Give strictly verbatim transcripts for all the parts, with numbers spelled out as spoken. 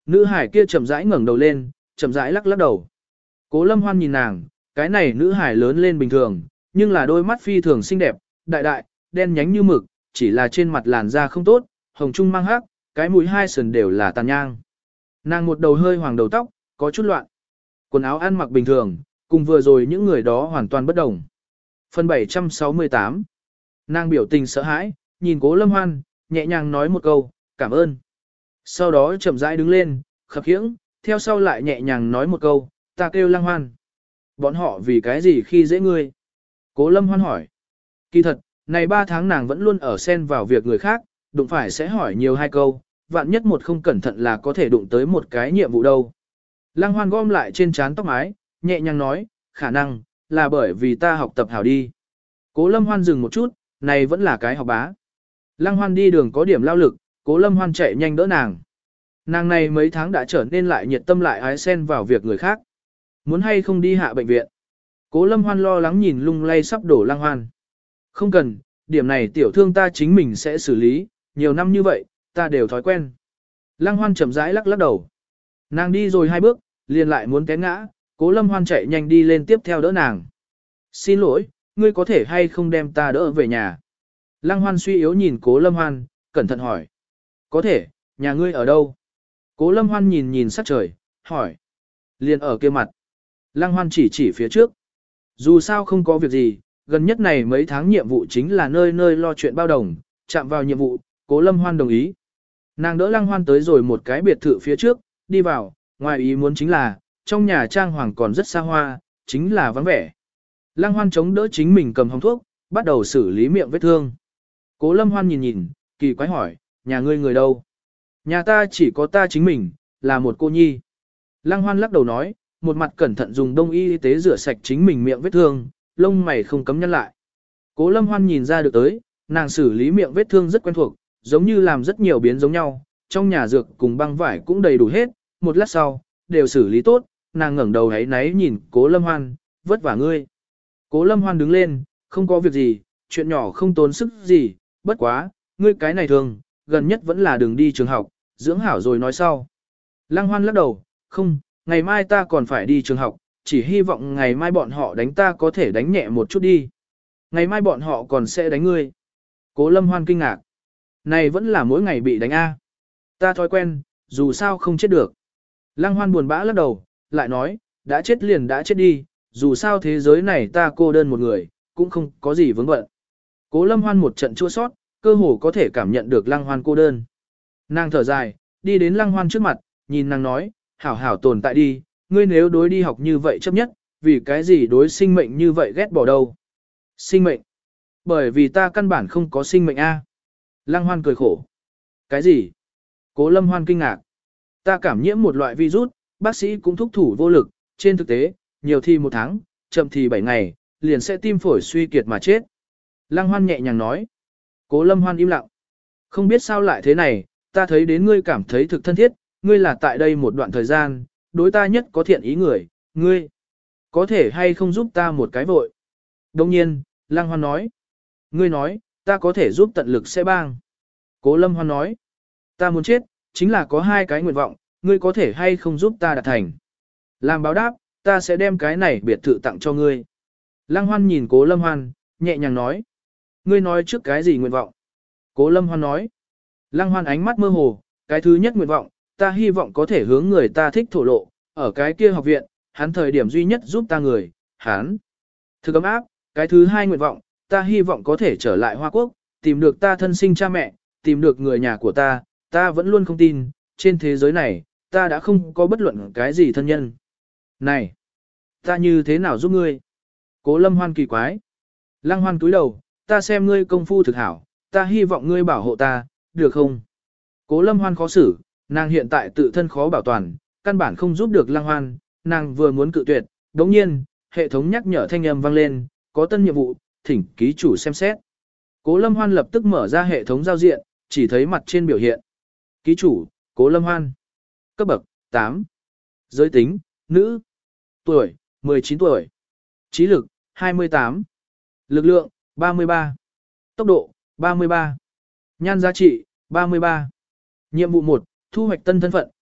Nữ hải kia chậm rãi ngẩng đầu lên, chậm rãi lắc lắc đầu. Cố Lâm Hoan nhìn nàng, cái này nữ hải lớn lên bình thường, nhưng là đôi mắt phi thường xinh đẹp, đại đại, đen nhánh như mực, chỉ là trên mặt làn da không tốt, hồng trung mang hắc, cái mũi hai sườn đều là tàn nhang. Nàng một đầu hơi hoàng đầu tóc, có chút loạn. Quần áo ăn mặc bình thường, cùng vừa rồi những người đó hoàn toàn bất đồng. Phần bảy trăm sáu mươi tám. Nàng biểu tình sợ hãi, nhìn Cố Lâm Hoan, nhẹ nhàng nói một câu, cảm ơn. Sau đó chậm rãi đứng lên, khập khiễng, theo sau lại nhẹ nhàng nói một câu, ta kêu Lăng Hoan. Bọn họ vì cái gì khi dễ ngươi? Cố Lâm Hoan hỏi. Kỳ thật, này ba tháng nàng vẫn luôn ở xen vào việc người khác, đụng phải sẽ hỏi nhiều hai câu, vạn nhất một không cẩn thận là có thể đụng tới một cái nhiệm vụ đâu. Lăng Hoan gom lại trên trán tóc mái, nhẹ nhàng nói, khả năng, là bởi vì ta học tập hảo đi. Cố Lâm Hoan dừng một chút, này vẫn là cái học bá. Lăng Hoan đi đường có điểm lao lực, Cố Lâm Hoan chạy nhanh đỡ nàng. Nàng này mấy tháng đã trở nên lại nhiệt tâm lại ái xen vào việc người khác. Muốn hay không đi hạ bệnh viện. Cố Lâm Hoan lo lắng nhìn lung lay sắp đổ Lăng Hoan. Không cần, điểm này tiểu thương ta chính mình sẽ xử lý, nhiều năm như vậy, ta đều thói quen. Lăng Hoan chậm rãi lắc lắc đầu. Nàng đi rồi hai bước, liền lại muốn té ngã, Cố Lâm Hoan chạy nhanh đi lên tiếp theo đỡ nàng. Xin lỗi, ngươi có thể hay không đem ta đỡ về nhà? Lăng Hoan suy yếu nhìn Cố Lâm Hoan, cẩn thận hỏi. Có thể, nhà ngươi ở đâu? Cố Lâm Hoan nhìn nhìn sát trời, hỏi. Liền ở kia mặt. Lăng Hoan chỉ chỉ phía trước. Dù sao không có việc gì, gần nhất này mấy tháng nhiệm vụ chính là nơi nơi lo chuyện bao đồng, chạm vào nhiệm vụ, Cố Lâm Hoan đồng ý. Nàng đỡ Lăng Hoan tới rồi một cái biệt thự phía trước, đi vào, ngoài ý muốn chính là, trong nhà trang hoàng còn rất xa hoa, chính là vắng vẻ. Lăng Hoan chống đỡ chính mình cầm hồng thuốc, bắt đầu xử lý miệng vết thương. Cố Lâm Hoan nhìn nhìn, kỳ quái hỏi, nhà ngươi người đâu? Nhà ta chỉ có ta chính mình, là một cô nhi. Lăng Hoan lắc đầu nói, một mặt cẩn thận dùng đông y tế rửa sạch chính mình miệng vết thương, lông mày không cấm nhăn lại. Cố Lâm Hoan nhìn ra được tới, nàng xử lý miệng vết thương rất quen thuộc, giống như làm rất nhiều biến giống nhau, trong nhà dược cùng băng vải cũng đầy đủ hết, một lát sau, đều xử lý tốt, nàng ngẩng đầu hấy náy nhìn Cố Lâm Hoan, vất vả ngươi. Cố Lâm Hoan đứng lên, không có việc gì, chuyện nhỏ không tốn sức gì, bất quá, ngươi cái này thường, gần nhất vẫn là đường đi trường học, dưỡng hảo rồi nói sau. Lăng Hoan lắc đầu, không, ngày mai ta còn phải đi trường học, chỉ hy vọng ngày mai bọn họ đánh ta có thể đánh nhẹ một chút đi. Ngày mai bọn họ còn sẽ đánh ngươi. Cố Lâm Hoan kinh ngạc. Này vẫn là mỗi ngày bị đánh A. Ta thói quen, dù sao không chết được. Lăng Hoan buồn bã lắc đầu, lại nói, đã chết liền đã chết đi, dù sao thế giới này ta cô đơn một người, cũng không có gì vướng bận. Cố Lâm Hoan một trận chua sót, cơ hồ có thể cảm nhận được Lăng Hoan cô đơn. Nàng thở dài, đi đến Lăng Hoan trước mặt, nhìn nàng nói, hảo hảo tồn tại đi, ngươi nếu đối đi học như vậy chấp nhất, vì cái gì đối sinh mệnh như vậy ghét bỏ đâu. Sinh mệnh? Bởi vì ta căn bản không có sinh mệnh a. Lăng Hoan cười khổ. Cái gì? Cố Lâm Hoan kinh ngạc. Ta cảm nhiễm một loại virus, bác sĩ cũng thúc thủ vô lực, trên thực tế, nhiều thì một tháng, chậm thì bảy ngày, liền sẽ tim phổi suy kiệt mà chết. Lăng Hoan nhẹ nhàng nói. Cố Lâm Hoan im lặng. Không biết sao lại thế này, ta thấy đến ngươi cảm thấy thực thân thiết, ngươi là tại đây một đoạn thời gian, đối ta nhất có thiện ý người, ngươi. Có thể hay không giúp ta một cái vội? Đồng nhiên, Lăng Hoan nói. Ngươi nói, ta có thể giúp tận lực sẽ bang. Cố Lâm Hoan nói. Ta muốn chết, chính là có hai cái nguyện vọng, ngươi có thể hay không giúp ta đạt thành. Làm báo đáp, ta sẽ đem cái này biệt thự tặng cho ngươi. Lăng Hoan nhìn Cố Lâm Hoan, nhẹ nhàng nói. Ngươi nói trước cái gì nguyện vọng? Cố Lâm Hoan nói. Lăng Hoan ánh mắt mơ hồ, cái thứ nhất nguyện vọng, ta hy vọng có thể hướng người ta thích thổ lộ, ở cái kia học viện, hắn thời điểm duy nhất giúp ta người, hắn. Thực ấm áp, cái thứ hai nguyện vọng, ta hy vọng có thể trở lại Hoa Quốc, tìm được ta thân sinh cha mẹ, tìm được người nhà của ta, ta vẫn luôn không tin, trên thế giới này, ta đã không có bất luận cái gì thân nhân. Này, ta như thế nào giúp ngươi? Cố Lâm Hoan kỳ quái. Lăng Hoan cúi đầu, ta xem ngươi công phu thực hảo, ta hy vọng ngươi bảo hộ ta, được không? Cố Lâm Hoan khó xử, nàng hiện tại tự thân khó bảo toàn, căn bản không giúp được Lăng Hoan, nàng vừa muốn cự tuyệt, đống nhiên, hệ thống nhắc nhở thanh âm vang lên, có tân nhiệm vụ, thỉnh ký chủ xem xét. Cố Lâm Hoan lập tức mở ra hệ thống giao diện, chỉ thấy mặt trên biểu hiện. Ký chủ, Cố Lâm Hoan. Cấp bậc, tám. Giới tính, nữ. Tuổi, mười chín tuổi. Trí lực, hai mươi tám. Lực lượng, ba mươi ba. Tốc độ, ba mươi ba. Nhan giá trị, ba mươi ba. Nhiệm vụ một, thu hoạch tân thân phận,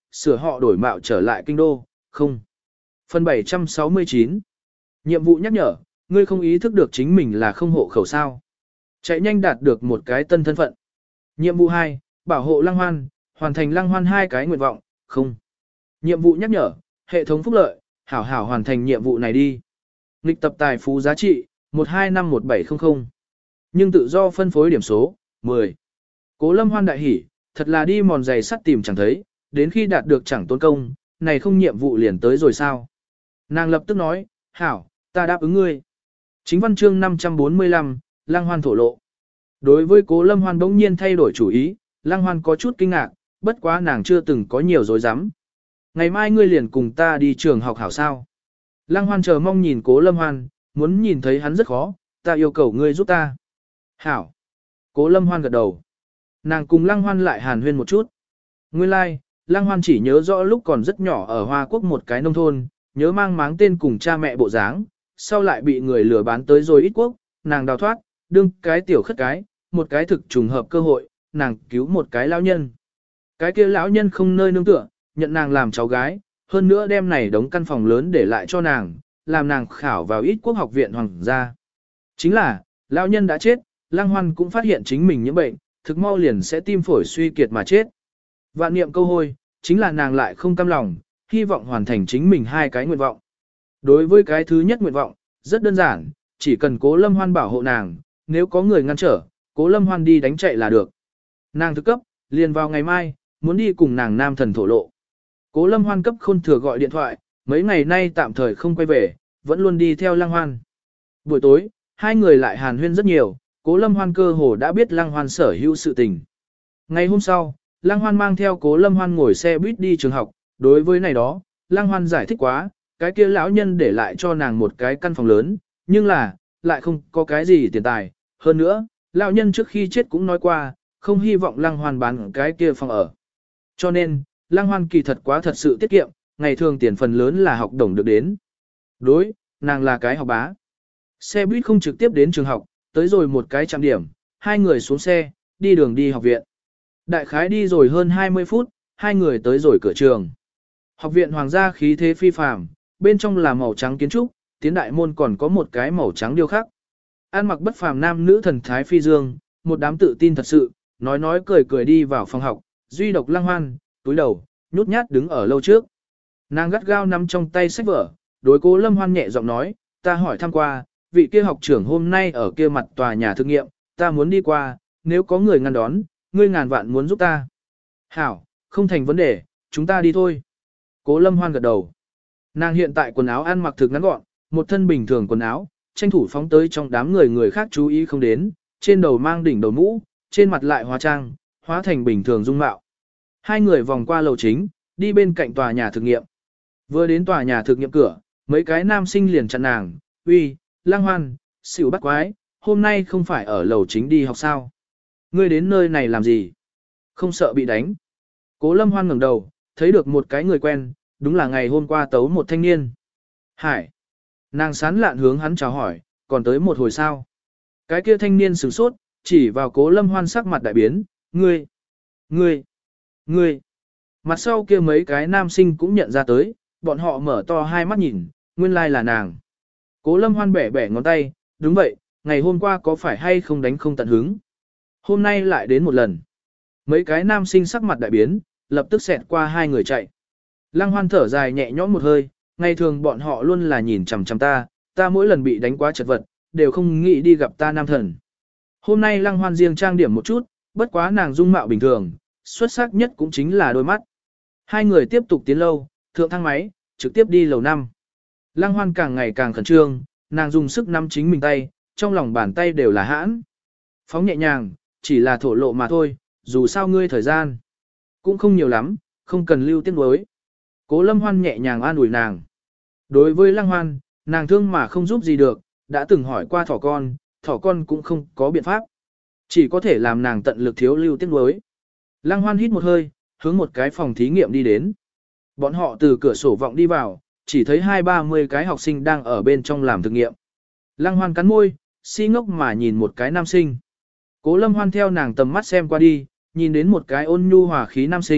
sửa họ đổi mạo trở lại kinh đô, không. Phần bảy trăm sáu mươi chín. Nhiệm vụ nhắc nhở, ngươi không ý thức được chính mình là không hộ khẩu sao. Chạy nhanh đạt được một cái tân thân phận. Nhiệm vụ hai, bảo hộ Lăng Hoan, hoàn thành Lăng Hoan hai cái nguyện vọng, không. Nhiệm vụ nhắc nhở, hệ thống phúc lợi, hảo hảo hoàn thành nhiệm vụ này đi. Nghịch tập tài phú giá trị, một hai năm một bảy không không. Nhưng tự do phân phối điểm số, mười. Cố Lâm Hoan đại hỉ, thật là đi mòn giày sắt tìm chẳng thấy, đến khi đạt được chẳng tốn công, này không nhiệm vụ liền tới rồi sao. Nàng lập tức nói, hảo, ta đáp ứng ngươi. Chính văn chương năm trăm bốn mươi lăm, Lăng Hoan thổ lộ. Đối với Cố Lâm Hoan bỗng nhiên thay đổi chủ ý, Lăng Hoan có chút kinh ngạc, bất quá nàng chưa từng có nhiều dối rắm. Ngày mai ngươi liền cùng ta đi trường học hảo sao. Lăng Hoan chờ mong nhìn Cố Lâm Hoan, muốn nhìn thấy hắn rất khó, ta yêu cầu ngươi giúp ta. Hảo. Cố Lâm Hoan gật đầu. Nàng cùng Lăng Hoan lại hàn huyên một chút. Nguyên lai, like, Lăng Hoan chỉ nhớ rõ lúc còn rất nhỏ ở Hoa Quốc một cái nông thôn, nhớ mang máng tên cùng cha mẹ bộ dáng, sau lại bị người lừa bán tới rồi ít quốc, nàng đào thoát, đương cái tiểu khất cái, một cái thực trùng hợp cơ hội, nàng cứu một cái lão nhân. Cái kia lão nhân không nơi nương tựa, nhận nàng làm cháu gái, hơn nữa đem này đóng căn phòng lớn để lại cho nàng, làm nàng khảo vào ít quốc học viện hoàng gia. Chính là, lão nhân đã chết, Lăng Hoan cũng phát hiện chính mình nhiễm bệnh, thực mau liền sẽ tim phổi suy kiệt mà chết. Vạn niệm câu hôi, chính là nàng lại không cam lòng, hy vọng hoàn thành chính mình hai cái nguyện vọng. Đối với cái thứ nhất nguyện vọng, rất đơn giản, chỉ cần Cố Lâm Hoan bảo hộ nàng, nếu có người ngăn trở, Cố Lâm Hoan đi đánh chạy là được. Nàng thức cấp, liền vào ngày mai, muốn đi cùng nàng nam thần thổ lộ. Cố Lâm Hoan cấp khôn thừa gọi điện thoại, mấy ngày nay tạm thời không quay về, vẫn luôn đi theo Lăng Hoan. Buổi tối, hai người lại hàn huyên rất nhiều, Cố Lâm Hoan cơ hồ đã biết Lăng Hoan sở hữu sự tình. Ngày hôm sau, Lăng Hoan mang theo Cố Lâm Hoan ngồi xe buýt đi trường học, đối với này đó, Lăng Hoan giải thích quá, cái kia lão nhân để lại cho nàng một cái căn phòng lớn, nhưng là, lại không có cái gì tiền tài. Hơn nữa, lão nhân trước khi chết cũng nói qua, không hy vọng Lăng Hoan bán cái kia phòng ở. Cho nên, Lăng Hoan kỳ thật quá thật sự tiết kiệm, ngày thường tiền phần lớn là học đồng được đến. Đối, nàng là cái học bá. Xe buýt không trực tiếp đến trường học, tới rồi một cái trạm điểm, hai người xuống xe, đi đường đi học viện. Đại khái đi rồi hơn hai mươi phút, hai người tới rồi cửa trường. Học viện hoàng gia khí thế phi phàm, bên trong là màu trắng kiến trúc, tiến đại môn còn có một cái màu trắng điêu khắc. Ăn mặc bất phàm nam nữ thần thái phi dương, một đám tự tin thật sự, nói nói cười cười đi vào phòng học, duy độc Lăng Hoan, túi đầu, nhút nhát đứng ở lâu trước. Nàng gắt gao nắm trong tay sách vở, đối Cố Lâm Hoan nhẹ giọng nói, ta hỏi thăm qua, vị kia học trưởng hôm nay ở kia mặt tòa nhà thực nghiệm, ta muốn đi qua, nếu có người ngăn đón, ngươi ngàn vạn muốn giúp ta. Hảo, không thành vấn đề, chúng ta đi thôi. Cố Lâm Hoan gật đầu. Nàng hiện tại quần áo ăn mặc thực ngắn gọn, một thân bình thường quần áo, tranh thủ phóng tới trong đám người người khác chú ý không đến, trên đầu mang đỉnh đầu mũ, trên mặt lại hóa trang, hóa thành bình thường dung mạo. Hai người vòng qua lầu chính, đi bên cạnh tòa nhà thực nghiệm. Vừa đến tòa nhà thực nghiệm cửa, mấy cái nam sinh liền chặn nàng, uy, Lăng Hoan, xỉu bắt quái, hôm nay không phải ở lầu chính đi học sao? Ngươi đến nơi này làm gì? Không sợ bị đánh. Cố Lâm Hoan ngẩng đầu, thấy được một cái người quen, đúng là ngày hôm qua tấu một thanh niên. Hải. Nàng sán lạn hướng hắn chào hỏi, còn tới một hồi sao? Cái kia thanh niên sửng sốt, chỉ vào Cố Lâm Hoan sắc mặt đại biến, ngươi, ngươi, ngươi. Mặt sau kia mấy cái nam sinh cũng nhận ra tới, bọn họ mở to hai mắt nhìn, nguyên lai là nàng. Cố Lâm Hoan bẻ bẻ ngón tay, đúng vậy, ngày hôm qua có phải hay không đánh không tận hứng. Hôm nay lại đến một lần. Mấy cái nam sinh sắc mặt đại biến, lập tức xẹt qua hai người chạy. Lăng Hoan thở dài nhẹ nhõm một hơi, ngày thường bọn họ luôn là nhìn chằm chằm ta, ta mỗi lần bị đánh quá chật vật, đều không nghĩ đi gặp ta nam thần. Hôm nay Lăng Hoan riêng trang điểm một chút, bất quá nàng dung mạo bình thường, xuất sắc nhất cũng chính là đôi mắt. Hai người tiếp tục tiến lâu, thượng thang máy, trực tiếp đi lầu năm. Lăng Hoan càng ngày càng khẩn trương, nàng dùng sức nắm chính mình tay, trong lòng bàn tay đều là hãn. Phóng nhẹ nhàng, chỉ là thổ lộ mà thôi, dù sao ngươi thời gian cũng không nhiều lắm, không cần lưu tiếc nuối. Cố Lâm Hoan nhẹ nhàng an ủi nàng. Đối với Lăng Hoan, nàng thương mà không giúp gì được, đã từng hỏi qua thỏ con, thỏ con cũng không có biện pháp. Chỉ có thể làm nàng tận lực thiếu lưu tiếc nuối. Lăng Hoan hít một hơi, hướng một cái phòng thí nghiệm đi đến. Bọn họ từ cửa sổ vọng đi vào, chỉ thấy hai ba mươi cái học sinh đang ở bên trong làm thực nghiệm. Lăng Hoan cắn môi, si ngốc mà nhìn một cái nam sinh. Cố Lâm Hoan theo nàng tầm mắt xem qua đi, nhìn đến một cái ôn nhu hòa khí nam sinh,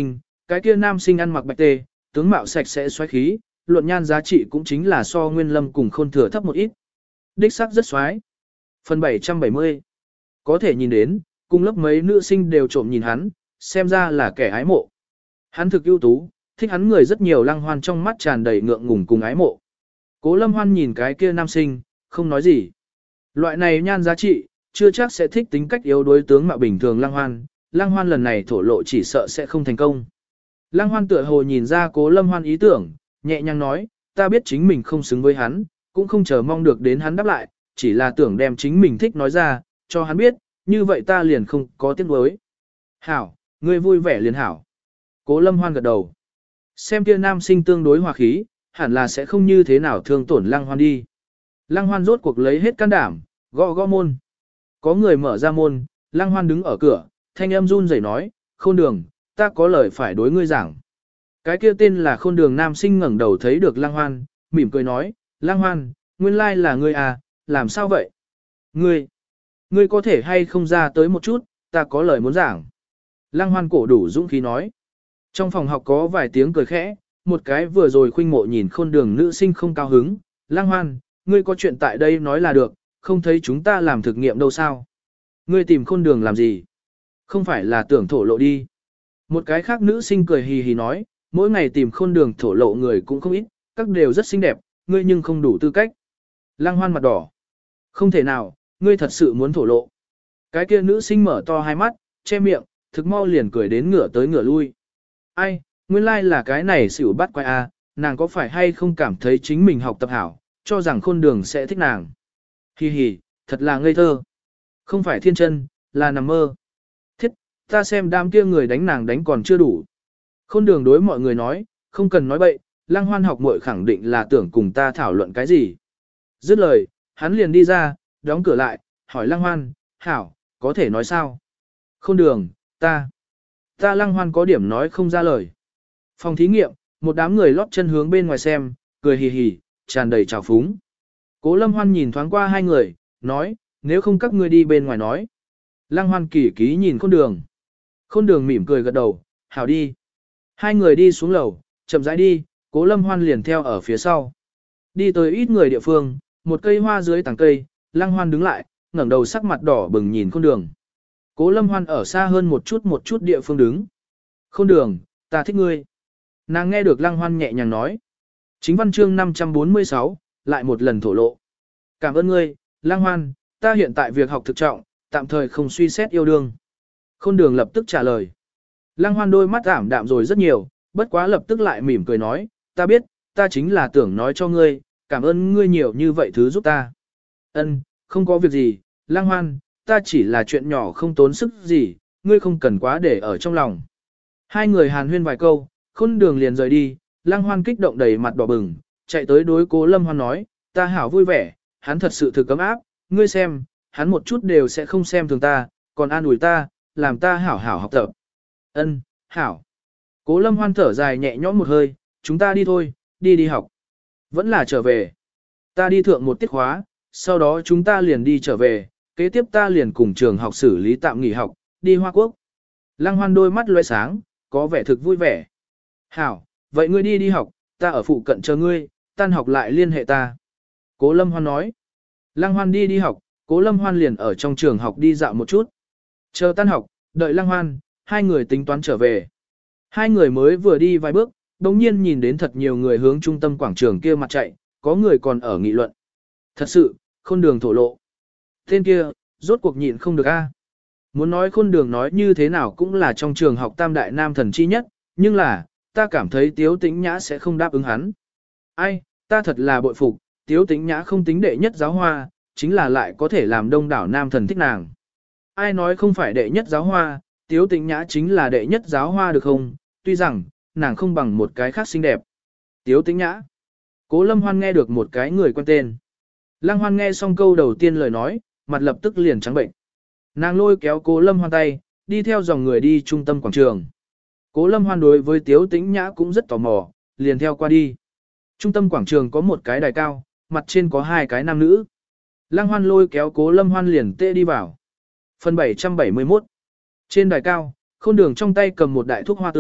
Cái kia nam sinh ăn mặc bạch tê, tướng mạo sạch sẽ xoáy khí, luận nhan giá trị cũng chính là so Nguyên Lâm cùng Khôn Thừa thấp một ít. Đích sắc rất xoáy. Phần bảy trăm bảy mươi. Có thể nhìn đến, cùng lớp mấy nữ sinh đều trộm nhìn hắn, xem ra là kẻ ái mộ. Hắn thực ưu tú, thích hắn người rất nhiều. Lăng Hoan trong mắt tràn đầy ngượng ngùng cùng ái mộ. Cố Lâm Hoan nhìn cái kia nam sinh, không nói gì. Loại này nhan giá trị, chưa chắc sẽ thích tính cách yếu đuối tướng mạo bình thường Lăng Hoan. Lăng Hoan lần này thổ lộ chỉ sợ sẽ không thành công. Lăng Hoan tựa hồ nhìn ra Cố Lâm Hoan ý tưởng, nhẹ nhàng nói, ta biết chính mình không xứng với hắn, cũng không chờ mong được đến hắn đáp lại, chỉ là tưởng đem chính mình thích nói ra, cho hắn biết, như vậy ta liền không có tiếc nuối. Hảo, ngươi vui vẻ liền hảo. Cố Lâm Hoan gật đầu. Xem kia nam sinh tương đối hòa khí, hẳn là sẽ không như thế nào thương tổn Lăng Hoan đi. Lăng Hoan rốt cuộc lấy hết can đảm, gõ gõ môn. Có người mở ra môn, Lăng Hoan đứng ở cửa, thanh âm run rẩy nói, Khôn Đường, ta có lời phải đối ngươi giảng. Cái kia tên là Khôn Đường nam sinh ngẩng đầu thấy được Lăng Hoan, mỉm cười nói, Lăng Hoan, nguyên lai là ngươi à, làm sao vậy? Ngươi, ngươi có thể hay không ra tới một chút, ta có lời muốn giảng. Lăng Hoan cổ đủ dũng khí nói. Trong phòng học có vài tiếng cười khẽ, một cái vừa rồi khuynh mộ nhìn Khôn Đường nữ sinh không cao hứng. Lăng Hoan, ngươi có chuyện tại đây nói là được, không thấy chúng ta làm thực nghiệm đâu sao? Ngươi tìm Khôn Đường làm gì? Không phải là tưởng thổ lộ đi. Một cái khác nữ sinh cười hì hì nói, mỗi ngày tìm Khôn Đường thổ lộ người cũng không ít, các đều rất xinh đẹp, ngươi nhưng không đủ tư cách. Lăng Hoan mặt đỏ. Không thể nào, ngươi thật sự muốn thổ lộ. Cái kia nữ sinh mở to hai mắt, che miệng, thực mau liền cười đến ngửa tới ngửa lui. Ai, nguyên lai like là cái này xỉu bắt quay a, nàng có phải hay không cảm thấy chính mình học tập hảo, cho rằng Khôn Đường sẽ thích nàng. Hi hi, thật là ngây thơ. Không phải thiên chân, là nằm mơ. Thiết, ta xem đám kia người đánh nàng đánh còn chưa đủ. Khôn Đường đối mọi người nói, không cần nói bậy, Lăng Hoan học muội khẳng định là tưởng cùng ta thảo luận cái gì. Dứt lời, hắn liền đi ra, đóng cửa lại, hỏi Lăng Hoan, hảo, có thể nói sao? Khôn Đường, ta, ta Lăng Hoan có điểm nói không ra lời. Phòng thí nghiệm, một đám người lót chân hướng bên ngoài xem, cười hì hì, tràn đầy trào phúng. Cố Lâm Hoan nhìn thoáng qua hai người, nói, nếu không các ngươi đi bên ngoài nói. Lăng Hoan kỳ ký nhìn Khôn Đường. Khôn Đường mỉm cười gật đầu, hảo đi. Hai người đi xuống lầu, chậm rãi đi, Cố Lâm Hoan liền theo ở phía sau. Đi tới ít người địa phương, một cây hoa dưới tàng cây, Lăng Hoan đứng lại, ngẩng đầu sắc mặt đỏ bừng nhìn Khôn Đường. Cố Lâm Hoan ở xa hơn một chút một chút địa phương đứng. Khôn Đường, ta thích ngươi. Nàng nghe được Lăng Hoan nhẹ nhàng nói. Chính văn chương năm trăm bốn mươi sáu, lại một lần thổ lộ. Cảm ơn ngươi, Lăng Hoan, ta hiện tại việc học thực trọng, tạm thời không suy xét yêu đương. Khôn Đường lập tức trả lời. Lăng Hoan đôi mắt ảm đạm rồi rất nhiều, bất quá lập tức lại mỉm cười nói, ta biết, ta chính là tưởng nói cho ngươi, cảm ơn ngươi nhiều như vậy thứ giúp ta. Ân, không có việc gì, Lăng Hoan, ta chỉ là chuyện nhỏ không tốn sức gì, ngươi không cần quá để ở trong lòng. Hai người hàn huyên vài câu, Khôn Đường liền rời đi, Lăng Hoan kích động đầy mặt đỏ bừng, chạy tới đối Cố Lâm Hoan nói, ta hảo vui vẻ, hắn thật sự thực cấm áp, ngươi xem, hắn một chút đều sẽ không xem thường ta, còn an ủi ta, làm ta hảo hảo học tập. Ân, hảo. Cố Lâm Hoan thở dài nhẹ nhõm một hơi, chúng ta đi thôi, đi đi học. Vẫn là trở về. Ta đi thượng một tiết khóa, sau đó chúng ta liền đi trở về, kế tiếp ta liền cùng trường học xử lý tạm nghỉ học, đi Hoa Quốc. Lăng Hoan đôi mắt loe sáng, có vẻ thực vui vẻ. Hảo, vậy ngươi đi đi học, ta ở phụ cận chờ ngươi, tan học lại liên hệ ta. Cố Lâm Hoan nói. Lăng Hoan đi đi học, Cố Lâm Hoan liền ở trong trường học đi dạo một chút. Chờ tan học, đợi Lăng Hoan, hai người tính toán trở về. Hai người mới vừa đi vài bước, đồng nhiên nhìn đến thật nhiều người hướng trung tâm quảng trường kia mặt chạy, có người còn ở nghị luận. Thật sự, Khôn Đường thổ lộ. Tên kia, rốt cuộc nhịn không được a. Muốn nói Khôn Đường nói như thế nào cũng là trong trường học tam đại nam thần chi nhất, nhưng là, ta cảm thấy Tiếu Tĩnh Nhã sẽ không đáp ứng hắn. Ai, ta thật là bội phục, Tiếu Tĩnh Nhã không tính đệ nhất giáo hoa, chính là lại có thể làm đông đảo nam thần thích nàng. Ai nói không phải đệ nhất giáo hoa, Tiếu Tĩnh Nhã chính là đệ nhất giáo hoa được không, tuy rằng, nàng không bằng một cái khác xinh đẹp. Tiếu Tĩnh Nhã. Cố Lâm Hoan nghe được một cái người quen tên. Lăng Hoan nghe xong câu đầu tiên lời nói, mặt lập tức liền trắng bệnh. Nàng lôi kéo Cố Lâm Hoan tay, đi theo dòng người đi trung tâm quảng trường. Cố Lâm Hoan đối với Tiếu Tĩnh Nhã cũng rất tò mò, liền theo qua đi. Trung tâm quảng trường có một cái đài cao, mặt trên có hai cái nam nữ. Lăng Hoan lôi kéo Cố Lâm Hoan liền tê đi vào. Phần bảy trăm bảy mươi mốt. Trên đài cao, Khôn Đường trong tay cầm một đại thuốc hoa tươi,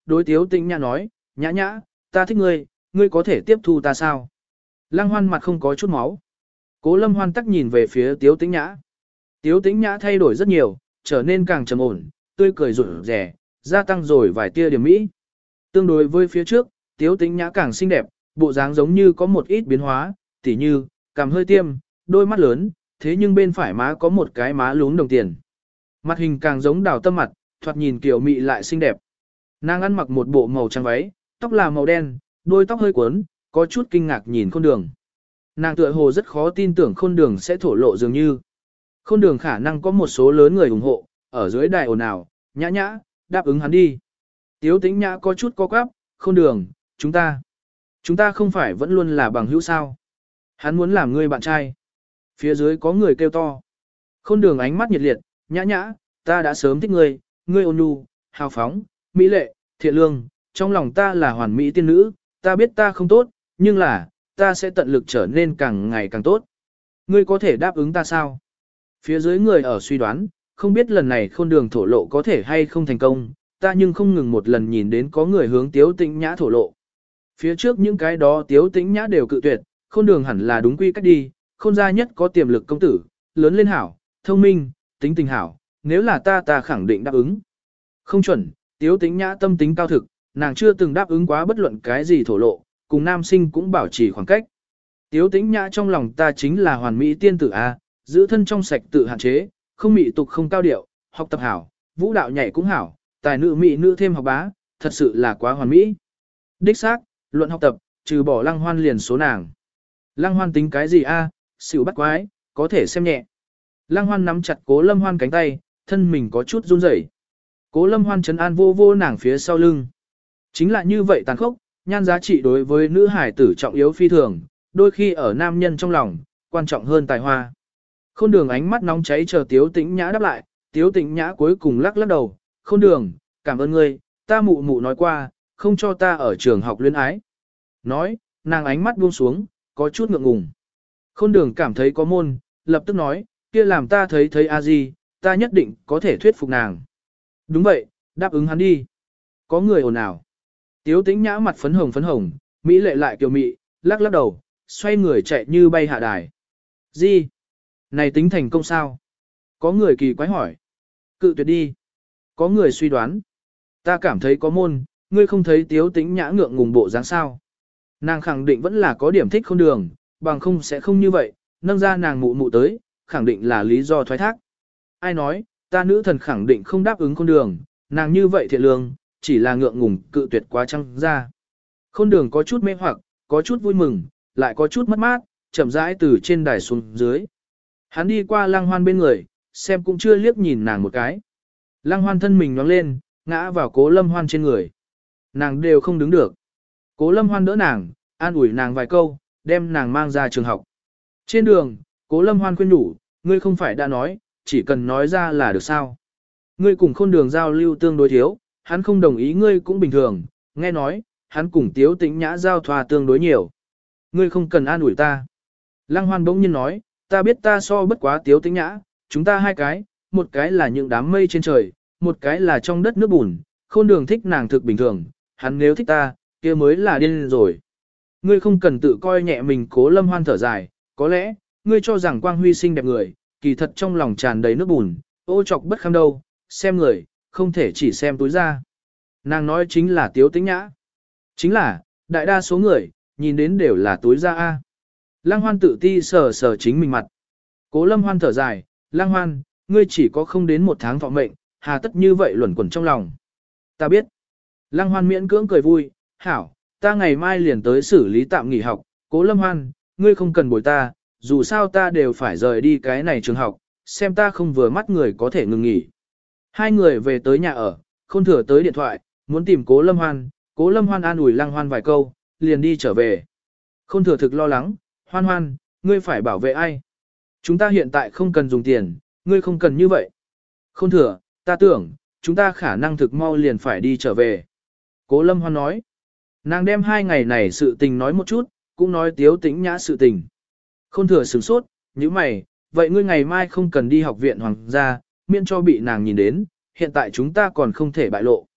đối Tiếu Tĩnh Nhã nói, nhã nhã, ta thích ngươi, ngươi có thể tiếp thu ta sao? Lăng Hoan mặt không có chút máu. Cố Lâm Hoan tắc nhìn về phía Tiếu Tĩnh Nhã. Tiếu Tĩnh Nhã thay đổi rất nhiều, trở nên càng trầm ổn, tươi cười rụt rẻ, gia tăng rồi vài tia điểm mỹ. Tương đối với phía trước, Tiếu Tĩnh Nhã càng xinh đẹp, bộ dáng giống như có một ít biến hóa, tỉ như, cằm hơi tiêm, đôi mắt lớn, thế nhưng bên phải má có một cái má lún đồng tiền. Mặt hình càng giống Đào Tâm mặt, thoạt nhìn kiểu mị lại xinh đẹp. Nàng ăn mặc một bộ màu trắng váy, tóc là màu đen, đôi tóc hơi cuốn, có chút kinh ngạc nhìn Khôn Đường. Nàng tựa hồ rất khó tin tưởng Khôn Đường sẽ thổ lộ dường như. Khôn Đường khả năng có một số lớn người ủng hộ, ở dưới đài ồn ào, nhã nhã, đáp ứng hắn đi. Tiếu Tĩnh Nhã có chút co quắp, Khôn Đường, chúng ta, chúng ta không phải vẫn luôn là bằng hữu sao. Hắn muốn làm ngươi bạn trai. Phía dưới có người kêu to. Khôn Đường ánh mắt nhiệt liệt, nhã nhã, ta đã sớm thích ngươi, ngươi ôn nhu, hào phóng, mỹ lệ, thiện lương, trong lòng ta là hoàn mỹ tiên nữ, ta biết ta không tốt, nhưng là, ta sẽ tận lực trở nên càng ngày càng tốt. Ngươi có thể đáp ứng ta sao? Phía dưới người ở suy đoán, không biết lần này Khôn Đường thổ lộ có thể hay không thành công, ta nhưng không ngừng một lần nhìn đến có người hướng Tiếu Tĩnh Nhã thổ lộ. Phía trước những cái đó Tiếu Tĩnh Nhã đều cự tuyệt, Khôn Đường hẳn là đúng quy cách đi, Khôn gia nhất có tiềm lực công tử, lớn lên hảo, thông minh, tính tình hảo, nếu là ta ta khẳng định đáp ứng. Không chuẩn, Tiếu Tĩnh Nhã tâm tính cao thực, nàng chưa từng đáp ứng quá bất luận cái gì thổ lộ, cùng nam sinh cũng bảo trì khoảng cách. Tiếu Tĩnh Nhã trong lòng ta chính là hoàn mỹ tiên tử A, giữ thân trong sạch tự hạn chế, không mị tục không cao điệu, học tập hảo, vũ đạo nhảy cũng hảo, tài nữ mỹ nữ thêm học bá, thật sự là quá hoàn mỹ. Đích xác, luận học tập, trừ bỏ Lăng Hoan liền số nàng. Lăng Hoan tính cái gì A, xỉu bắt quái, có thể xem nhẹ. Lăng Hoan nắm chặt Cố Lâm Hoan cánh tay, thân mình có chút run rẩy. Cố Lâm Hoan trấn an vô vô nàng phía sau lưng. Chính là như vậy tàn khốc, nhan giá trị đối với nữ hải tử trọng yếu phi thường, đôi khi ở nam nhân trong lòng, quan trọng hơn tài hoa. Khôn Đường ánh mắt nóng cháy chờ Tiếu Tĩnh Nhã đáp lại, Tiếu Tĩnh Nhã cuối cùng lắc lắc đầu, Khôn Đường, cảm ơn ngươi, ta mụ mụ nói qua, không cho ta ở trường học luyến ái. Nói, nàng ánh mắt buông xuống, có chút ngượng ngùng. Khôn Đường cảm thấy có môn, lập tức nói, kia làm ta thấy thấy a di, ta nhất định có thể thuyết phục nàng. Đúng vậy, đáp ứng hắn đi. Có người ồn ào. Tiếu Tĩnh Nhã mặt phấn hồng phấn hồng, mỹ lệ lại kiều mị, lắc lắc đầu, xoay người chạy như bay hạ đài. Gì? Này tính thành công sao? Có người kỳ quái hỏi. Cự tuyệt đi. Có người suy đoán. Ta cảm thấy có môn, ngươi không thấy Tiếu Tĩnh Nhã ngượng ngùng bộ dáng sao? Nàng khẳng định vẫn là có điểm thích Khôn Đường, bằng không sẽ không như vậy, nâng ra nàng mụ mụ tới, khẳng định là lý do thoái thác. Ai nói, ta nữ thần khẳng định không đáp ứng Khôn Đường, nàng như vậy thiện lương, chỉ là ngượng ngùng cự tuyệt quá trăng ra. Khôn Đường có chút mê hoặc, có chút vui mừng, lại có chút mất mát, chậm rãi từ trên đài xuống dưới. Hắn đi qua Lăng Hoan bên người, xem cũng chưa liếc nhìn nàng một cái. Lăng Hoan thân mình nhoáng lên, ngã vào Cố Lâm Hoan trên người. Nàng đều không đứng được. Cố Lâm Hoan đỡ nàng, an ủi nàng vài câu, đem nàng mang ra trường học. Trên đường, Cố Lâm Hoan khuyên nhủ, ngươi không phải đã nói, chỉ cần nói ra là được sao. Ngươi cùng Khôn Đường giao lưu tương đối thiếu, hắn không đồng ý ngươi cũng bình thường, nghe nói, hắn cùng Tiếu Tĩnh Nhã giao thoa tương đối nhiều. Ngươi không cần an ủi ta. Lăng Hoan bỗng nhiên nói, ta biết ta so bất quá Tiếu Tĩnh Nhã, chúng ta hai cái, một cái là những đám mây trên trời, một cái là trong đất nước bùn, Khôn Đường thích nàng thực bình thường, hắn nếu thích ta, kia mới là điên rồi. Ngươi không cần tự coi nhẹ mình. Cố Lâm Hoan thở dài, có lẽ, ngươi cho rằng Quang Huy xinh đẹp người, kỳ thật trong lòng tràn đầy nước bùn, ô trọc bất kham đâu, xem người, không thể chỉ xem túi ra. Nàng nói chính là Tiếu Tĩnh Nhã. Chính là, đại đa số người, nhìn đến đều là túi ra A. Lăng Hoan tự ti sờ sờ chính mình mặt. Cố Lâm Hoan thở dài, Lăng Hoan, ngươi chỉ có không đến một tháng thọ mệnh, hà tất như vậy luẩn quẩn trong lòng. Ta biết. Lăng Hoan miễn cưỡng cười vui, hảo, ta ngày mai liền tới xử lý tạm nghỉ học, Cố Lâm Hoan, ngươi không cần bồi ta, dù sao ta đều phải rời đi cái này trường học, xem ta không vừa mắt người có thể ngừng nghỉ. Hai người về tới nhà ở, Khôn Thừa tới điện thoại, muốn tìm Cố Lâm Hoan, Cố Lâm Hoan an ủi Lăng Hoan vài câu, liền đi trở về. Khôn Thừa thực lo lắng, Hoan Hoan, ngươi phải bảo vệ ai? Chúng ta hiện tại không cần dùng tiền, ngươi không cần như vậy. Khôn Thừa, ta tưởng, chúng ta khả năng thực mau liền phải đi trở về. Cố Lâm Hoan nói, nàng đem hai ngày này sự tình nói một chút, cũng nói Tiếu Tĩnh Nhã sự tình. Khôn Thừa sửng sốt, như mày, vậy ngươi ngày mai không cần đi học viện hoàng gia, miễn cho bị nàng nhìn đến, hiện tại chúng ta còn không thể bại lộ.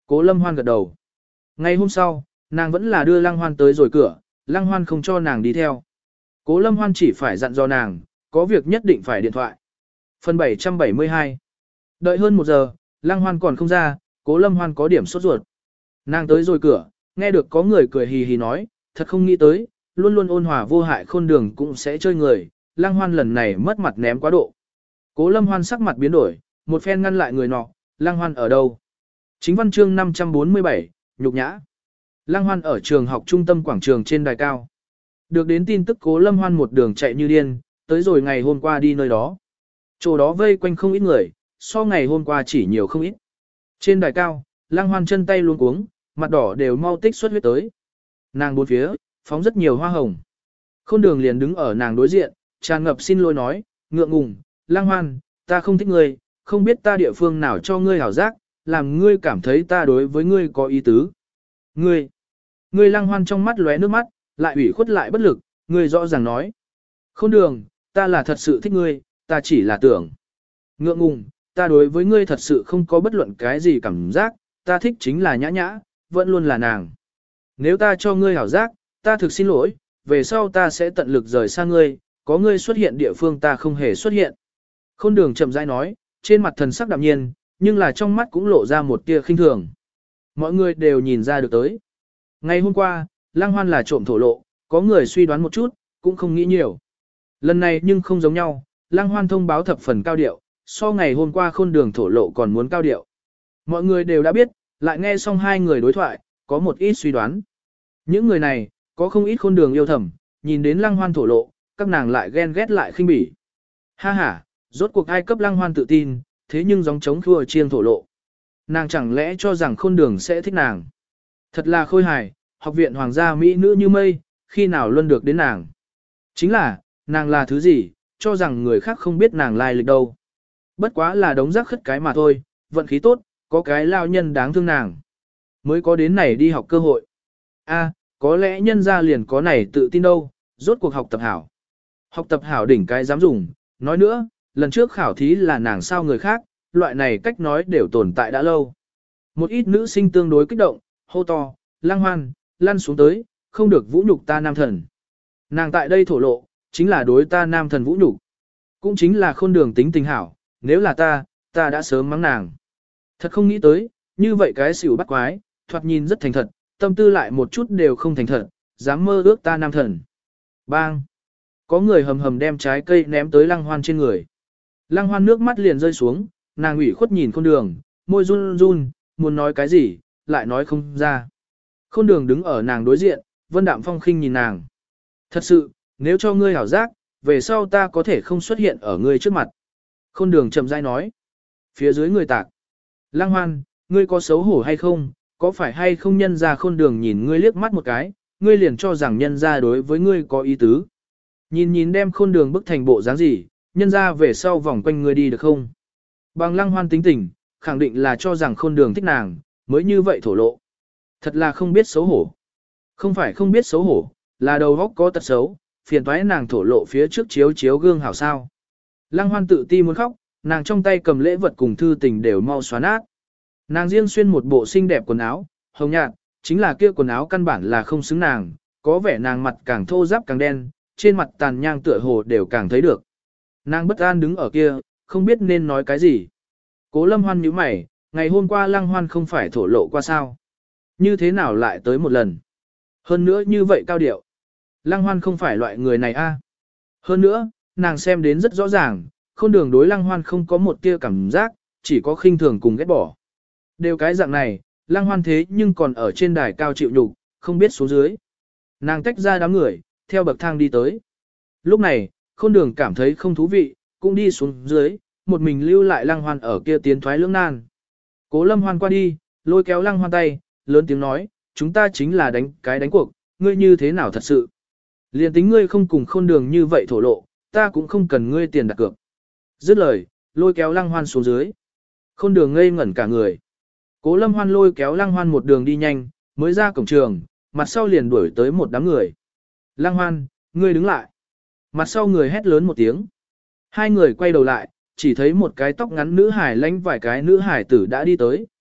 Cố Lâm Hoan gật đầu. Ngày hôm sau, nàng vẫn là đưa Lăng Hoan tới rồi cửa, Lăng Hoan không cho nàng đi theo. Cố Lâm Hoan chỉ phải dặn dò nàng, có việc nhất định phải điện thoại. Phần bảy trăm bảy mươi hai. Đợi hơn một giờ, Lăng Hoan còn không ra, Cố Lâm Hoan có điểm sốt ruột. Nàng tới rồi cửa, nghe được có người cười hì hì nói, thật không nghĩ tới, luôn luôn ôn hòa vô hại Khôn Đường cũng sẽ chơi người, Lăng Hoan lần này mất mặt ném quá độ. Cố Lâm Hoan sắc mặt biến đổi, một phen ngăn lại người nọ, Lăng Hoan ở đâu? Chính văn chương năm trăm bốn mươi bảy, nhục nhã. Lăng Hoan ở trường học trung tâm quảng trường trên đài cao. Được đến tin tức Cố Lâm Hoan một đường chạy như điên, tới rồi ngày hôm qua đi nơi đó. Chỗ đó vây quanh không ít người, so ngày hôm qua chỉ nhiều không ít. Trên đài cao, Lăng Hoan chân tay luống cuống, mặt đỏ đều mau tích xuất huyết tới. Nàng bốn phía, phóng rất nhiều hoa hồng. Khôn Đường liền đứng ở nàng đối diện, tràn ngập xin lỗi nói, ngượng ngùng, Lăng Hoan, ta không thích ngươi, không biết ta địa phương nào cho ngươi hảo giác, làm ngươi cảm thấy ta đối với ngươi có ý tứ. Ngươi, ngươi Lăng Hoan trong mắt lóe nước mắt, lại ủy khuất lại bất lực, ngươi rõ ràng nói. Khôn Đường, ta là thật sự thích ngươi, ta chỉ là tưởng. Ngượng ngùng, ta đối với ngươi thật sự không có bất luận cái gì cảm giác, ta thích chính là nhã nhã, vẫn luôn là nàng. Nếu ta cho ngươi hảo giác, ta thực xin lỗi, về sau ta sẽ tận lực rời xa ngươi, có ngươi xuất hiện địa phương ta không hề xuất hiện. Khôn Đường chậm rãi nói, trên mặt thần sắc đạm nhiên, nhưng là trong mắt cũng lộ ra một tia khinh thường. Mọi người đều nhìn ra được tới. Ngày hôm qua, Lăng Hoan là trộm thổ lộ, có người suy đoán một chút, cũng không nghĩ nhiều. Lần này nhưng không giống nhau, Lăng Hoan thông báo thập phần cao điệu, so ngày hôm qua Khôn Đường thổ lộ còn muốn cao điệu. Mọi người đều đã biết, lại nghe xong hai người đối thoại, có một ít suy đoán. Những người này, có không ít Khôn Đường yêu thầm, nhìn đến Lăng Hoan thổ lộ, các nàng lại ghen ghét lại khinh bỉ. Ha ha, rốt cuộc ai cấp Lăng Hoan tự tin, thế nhưng gióng trống khua chiêng thổ lộ. Nàng chẳng lẽ cho rằng Khôn Đường sẽ thích nàng. Thật là khôi hài, học viện hoàng gia mỹ nữ như mây, khi nào luôn được đến nàng. Chính là, nàng là thứ gì, cho rằng người khác không biết nàng lai lịch đâu. Bất quá là đống rác khất cái mà thôi, vận khí tốt, có cái lao nhân đáng thương nàng. Mới có đến này đi học cơ hội. A, có lẽ nhân gia liền có này tự tin đâu, rốt cuộc học tập hảo. Học tập hảo đỉnh cái dám dùng, nói nữa, lần trước khảo thí là nàng sao người khác, loại này cách nói đều tồn tại đã lâu. Một ít nữ sinh tương đối kích động, hô to, Lăng Hoan, lăn xuống tới, không được vũ nhục ta nam thần. Nàng tại đây thổ lộ, chính là đối ta nam thần vũ nhục. Cũng chính là Khôn Đường tính tình hảo, nếu là ta, ta đã sớm mắng nàng. Thật không nghĩ tới, như vậy cái xỉu bắt quái, thoạt nhìn rất thành thật, tâm tư lại một chút đều không thành thật, dám mơ ước ta nam thần. Bang! Có người hầm hầm đem trái cây ném tới Lăng Hoan trên người. Lăng Hoan nước mắt liền rơi xuống, nàng ủy khuất nhìn Khôn Đường, môi run run, muốn nói cái gì, lại nói không ra. Khôn Đường đứng ở nàng đối diện, Vân Đạm Phong khinh nhìn nàng. Thật sự, nếu cho ngươi hảo giác, về sau ta có thể không xuất hiện ở ngươi trước mặt. Khôn Đường chậm rãi nói. Phía dưới người tạc. Lăng Hoan, ngươi có xấu hổ hay không, có phải hay không nhân ra Khôn Đường nhìn ngươi liếc mắt một cái, ngươi liền cho rằng nhân ra đối với ngươi có ý tứ. Nhìn nhìn đem Khôn Đường bức thành bộ dáng gì, nhân ra về sau vòng quanh ngươi đi được không? Bằng Lăng Hoan tính tình, khẳng định là cho rằng Khôn Đường thích nàng, mới như vậy thổ lộ. Thật là không biết xấu hổ. Không phải không biết xấu hổ, là đầu óc có tật xấu, phiền toái nàng thổ lộ phía trước chiếu chiếu gương hảo sao. Lăng Hoan tự ti muốn khóc, nàng trong tay cầm lễ vật cùng thư tình đều mau xóa nát. Nàng riêng xuyên một bộ xinh đẹp quần áo, hồng nhạt, chính là kia quần áo căn bản là không xứng nàng, có vẻ nàng mặt càng thô ráp càng đen, trên mặt tàn nhang tựa hồ đều càng thấy được. Nàng bất an đứng ở kia, không biết nên nói cái gì. Cố Lâm Hoan nhíu mày, ngày hôm qua Lăng Hoan không phải thổ lộ qua sao? Như thế nào lại tới một lần? Hơn nữa như vậy cao điệu. Lăng Hoan không phải loại người này a. Hơn nữa, nàng xem đến rất rõ ràng, Khôn Đường đối Lăng Hoan không có một tia cảm giác, chỉ có khinh thường cùng ghét bỏ. Đều cái dạng này, Lăng Hoan thế nhưng còn ở trên đài cao chịu nhục, không biết xuống dưới. Nàng tách ra đám người, theo bậc thang đi tới. Lúc này, Khôn Đường cảm thấy không thú vị, cũng đi xuống dưới, một mình lưu lại Lăng Hoan ở kia tiến thoái lưỡng nan. Cố Lâm Hoan qua đi, lôi kéo Lăng Hoan tay, lớn tiếng nói, chúng ta chính là đánh cái đánh cuộc, ngươi như thế nào thật sự. Liên tính ngươi không cùng Khôn Đường như vậy thổ lộ, ta cũng không cần ngươi tiền đặt cược. Dứt lời, lôi kéo Lăng Hoan xuống dưới. Khôn Đường ngây ngẩn cả người. Cố Lâm Hoan lôi kéo Lăng Hoan một đường đi nhanh, mới ra cổng trường, mặt sau liền đuổi tới một đám người. Lăng Hoan, ngươi đứng lại. Mặt sau người hét lớn một tiếng. Hai người quay đầu lại, chỉ thấy một cái tóc ngắn nữ hải lánh vài cái nữ hải tử đã đi tới.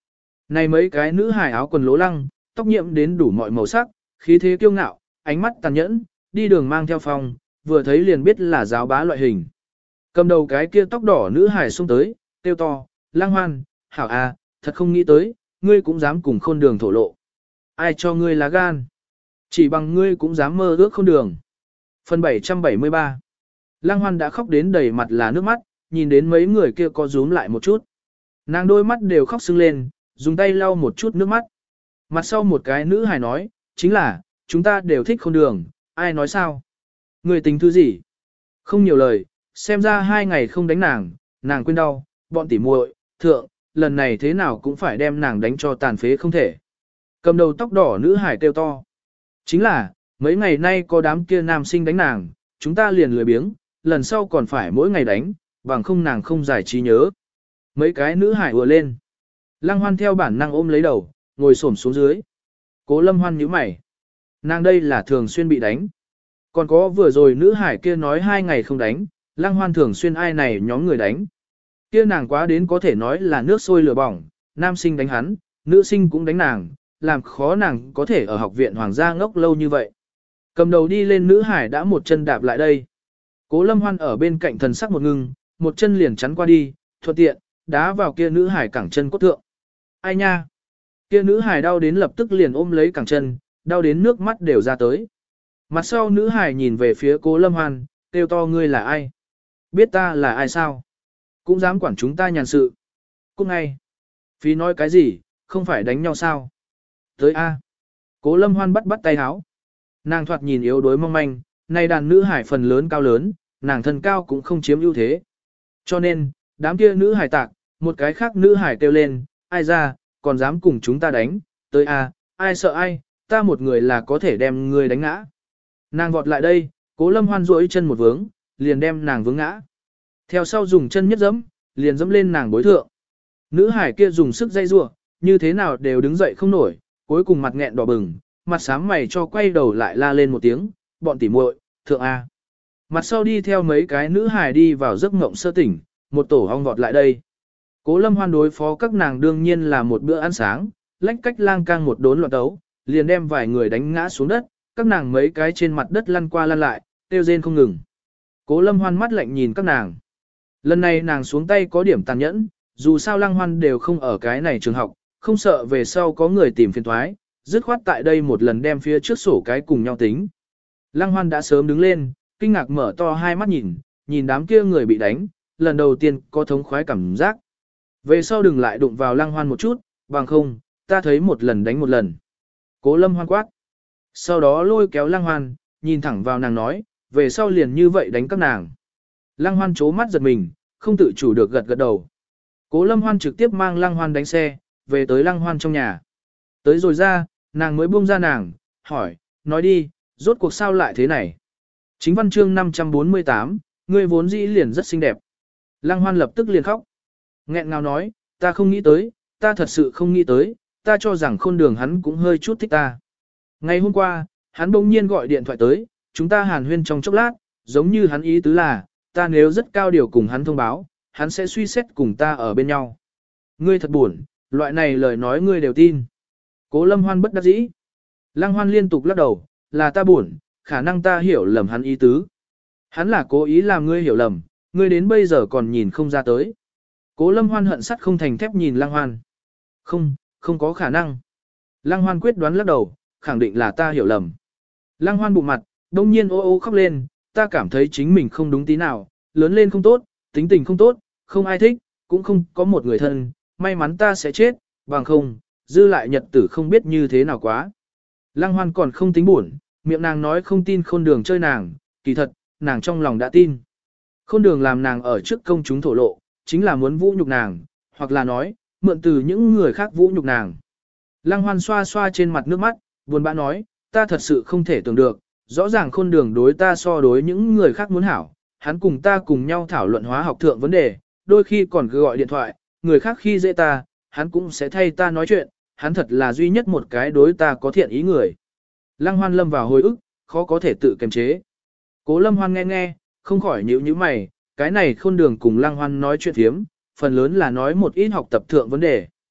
Này mấy cái nữ hài áo quần lố lăng, tóc nhiễm đến đủ mọi màu sắc, khí thế kiêu ngạo, ánh mắt tàn nhẫn, đi đường mang theo phong, vừa thấy liền biết là giáo bá loại hình. Cầm đầu cái kia tóc đỏ nữ hài xông tới, kêu to, Lăng Hoan, hảo à, thật không nghĩ tới, ngươi cũng dám cùng khôn đường thổ lộ. Ai cho ngươi lá gan? Chỉ bằng ngươi cũng dám mơ ước khôn đường. Phần bảy trăm bảy mươi ba. Lăng Hoan đã khóc đến đầy mặt là nước mắt, nhìn đến mấy người kia có rúm lại một chút. Nàng đôi mắt đều khóc sưng lên, dùng tay lau một chút nước mắt. Mặt sau một cái nữ hài nói, chính là, chúng ta đều thích khôn đường, ai nói sao? Người tính thứ gì? Không nhiều lời, xem ra hai ngày không đánh nàng, nàng quên đau, bọn tỉ muội, thượng, lần này thế nào cũng phải đem nàng đánh cho tàn phế không thể. Cầm đầu tóc đỏ nữ hải kêu to. Chính là, mấy ngày nay có đám kia nam sinh đánh nàng, chúng ta liền lười biếng, lần sau còn phải mỗi ngày đánh, bằng không nàng không giải trí nhớ. Mấy cái nữ hải ùa lên. Lăng Hoan theo bản năng ôm lấy đầu, ngồi xổm xuống dưới. Cố Lâm Hoan nhíu mày. Nàng đây là thường xuyên bị đánh. Còn có vừa rồi nữ hải kia nói hai ngày không đánh, Lăng Hoan thường xuyên ai này nhóm người đánh. Kia nàng quá đến có thể nói là nước sôi lửa bỏng, nam sinh đánh hắn, nữ sinh cũng đánh nàng, làm khó nàng có thể ở học viện hoàng gia ngốc lâu như vậy. Cầm đầu đi lên nữ hải đã một chân đạp lại đây. Cố Lâm Hoan ở bên cạnh thần sắc một ngưng, một chân liền chắn qua đi, thuận tiện, đá vào kia nữ hải cẳng chân cốt thượng. Ai nha? Kia nữ hải đau đến lập tức liền ôm lấy cẳng chân, đau đến nước mắt đều ra tới. Mặt sau nữ hải nhìn về phía Cố Lâm Hoan, kêu to ngươi là ai? Biết ta là ai sao? Cũng dám quản chúng ta nhàn sự. Cút ngay. Phí nói cái gì, không phải đánh nhau sao? Tới A. Cố Lâm Hoan bắt bắt tay háo. Nàng thoạt nhìn yếu đuối mong manh, này đàn nữ hải phần lớn cao lớn, nàng thân cao cũng không chiếm ưu thế. Cho nên, đám kia nữ hải tạc, một cái khác nữ hải kêu lên, ai ra, còn dám cùng chúng ta đánh, tới A, ai sợ ai, ta một người là có thể đem người đánh ngã. Nàng vọt lại đây, Cố Lâm Hoan duỗi chân một vướng, liền đem nàng vướng ngã. Theo sau dùng chân nhất dẫm, liền dẫm lên nàng bối thượng. Nữ hải kia dùng sức dây rủa, như thế nào đều đứng dậy không nổi, cuối cùng mặt nghẹn đỏ bừng, mặt xám mày cho quay đầu lại la lên một tiếng, bọn tỉ muội, thượng A. Mặt sau đi theo mấy cái nữ hải đi vào giấc mộng sơ tỉnh, một tổ ong vọt lại đây. Cố Lâm Hoan đối phó các nàng đương nhiên là một bữa ăn sáng, lách cách lang cang một đốn loạn tấu, liền đem vài người đánh ngã xuống đất, các nàng mấy cái trên mặt đất lăn qua lăn lại, tiêu rên không ngừng. Cố Lâm Hoan mắt lạnh nhìn các nàng. Lần này nàng xuống tay có điểm tàn nhẫn, dù sao Lăng Hoan đều không ở cái này trường học, không sợ về sau có người tìm phiền thoái, dứt khoát tại đây một lần đem phía trước sổ cái cùng nhau tính. Lăng Hoan đã sớm đứng lên, kinh ngạc mở to hai mắt nhìn, nhìn đám kia người bị đánh, lần đầu tiên có thống khoái cảm giác. Về sau đừng lại đụng vào Lăng Hoan một chút, bằng không, ta thấy một lần đánh một lần. Cố Lâm Hoan quát. Sau đó lôi kéo Lăng Hoan, nhìn thẳng vào nàng nói, về sau liền như vậy đánh các nàng. Lăng Hoan chố mắt giật mình, không tự chủ được gật gật đầu. Cố Lâm Hoan trực tiếp mang Lăng Hoan đánh xe, về tới Lăng Hoan trong nhà. Tới rồi ra, nàng mới buông ra nàng, hỏi, nói đi, rốt cuộc sao lại thế này? Chính văn chương năm trăm bốn mươi tám, ngươi vốn dĩ liền rất xinh đẹp. Lăng Hoan lập tức liền khóc. Nghẹn ngào nói, ta không nghĩ tới, ta thật sự không nghĩ tới, ta cho rằng khôn đường hắn cũng hơi chút thích ta. Ngày hôm qua, hắn bỗng nhiên gọi điện thoại tới, chúng ta hàn huyên trong chốc lát, giống như hắn ý tứ là, ta nếu rất cao điều cùng hắn thông báo, hắn sẽ suy xét cùng ta ở bên nhau. Ngươi thật buồn, loại này lời nói ngươi đều tin. Cố Lâm Hoan bất đắc dĩ. Lăng Hoan liên tục lắc đầu, là ta buồn, khả năng ta hiểu lầm hắn ý tứ. Hắn là cố ý làm ngươi hiểu lầm, ngươi đến bây giờ còn nhìn không ra tới. Cố Lâm Hoan hận sắt không thành thép nhìn Lăng Hoan. Không, không có khả năng. Lăng Hoan quyết đoán lắc đầu, khẳng định là ta hiểu lầm. Lăng Hoan bụng mặt, đông nhiên ô ô khóc lên, ta cảm thấy chính mình không đúng tí nào, lớn lên không tốt, tính tình không tốt, không ai thích, cũng không có một người thân, may mắn ta sẽ chết, bằng không, dư lại nhật tử không biết như thế nào quá. Lăng Hoan còn không tính buồn, miệng nàng nói không tin khôn đường chơi nàng, kỳ thật, nàng trong lòng đã tin. Khôn đường làm nàng ở trước công chúng thổ lộ, chính là muốn vũ nhục nàng, hoặc là nói, mượn từ những người khác vũ nhục nàng. Lăng Hoan xoa xoa trên mặt nước mắt, buồn bã nói, ta thật sự không thể tưởng được, rõ ràng khôn đường đối ta so đối những người khác muốn hảo, hắn cùng ta cùng nhau thảo luận hóa học thượng vấn đề, đôi khi còn cứ gọi điện thoại, người khác khi dễ ta, hắn cũng sẽ thay ta nói chuyện, hắn thật là duy nhất một cái đối ta có thiện ý người. Lăng Hoan lâm vào hồi ức, khó có thể tự kiềm chế. Cố Lâm Hoan nghe nghe, không khỏi nhíu nhíu mày, cái này khôn đường cùng Lăng Hoan nói chuyện thiếm, phần lớn là nói một ít học tập thượng vấn đề.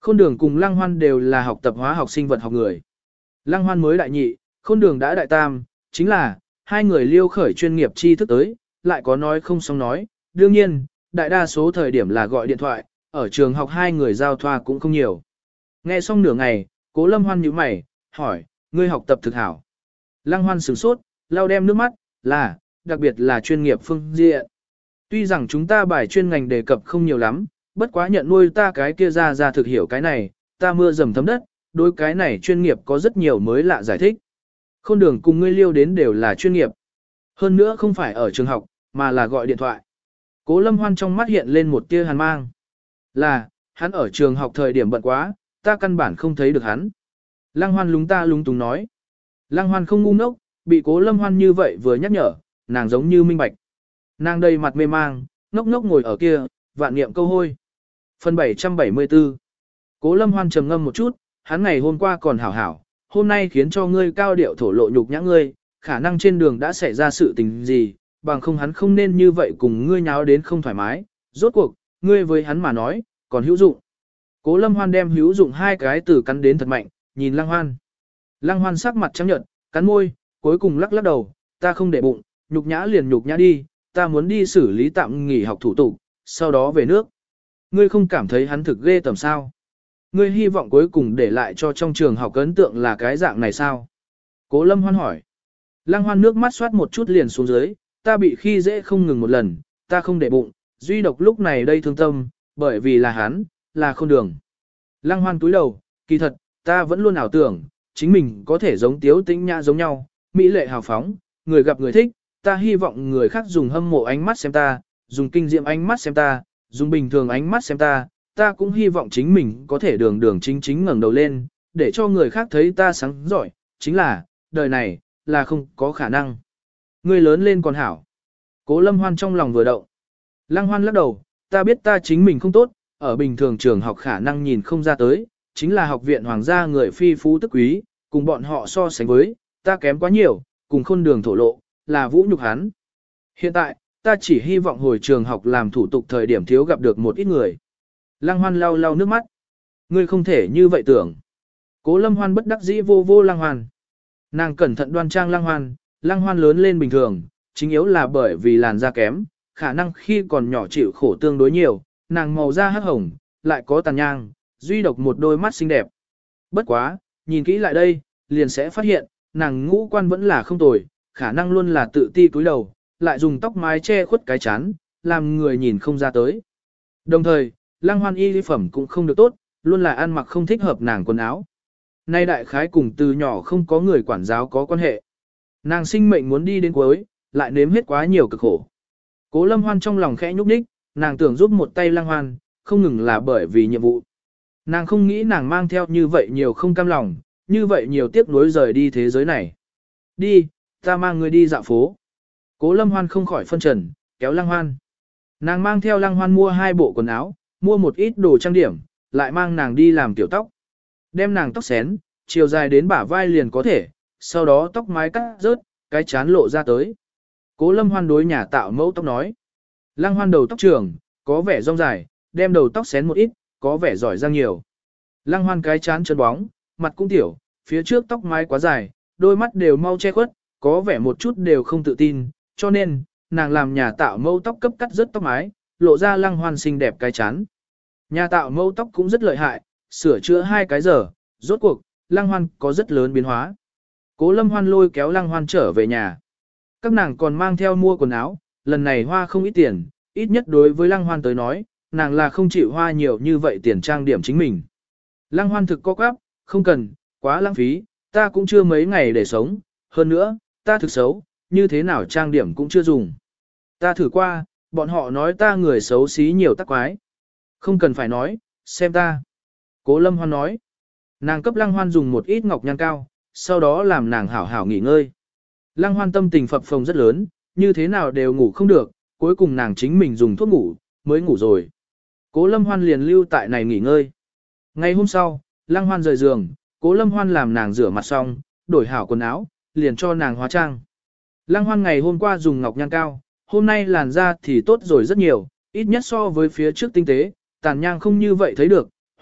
Khôn Đường cùng Lăng Hoan đều là học tập hóa học sinh vật học người. Lăng Hoan mới đại nhị, Khôn Đường đã đại tam, chính là, hai người liêu khởi chuyên nghiệp tri thức tới, lại có nói không xong nói. Đương nhiên, đại đa số thời điểm là gọi điện thoại, ở trường học hai người giao thoa cũng không nhiều. Nghe xong nửa ngày, Cố Lâm Hoan nhíu mày, hỏi, ngươi học tập thực hảo. Lăng Hoan sửng sốt, lau đem nước mắt, là, đặc biệt là chuyên nghiệp phương diện. Tuy rằng chúng ta bài chuyên ngành đề cập không nhiều lắm, bất quá nhận nuôi ta cái kia ra ra thực hiểu cái này, ta mưa dầm thấm đất, đối cái này chuyên nghiệp có rất nhiều mới lạ giải thích. Khôn Đường cùng ngươi liêu đến đều là chuyên nghiệp. Hơn nữa không phải ở trường học, mà là gọi điện thoại. Cố Lâm Hoan trong mắt hiện lên một tia hàn mang. Là, hắn ở trường học thời điểm bận quá, ta căn bản không thấy được hắn. Lăng Hoan lúng ta lúng túng nói. Lăng Hoan không ngu ngốc, bị Cố Lâm Hoan như vậy vừa nhắc nhở, nàng giống như minh bạch. Nàng đầy mặt mê mang, ngốc ngốc ngồi ở kia, vạn niệm câu hôi. Phần bảy trăm bảy mươi tư. Cố Lâm Hoan trầm ngâm một chút, hắn ngày hôm qua còn hảo hảo, hôm nay khiến cho ngươi cao điệu thổ lộ nhục nhã ngươi, khả năng trên đường đã xảy ra sự tình gì, bằng không hắn không nên như vậy cùng ngươi nháo đến không thoải mái, rốt cuộc, ngươi với hắn mà nói, còn hữu dụng. Cố Lâm Hoan đem hữu dụng hai cái từ cắn đến thật mạnh, nhìn Lăng Hoan. Lăng Hoan sắc mặt trắng nhợt, cắn môi, cuối cùng lắc lắc đầu, ta không để bụng, nhục nhã liền nhục nhã đi, ta muốn đi xử lý tạm nghỉ học thủ tục, sau đó về nước. Ngươi không cảm thấy hắn thực ghê tầm sao? Ngươi hy vọng cuối cùng để lại cho trong trường học ấn tượng là cái dạng này sao? Cố Lâm Hoan hỏi. Lăng Hoan nước mắt xoát một chút liền xuống dưới, ta bị khi dễ không ngừng một lần, ta không để bụng, duy độc lúc này đây thương tâm, bởi vì là hắn, là Khôn Đường. Lăng Hoan túi đầu, kỳ thật, ta vẫn luôn ảo tưởng, chính mình có thể giống Tiếu Tĩnh Nhã giống nhau, mỹ lệ hào phóng, người gặp người thích, ta hy vọng người khác dùng hâm mộ ánh mắt xem ta, dùng kinh diệm ánh mắt xem ta, dùng bình thường ánh mắt xem ta, ta cũng hy vọng chính mình có thể đường đường chính chính ngẩng đầu lên, để cho người khác thấy ta sáng giỏi, chính là, đời này, là không có khả năng. Người lớn lên còn hảo. Cố Lâm Hoan trong lòng vừa động. Lăng Hoan lắc đầu, ta biết ta chính mình không tốt, ở bình thường trường học khả năng nhìn không ra tới, chính là học viện hoàng gia người phi phú tức quý, cùng bọn họ so sánh với, ta kém quá nhiều, cùng Khôn Đường thổ lộ, là vũ nhục hắn. Hiện tại, ta chỉ hy vọng hồi trường học làm thủ tục thời điểm thiếu gặp được một ít người. Lăng Hoan lau lau nước mắt. Ngươi không thể như vậy tưởng. Cố Lâm Hoan bất đắc dĩ vô vô Lăng Hoan. Nàng cẩn thận đoan trang Lăng Hoan, Lăng Hoan lớn lên bình thường, chính yếu là bởi vì làn da kém, khả năng khi còn nhỏ chịu khổ tương đối nhiều, nàng màu da hắc hồng, lại có tàn nhang, duy độc một đôi mắt xinh đẹp. Bất quá, nhìn kỹ lại đây, liền sẽ phát hiện, nàng ngũ quan vẫn là không tồi, khả năng luôn là tự ti cúi đầu, lại dùng tóc mái che khuất cái chán, làm người nhìn không ra tới. Đồng thời, Lăng Hoan y lý phẩm cũng không được tốt, luôn là ăn mặc không thích hợp nàng quần áo. Nay đại khái cùng từ nhỏ không có người quản giáo có quan hệ. Nàng sinh mệnh muốn đi đến cuối, lại nếm hết quá nhiều cực khổ. Cố Lâm Hoan trong lòng khẽ nhúc nhích, nàng tưởng giúp một tay Lăng Hoan, không ngừng là bởi vì nhiệm vụ. Nàng không nghĩ nàng mang theo như vậy nhiều không cam lòng, như vậy nhiều tiếc nuối rời đi thế giới này. Đi, ta mang người đi dạo phố. Cố Lâm Hoan không khỏi phân trần, kéo Lăng Hoan. Nàng mang theo Lăng Hoan mua hai bộ quần áo, mua một ít đồ trang điểm, lại mang nàng đi làm tiểu tóc. Đem nàng tóc xén, chiều dài đến bả vai liền có thể, sau đó tóc mái cắt rớt, cái chán lộ ra tới. Cố Lâm Hoan đối nhà tạo mẫu tóc nói. Lăng Hoan đầu tóc trường, có vẻ rong dài, đem đầu tóc xén một ít, có vẻ giỏi giang nhiều. Lăng Hoan cái chán chân bóng, mặt cũng tiểu, phía trước tóc mái quá dài, đôi mắt đều mau che khuất, có vẻ một chút đều không tự tin, cho nên, nàng làm nhà tạo mẫu tóc cấp cắt rớt tóc mái, lộ ra Lăng Hoan xinh đẹp cái chán. Nhà tạo mẫu tóc cũng rất lợi hại, sửa chữa hai cái giờ, rốt cuộc, Lăng Hoan có rất lớn biến hóa. Cố Lâm Hoan lôi kéo Lăng Hoan trở về nhà. Các nàng còn mang theo mua quần áo, lần này hoa không ít tiền, ít nhất đối với Lăng Hoan tới nói, nàng là không chịu hoa nhiều như vậy tiền trang điểm chính mình. Lăng Hoan thực có quáp, không cần, quá lãng phí, ta cũng chưa mấy ngày để sống, hơn nữa, ta thực xấu, như thế nào trang điểm cũng chưa dùng. Ta thử qua, bọn họ nói ta người xấu xí nhiều tắc quái. Không cần phải nói, xem ta. Cố Lâm Hoan nói. Nàng cấp Lăng Hoan dùng một ít ngọc nhan cao, sau đó làm nàng hảo hảo nghỉ ngơi. Lăng Hoan tâm tình phập phồng rất lớn, như thế nào đều ngủ không được, cuối cùng nàng chính mình dùng thuốc ngủ, mới ngủ rồi. Cố Lâm Hoan liền lưu tại này nghỉ ngơi. Ngày hôm sau, Lăng Hoan rời giường, Cố Lâm Hoan làm nàng rửa mặt xong, đổi hảo quần áo, liền cho nàng hóa trang. Lăng Hoan ngày hôm qua dùng ngọc nhan cao, hôm nay làn da thì tốt rồi rất nhiều, ít nhất so với phía trước tinh tế, tàn nhang không như vậy thấy được,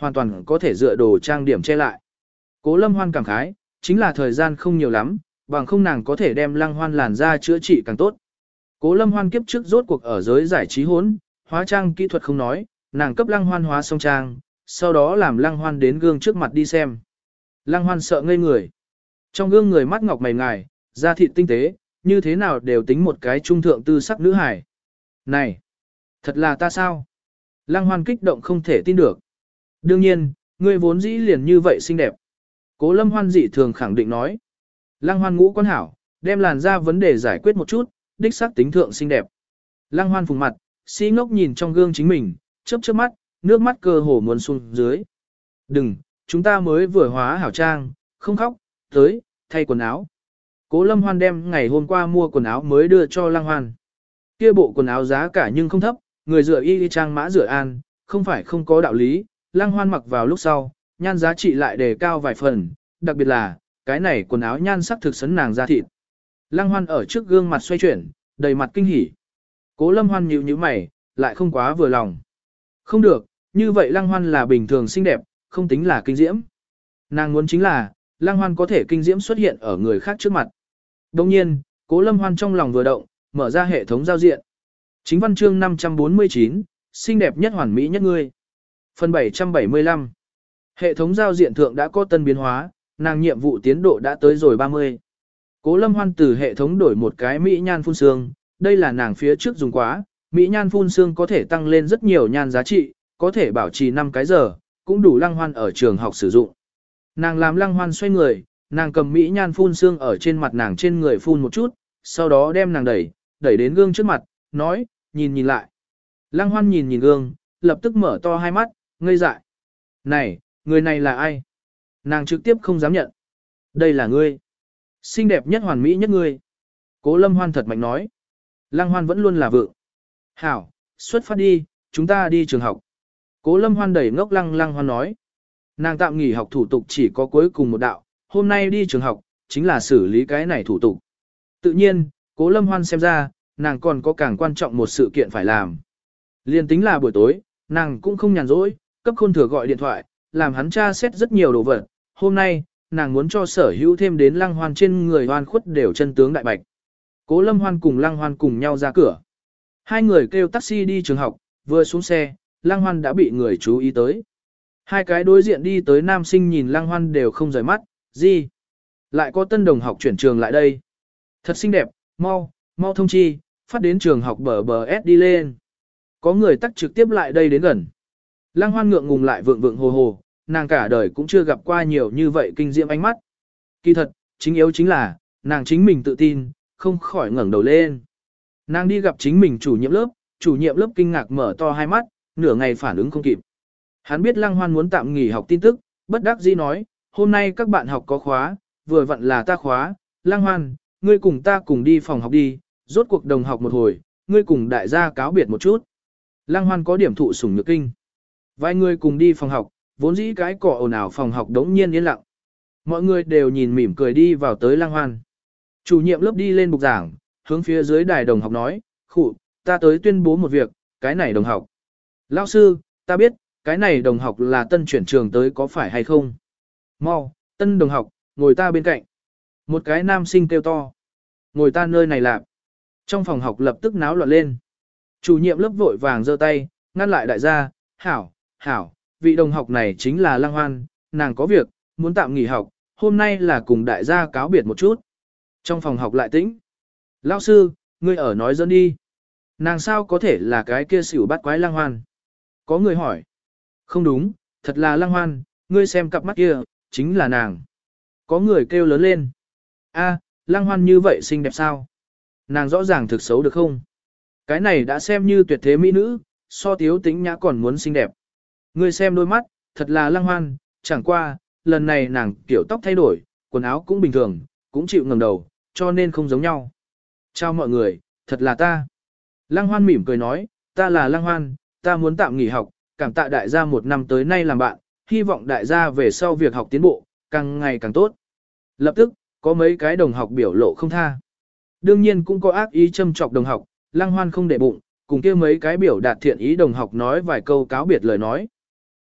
hoàn toàn có thể dựa đồ trang điểm che lại. Cố Lâm Hoan cảm khái, chính là thời gian không nhiều lắm, bằng không nàng có thể đem Lăng Hoan làn da chữa trị càng tốt. Cố Lâm Hoan kiếp trước rốt cuộc ở giới giải trí hốn, hóa trang kỹ thuật không nói, nàng cấp Lăng Hoan hóa xong trang, sau đó làm Lăng Hoan đến gương trước mặt đi xem. Lăng Hoan sợ ngây người. Trong gương người mắt ngọc mày ngài, da thịt tinh tế, như thế nào đều tính một cái trung thượng tư sắc nữ hải. Này, thật là ta sao? Lăng Hoan kích động không thể tin được. Đương nhiên, ngươi vốn dĩ liền như vậy xinh đẹp. Cố Lâm Hoan dị thường khẳng định nói. Lăng Hoan ngũ quan hảo, đem làn da vấn đề giải quyết một chút, đích xác tính thượng xinh đẹp. Lăng Hoan phùng mặt, si ngốc nhìn trong gương chính mình, chớp chớp mắt, nước mắt cơ hồ muốn xuống dưới. Đừng, chúng ta mới vừa hóa hảo trang, không khóc, tới, thay quần áo. Cố Lâm Hoan đem ngày hôm qua mua quần áo mới đưa cho Lăng Hoan. Kia bộ quần áo giá cả nhưng không thấp, người rửa y trang mã rửa an, không phải không có đạo lý. Lăng Hoan mặc vào lúc sau, nhan giá trị lại đề cao vài phần, đặc biệt là, cái này quần áo nhan sắc thực sấn nàng da thịt. Lăng Hoan ở trước gương mặt xoay chuyển, đầy mặt kinh hỉ. Cố Lâm Hoan nhíu nhíu mày, lại không quá vừa lòng. Không được, như vậy Lăng Hoan là bình thường xinh đẹp, không tính là kinh diễm. Nàng muốn chính là, Lăng Hoan có thể kinh diễm xuất hiện ở người khác trước mặt. Đồng nhiên, Cố Lâm Hoan trong lòng vừa động, mở ra hệ thống giao diện. Chính văn chương năm trăm bốn mươi chín, xinh đẹp nhất hoàn mỹ nhất ngươi. Phần bảy trăm bảy mươi lăm. Hệ thống giao diện thượng đã có tân biến hóa, nàng nhiệm vụ tiến độ đã tới rồi ba mươi. Cố Lâm Hoan từ hệ thống đổi một cái mỹ nhan phun xương, đây là nàng phía trước dùng quá, mỹ nhan phun xương có thể tăng lên rất nhiều nhan giá trị, có thể bảo trì năm cái giờ, cũng đủ Lăng Hoan ở trường học sử dụng. Nàng làm Lăng Hoan xoay người, nàng cầm mỹ nhan phun xương ở trên mặt nàng trên người phun một chút, sau đó đem nàng đẩy, đẩy đến gương trước mặt, nói, nhìn nhìn lại. Lăng Hoan nhìn nhìn gương, lập tức mở to hai mắt, ngây dại. Này, người này là ai? Nàng trực tiếp không dám nhận. Đây là ngươi. Xinh đẹp nhất hoàn mỹ nhất ngươi. Cố Lâm Hoan thật mạnh nói. Lăng Hoan vẫn luôn là vượng. Hảo, xuất phát đi, chúng ta đi trường học. Cố Lâm Hoan đẩy ngốc Lăng Lăng Hoan nói. Nàng tạm nghỉ học thủ tục chỉ có cuối cùng một đạo, hôm nay đi trường học, chính là xử lý cái này thủ tục. Tự nhiên, Cố Lâm Hoan xem ra, nàng còn có càng quan trọng một sự kiện phải làm. Liên tính là buổi tối, nàng cũng không nhàn rỗi, cấp Khôn Thừa gọi điện thoại, làm hắn tra xét rất nhiều đồ vật. Hôm nay, nàng muốn cho sở hữu thêm đến Lăng Hoan trên người hoan khuất đều chân tướng đại bạch. Cố Lâm Hoan cùng Lăng Hoan cùng nhau ra cửa. Hai người kêu taxi đi trường học, vừa xuống xe, Lăng Hoan đã bị người chú ý tới. Hai cái đối diện đi tới nam sinh nhìn Lăng Hoan đều không rời mắt, gì? Lại có tân đồng học chuyển trường lại đây. Thật xinh đẹp, mau, mau thông chi, phát đến trường học bờ bờ S đi lên. Có người tắt trực tiếp lại đây đến gần. Lăng Hoan ngượng ngùng lại vượng vượng hồ hồ, nàng cả đời cũng chưa gặp qua nhiều như vậy kinh diễm ánh mắt. Kỳ thật, chính yếu chính là, nàng chính mình tự tin, không khỏi ngẩng đầu lên. Nàng đi gặp chính mình chủ nhiệm lớp, chủ nhiệm lớp kinh ngạc mở to hai mắt, nửa ngày phản ứng không kịp. Hắn biết Lăng Hoan muốn tạm nghỉ học tin tức, bất đắc dĩ nói, hôm nay các bạn học có khóa, vừa vặn là ta khóa, Lăng Hoan, ngươi cùng ta cùng đi phòng học đi, rốt cuộc đồng học một hồi, ngươi cùng đại gia cáo biệt một chút. Lăng Hoan có điểm thụ sủng nhược kinh. Vài người cùng đi phòng học, vốn dĩ cái cỏ ồn ào phòng học đống nhiên yên lặng. Mọi người đều nhìn mỉm cười đi vào tới Lăng Hoan. Chủ nhiệm lớp đi lên bục giảng, hướng phía dưới đài đồng học nói, khụ, ta tới tuyên bố một việc, cái này đồng học. Lão sư, ta biết, cái này đồng học là tân chuyển trường tới có phải hay không? Mau, tân đồng học, ngồi ta bên cạnh. Một cái nam sinh kêu to. Ngồi ta nơi này làm. Trong phòng học lập tức náo loạn lên. Chủ nhiệm lớp vội vàng giơ tay, ngăn lại đại gia, hảo, hảo, vị đồng học này chính là Lăng Hoan, nàng có việc, muốn tạm nghỉ học, hôm nay là cùng đại gia cáo biệt một chút. Trong phòng học lại tĩnh. Lão sư, ngươi ở nói dẫn đi. Nàng sao có thể là cái kia xỉu bắt quái Lăng Hoan? Có người hỏi. Không đúng, thật là Lăng Hoan, ngươi xem cặp mắt kia, chính là nàng. Có người kêu lớn lên. A, Lăng Hoan như vậy xinh đẹp sao? Nàng rõ ràng thực xấu được không? Cái này đã xem như tuyệt thế mỹ nữ, so Tiếu Tĩnh Nhã còn muốn xinh đẹp. Ngươi xem đôi mắt, thật là Lăng Hoan, chẳng qua, lần này nàng kiểu tóc thay đổi, quần áo cũng bình thường, cũng chịu ngẩng đầu, cho nên không giống nhau. Chào mọi người, thật là ta. Lăng Hoan mỉm cười nói, ta là Lăng Hoan, ta muốn tạm nghỉ học, cảm tạ đại gia một năm tới nay làm bạn, hy vọng đại gia về sau việc học tiến bộ, càng ngày càng tốt. Lập tức, có mấy cái đồng học biểu lộ không tha. Đương nhiên cũng có ác ý châm chọc đồng học, Lăng Hoan không để bụng, cùng kia mấy cái biểu đạt thiện ý đồng học nói vài câu cáo biệt lời nói.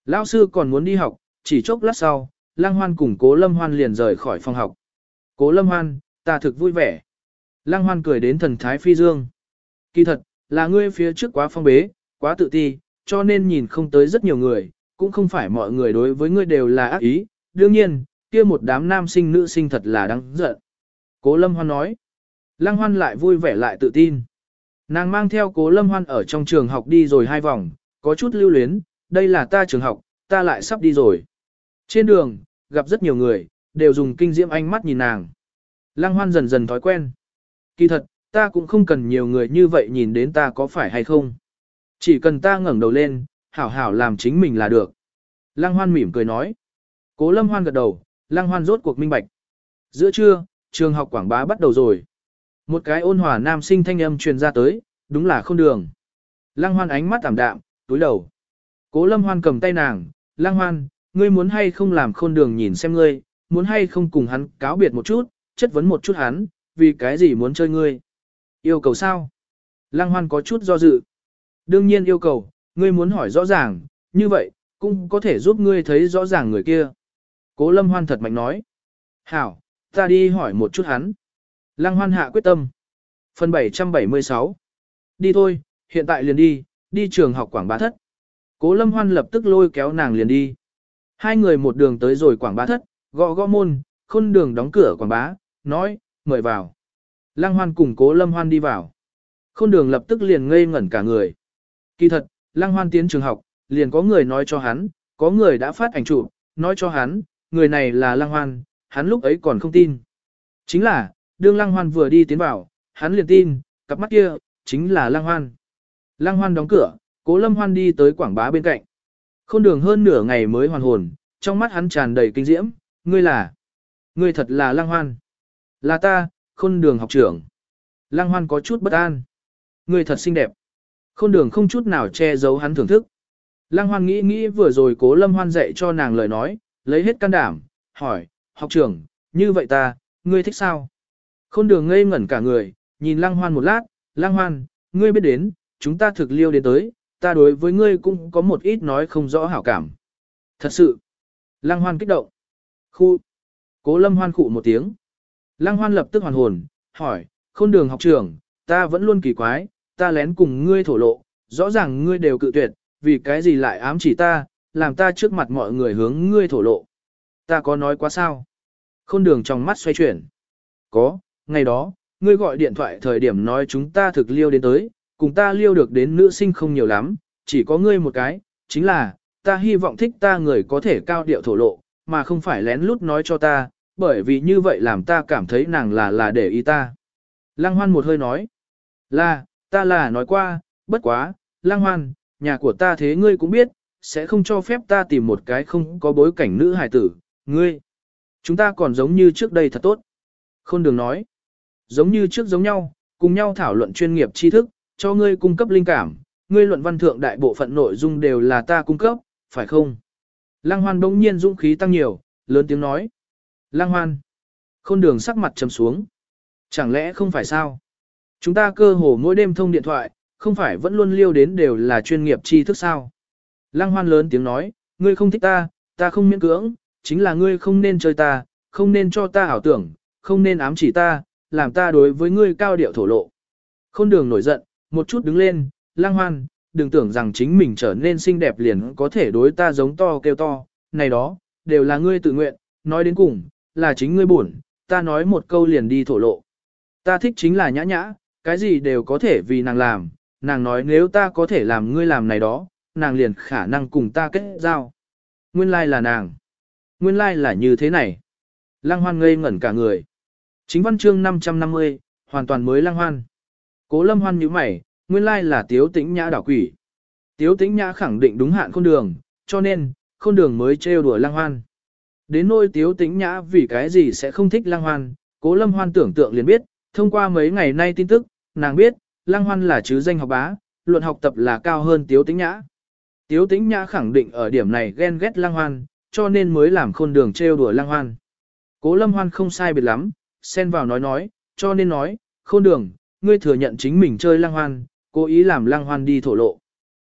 Lão sư còn muốn đi học, chỉ chốc lát sau, Lăng Hoan cùng Cố Lâm Hoan liền rời khỏi phòng học. Cố Lâm Hoan, ta thực vui vẻ. Lăng Hoan cười đến thần thái phi dương. Kỳ thật, là ngươi phía trước quá phong bế, quá tự ti, cho nên nhìn không tới rất nhiều người, cũng không phải mọi người đối với ngươi đều là ác ý. Đương nhiên, kia một đám nam sinh nữ sinh thật là đáng giận. Cố Lâm Hoan nói. Lăng Hoan lại vui vẻ lại tự tin. Nàng mang theo Cố Lâm Hoan ở trong trường học đi rồi hai vòng, có chút lưu luyến, đây là ta trường học, ta lại sắp đi rồi. Trên đường, gặp rất nhiều người, đều dùng kinh diễm ánh mắt nhìn nàng. Lăng Hoan dần dần thói quen. Kỳ thật, ta cũng không cần nhiều người như vậy nhìn đến ta có phải hay không. Chỉ cần ta ngẩng đầu lên, hảo hảo làm chính mình là được. Lăng Hoan mỉm cười nói. Cố Lâm Hoan gật đầu, Lăng Hoan rốt cuộc minh bạch. Giữa trưa, trường học quảng bá bắt đầu rồi. Một cái ôn hòa nam sinh thanh âm truyền ra tới, đúng là Khôn Đường. Lăng Hoan ánh mắt ảm đạm, túi đầu. Cố Lâm Hoan cầm tay nàng, Lăng Hoan, ngươi muốn hay không làm Khôn Đường nhìn xem ngươi, muốn hay không cùng hắn cáo biệt một chút, chất vấn một chút hắn, vì cái gì muốn chơi ngươi. Yêu cầu sao? Lăng Hoan có chút do dự. Đương nhiên yêu cầu, ngươi muốn hỏi rõ ràng, như vậy, cũng có thể giúp ngươi thấy rõ ràng người kia. Cố Lâm Hoan thật mạnh nói. Hảo, ta đi hỏi một chút hắn. Lăng Hoan hạ quyết tâm. Phần bảy trăm bảy mươi sáu. Đi thôi, hiện tại liền đi, đi trường học Quảng Bá Thất. Cố Lâm Hoan lập tức lôi kéo nàng liền đi. Hai người một đường tới rồi Quảng Bá Thất, gõ gõ môn, Khôn Đường đóng cửa Quảng Bá, nói, mời vào. Lăng Hoan cùng Cố Lâm Hoan đi vào. Khôn Đường lập tức liền ngây ngẩn cả người. Kỳ thật, Lăng Hoan tiến trường học, liền có người nói cho hắn, có người đã phát ảnh chụp, nói cho hắn, người này là Lăng Hoan, hắn lúc ấy còn không tin. Chính là, đương Lăng Hoan vừa đi tiến vào, hắn liền tin, cặp mắt kia, chính là Lăng Hoan. Lăng Hoan đóng cửa, Cố Lâm Hoan đi tới Quảng Bá bên cạnh. Khôn Đường hơn nửa ngày mới hoàn hồn, trong mắt hắn tràn đầy kinh diễm, ngươi là, ngươi thật là Lăng Hoan. Là ta, Khôn Đường học trưởng. Lăng Hoan có chút bất an. Ngươi thật xinh đẹp. Khôn Đường không chút nào che giấu hắn thưởng thức. Lăng Hoan nghĩ nghĩ vừa rồi Cố Lâm Hoan dạy cho nàng lời nói, lấy hết can đảm, hỏi, học trưởng, như vậy ta, ngươi thích sao? Khôn Đường ngây ngẩn cả người, nhìn Lăng Hoan một lát, Lăng Hoan, ngươi biết đến, chúng ta thực liêu đến tới, ta đối với ngươi cũng có một ít nói không rõ hảo cảm. Thật sự. Lăng Hoan kích động. Khu. Cố Lâm Hoan khụ một tiếng. Lăng Hoan lập tức hoàn hồn, hỏi, Khôn Đường học trưởng, ta vẫn luôn kỳ quái, ta lén cùng ngươi thổ lộ, rõ ràng ngươi đều cự tuyệt, vì cái gì lại ám chỉ ta, làm ta trước mặt mọi người hướng ngươi thổ lộ. Ta có nói quá sao? Khôn Đường trong mắt xoay chuyển. Có, ngày đó, ngươi gọi điện thoại thời điểm nói chúng ta thực liêu đến tới, cùng ta liêu được đến nữ sinh không nhiều lắm, chỉ có ngươi một cái, chính là, ta hy vọng thích ta người có thể cao điệu thổ lộ, mà không phải lén lút nói cho ta, bởi vì như vậy làm ta cảm thấy nàng là là để ý ta. Lăng Hoan một hơi nói, là, ta là nói qua, bất quá, Lăng Hoan, nhà của ta thế ngươi cũng biết, sẽ không cho phép ta tìm một cái không có bối cảnh nữ hài tử, ngươi. Chúng ta còn giống như trước đây thật tốt. Khôn Đường nói, giống như trước giống nhau, cùng nhau thảo luận chuyên nghiệp tri thức, cho ngươi cung cấp linh cảm, ngươi luận văn thượng đại bộ phận nội dung đều là ta cung cấp, phải không? Lăng Hoan bỗng nhiên dũng khí tăng nhiều, lớn tiếng nói. Lăng Hoan. Khôn Đường sắc mặt trầm xuống. Chẳng lẽ không phải sao? Chúng ta cơ hồ mỗi đêm thông điện thoại, không phải vẫn luôn liêu đến đều là chuyên nghiệp tri thức sao? Lăng Hoan lớn tiếng nói, ngươi không thích ta, ta không miễn cưỡng, chính là ngươi không nên chơi ta, không nên cho ta ảo tưởng, không nên ám chỉ ta, làm ta đối với ngươi cao điệu thổ lộ. Khôn Đường nổi giận, một chút đứng lên, Lăng Hoan, đừng tưởng rằng chính mình trở nên xinh đẹp liền có thể đối ta giống to kêu to, này đó, đều là ngươi tự nguyện, nói đến cùng, là chính ngươi buồn, ta nói một câu liền đi thổ lộ. Ta thích chính là nhã nhã, cái gì đều có thể vì nàng làm, nàng nói nếu ta có thể làm ngươi làm này đó, nàng liền khả năng cùng ta kết giao. Nguyên lai like là nàng. Nguyên lai like là như thế này. Lăng Hoan ngây ngẩn cả người. Chính văn chương năm trăm năm mươi, hoàn toàn mới Lăng Hoan. Cố Lâm Hoan nhíu mày, nguyên lai like là Tiếu Tĩnh Nhã đảo quỷ. Tiếu Tĩnh Nhã khẳng định đúng hạn Khôn Đường, cho nên, Khôn Đường mới trêu đùa Lăng Hoan. Đến nỗi Tiếu Tĩnh Nhã vì cái gì sẽ không thích Lăng Hoan, Cố Lâm Hoan tưởng tượng liền biết, thông qua mấy ngày nay tin tức, nàng biết, Lăng Hoan là chứ danh học bá, luận học tập là cao hơn Tiếu Tĩnh Nhã. Tiếu Tĩnh Nhã khẳng định ở điểm này ghen ghét Lăng Hoan, cho nên mới làm Khôn Đường trêu đùa Lăng Hoan. Cố Lâm Hoan không sai biệt lắm, xen vào nói nói, cho nên nói, Khôn Đường, ngươi thừa nhận chính mình chơi Lăng Hoan, cố ý làm Lăng Hoan đi thổ lộ.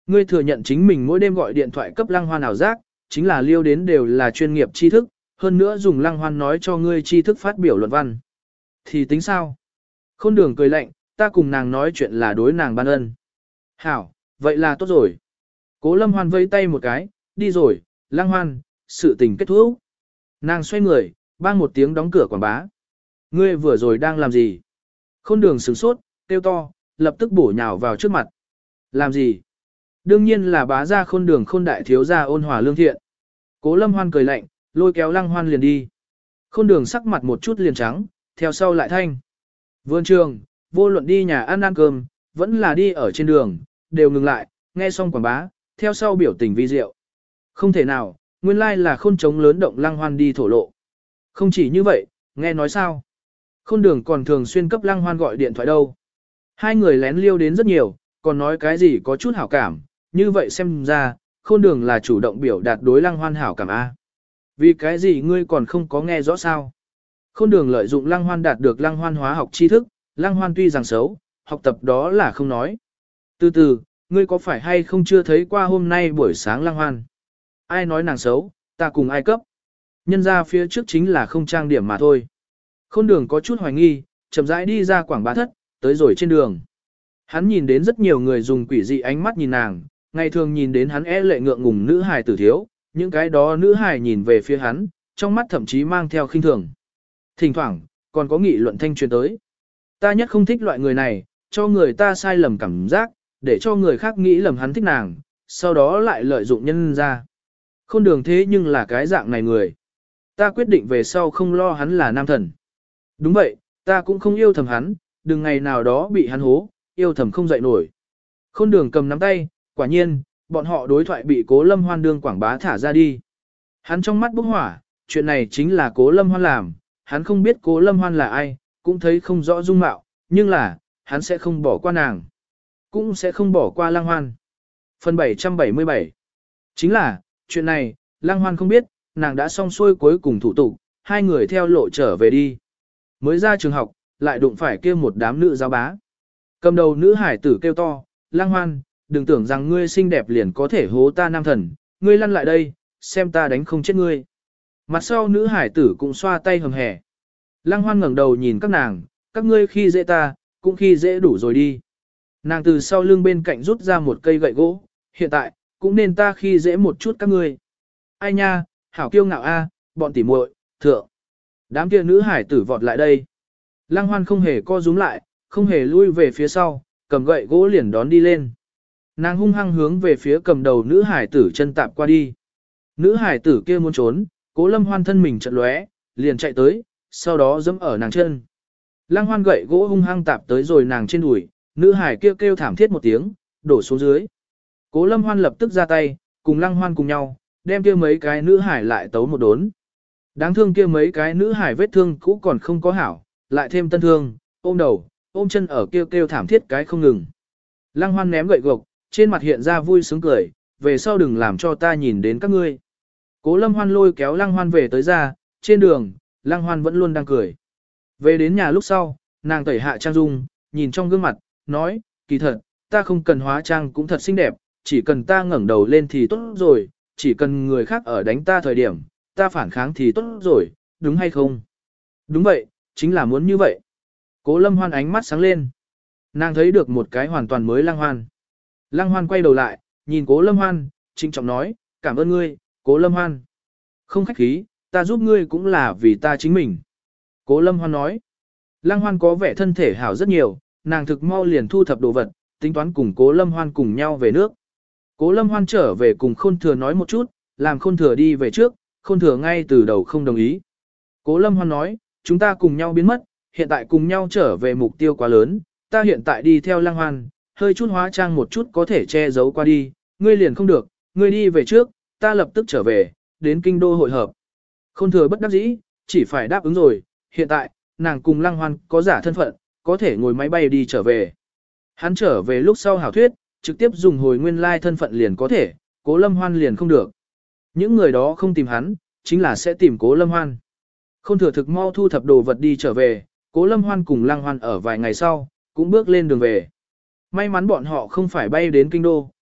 Ngươi thừa nhận chính mình mỗi đêm gọi điện thoại cấp Lăng Hoan ảo giác, chính là liêu đến đều là chuyên nghiệp tri thức, hơn nữa dùng Lăng Hoan nói cho ngươi tri thức phát biểu luận văn. Thì tính sao? Khôn Đường cười lạnh, ta cùng nàng nói chuyện là đối nàng ban ân. Hảo, vậy là tốt rồi. Cố Lâm Hoan vây tay một cái, đi rồi, Lăng Hoan, sự tình kết thúc. Nàng xoay người, bang một tiếng đóng cửa quảng bá. Ngươi vừa rồi đang làm gì? Khôn Đường sửng sốt, kêu to, lập tức bổ nhào vào trước mặt. Làm gì? Đương nhiên là bá ra Khôn Đường Khôn đại thiếu gia ôn hòa lương thiện. Cố Lâm Hoan cười lạnh, lôi kéo Lăng Hoan liền đi. Khôn Đường sắc mặt một chút liền trắng, theo sau lại thanh. Vườn trường, vô luận đi nhà ăn ăn cơm, vẫn là đi ở trên đường, đều ngừng lại, nghe xong quảng bá, theo sau biểu tình vi diệu. Không thể nào, nguyên lai là Khôn chống lớn động Lăng Hoan đi thổ lộ. Không chỉ như vậy, nghe nói sao? Khôn Đường còn thường xuyên cấp Lăng Hoan gọi điện thoại đâu. Hai người lén liêu đến rất nhiều, còn nói cái gì có chút hảo cảm, như vậy xem ra, Khôn Đường là chủ động biểu đạt đối Lăng Hoan hảo cảm A. Vì cái gì ngươi còn không có nghe rõ sao? Khôn Đường lợi dụng Lăng Hoan đạt được Lăng Hoan hóa học tri thức, Lăng Hoan tuy rằng xấu, học tập đó là không nói. Từ từ, ngươi có phải hay không chưa thấy qua hôm nay buổi sáng Lăng Hoan? Ai nói nàng xấu, ta cùng ai cấp? Nhân ra phía trước chính là không trang điểm mà thôi. Khôn Đường có chút hoài nghi, chậm rãi đi ra quảng bá thất, tới rồi trên đường. Hắn nhìn đến rất nhiều người dùng quỷ dị ánh mắt nhìn nàng, ngày thường nhìn đến hắn e lệ ngượng ngùng nữ hài tử thiếu, những cái đó nữ hài nhìn về phía hắn, trong mắt thậm chí mang theo khinh thường. Thỉnh thoảng, còn có nghị luận thanh truyền tới. Ta nhất không thích loại người này, cho người ta sai lầm cảm giác, để cho người khác nghĩ lầm hắn thích nàng, sau đó lại lợi dụng nhân ra. Khôn Đường thế nhưng là cái dạng này người. Ta quyết định về sau không lo hắn là nam thần. Đúng vậy, ta cũng không yêu thầm hắn, đừng ngày nào đó bị hắn hố, yêu thầm không dậy nổi. Khôn Đường cầm nắm tay, quả nhiên, bọn họ đối thoại bị Cố Lâm Hoan đương quảng bá thả ra đi. Hắn trong mắt bốc hỏa, chuyện này chính là Cố Lâm Hoan làm, hắn không biết Cố Lâm Hoan là ai, cũng thấy không rõ dung mạo, nhưng là, hắn sẽ không bỏ qua nàng. Cũng sẽ không bỏ qua Lăng Hoan. Phần bảy trăm bảy mươi bảy. Chính là, chuyện này, Lăng Hoan không biết, nàng đã xong xuôi cuối cùng thủ tục, hai người theo lộ trở về đi. Mới ra trường học, lại đụng phải kia một đám nữ giáo bá. Cầm đầu nữ hải tử kêu to, Lăng Hoan, đừng tưởng rằng ngươi xinh đẹp liền có thể hố ta nam thần, ngươi lăn lại đây, xem ta đánh không chết ngươi. Mặt sau nữ hải tử cũng xoa tay hầm hẻ. Lăng Hoan ngẩng đầu nhìn các nàng, các ngươi khi dễ ta, cũng khi dễ đủ rồi đi. Nàng từ sau lưng bên cạnh rút ra một cây gậy gỗ, hiện tại, cũng nên ta khi dễ một chút các ngươi. Ai nha, hảo kiêu ngạo a, bọn tỉ muội, thượng. Đám kia nữ hải tử vọt lại đây. Lăng Hoan không hề co rúm lại, không hề lui về phía sau, cầm gậy gỗ liền đón đi lên. Nàng hung hăng hướng về phía cầm đầu nữ hải tử chân tạp qua đi. Nữ hải tử kia muốn trốn, Cố Lâm Hoan thân mình chợt lóe, liền chạy tới, sau đó giẫm ở nàng chân. Lăng Hoan gậy gỗ hung hăng tạp tới rồi nàng trên đùi, nữ hải kêu kêu thảm thiết một tiếng, đổ xuống dưới. Cố Lâm Hoan lập tức ra tay, cùng Lăng Hoan cùng nhau, đem kia mấy cái nữ hải lại tấu một đốn. Đáng thương kia mấy cái nữ hải vết thương cũ còn không có hảo, lại thêm tân thương, ôm đầu, ôm chân ở kêu kêu thảm thiết cái không ngừng. Lăng Hoan ném gậy gộc, trên mặt hiện ra vui sướng cười, về sau đừng làm cho ta nhìn đến các ngươi. Cố Lâm Hoan lôi kéo Lăng Hoan về tới ra, trên đường, Lăng Hoan vẫn luôn đang cười. Về đến nhà lúc sau, nàng tẩy hạ trang dung, nhìn trong gương mặt, nói, kỳ thật, ta không cần hóa trang cũng thật xinh đẹp, chỉ cần ta ngẩng đầu lên thì tốt rồi, chỉ cần người khác ở đánh ta thời điểm, ta phản kháng thì tốt rồi, đúng hay không? Đúng vậy, chính là muốn như vậy. Cố Lâm Hoan ánh mắt sáng lên. Nàng thấy được một cái hoàn toàn mới Lăng Hoan. Lăng Hoan quay đầu lại, nhìn Cố Lâm Hoan, trịnh trọng nói, cảm ơn ngươi, Cố Lâm Hoan. Không khách khí, ta giúp ngươi cũng là vì ta chính mình. Cố Lâm Hoan nói. Lăng Hoan có vẻ thân thể hảo rất nhiều, nàng thực mau liền thu thập đồ vật, tính toán cùng Cố Lâm Hoan cùng nhau về nước. Cố Lâm Hoan trở về cùng Khôn Thừa nói một chút, làm Khôn Thừa đi về trước, Khôn Thừa ngay từ đầu không đồng ý. Cố Lâm Hoan nói, chúng ta cùng nhau biến mất, hiện tại cùng nhau trở về mục tiêu quá lớn, ta hiện tại đi theo Lăng Hoan, hơi chút hóa trang một chút có thể che giấu qua đi, ngươi liền không được, ngươi đi về trước, ta lập tức trở về, đến kinh đô hội hợp. Khôn Thừa bất đắc dĩ, chỉ phải đáp ứng rồi, hiện tại, nàng cùng Lăng Hoan có giả thân phận, có thể ngồi máy bay đi trở về. Hắn trở về lúc sau hảo thuyết, trực tiếp dùng hồi nguyên lai thân phận liền có thể, Cố Lâm Hoan liền không được. Những người đó không tìm hắn, chính là sẽ tìm Cố Lâm Hoan. Khôn Thừa thực mau thu thập đồ vật đi trở về, Cố Lâm Hoan cùng Lăng Hoan ở vài ngày sau, cũng bước lên đường về. May mắn bọn họ không phải bay đến kinh đô,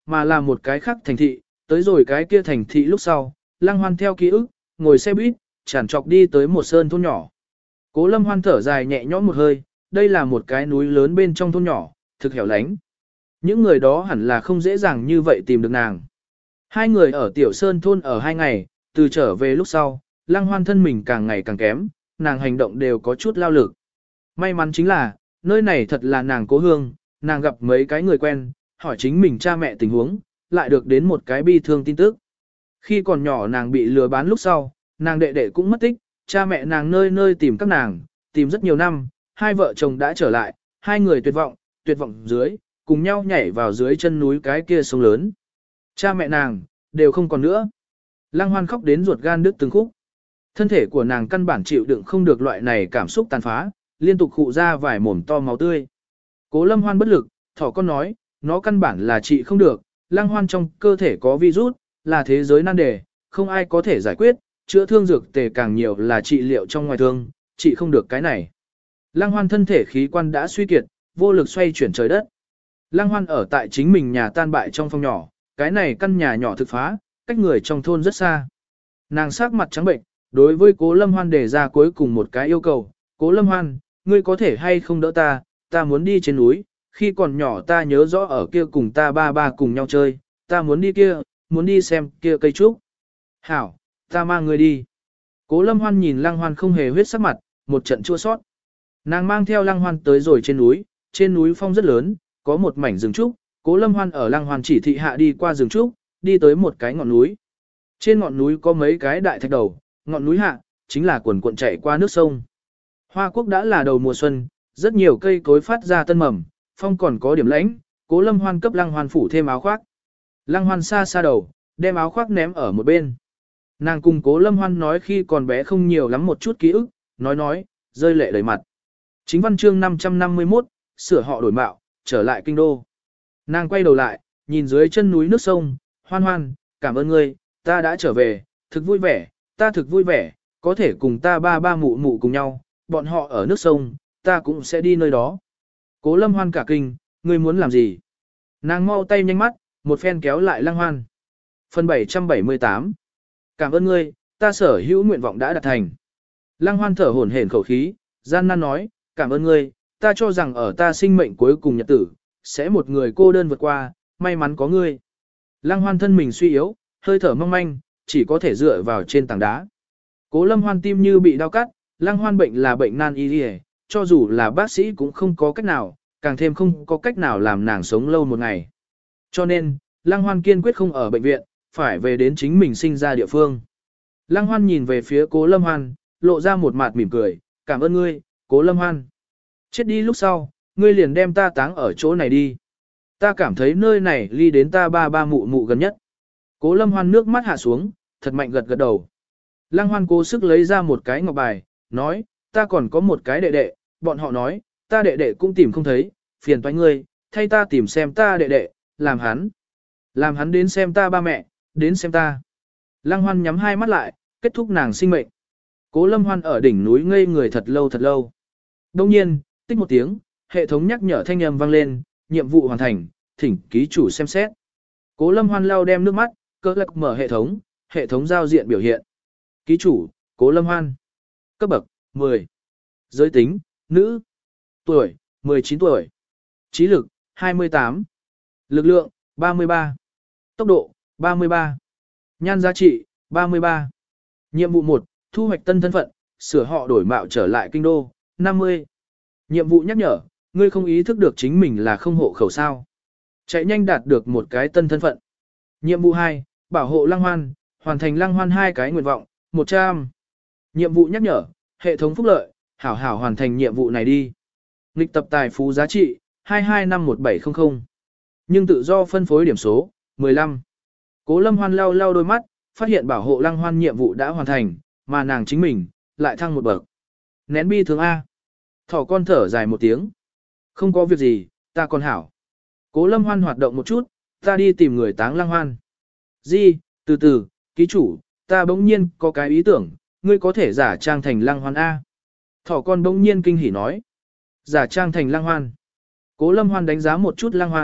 mà là một cái khác thành thị, tới rồi cái kia thành thị lúc sau, Lăng Hoan theo ký ức, ngồi xe buýt, tràn trọc đi tới một sơn thôn nhỏ. Cố Lâm Hoan thở dài nhẹ nhõm một hơi, đây là một cái núi lớn bên trong thôn nhỏ, thực hẻo lánh. Những người đó hẳn là không dễ dàng như vậy tìm được nàng. Hai người ở tiểu sơn thôn ở hai ngày, từ trở về lúc sau, Lăng Hoan thân mình càng ngày càng kém, nàng hành động đều có chút lao lực. May mắn chính là, nơi này thật là nàng cố hương, nàng gặp mấy cái người quen, hỏi chính mình cha mẹ tình huống, lại được đến một cái bi thương tin tức. Khi còn nhỏ nàng bị lừa bán lúc sau, nàng đệ đệ cũng mất tích, cha mẹ nàng nơi nơi tìm các nàng, tìm rất nhiều năm, hai vợ chồng đã trở lại, hai người tuyệt vọng, tuyệt vọng dưới, cùng nhau nhảy vào dưới chân núi cái kia sông lớn. Cha mẹ nàng, đều không còn nữa. Lăng Hoan khóc đến ruột gan đứt từng khúc. Thân thể của nàng căn bản chịu đựng không được loại này cảm xúc tàn phá, liên tục khụ ra vài mồm to máu tươi. Cố Lâm Hoan bất lực, thỏ con nói, nó căn bản là trị không được, Lăng Hoan trong cơ thể có virus, là thế giới nan đề, không ai có thể giải quyết, chữa thương dược tề càng nhiều là trị liệu trong ngoài thương, trị không được cái này. Lăng Hoan thân thể khí quan đã suy kiệt, vô lực xoay chuyển trời đất. Lăng Hoan ở tại chính mình nhà tan bại trong phòng nhỏ, cái này căn nhà nhỏ thực phá, cách người trong thôn rất xa. Nàng sắc mặt trắng bệnh, đối với Cố Lâm Hoan đề ra cuối cùng một cái yêu cầu, Cố Lâm Hoan, ngươi có thể hay không đỡ ta, ta muốn đi trên núi, khi còn nhỏ ta nhớ rõ ở kia cùng ta ba ba cùng nhau chơi, ta muốn đi kia, muốn đi xem kia cây trúc. Hảo, ta mang ngươi đi. Cố Lâm Hoan nhìn Lăng Hoan không hề huyết sắc mặt, một trận chua sót. Nàng mang theo Lăng Hoan tới rồi trên núi, trên núi phong rất lớn, có một mảnh rừng trúc, Cố Lâm Hoan ở Lăng Hoan chỉ thị hạ đi qua rừng trúc, đi tới một cái ngọn núi. Trên ngọn núi có mấy cái đại thạch đầu, ngọn núi hạ, chính là quần cuộn chảy qua nước sông. Hoa Quốc đã là đầu mùa xuân, rất nhiều cây cối phát ra tân mầm, phong còn có điểm lãnh, Cố Lâm Hoan cấp Lăng Hoan phủ thêm áo khoác. Lăng Hoan xa xa đầu, đem áo khoác ném ở một bên. Nàng cùng Cố Lâm Hoan nói khi còn bé không nhiều lắm một chút ký ức, nói nói, rơi lệ đầy mặt. Chính văn chương năm trăm năm mươi mốt, sửa họ đổi mạo, trở lại kinh đô. Nàng quay đầu lại, nhìn dưới chân núi nước sông, Hoan Hoan, cảm ơn ngươi, ta đã trở về, thực vui vẻ, ta thực vui vẻ, có thể cùng ta ba ba mụ mụ cùng nhau, bọn họ ở nước sông, ta cũng sẽ đi nơi đó. Cố Lâm Hoan cả kinh, ngươi muốn làm gì? Nàng mau tay nhanh mắt, một phen kéo lại Lăng Hoan. Phần bảy trăm bảy mươi tám. Cảm ơn ngươi, ta sở hữu nguyện vọng đã đạt thành. Lăng Hoan thở hổn hển khẩu khí, gian nan nói, cảm ơn ngươi, ta cho rằng ở ta sinh mệnh cuối cùng nhật tử, sẽ một người cô đơn vượt qua, may mắn có ngươi. Lăng Hoan thân mình suy yếu, hơi thở mong manh, chỉ có thể dựa vào trên tảng đá. Cố Lâm Hoan tim như bị đau cắt, Lăng Hoan bệnh là bệnh nan y liề, cho dù là bác sĩ cũng không có cách nào, càng thêm không có cách nào làm nàng sống lâu một ngày. Cho nên, Lăng Hoan kiên quyết không ở bệnh viện, phải về đến chính mình sinh ra địa phương. Lăng Hoan nhìn về phía Cố Lâm Hoan, lộ ra một mặt mỉm cười, cảm ơn ngươi, Cố Lâm Hoan. Chết đi lúc sau, ngươi liền đem ta táng ở chỗ này đi. Ta cảm thấy nơi này ly đến ta ba ba mụ mụ gần nhất. Cố Lâm Hoan nước mắt hạ xuống, thật mạnh gật gật đầu. Lăng Hoan cố sức lấy ra một cái ngọc bài, nói, ta còn có một cái đệ đệ, bọn họ nói, ta đệ đệ cũng tìm không thấy, phiền toái ngươi, thay ta tìm xem ta đệ đệ, làm hắn. Làm hắn đến xem ta ba mẹ, đến xem ta. Lăng Hoan nhắm hai mắt lại, kết thúc nàng sinh mệnh. Cố Lâm Hoan ở đỉnh núi ngây người thật lâu thật lâu. Đông nhiên, tích một tiếng, hệ thống nhắc nhở thanh âm vang lên, nhiệm vụ hoàn thành, thỉnh ký chủ xem xét. Cố Lâm Hoan lau đem nước mắt, cơ lạc mở hệ thống, hệ thống giao diện biểu hiện. Ký chủ, Cố Lâm Hoan. Cấp bậc, mười. Giới tính, nữ. Tuổi, mười chín tuổi. Trí lực, hai mươi tám. Lực lượng, ba mươi ba. Tốc độ, ba mươi ba. Nhan giá trị, ba mươi ba. Nhiệm vụ một, thu hoạch tân thân phận, sửa họ đổi mạo trở lại kinh đô, năm mươi. Nhiệm vụ nhắc nhở, ngươi không ý thức được chính mình là không hộ khẩu sao. Chạy nhanh đạt được một cái tân thân phận. Nhiệm vụ hai, bảo hộ Lăng Hoan, hoàn thành Lăng Hoan hai cái nguyện vọng, một trăm. Nhiệm vụ nhắc nhở, hệ thống phúc lợi, hảo hảo hoàn thành nhiệm vụ này đi. Nghịch tập tài phú giá trị, hai hai năm một bảy không không. Nhưng tự do phân phối điểm số, mười lăm. Cố Lâm Hoan lau lau đôi mắt, phát hiện bảo hộ Lăng Hoan nhiệm vụ đã hoàn thành, mà nàng chính mình, lại thăng một bậc. Nén bi thương A. Thỏ con thở dài một tiếng. Không có việc gì, ta còn hảo. Cố Lâm Hoan hoạt động một chút, ta đi tìm người táng Lăng Hoan. Di, từ từ, ký chủ, ta bỗng nhiên có cái ý tưởng, ngươi có thể giả trang thành Lăng Hoan A. Thỏ con bỗng nhiên kinh hỉ nói. Giả trang thành Lăng Hoan. Cố Lâm Hoan đánh giá một chút Lăng Hoan,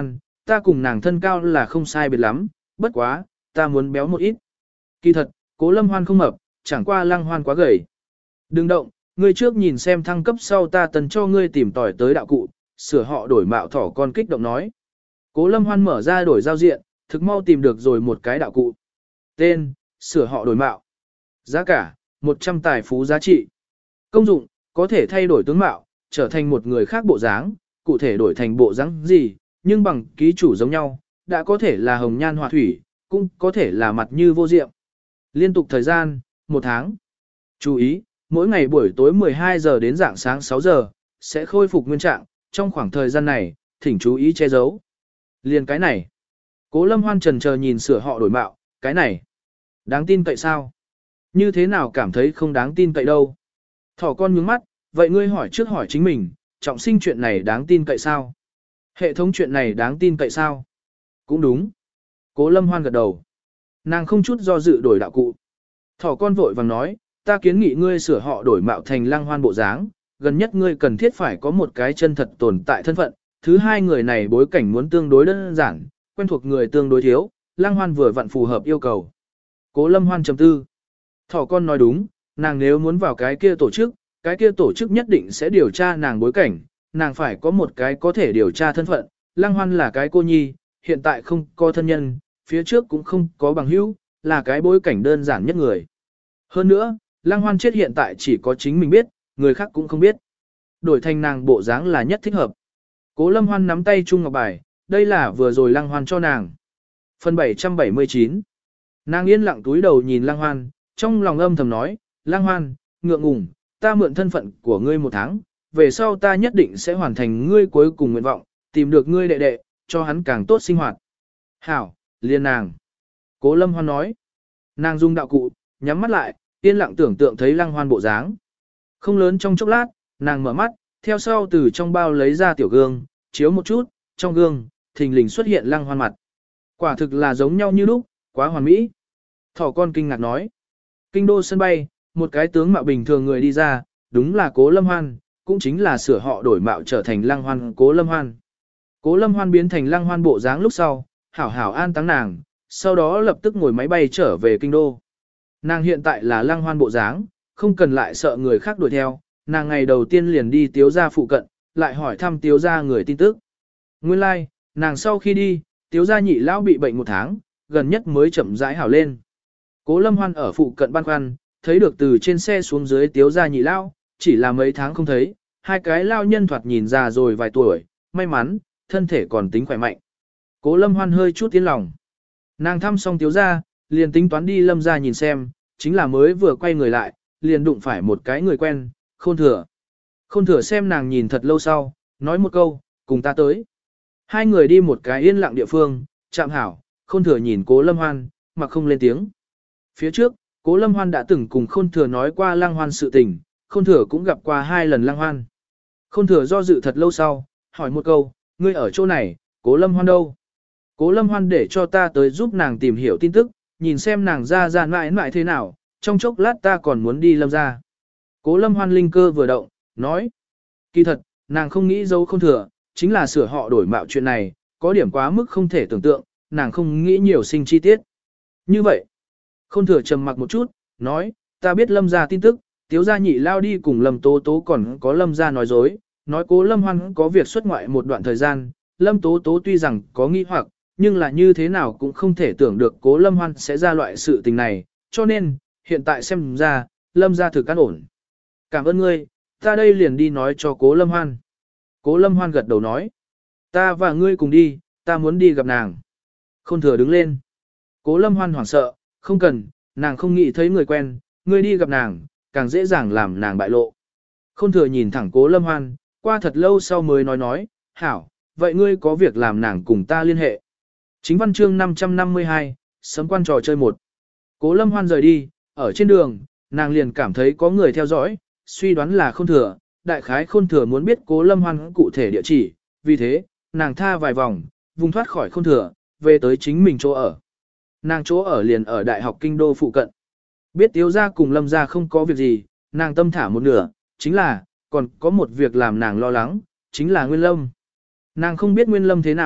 ta cùng nàng thân cao là không sai biệt lắm, bất quá, ta muốn béo một ít. Kỳ thật, Cố Lâm Hoan không mập, chẳng qua Lăng Hoan quá gầy. Đừng động, ngươi trước nhìn xem thăng cấp sau ta tần cho ngươi tìm tỏi tới đạo cụ, sửa họ đổi mạo thỏ con kích động nói. Cố Lâm Hoan mở ra đổi giao diện, thực mau tìm được rồi một cái đạo cụ. Tên, sửa họ đổi mạo. Giá cả, một trăm tài phú giá trị. Công dụng, có thể thay đổi tướng mạo, trở thành một người khác bộ dáng, cụ thể đổi thành bộ dáng gì, nhưng bằng ký chủ giống nhau, đã có thể là hồng nhan họa thủy, cũng có thể là mặt như vô diệm. Liên tục thời gian, một tháng. Chú ý, mỗi ngày buổi tối mười hai giờ đến rạng sáng sáu giờ, sẽ khôi phục nguyên trạng, trong khoảng thời gian này, thỉnh chú ý che giấu. Liên cái này. Cố Lâm Hoan trần chờ nhìn sửa họ đổi mạo, cái này. Đáng tin cậy sao? Như thế nào cảm thấy không đáng tin cậy đâu? Thỏ con nhướng mắt, vậy ngươi hỏi trước hỏi chính mình, trọng sinh chuyện này đáng tin cậy sao? Hệ thống chuyện này đáng tin cậy sao? Cũng đúng. Cố Lâm Hoan gật đầu. Nàng không chút do dự đổi đạo cụ. Thỏ con vội vàng nói, ta kiến nghị ngươi sửa họ đổi mạo thành Lăng Hoan bộ dáng, gần nhất ngươi cần thiết phải có một cái chân thật tồn tại thân phận, thứ hai người này bối cảnh muốn tương đối đơn giản, quen thuộc người tương đối thiếu, Lăng Hoan vừa vặn phù hợp yêu cầu. Cố Lâm Hoan trầm tư. Thỏ con nói đúng, nàng nếu muốn vào cái kia tổ chức, cái kia tổ chức nhất định sẽ điều tra nàng bối cảnh, nàng phải có một cái có thể điều tra thân phận, Lăng Hoan là cái cô nhi, hiện tại không có thân nhân, phía trước cũng không có bằng hữu, là cái bối cảnh đơn giản nhất người. Hơn nữa, Lăng Hoan chết hiện tại chỉ có chính mình biết, người khác cũng không biết. Đổi thành nàng bộ dáng là nhất thích hợp. Cố Lâm Hoan nắm tay Trung Ngọc Bài, đây là vừa rồi Lăng Hoan cho nàng. Phần bảy trăm bảy mươi chín. Nàng yên lặng túi đầu nhìn Lăng Hoan, trong lòng âm thầm nói, Lăng Hoan, ngượng ngùng, ta mượn thân phận của ngươi một tháng, về sau ta nhất định sẽ hoàn thành ngươi cuối cùng nguyện vọng, tìm được ngươi đệ đệ, cho hắn càng tốt sinh hoạt. Hảo, liên nàng. Cố Lâm Hoan nói. Nàng dùng đạo cụ, nhắm mắt lại, yên lặng tưởng tượng thấy Lăng Hoan bộ dáng. Không lớn trong chốc lát, nàng mở mắt, theo sau từ trong bao lấy ra tiểu gương, chiếu một chút, trong gương, thình lình xuất hiện Lăng Hoan mặt. Quả thực là giống nhau như lúc, quá hoàn mỹ. Thỏ con kinh ngạc nói. Kinh đô sân bay, một cái tướng mạo bình thường người đi ra, đúng là Cố Lâm Hoan, cũng chính là sửa họ đổi mạo trở thành Lăng Hoan Cố Lâm Hoan. Cố Lâm Hoan biến thành Lăng Hoan bộ dáng lúc sau, hảo hảo an táng nàng, sau đó lập tức ngồi máy bay trở về kinh đô. Nàng hiện tại là Lăng Hoan bộ dáng, không cần lại sợ người khác đuổi theo, nàng ngày đầu tiên liền đi Tiếu gia phụ cận, lại hỏi thăm Tiếu gia người tin tức. Nguyên lai, like, nàng sau khi đi, Tiếu gia nhị lão bị bệnh một tháng, gần nhất mới chậm rãi hảo lên. Cố Lâm Hoan ở phụ cận băn khoăn, thấy được từ trên xe xuống dưới Tiếu gia nhị lão, chỉ là mấy tháng không thấy, hai cái lao nhân thoạt nhìn già rồi vài tuổi, may mắn, thân thể còn tính khỏe mạnh. Cố Lâm Hoan hơi chút tiến lòng. Nàng thăm xong Tiếu gia, liền tính toán đi Lâm gia nhìn xem, chính là mới vừa quay người lại, liền đụng phải một cái người quen, Khôn Thừa. Khôn Thừa xem nàng nhìn thật lâu sau, nói một câu, cùng ta tới. Hai người đi một cái yên lặng địa phương, chạm hảo, Khôn Thừa nhìn Cố Lâm Hoan, mà không lên tiếng. Phía trước, Cố Lâm Hoan đã từng cùng Khôn Thừa nói qua Lăng Hoan sự tình, Khôn Thừa cũng gặp qua hai lần Lăng Hoan. Khôn Thừa do dự thật lâu sau, hỏi một câu, ngươi ở chỗ này, Cố Lâm Hoan đâu? Cố Lâm Hoan để cho ta tới giúp nàng tìm hiểu tin tức, nhìn xem nàng ra ra mãi mãi thế nào, trong chốc lát ta còn muốn đi Lâm ra. Cố Lâm Hoan linh cơ vừa động, nói. Kỳ thật, nàng không nghĩ dấu Khôn Thừa, chính là sửa họ đổi mạo chuyện này, có điểm quá mức không thể tưởng tượng, nàng không nghĩ nhiều sinh chi tiết. Như vậy, Khôn Thừa trầm mặc một chút, nói, ta biết Lâm ra tin tức, Tiếu gia nhị lao đi cùng Lâm Tố Tố còn có Lâm ra nói dối, nói Cố Lâm Hoan có việc xuất ngoại một đoạn thời gian, Lâm Tố Tố tuy rằng có nghi hoặc, nhưng là như thế nào cũng không thể tưởng được Cố Lâm Hoan sẽ ra loại sự tình này, cho nên, hiện tại xem ra, Lâm ra thực an ổn. Cảm ơn ngươi, ta đây liền đi nói cho Cố Lâm Hoan. Cố Lâm Hoan gật đầu nói, ta và ngươi cùng đi, ta muốn đi gặp nàng. Khôn Thừa đứng lên. Cố Lâm Hoan hoảng sợ, không cần, nàng không nghĩ thấy người quen, ngươi đi gặp nàng, càng dễ dàng làm nàng bại lộ. Khôn Thừa nhìn thẳng Cố Lâm Hoan, qua thật lâu sau mới nói nói, hảo, vậy ngươi có việc làm nàng cùng ta liên hệ. Chính văn chương năm trăm năm mươi hai, sấm quan trò chơi một. Cố Lâm Hoan rời đi, ở trên đường, nàng liền cảm thấy có người theo dõi, suy đoán là Khôn Thừa, đại khái Khôn Thừa muốn biết Cố Lâm Hoan cụ thể địa chỉ, vì thế, nàng tha vài vòng, vùng thoát khỏi Khôn Thừa, về tới chính mình chỗ ở. Nàng chỗ ở liền ở Đại học Kinh Đô phụ cận. Biết Tiếu gia cùng Lâm gia không có việc gì, nàng tâm thả một nửa, chính là, còn có một việc làm nàng lo lắng, chính là Nguyên Lâm. Nàng không biết Nguyên Lâm thế nào,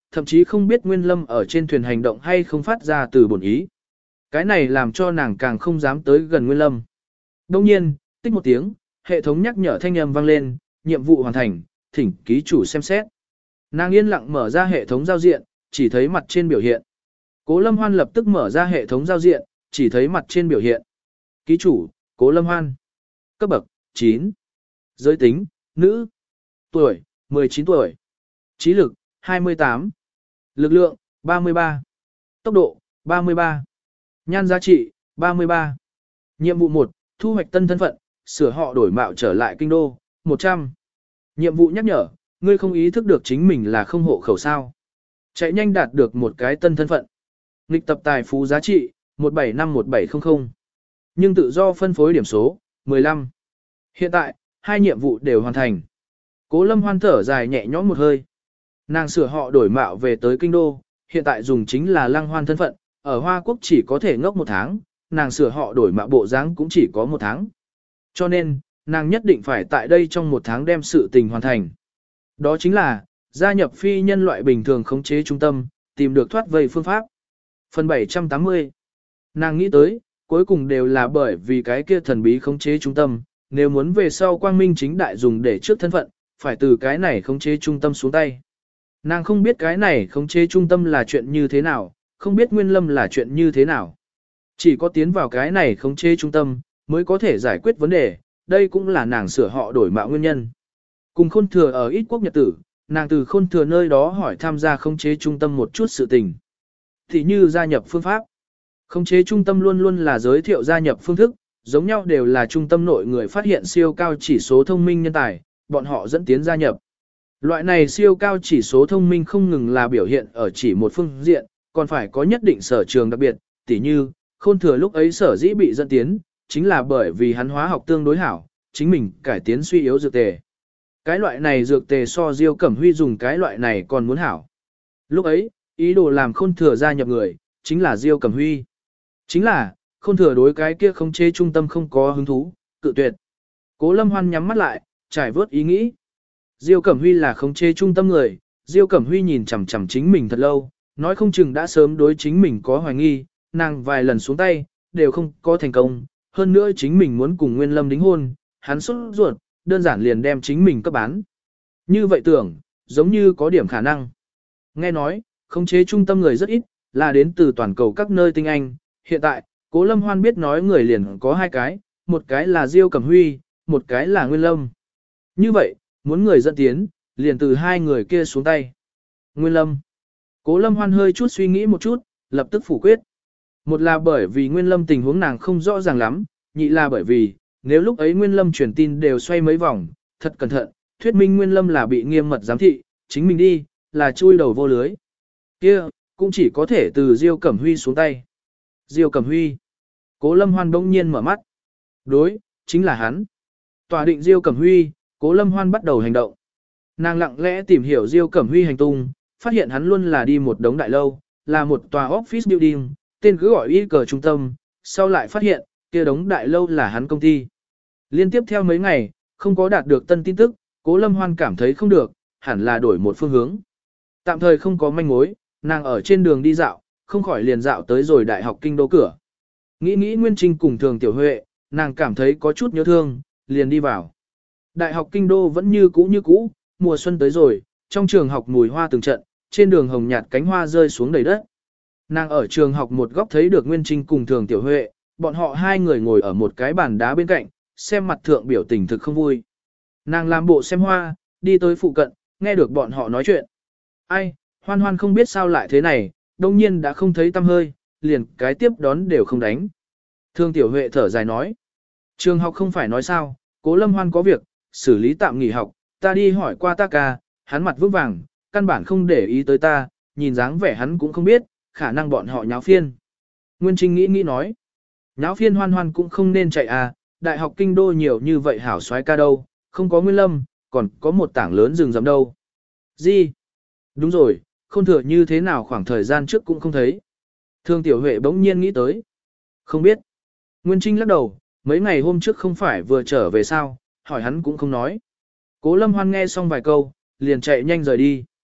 thậm chí không biết Nguyên Lâm ở trên thuyền hành động hay không phát ra từ bổn ý. Cái này làm cho nàng càng không dám tới gần Nguyên Lâm. Đông nhiên, tích một tiếng, hệ thống nhắc nhở thanh âm vang lên, nhiệm vụ hoàn thành, thỉnh ký chủ xem xét. Nàng yên lặng mở ra hệ thống giao diện, chỉ thấy mặt trên biểu hiện. Cố Lâm Hoan lập tức mở ra hệ thống giao diện, chỉ thấy mặt trên biểu hiện. Ký chủ, Cố Lâm Hoan. Cấp bậc, chín. Giới tính, nữ. Tuổi, mười chín tuổi. Trí lực, hai mươi tám. Lực lượng, ba mươi ba. Tốc độ, ba mươi ba. Nhan giá trị, ba mươi ba. Nhiệm vụ một, thu hoạch tân thân phận, sửa họ đổi mạo trở lại kinh đô, một trăm. Nhiệm vụ nhắc nhở, ngươi không ý thức được chính mình là không hộ khẩu sao. Chạy nhanh đạt được một cái tân thân phận. Nghịch tập tài phú giá trị, một bảy năm một bảy không không. Nhưng tự do phân phối điểm số, mười lăm. Hiện tại, hai nhiệm vụ đều hoàn thành. Cố Lâm Hoan thở dài nhẹ nhõm một hơi. Nàng sửa họ đổi mạo về tới kinh đô, hiện tại dùng chính là Lăng Hoan thân phận, ở Hoa Quốc chỉ có thể ngốc một tháng, nàng sửa họ đổi mạo bộ dáng cũng chỉ có một tháng. Cho nên, nàng nhất định phải tại đây trong một tháng đem sự tình hoàn thành. Đó chính là, gia nhập phi nhân loại bình thường khống chế trung tâm, tìm được thoát vây phương pháp. Phần bảy trăm tám mươi. Nàng nghĩ tới, cuối cùng đều là bởi vì cái kia thần bí khống chế trung tâm, nếu muốn về sau quang minh chính đại dùng để trước thân phận, phải từ cái này khống chế trung tâm xuống tay. Nàng không biết cái này khống chế trung tâm là chuyện như thế nào, không biết Nguyên Lâm là chuyện như thế nào. Chỉ có tiến vào cái này khống chế trung tâm, mới có thể giải quyết vấn đề, đây cũng là nàng sửa họ đổi mạo nguyên nhân. Cùng Khôn Thừa ở ít quốc nhật tử, nàng từ Khôn Thừa nơi đó hỏi tham gia khống chế trung tâm một chút sự tình. Thì như gia nhập phương pháp. Khống chế trung tâm luôn luôn là giới thiệu gia nhập phương thức, giống nhau đều là trung tâm nội người phát hiện siêu cao chỉ số thông minh nhân tài, bọn họ dẫn tiến gia nhập. Loại này siêu cao chỉ số thông minh không ngừng là biểu hiện ở chỉ một phương diện, còn phải có nhất định sở trường đặc biệt, tỉ như, Khôn Thừa lúc ấy sở dĩ bị dẫn tiến, chính là bởi vì hắn hóa học tương đối hảo, chính mình cải tiến suy yếu dược tề. Cái loại này dược tề so Diêu Cẩm Huy dùng cái loại này còn muốn hảo. Lúc ấy, ý đồ làm Khôn Thừa gia nhập người, chính là Diêu Cẩm Huy. Chính là, Khôn Thừa đối cái kia khống chế trung tâm không có hứng thú, cự tuyệt. Cố Lâm Hoan nhắm mắt lại, trải vớt ý nghĩ. Diêu Cẩm Huy là khống chế trung tâm người, Diêu Cẩm Huy nhìn chằm chằm chính mình thật lâu, nói không chừng đã sớm đối chính mình có hoài nghi, nàng vài lần xuống tay, đều không có thành công, hơn nữa chính mình muốn cùng Nguyên Lâm đính hôn, hắn sốt ruột, đơn giản liền đem chính mình cấp bán. Như vậy tưởng, giống như có điểm khả năng. Nghe nói, khống chế trung tâm người rất ít, là đến từ toàn cầu các nơi tinh anh, hiện tại, Cố Lâm Hoan biết nói người liền có hai cái, một cái là Diêu Cẩm Huy, một cái là Nguyên Lâm. Như vậy, muốn người dẫn tiến, liền từ hai người kia xuống tay. Nguyên Lâm. Cố Lâm Hoan hơi chút suy nghĩ một chút, lập tức phủ quyết. Một là bởi vì Nguyên Lâm tình huống nàng không rõ ràng lắm, nhị là bởi vì, nếu lúc ấy Nguyên Lâm truyền tin đều xoay mấy vòng, thật cẩn thận, thuyết minh Nguyên Lâm là bị nghiêm mật giám thị, chính mình đi, là chui đầu vô lưới. Kia, cũng chỉ có thể từ Diêu Cẩm Huy xuống tay. Diêu Cẩm Huy. Cố Lâm Hoan bỗng nhiên mở mắt. Đối, chính là hắn. Tòa định Diêu Cẩm Huy, Cố Lâm Hoan bắt đầu hành động. Nàng lặng lẽ tìm hiểu Diêu Cẩm Huy hành tung, phát hiện hắn luôn là đi một đống đại lâu, là một tòa office building, tên cứ gọi y cờ trung tâm, sau lại phát hiện, kia đống đại lâu là hắn công ty. Liên tiếp theo mấy ngày, không có đạt được tân tin tức, Cố Lâm Hoan cảm thấy không được, hẳn là đổi một phương hướng. Tạm thời không có manh mối, nàng ở trên đường đi dạo, không khỏi liền dạo tới rồi đại học kinh đô cửa. Nghĩ nghĩ Nguyên Trinh cùng Thường Tiểu Huệ, nàng cảm thấy có chút nhớ thương, liền đi vào. Đại học kinh đô vẫn như cũ như cũ, mùa xuân tới rồi, trong trường học mùi hoa từng trận, trên đường hồng nhạt cánh hoa rơi xuống đầy đất. Nàng ở trường học một góc thấy được Nguyên Trinh cùng Thường Tiểu Huệ, bọn họ hai người ngồi ở một cái bàn đá bên cạnh, xem mặt thượng biểu tình thực không vui. Nàng làm bộ xem hoa, đi tới phụ cận, nghe được bọn họ nói chuyện. Ai, Hoan Hoan không biết sao lại thế này, đông nhiên đã không thấy tâm hơi, liền cái tiếp đón đều không đánh. Thường Tiểu Huệ thở dài nói. Trường học không phải nói sao, Cố Lâm Hoan có việc, xử lý tạm nghỉ học, ta đi hỏi qua ta ca, hắn mặt vững vàng, căn bản không để ý tới ta, nhìn dáng vẻ hắn cũng không biết, khả năng bọn họ nháo phiên. Nguyên Trinh nghĩ nghĩ nói. Nháo phiên Hoan Hoan cũng không nên chạy à, đại học kinh đô nhiều như vậy hảo soái ca đâu, không có Nguyên Lâm, còn có một tảng lớn rừng rậm đâu. Gì? Đúng rồi, không thừa như thế nào khoảng thời gian trước cũng không thấy. Thương Tiểu Huệ bỗng nhiên nghĩ tới. Không biết. Nguyên Trinh lắc đầu, mấy ngày hôm trước không phải vừa trở về sao, hỏi hắn cũng không nói. Cố Lâm Hoan nghe xong vài câu, liền chạy nhanh rời đi.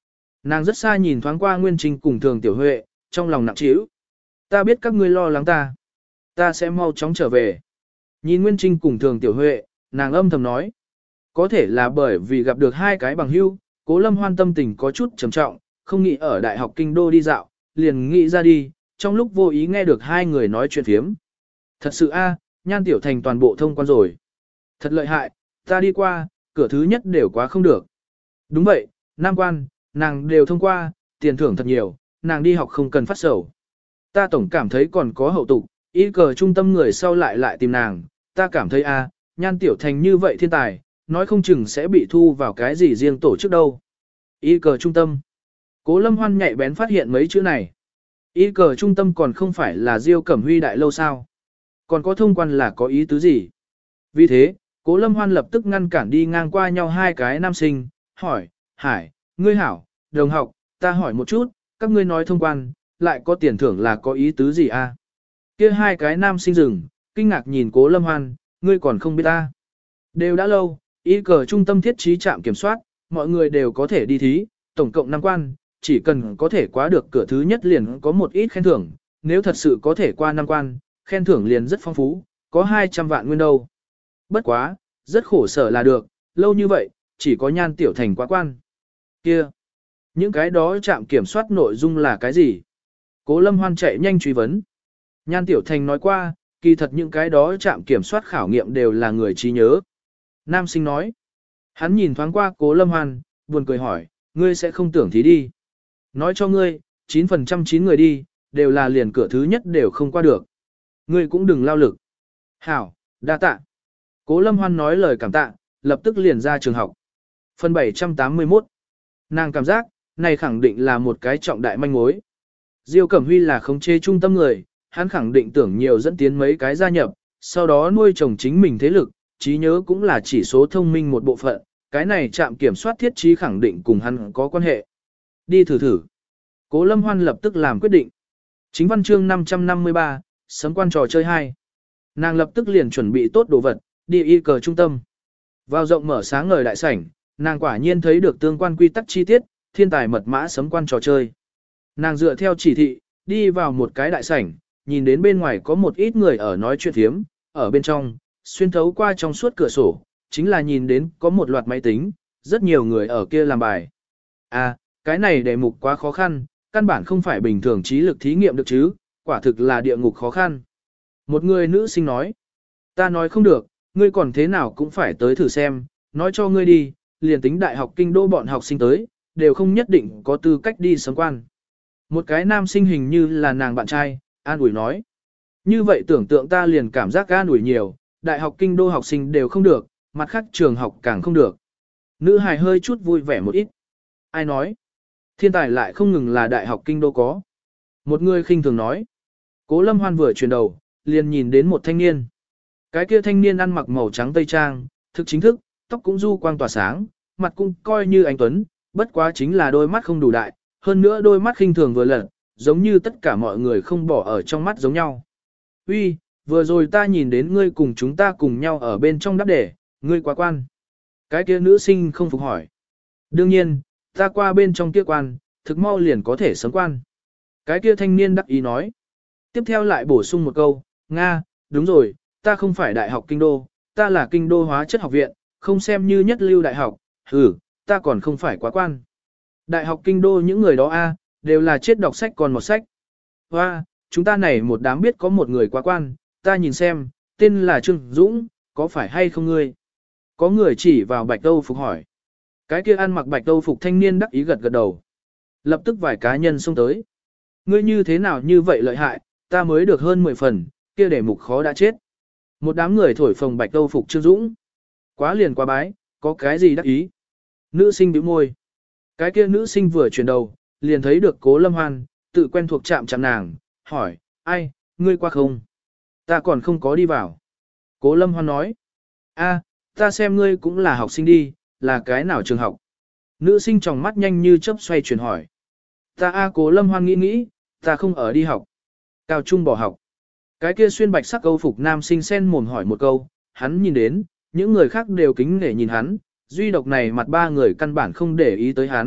Nàng rất xa nhìn thoáng qua Nguyên Trinh cùng Thường Tiểu Huệ, trong lòng nặng trĩu. Ta biết các ngươi lo lắng ta. Ta sẽ mau chóng trở về. Nhìn Nguyên Trinh cùng Thường Tiểu Huệ, nàng âm thầm nói. Có thể là bởi vì gặp được hai cái bằng hữu, Cố Lâm Hoan tâm tình có chút trầm trọng, không nghĩ ở Đại học Kinh Đô đi dạo, liền nghĩ ra đi, trong lúc vô ý nghe được hai người nói chuyện phiếm. Thật sự a, Nhan Tiểu Thành toàn bộ thông quan rồi. Thật lợi hại, ta đi qua, cửa thứ nhất đều quá không được. Đúng vậy, Nam quan, nàng đều thông qua, tiền thưởng thật nhiều, nàng đi học không cần phát sầu. Ta tổng cảm thấy còn có hậu tục, y cờ trung tâm người sau lại lại tìm nàng, ta cảm thấy a, Nhan Tiểu Thành như vậy thiên tài, nói không chừng sẽ bị thu vào cái gì riêng tổ chức đâu. Y cờ trung tâm. Cố Lâm Hoan nhạy bén phát hiện mấy chữ này. Y cờ trung tâm còn không phải là Diêu Cẩm Huy đại lâu sao. Còn có thông quan là có ý tứ gì? Vì thế, Cố Lâm Hoan lập tức ngăn cản đi ngang qua nhau hai cái nam sinh, hỏi, Hải, ngươi hảo, đồng học, ta hỏi một chút, các ngươi nói thông quan, lại có tiền thưởng là có ý tứ gì a? Kia hai cái nam sinh dừng, kinh ngạc nhìn Cố Lâm Hoan, ngươi còn không biết ta. Đều đã lâu, y cờ trung tâm thiết trí trạm kiểm soát, mọi người đều có thể đi thí, tổng cộng năm quan, chỉ cần có thể qua được cửa thứ nhất liền có một ít khen thưởng, nếu thật sự có thể qua năm quan, khen thưởng liền rất phong phú, có hai trăm vạn nguyên đâu. Bất quá, rất khổ sở là được, lâu như vậy, chỉ có Nhan Tiểu Thành quá quan. Kia, những cái đó trạm kiểm soát nội dung là cái gì? Cố Lâm Hoan chạy nhanh truy vấn. Nhan Tiểu Thành nói qua, kỳ thật những cái đó trạm kiểm soát khảo nghiệm đều là người trí nhớ. Nam sinh nói. Hắn nhìn thoáng qua Cố Lâm Hoan, buồn cười hỏi, ngươi sẽ không tưởng thí đi. Nói cho ngươi, chín phần trăm chín người đi, đều là liền cửa thứ nhất đều không qua được. Ngươi cũng đừng lao lực. Hảo, đa tạ. Cố Lâm Hoan nói lời cảm tạ, lập tức liền ra trường học. Phần bảy trăm tám mươi mốt. Nàng cảm giác, này khẳng định là một cái trọng đại manh mối. Diêu Cẩm Huy là khống chế trung tâm người, hắn khẳng định tưởng nhiều dẫn tiến mấy cái gia nhập, sau đó nuôi chồng chính mình thế lực, trí nhớ cũng là chỉ số thông minh một bộ phận, cái này trạm kiểm soát thiết trí khẳng định cùng hắn có quan hệ. Đi thử thử. Cố Lâm Hoan lập tức làm quyết định. Chính văn chương năm trăm năm mươi ba, sấm quan trò chơi hai. Nàng lập tức liền chuẩn bị tốt đồ vật, đi y cờ trung tâm. Vào rộng mở sáng ngời đại sảnh, nàng quả nhiên thấy được tương quan quy tắc chi tiết, thiên tài mật mã sấm quan trò chơi. Nàng dựa theo chỉ thị, đi vào một cái đại sảnh, nhìn đến bên ngoài có một ít người ở nói chuyện thiếm, ở bên trong, xuyên thấu qua trong suốt cửa sổ, chính là nhìn đến có một loạt máy tính, rất nhiều người ở kia làm bài. À, cái này đề mục quá khó khăn, căn bản không phải bình thường trí lực thí nghiệm được chứ, quả thực là địa ngục khó khăn. Một người nữ sinh nói, ta nói không được, ngươi còn thế nào cũng phải tới thử xem, nói cho ngươi đi, liền tính đại học kinh đô bọn học sinh tới, đều không nhất định có tư cách đi sấm quan. Một cái nam sinh hình như là nàng bạn trai, an ủi nói. Như vậy tưởng tượng ta liền cảm giác an ủi nhiều, đại học kinh đô học sinh đều không được, mặt khác trường học càng không được. Nữ hài hơi chút vui vẻ một ít. Ai nói? Thiên tài lại không ngừng là đại học kinh đô có. Một người khinh thường nói. Cố Lâm Hoan vừa chuyển đầu, liền nhìn đến một thanh niên. Cái kia thanh niên ăn mặc màu trắng tây trang, thực chính thức, tóc cũng du quang tỏa sáng, mặt cũng coi như anh tuấn, bất quá chính là đôi mắt không đủ đại, hơn nữa đôi mắt khinh thường vừa lật, giống như tất cả mọi người không bỏ ở trong mắt giống nhau. Uy, vừa rồi ta nhìn đến ngươi cùng chúng ta cùng nhau ở bên trong đáp để, ngươi quá quan. Cái kia nữ sinh không phục hỏi. Đương nhiên, ta qua bên trong kia quan, thực mau liền có thể sớm quan. Cái kia thanh niên đắc ý nói. Tiếp theo lại bổ sung một câu, Nga, đúng rồi, ta không phải đại học kinh đô, ta là kinh đô hóa chất học viện, không xem như nhất lưu đại học, ừ, ta còn không phải quá quan. Đại học kinh đô những người đó a đều là chết đọc sách còn một sách. Hoa, chúng ta này một đám biết có một người quá quan, ta nhìn xem, tên là Trương Dũng, có phải hay không ngươi? Có người chỉ vào bạch đâu phục hỏi. Cái kia ăn mặc bạch đâu phục thanh niên đắc ý gật gật đầu. Lập tức vài cá nhân xông tới. Ngươi như thế nào như vậy lợi hại, ta mới được hơn mười phần, kia để mục khó đã chết. Một đám người thổi phồng bạch đâu phục Trương Dũng. Quá liền quá bái, có cái gì đắc ý? Nữ sinh bĩu môi. Cái kia nữ sinh vừa chuyển đầu, liền thấy được Cố Lâm Hoan, tự quen thuộc chạm chạm nàng, hỏi, ai, ngươi qua không? Ta còn không có đi vào. Cố Lâm Hoan nói, a, ta xem ngươi cũng là học sinh đi, là cái nào trường học? Nữ sinh tròng mắt nhanh như chớp xoay chuyển hỏi. Ta a Cố Lâm Hoan nghĩ nghĩ, ta không ở đi học. Cao trung bỏ học. Cái kia xuyên bạch sắc câu phục nam sinh sen mồm hỏi một câu, hắn nhìn đến, những người khác đều kính nể nhìn hắn, duy độc này mặt ba người căn bản không để ý tới hắn,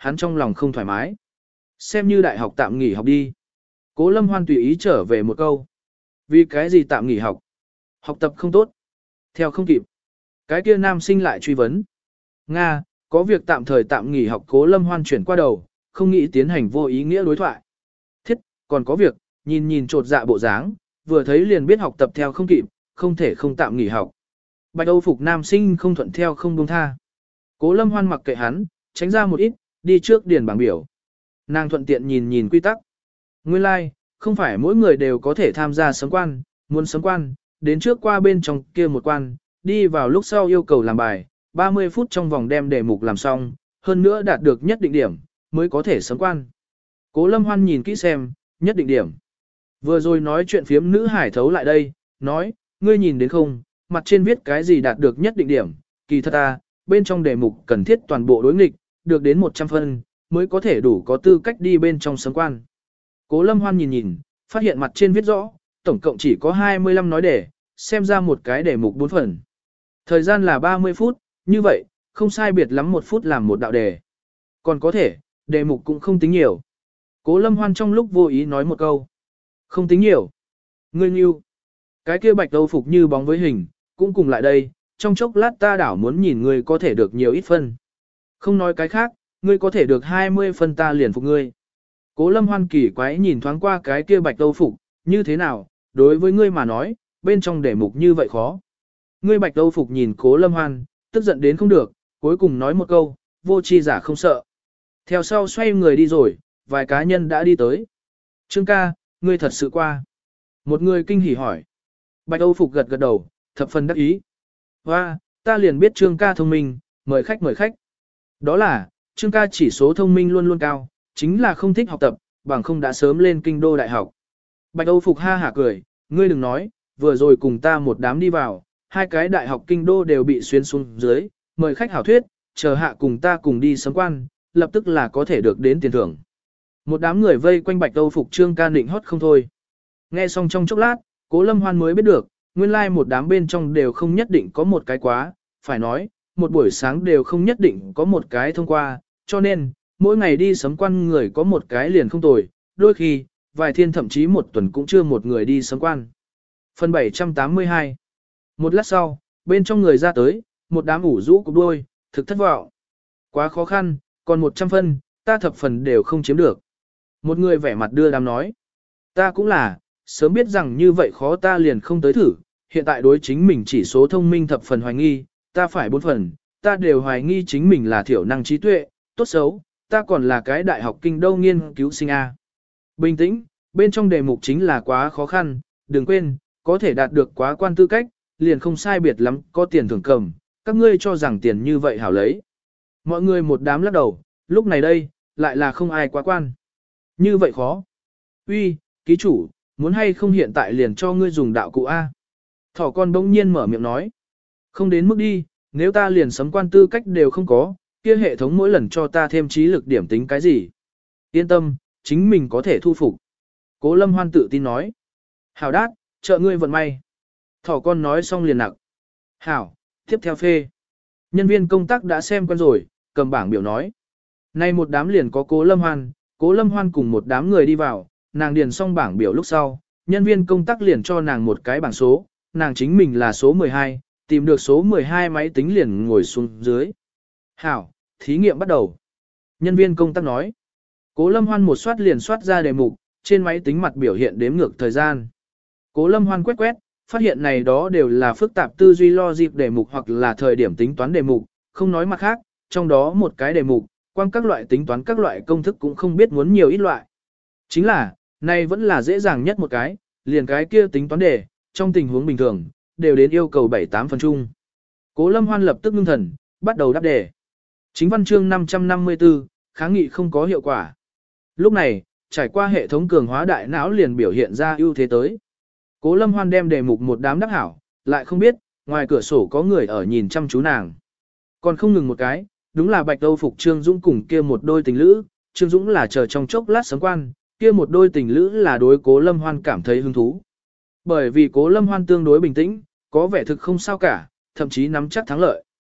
hắn trong lòng không thoải mái. Xem như đại học tạm nghỉ học đi. Cố Lâm Hoan tùy ý trở về một câu. Vì cái gì tạm nghỉ học? Học tập không tốt. Theo không kịp. Cái kia nam sinh lại truy vấn. Nga, có việc tạm thời tạm nghỉ học. Cố Lâm Hoan chuyển qua đầu, không nghĩ tiến hành vô ý nghĩa đối thoại. Thiết, còn có việc, nhìn nhìn trột dạ bộ dáng, vừa thấy liền biết học tập theo không kịp, không thể không tạm nghỉ học. Bạch Âu phục nam sinh không thuận theo không buông tha. Cố Lâm Hoan mặc kệ hắn, tránh ra một ít, đi trước điền bảng biểu. Nàng thuận tiện nhìn nhìn quy tắc. Nguyên lai, like, không phải mỗi người đều có thể tham gia sấm quan, muốn sấm quan, đến trước qua bên trong kia một quan, đi vào lúc sau yêu cầu làm bài, ba mươi phút trong vòng đem đề mục làm xong, hơn nữa đạt được nhất định điểm, mới có thể sấm quan. Cố Lâm Hoan nhìn kỹ xem, nhất định điểm. Vừa rồi nói chuyện phiếm nữ hải thấu lại đây, nói, ngươi nhìn đến không, mặt trên viết cái gì đạt được nhất định điểm, kỳ thật à, bên trong đề mục cần thiết toàn bộ đối nghịch, được đến một trăm phân, mới có thể đủ có tư cách đi bên trong sấm quan. Cố Lâm Hoan nhìn nhìn, phát hiện mặt trên viết rõ, tổng cộng chỉ có hai mươi lăm nói đề, xem ra một cái đề mục bốn phần. Thời gian là ba mươi phút, như vậy, không sai biệt lắm một phút làm một đạo đề. Còn có thể, đề mục cũng không tính nhiều. Cố Lâm Hoan trong lúc vô ý nói một câu. Không tính nhiều. Ngươi nghiêu. Cái kia Bạch Âu phục như bóng với hình, cũng cùng lại đây, trong chốc lát ta đảo muốn nhìn ngươi có thể được nhiều ít phân. Không nói cái khác, ngươi có thể được hai mươi phân ta liền phục ngươi. Cố Lâm Hoan kỳ quái nhìn thoáng qua cái kia Bạch Âu phục, như thế nào, đối với ngươi mà nói, bên trong đề mục như vậy khó. Ngươi Bạch Âu phục nhìn Cố Lâm Hoan, tức giận đến không được, cuối cùng nói một câu, vô tri giả không sợ. Theo sau xoay người đi rồi, vài cá nhân đã đi tới. Trương ca, ngươi thật sự qua. Một người kinh hỉ hỏi. Bạch Âu phục gật gật đầu, thập phần đắc ý. Và, ta liền biết Trương ca thông minh, mời khách mời khách. Đó là, Trương ca chỉ số thông minh luôn luôn cao, chính là không thích học tập, bằng không đã sớm lên kinh đô đại học. Bạch Âu phục ha hả cười, ngươi đừng nói, vừa rồi cùng ta một đám đi vào, hai cái đại học kinh đô đều bị xuyên xuống dưới, mời khách hảo thuyết, chờ hạ cùng ta cùng đi sấm quan, lập tức là có thể được đến tiền thưởng. Một đám người vây quanh Bạch Âu phục Trương ca nịnh hót không thôi. Nghe xong trong chốc lát, Cố Lâm Hoan mới biết được, nguyên lai like một đám bên trong đều không nhất định có một cái quá, phải nói, một buổi sáng đều không nhất định có một cái thông qua, cho nên, mỗi ngày đi sấm quan người có một cái liền không tồi, đôi khi, vài thiên thậm chí một tuần cũng chưa một người đi sấm quan. Phần bảy trăm tám mươi hai. Một lát sau, bên trong người ra tới, một đám ủ rũ cục đôi, thực thất vọng. Quá khó khăn, còn một trăm phân, ta thập phần đều không chiếm được. Một người vẻ mặt đưa đám nói. Ta cũng là, sớm biết rằng như vậy khó ta liền không tới thử, hiện tại đối chính mình chỉ số thông minh thập phần hoài nghi, ta phải bốn phần, ta đều hoài nghi chính mình là thiểu năng trí tuệ, tốt xấu, ta còn là cái đại học kinh đô nghiên cứu sinh A. Bình tĩnh, bên trong đề mục chính là quá khó khăn, đừng quên, có thể đạt được quá quan tư cách, liền không sai biệt lắm, có tiền thưởng cầm, các ngươi cho rằng tiền như vậy hảo lấy. Mọi người một đám lắc đầu, lúc này đây, lại là không ai quá quan. Như vậy khó. Uy, ký chủ, muốn hay không hiện tại liền cho ngươi dùng đạo cụ A. Thỏ con bỗng nhiên mở miệng nói. Không đến mức đi, nếu ta liền sấm quan tư cách đều không có, kia hệ thống mỗi lần cho ta thêm trí lực điểm tính cái gì. Yên tâm, chính mình có thể thu phục. Cố Lâm Hoan tự tin nói. Hảo đát, trợ ngươi vận may. Thỏ con nói xong liền nặng. Hảo, tiếp theo phê. Nhân viên công tác đã xem quen rồi, cầm bảng biểu nói. Nay một đám liền có Cố Lâm Hoan, Cố Lâm Hoan cùng một đám người đi vào, nàng điền xong bảng biểu lúc sau, nhân viên công tác liền cho nàng một cái bảng số, nàng chính mình là số mười hai, tìm được số mười hai máy tính liền ngồi xuống dưới. Hảo, thí nghiệm bắt đầu. Nhân viên công tác nói. Cố Lâm Hoan một soát liền soát ra đề mục, trên máy tính mặt biểu hiện đếm ngược thời gian. Cố Lâm Hoan quét quét, phát hiện này đó đều là phức tạp tư duy logic đề mục hoặc là thời điểm tính toán đề mục, không nói mặt khác, trong đó một cái đề mục, quan các loại tính toán các loại công thức cũng không biết muốn nhiều ít loại. Chính là, này vẫn là dễ dàng nhất một cái, liền cái kia tính toán đề, trong tình huống bình thường, đều đến yêu cầu bảy tám phần chung. Cố Lâm Hoan lập tức ngưng thần, bắt đầu đáp đề. Chính văn chương năm trăm năm mươi tư, kháng nghị không có hiệu quả. Lúc này, trải qua hệ thống cường hóa đại não liền biểu hiện ra ưu thế tới. Cố Lâm Hoan đem đề mục một đám đáp hảo, lại không biết, ngoài cửa sổ có người ở nhìn chăm chú nàng. Còn không ngừng một cái, đúng là Bạch Âu phục Trương Dũng cùng kia một đôi tình lữ, Trương Dũng là chờ trong chốc lát sấm quan, kia một đôi tình lữ là đối Cố Lâm Hoan cảm thấy hứng thú. Bởi vì Cố Lâm Hoan tương đối bình tĩnh, có vẻ thực không sao cả, thậm chí nắm chắc thắng lợi.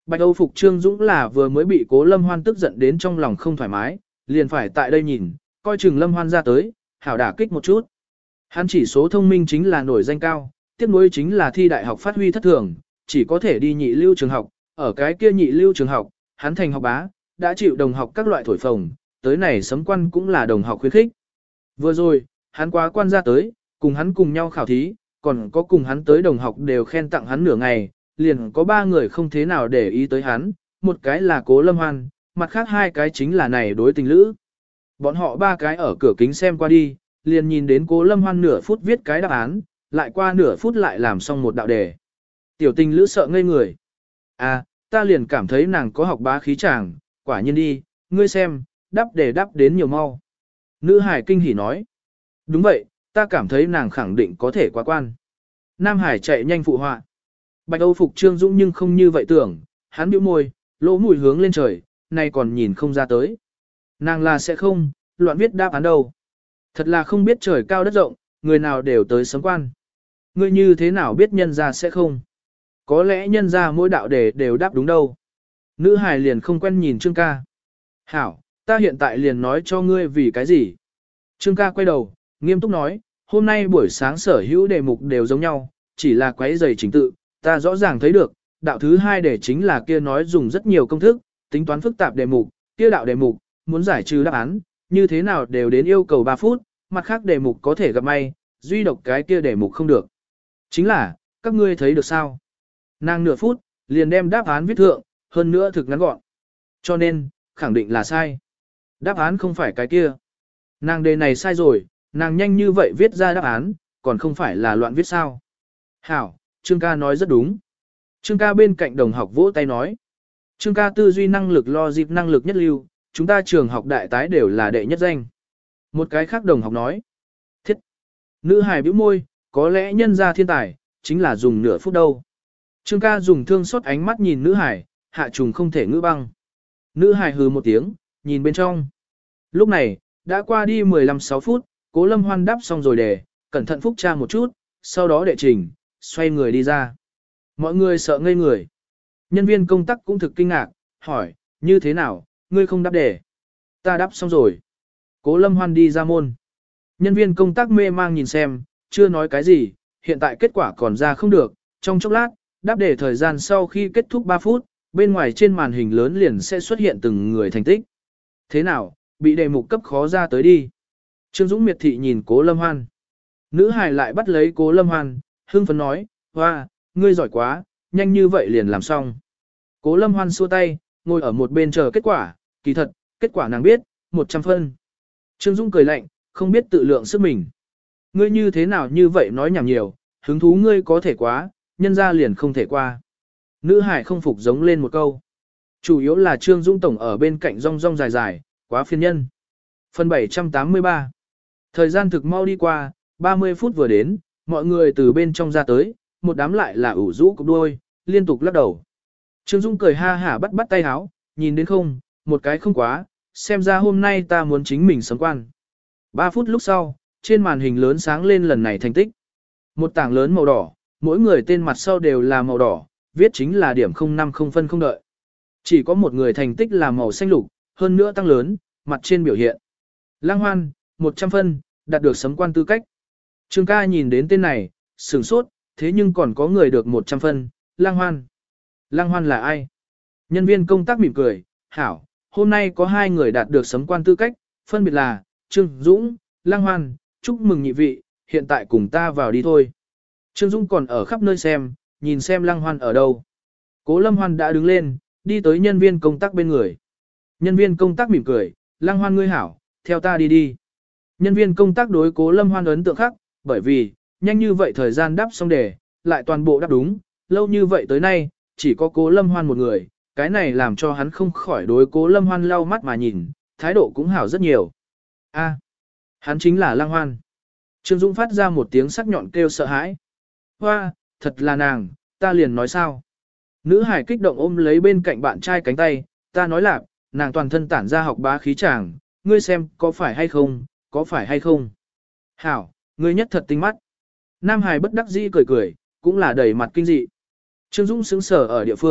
Bạch Âu phục Trương Dũng là vừa mới bị Cố Lâm Hoan tức giận đến trong lòng không thoải mái, liền phải tại đây nhìn, coi chừng Lâm Hoan ra tới, hảo đả kích một chút. Hắn chỉ số thông minh chính là nổi danh cao, tiếp nối chính là thi đại học phát huy thất thường, chỉ có thể đi nhị lưu trường học, ở cái kia nhị lưu trường học, hắn thành học bá, đã chịu đồng học các loại thổi phồng, tới này sấm quan cũng là đồng học khuyến khích. Vừa rồi, hắn quá quan ra tới, cùng hắn cùng nhau khảo thí, còn có cùng hắn tới đồng học đều khen tặng hắn nửa ngày, liền có ba người không thế nào để ý tới hắn, một cái là Cố Lâm Hoan, mặt khác hai cái chính là này đối tình lữ. Bọn họ ba cái ở cửa kính xem qua đi, liền nhìn đến Cố Lâm Hoan nửa phút viết cái đáp án, lại qua nửa phút lại làm xong một đạo đề. Tiểu tình lữ sợ ngây người. À, ta liền cảm thấy nàng có học bá khí chàng, quả nhiên đi, ngươi xem, đáp đề đáp đến nhiều mau. Nữ hải kinh hỉ nói. Đúng vậy, ta cảm thấy nàng khẳng định có thể quá quan. Nam Hải chạy nhanh phụ họa. Bạch Âu phục Trương Dũng nhưng không như vậy tưởng, hắn bĩu môi, lỗ mũi hướng lên trời, này còn nhìn không ra tới. Nàng là sẽ không, loạn viết đáp án đâu. Thật là không biết trời cao đất rộng, người nào đều tới sấm quan. Ngươi như thế nào biết nhân ra sẽ không? Có lẽ nhân ra mỗi đạo đề đều đáp đúng đâu. Nữ hài liền không quen nhìn Trương ca. Hảo, ta hiện tại liền nói cho ngươi vì cái gì. Trương ca quay đầu, nghiêm túc nói, hôm nay buổi sáng sở hữu đề mục đều giống nhau, chỉ là quấy giày trình tự, ta rõ ràng thấy được, đạo thứ hai đề chính là kia nói dùng rất nhiều công thức, tính toán phức tạp đề mục, kia đạo đề mục, muốn giải trừ đáp án, như thế nào đều đến yêu cầu ba phút, mặt khác đề mục có thể gặp may, duy độc cái kia đề mục không được. Chính là, các ngươi thấy được sao? Nàng nửa phút, liền đem đáp án viết thượng, hơn nữa thực ngắn gọn. Cho nên, khẳng định là sai. Đáp án không phải cái kia. Nàng đề này sai rồi, nàng nhanh như vậy viết ra đáp án, còn không phải là loạn viết sao. Hảo, Trương ca nói rất đúng. Trương ca bên cạnh đồng học vỗ tay nói. Trương ca tư duy năng lực lo dịp năng lực nhất lưu, chúng ta trường học đại tái đều là đệ nhất danh. Một cái khác đồng học nói. Thiết. Nữ hài bĩu môi, có lẽ nhân ra thiên tài, chính là dùng nửa phút đâu. Trương ca dùng thương xót ánh mắt nhìn nữ hải, hạ trùng không thể ngữ băng. Nữ hải hừ một tiếng, nhìn bên trong. Lúc này, đã qua đi mười lăm sáu phút, Cố Lâm Hoan đáp xong rồi để, cẩn thận phúc tra một chút, sau đó đệ trình, xoay người đi ra. Mọi người sợ ngây người. Nhân viên công tác cũng thực kinh ngạc, hỏi, như thế nào, ngươi không đáp đề. Ta đáp xong rồi. Cố Lâm Hoan đi ra môn. Nhân viên công tác mê mang nhìn xem, chưa nói cái gì, hiện tại kết quả còn ra không được, trong chốc lát, đáp đề thời gian sau khi kết thúc ba phút, bên ngoài trên màn hình lớn liền sẽ xuất hiện từng người thành tích. Thế nào, bị đề mục cấp khó ra tới đi. Trương Dũng miệt thị nhìn Cố Lâm Hoan. Nữ hài lại bắt lấy Cố Lâm Hoan, hưng phấn nói, hoa, ngươi giỏi quá, nhanh như vậy liền làm xong. Cố Lâm Hoan xua tay, ngồi ở một bên chờ kết quả, kỳ thật, kết quả nàng biết, một trăm phân. Trương Dũng cười lạnh, không biết tự lượng sức mình. Ngươi như thế nào như vậy nói nhảm nhiều, hứng thú ngươi có thể quá, nhân ra liền không thể qua. Nữ hải không phục giống lên một câu. Chủ yếu là Trương Dũng Tổng ở bên cạnh rong rong dài dài, quá phiền nhân. Phần bảy trăm tám mươi ba. Thời gian thực mau đi qua, ba mươi phút vừa đến, mọi người từ bên trong ra tới, một đám lại là ủ rũ cục đuôi, liên tục lắc đầu. Trương Dũng cười ha hả bắt bắt tay háo, nhìn đến không, một cái không quá, xem ra hôm nay ta muốn chính mình sấm quan. Ba phút lúc sau, trên màn hình lớn sáng lên lần này thành tích. Một tảng lớn màu đỏ, mỗi người tên mặt sau đều là màu đỏ, viết chính là điểm không năm không phân không đợi. Chỉ có một người thành tích là màu xanh lục, hơn nữa tăng lớn, mặt trên biểu hiện. Lăng Hoan, một trăm phân, đạt được sấm quan tư cách. Trương ca nhìn đến tên này, sửng sốt, thế nhưng còn có người được một trăm phân, Lăng Hoan. Lăng Hoan là ai? Nhân viên công tác mỉm cười, hảo, hôm nay có hai người đạt được sấm quan tư cách, phân biệt là, Trương Dũng, Lăng Hoan, chúc mừng nhị vị, hiện tại cùng ta vào đi thôi. Trương Dũng còn ở khắp nơi xem, nhìn xem Lăng Hoan ở đâu. Cố Lâm Hoan đã đứng lên, đi tới nhân viên công tác bên người. Nhân viên công tác mỉm cười, Lăng Hoan ngươi hảo, theo ta đi đi. Nhân viên công tác đối Cố Lâm Hoan ấn tượng khác, bởi vì, nhanh như vậy thời gian đáp xong đề, lại toàn bộ đáp đúng, lâu như vậy tới nay, chỉ có Cố Lâm Hoan một người, cái này làm cho hắn không khỏi đối Cố Lâm Hoan lau mắt mà nhìn, thái độ cũng hảo rất nhiều. A, hắn chính là Lăng Hoan. Trương Dũng phát ra một tiếng sắc nhọn kêu sợ hãi. Hoa, thật là nàng, ta liền nói sao. Nữ hải kích động ôm lấy bên cạnh bạn trai cánh tay, ta nói là, nàng toàn thân tản ra học bá khí chàng, ngươi xem, có phải hay không, có phải hay không. Hảo, ngươi nhất thật tinh mắt. Nam hải bất đắc dĩ cười cười, cũng là đầy mặt kinh dị. Trương Dũng sững sờ ở địa phương,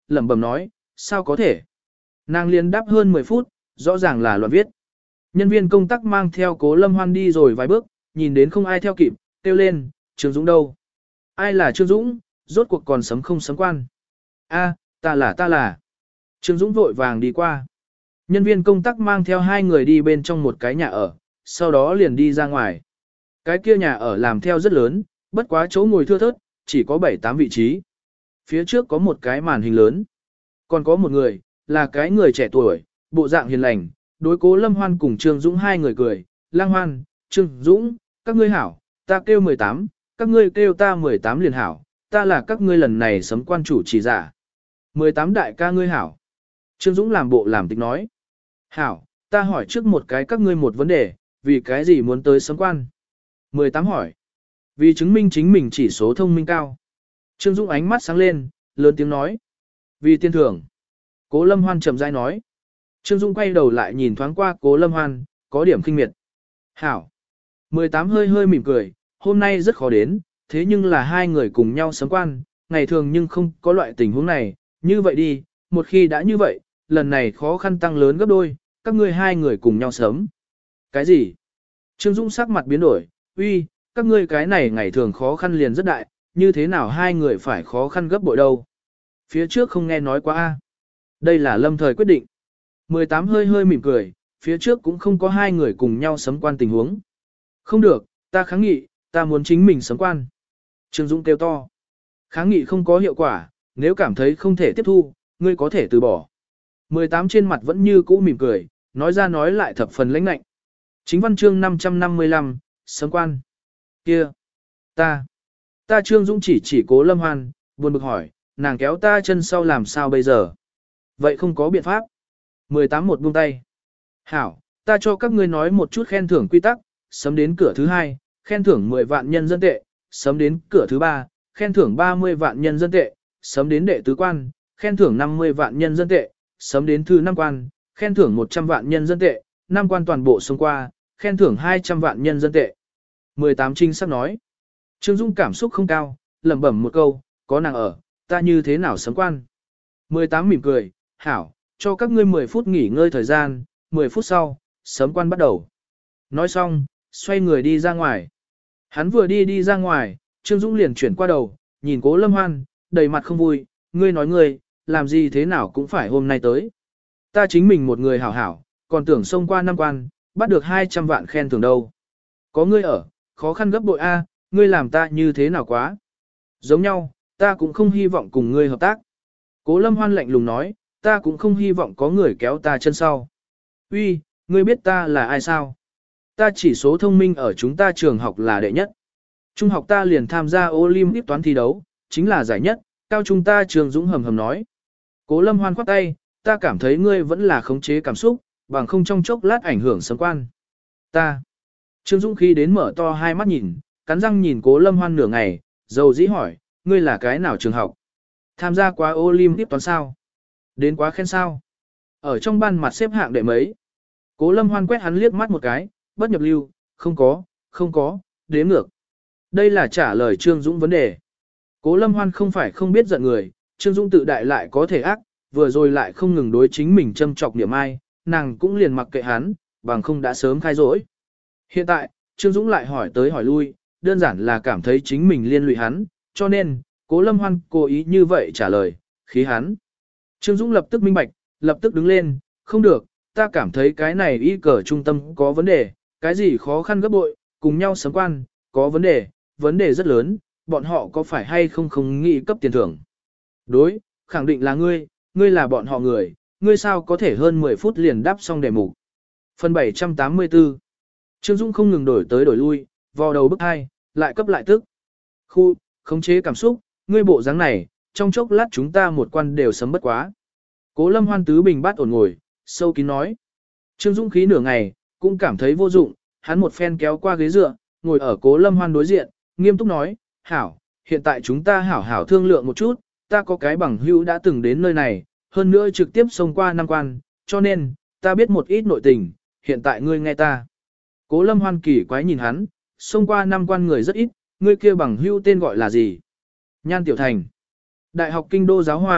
lẩm bẩm nói, sao có thể. Nàng liền đáp hơn mười phút, rõ ràng là loạn viết. Nhân viên công tác mang theo Cố Lâm Hoan đi rồi vài bước, nhìn đến không ai theo kịp, kêu lên, Trương Dũng đâu? Ai là Trương Dũng, rốt cuộc còn sấm không sấm quan? A, ta là ta là. Trương Dũng vội vàng đi qua. Nhân viên công tác mang theo hai người đi bên trong một cái nhà ở, sau đó liền đi ra ngoài. Cái kia nhà ở làm theo rất lớn, bất quá chỗ ngồi thưa thớt, chỉ có bảy tám vị trí. Phía trước có một cái màn hình lớn. Còn có một người, là cái người trẻ tuổi, bộ dạng hiền lành, đối Cố Lâm Hoan cùng Trương Dũng hai người cười. Lang Hoan, Trương Dũng, các ngươi hảo, ta kêu mười tám, các ngươi kêu ta mười tám liền hảo, ta là các ngươi lần này sấm quan chủ chỉ giả. mười tám đại ca ngươi hảo. Trương Dũng làm bộ làm tịch nói. Hảo, ta hỏi trước một cái các ngươi một vấn đề, vì cái gì muốn tới sấm quan? mười tám hỏi. Vì chứng minh chính mình chỉ số thông minh cao. Trương Dũng ánh mắt sáng lên, lớn tiếng nói. Vì tiền thưởng. Cố Lâm Hoan chậm rãi nói. Trương Dũng quay đầu lại nhìn thoáng qua Cố Lâm Hoan, có điểm kinh miệt. Hảo. mười tám hơi hơi mỉm cười, hôm nay rất khó đến, thế nhưng là hai người cùng nhau sấm quan, ngày thường nhưng không có loại tình huống này, như vậy đi, một khi đã như vậy, lần này khó khăn tăng lớn gấp đôi, các ngươi hai người cùng nhau sớm. Cái gì? Trương Dũng sắc mặt biến đổi, uy, các ngươi cái này ngày thường khó khăn liền rất đại, như thế nào hai người phải khó khăn gấp bội đâu? Phía trước không nghe nói quá a. Đây là lâm thời quyết định. mười tám hơi hơi mỉm cười, phía trước cũng không có hai người cùng nhau sấm quan tình huống. Không được, ta kháng nghị, ta muốn chính mình sấm quan. Trương Dũng kêu to. Kháng nghị không có hiệu quả, nếu cảm thấy không thể tiếp thu, ngươi có thể từ bỏ. mười tám trên mặt vẫn như cũ mỉm cười, nói ra nói lại thập phần lãnh lạnh. Chính văn chương năm trăm năm mươi lăm, sấm quan. Kia, ta, ta Trương Dũng chỉ chỉ Cố Lâm Hoan, buồn bực hỏi, nàng kéo ta chân sau làm sao bây giờ? Vậy không có biện pháp. mười tám một buông tay. Hảo, ta cho các ngươi nói một chút khen thưởng quy tắc, sấm đến cửa thứ hai, khen thưởng mười vạn nhân dân tệ, sấm đến cửa thứ ba, khen thưởng ba mươi vạn nhân dân tệ, sấm đến đệ tứ quan, khen thưởng năm mươi vạn nhân dân tệ, sấm đến thứ năm quan, khen thưởng một trăm vạn nhân dân tệ, năm quan toàn bộ xông qua, khen thưởng hai trăm vạn nhân dân tệ. mười tám trinh sắp nói. Trương Dung cảm xúc không cao, lẩm bẩm một câu, có nàng ở, ta như thế nào sấm quan. mười tám mỉm cười, hảo, cho các ngươi mười phút nghỉ ngơi thời gian, mười phút sau, sấm quan bắt đầu. Nói xong, xoay người đi ra ngoài. Hắn vừa đi đi ra ngoài, Trương Dũng liền chuyển qua đầu, nhìn Cố Lâm Hoan, đầy mặt không vui, ngươi nói ngươi, làm gì thế nào cũng phải hôm nay tới. Ta chính mình một người hảo hảo, còn tưởng xông qua năm quan, bắt được hai trăm vạn khen thưởng đâu. Có ngươi ở, khó khăn gấp bội A, ngươi làm ta như thế nào quá. Giống nhau, ta cũng không hy vọng cùng ngươi hợp tác. Cố Lâm Hoan lạnh lùng nói, ta cũng không hy vọng có người kéo ta chân sau. Uy, ngươi biết ta là ai sao? Ta chỉ số thông minh ở chúng ta trường học là đệ nhất. Trung học ta liền tham gia Olympic toán thi đấu, chính là giải nhất, cao trung ta Trường Dũng hầm hầm nói. Cố Lâm Hoan khoát tay, ta cảm thấy ngươi vẫn là khống chế cảm xúc, bằng không trong chốc lát ảnh hưởng sấm quan. Ta. Trương Dũng khi đến mở to hai mắt nhìn, cắn răng nhìn Cố Lâm Hoan nửa ngày, dầu dĩ hỏi, ngươi là cái nào trường học? Tham gia quá Olympic toán sao? Đến quá khen sao? Ở trong ban mặt xếp hạng đệ mấy? Cố Lâm Hoan quét hắn liếc mắt một cái, bất nhập lưu, không có, không có, đếm ngược. Đây là trả lời Trương Dũng vấn đề. Cố Lâm Hoan không phải không biết giận người, Trương Dũng tự đại lại có thể ác, vừa rồi lại không ngừng đối chính mình châm chọc niệm ai, nàng cũng liền mặc kệ hắn, bằng không đã sớm khai rỗi. Hiện tại, Trương Dũng lại hỏi tới hỏi lui, đơn giản là cảm thấy chính mình liên lụy hắn, cho nên, Cố Lâm Hoan cố ý như vậy trả lời, khí hắn. Trương Dũng lập tức minh bạch, lập tức đứng lên, không được, ta cảm thấy cái này y cờ trung tâm có vấn đề, cái gì khó khăn gấp bội, cùng nhau sấm quan, có vấn đề, vấn đề rất lớn, bọn họ có phải hay không không nghĩ cấp tiền thưởng. Đối, khẳng định là ngươi, ngươi là bọn họ người, ngươi sao có thể hơn mười phút liền đáp xong đề mục. Phần bảy trăm tám mươi tư. Trương Dũng không ngừng đổi tới đổi lui, vò đầu bức hai, lại cấp lại tức. Khu, khống chế cảm xúc, ngươi bộ dáng này, trong chốc lát chúng ta một quan đều sấm bất quá. Cố Lâm Hoan tứ bình bát ổn ngồi, sâu kín nói. Trương Dũng khí nửa ngày, cũng cảm thấy vô dụng, hắn một phen kéo qua ghế dựa, ngồi ở Cố Lâm Hoan đối diện, nghiêm túc nói, hảo, hiện tại chúng ta hảo hảo thương lượng một chút, ta có cái bằng hữu đã từng đến nơi này, hơn nữa trực tiếp xông qua năm quan, cho nên, ta biết một ít nội tình, hiện tại ngươi nghe ta. Cố Lâm Hoan kỳ quái nhìn hắn, xông qua năm quan người rất ít, ngươi kia bằng hữu tên gọi là gì? Nhan Tiểu Thành. Đại học Kinh đô giáo hoa,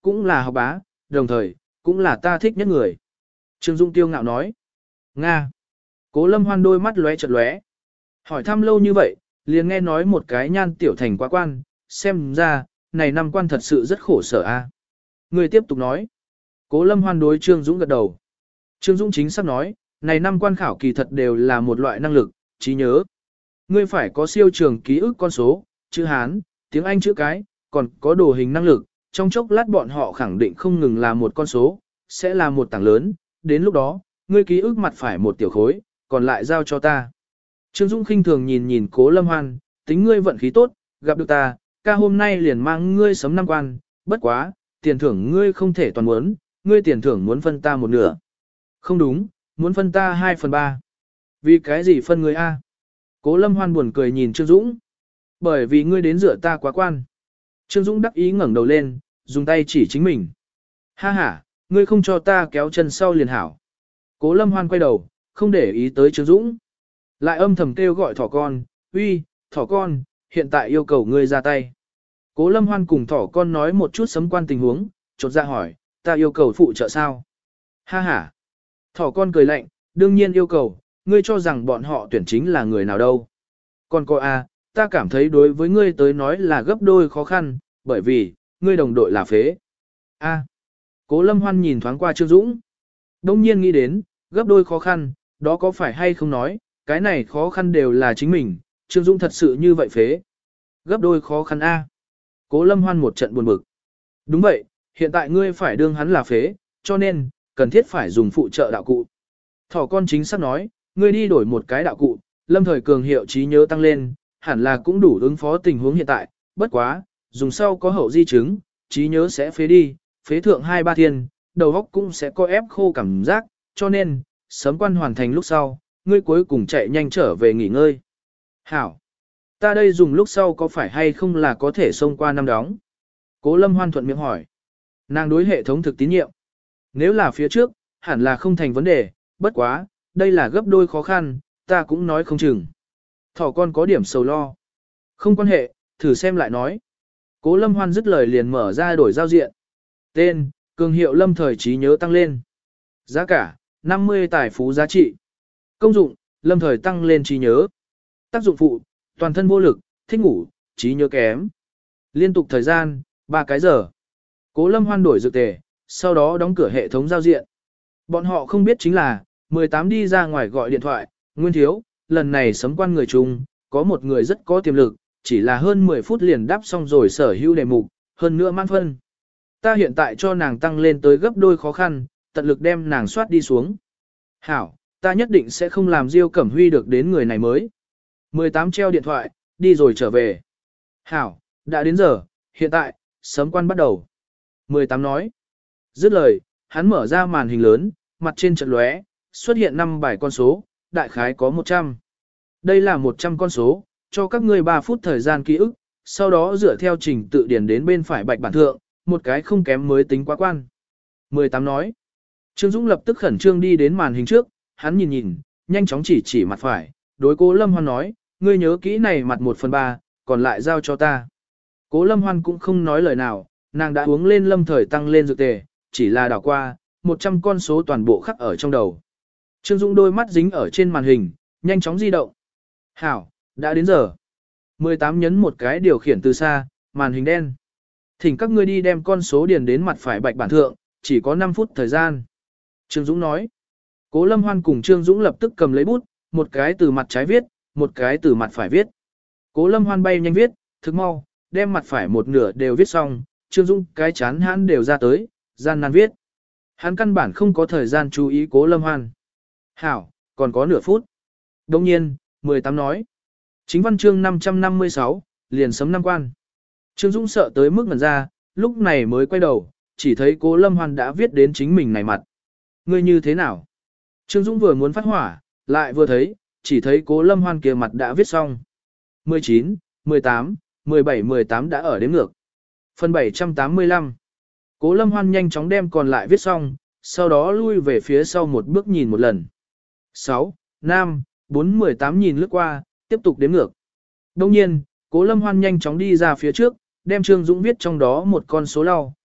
cũng là học bá, đồng thời, cũng là ta thích nhất người. Trương Dũng tiêu ngạo nói. Nga. Cố Lâm Hoan đôi mắt lóe chật lóe. Hỏi thăm lâu như vậy, liền nghe nói một cái nhan tiểu thành quá quan, xem ra, này năm quan thật sự rất khổ sở a. Người tiếp tục nói. Cố Lâm Hoan đối Trương Dũng gật đầu. Trương Dũng chính xác nói, này năm quan khảo kỳ thật đều là một loại năng lực, trí nhớ. Ngươi phải có siêu trường ký ức con số, chữ Hán, tiếng Anh chữ cái, còn có đồ hình năng lực, trong chốc lát bọn họ khẳng định không ngừng là một con số, sẽ là một tảng lớn, đến lúc đó, ngươi ký ức mặt phải một tiểu khối, còn lại giao cho ta. Trương Dũng khinh thường nhìn nhìn Cố Lâm Hoan, tính ngươi vận khí tốt, gặp được ta, ca hôm nay liền mang ngươi sấm năm quan, bất quá, tiền thưởng ngươi không thể toàn muốn, ngươi tiền thưởng muốn phân ta một nửa. Không đúng, muốn phân ta hai phần ba. Vì cái gì phân ngươi a? Cố Lâm Hoan buồn cười nhìn Trương Dũng. Bởi vì ngươi đến rửa ta quá quan. Trương Dũng đắc ý ngẩng đầu lên, dùng tay chỉ chính mình. Ha ha, ngươi không cho ta kéo chân sau liền hảo. Cố Lâm Hoan quay đầu, không để ý tới Trương Dũng. Lại âm thầm kêu gọi thỏ con, uy, thỏ con, hiện tại yêu cầu ngươi ra tay. Cố Lâm Hoan cùng thỏ con nói một chút sấm quan tình huống, chột dạ hỏi, ta yêu cầu phụ trợ sao? Ha ha. Thỏ con cười lạnh, đương nhiên yêu cầu, ngươi cho rằng bọn họ tuyển chính là người nào đâu. Còn cô a, ta cảm thấy đối với ngươi tới nói là gấp đôi khó khăn, bởi vì, ngươi đồng đội là phế. A. Cố Lâm Hoan nhìn thoáng qua Trương Dũng. Đông nhiên nghĩ đến, gấp đôi khó khăn, đó có phải hay không nói, cái này khó khăn đều là chính mình, Trương Dũng thật sự như vậy phế. Gấp đôi khó khăn A. Cố Lâm Hoan một trận buồn bực. Đúng vậy, hiện tại ngươi phải đương hắn là phế, cho nên, cần thiết phải dùng phụ trợ đạo cụ. Thỏ con chính xác nói, ngươi đi đổi một cái đạo cụ, lâm thời cường hiệu trí nhớ tăng lên, hẳn là cũng đủ ứng phó tình huống hiện tại, bất quá, dùng sau có hậu di chứng, trí nhớ sẽ phế đi, phế thượng hai ba thiên, đầu óc cũng sẽ có ép khô cảm giác, cho nên, sớm quan hoàn thành lúc sau, ngươi cuối cùng chạy nhanh trở về nghỉ ngơi. Hảo! Ta đây dùng lúc sau có phải hay không là có thể xông qua năm đóng? Cố Lâm Hoan thuận miệng hỏi. Nàng đối hệ thống thực tín nhiệm. Nếu là phía trước, hẳn là không thành vấn đề, bất quá, đây là gấp đôi khó khăn, ta cũng nói không chừng. Thỏ con có điểm sầu lo. Không quan hệ, thử xem lại nói. Cố Lâm Hoan dứt lời liền mở ra đổi giao diện. Tên, cường hiệu lâm thời trí nhớ tăng lên. Giá cả, năm mươi tài phú giá trị. Công dụng, lâm thời tăng lên trí nhớ. Tác dụng phụ, toàn thân vô lực, thích ngủ, trí nhớ kém. Liên tục thời gian, ba cái giờ. Cố Lâm Hoan đổi dược tề, sau đó đóng cửa hệ thống giao diện. Bọn họ không biết chính là, mười tám đi ra ngoài gọi điện thoại, Nguyên Thiếu, lần này sấm quan người chung, có một người rất có tiềm lực, chỉ là hơn mười phút liền đáp xong rồi sở hữu đề mục, hơn nữa mãn phân. Ta hiện tại cho nàng tăng lên tới gấp đôi khó khăn, tận lực đem nàng soát đi xuống. Hảo, ta nhất định sẽ không làm Diêu Cẩm Huy được đến người này mới. mười tám treo điện thoại, đi rồi trở về. Hảo, đã đến giờ, hiện tại, sấm quan bắt đầu. mười tám nói. Dứt lời, hắn mở ra màn hình lớn, mặt trên trận lóe, xuất hiện năm bài con số, đại khái có một trăm. Đây là một trăm con số, cho các ngươi ba phút thời gian ký ức, sau đó dựa theo trình tự điền đến bên phải bạch bản thượng, một cái không kém mới tính quá quan. mười tám nói. Trương Dũng lập tức khẩn trương đi đến màn hình trước, hắn nhìn nhìn, nhanh chóng chỉ chỉ mặt phải, đối Cố Lâm Hoan nói, ngươi nhớ kỹ này mặt một phần ba, còn lại giao cho ta. Cố Lâm Hoan cũng không nói lời nào, nàng đã uống lên lâm thời tăng lên dược tề, chỉ là đảo qua, một trăm con số toàn bộ khắc ở trong đầu. Trương Dũng đôi mắt dính ở trên màn hình, nhanh chóng di động. Hảo, đã đến giờ. mười tám nhấn một cái điều khiển từ xa, màn hình đen. Thỉnh các ngươi đi đem con số điền đến mặt phải bạch bản thượng, chỉ có năm phút thời gian. Trương Dũng nói. Cố Lâm Hoan cùng Trương Dũng lập tức cầm lấy bút, một cái từ mặt trái viết, một cái từ mặt phải viết. Cố Lâm Hoan bay nhanh viết, thực mau, đem mặt phải một nửa đều viết xong, Trương Dũng cái chán hắn đều ra tới, gian nan viết. Hắn căn bản không có thời gian chú ý Cố Lâm Hoan. Hảo, còn có nửa phút. Đồng nhiên, mười tám nói. Chính văn chương năm trăm năm mươi sáu, liền sấm năm quan. Trương Dũng sợ tới mức ngẩn ra, lúc này mới quay đầu, chỉ thấy Cố Lâm Hoan đã viết đến chính mình này mặt. Ngươi như thế nào? Trương Dũng vừa muốn phát hỏa, lại vừa thấy, chỉ thấy Cố Lâm Hoan kia mặt đã viết xong. mười chín, mười tám, mười bảy, mười tám đã ở đếm ngược. Phần bảy trăm tám mươi lăm. Cố Lâm Hoan nhanh chóng đem còn lại viết xong, sau đó lui về phía sau một bước nhìn một lần. sáu, năm, bốn, mười tám nhìn lướt qua, tiếp tục đếm ngược. Đồng nhiên, Cố Lâm Hoan nhanh chóng đi ra phía trước, đem Trương Dũng viết trong đó một con số lau,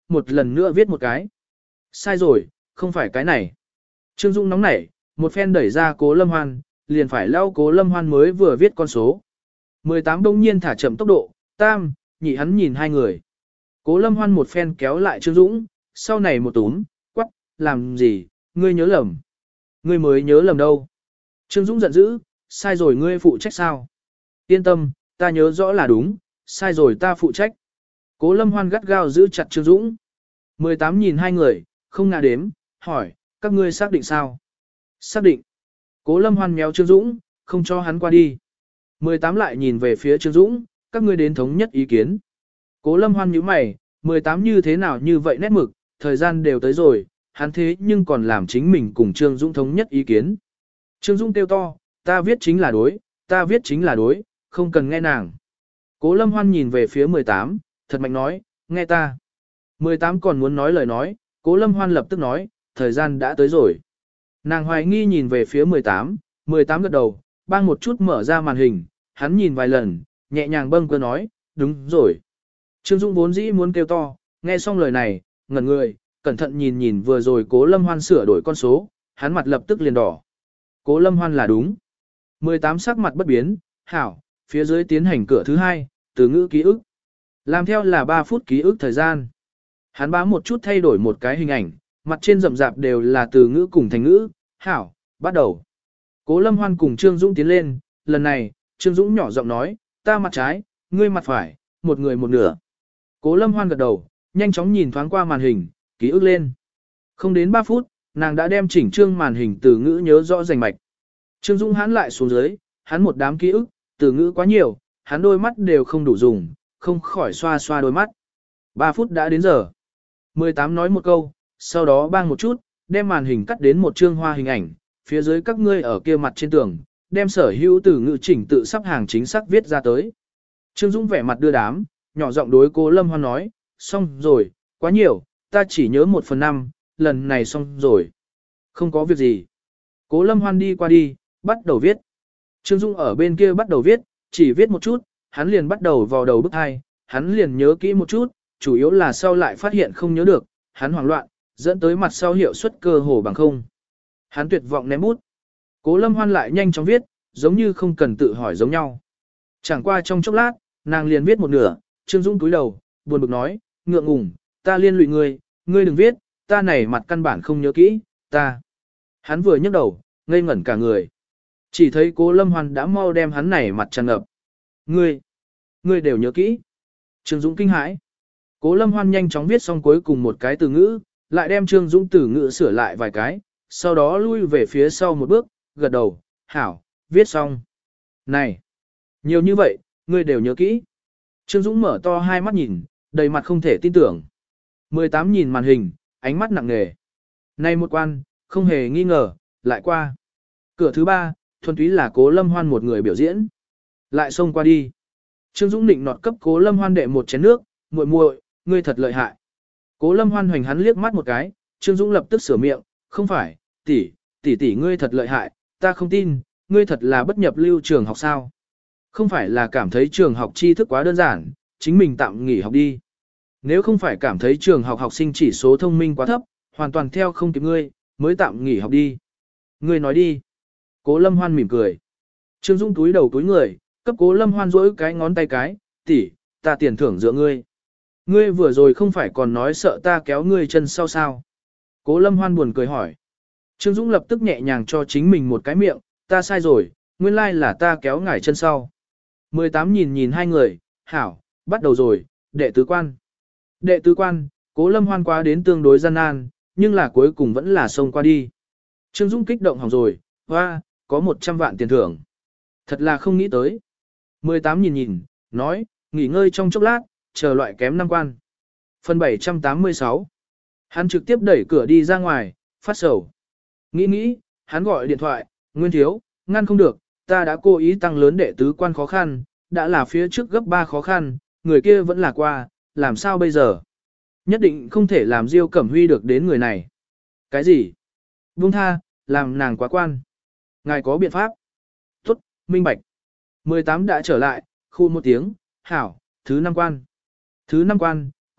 một lần nữa viết một cái. Sai rồi, không phải cái này. Trương Dũng nóng nảy, một phen đẩy ra Cố Lâm Hoan, liền phải lau Cố Lâm Hoan mới vừa viết con số. mười tám đông nhiên thả chậm tốc độ, tam, nhị hắn nhìn hai người. Cố Lâm Hoan một phen kéo lại Trương Dũng, sau này một túm, quắc, làm gì, ngươi nhớ lầm. Ngươi mới nhớ lầm đâu. Trương Dũng giận dữ, sai rồi ngươi phụ trách sao? Yên tâm, ta nhớ rõ là đúng, sai rồi ta phụ trách. Cố Lâm Hoan gắt gao giữ chặt Trương Dũng. mười tám nhìn hai người, không ngã đếm, hỏi, các ngươi xác định sao? Xác định. Cố Lâm Hoan méo Trương Dũng, không cho hắn qua đi. mười tám lại nhìn về phía Trương Dũng, các ngươi đến thống nhất ý kiến. Cố Lâm Hoan nhíu mày, mười tám như thế nào như vậy nét mực, thời gian đều tới rồi, hắn thế nhưng còn làm chính mình cùng Trương Dũng thống nhất ý kiến. Trương Dũng kêu to, ta viết chính là đối, ta viết chính là đối, không cần nghe nàng. Cố Lâm Hoan nhìn về phía mười tám, thật mạnh nói, nghe ta. mười tám còn muốn nói lời nói, Cố Lâm Hoan lập tức nói, thời gian đã tới rồi. Nàng hoài nghi nhìn về phía mười tám, mười tám gật đầu, bang một chút mở ra màn hình, hắn nhìn vài lần, nhẹ nhàng bâng cơ nói, đúng rồi. Trương Dũng vốn dĩ muốn kêu to, nghe xong lời này, ngẩn người, cẩn thận nhìn nhìn vừa rồi Cố Lâm Hoan sửa đổi con số, hắn mặt lập tức liền đỏ. Cố Lâm Hoan là đúng. mười tám sắc mặt bất biến, hảo, phía dưới tiến hành cửa thứ hai, từ ngữ ký ức. Làm theo là ba phút ký ức thời gian. Hắn bám một chút thay đổi một cái hình ảnh, mặt trên rậm rạp đều là từ ngữ cùng thành ngữ, hảo, bắt đầu. Cố Lâm Hoan cùng Trương Dũng tiến lên, lần này, Trương Dũng nhỏ giọng nói, ta mặt trái, ngươi mặt phải, một người một nửa. Cố Lâm Hoan gật đầu, nhanh chóng nhìn thoáng qua màn hình, ký ức lên. Không đến ba phút, nàng đã đem chỉnh trương màn hình từ ngữ nhớ rõ rành mạch. Trương Dũng hắn lại xuống dưới, hắn một đám ký ức, từ ngữ quá nhiều, hắn đôi mắt đều không đủ dùng, không khỏi xoa xoa đôi mắt. ba phút đã đến giờ. mười tám nói một câu, sau đó bang một chút, đem màn hình cắt đến một trương hoa hình ảnh, phía dưới các ngươi ở kia mặt trên tường, đem sở hữu từ ngữ chỉnh tự sắp hàng chính xác viết ra tới. Trương Dũng vẻ mặt đưa đám, nhỏ giọng đối Cố Lâm Hoan nói, xong rồi, quá nhiều, ta chỉ nhớ một phần năm, lần này xong rồi. Không có việc gì. Cố Lâm Hoan đi qua đi, bắt đầu viết. Trương Dũng ở bên kia bắt đầu viết, chỉ viết một chút, hắn liền bắt đầu vào đầu bức hai, hắn liền nhớ kỹ một chút, chủ yếu là sau lại phát hiện không nhớ được, hắn hoảng loạn, dẫn tới mặt sau hiệu suất cơ hồ bằng không. Hắn tuyệt vọng ném bút. Cố Lâm Hoan lại nhanh chóng viết, giống như không cần tự hỏi giống nhau. Chẳng qua trong chốc lát, nàng liền viết một nửa, Trương Dũng cúi đầu, buồn bực nói, ngượng ngùng, ta liên lụy ngươi, ngươi đừng viết, ta này mặt căn bản không nhớ kỹ, ta. Hắn vừa nhấc đầu, ngây ngẩn cả người. Chỉ thấy Cố Lâm Hoan đã mau đem hắn này mặt tràn ngập. Ngươi, ngươi đều nhớ kỹ. Trương Dũng kinh hãi. Cố Lâm Hoan nhanh chóng viết xong cuối cùng một cái từ ngữ, lại đem Trương Dũng từ ngữ sửa lại vài cái, sau đó lui về phía sau một bước, gật đầu, hảo, viết xong. Này, nhiều như vậy, ngươi đều nhớ kỹ. Trương Dũng mở to hai mắt nhìn, đầy mặt không thể tin tưởng. mười tám nhìn màn hình, ánh mắt nặng nề. Này một quan, không hề nghi ngờ, lại qua. Cửa thứ ba, thuần túy là Cố Lâm Hoan một người biểu diễn. Lại xông qua đi. Trương Dũng định nọt cấp Cố Lâm Hoan đệ một chén nước, muội muội, ngươi thật lợi hại. Cố Lâm Hoan hoành hắn liếc mắt một cái, Trương Dũng lập tức sửa miệng, không phải, tỷ, tỷ tỷ ngươi thật lợi hại, ta không tin, ngươi thật là bất nhập lưu trường học sao. Không phải là cảm thấy trường học tri thức quá đơn giản, chính mình tạm nghỉ học đi. Nếu không phải cảm thấy trường học học sinh chỉ số thông minh quá thấp, hoàn toàn theo không kịp ngươi, mới tạm nghỉ học đi. Ngươi nói đi. Cố Lâm Hoan mỉm cười. Trương Dũng túi đầu túi người, cấp Cố Lâm Hoan rỗi cái ngón tay cái, tỷ, ta tiền thưởng dựa ngươi. Ngươi vừa rồi không phải còn nói sợ ta kéo ngươi chân sau sao. Cố Lâm Hoan buồn cười hỏi. Trương Dũng lập tức nhẹ nhàng cho chính mình một cái miệng, ta sai rồi, nguyên lai là ta kéo ngải chân sau. mười tám nhìn nhìn hai người, hảo, bắt đầu rồi, đệ tứ quan. Đệ tứ quan, Cố Lâm Hoan qua đến tương đối gian nan, nhưng là cuối cùng vẫn là xông qua đi. Trương Dũng kích động hỏng rồi, hoa, có một trăm vạn tiền thưởng. Thật là không nghĩ tới. mười tám nhìn nhìn, nói, nghỉ ngơi trong chốc lát, chờ loại kém năm quan. Phần bảy trăm tám mươi sáu. Hắn trực tiếp đẩy cửa đi ra ngoài, phát sầu. Nghĩ nghĩ, hắn gọi điện thoại, Nguyên thiếu, ngăn không được, ta đã cố ý tăng lớn đệ tứ quan khó khăn, đã là phía trước gấp ba khó khăn, người kia vẫn là qua, làm sao bây giờ? Nhất định không thể làm Diêu Cẩm Huy được đến người này. Cái gì? Buông tha, làm nàng quá quan. Ngài có biện pháp? Tốt, minh bạch. mười tám đã trở lại, khu một tiếng, hảo, thứ năm quan. Thứ năm quan,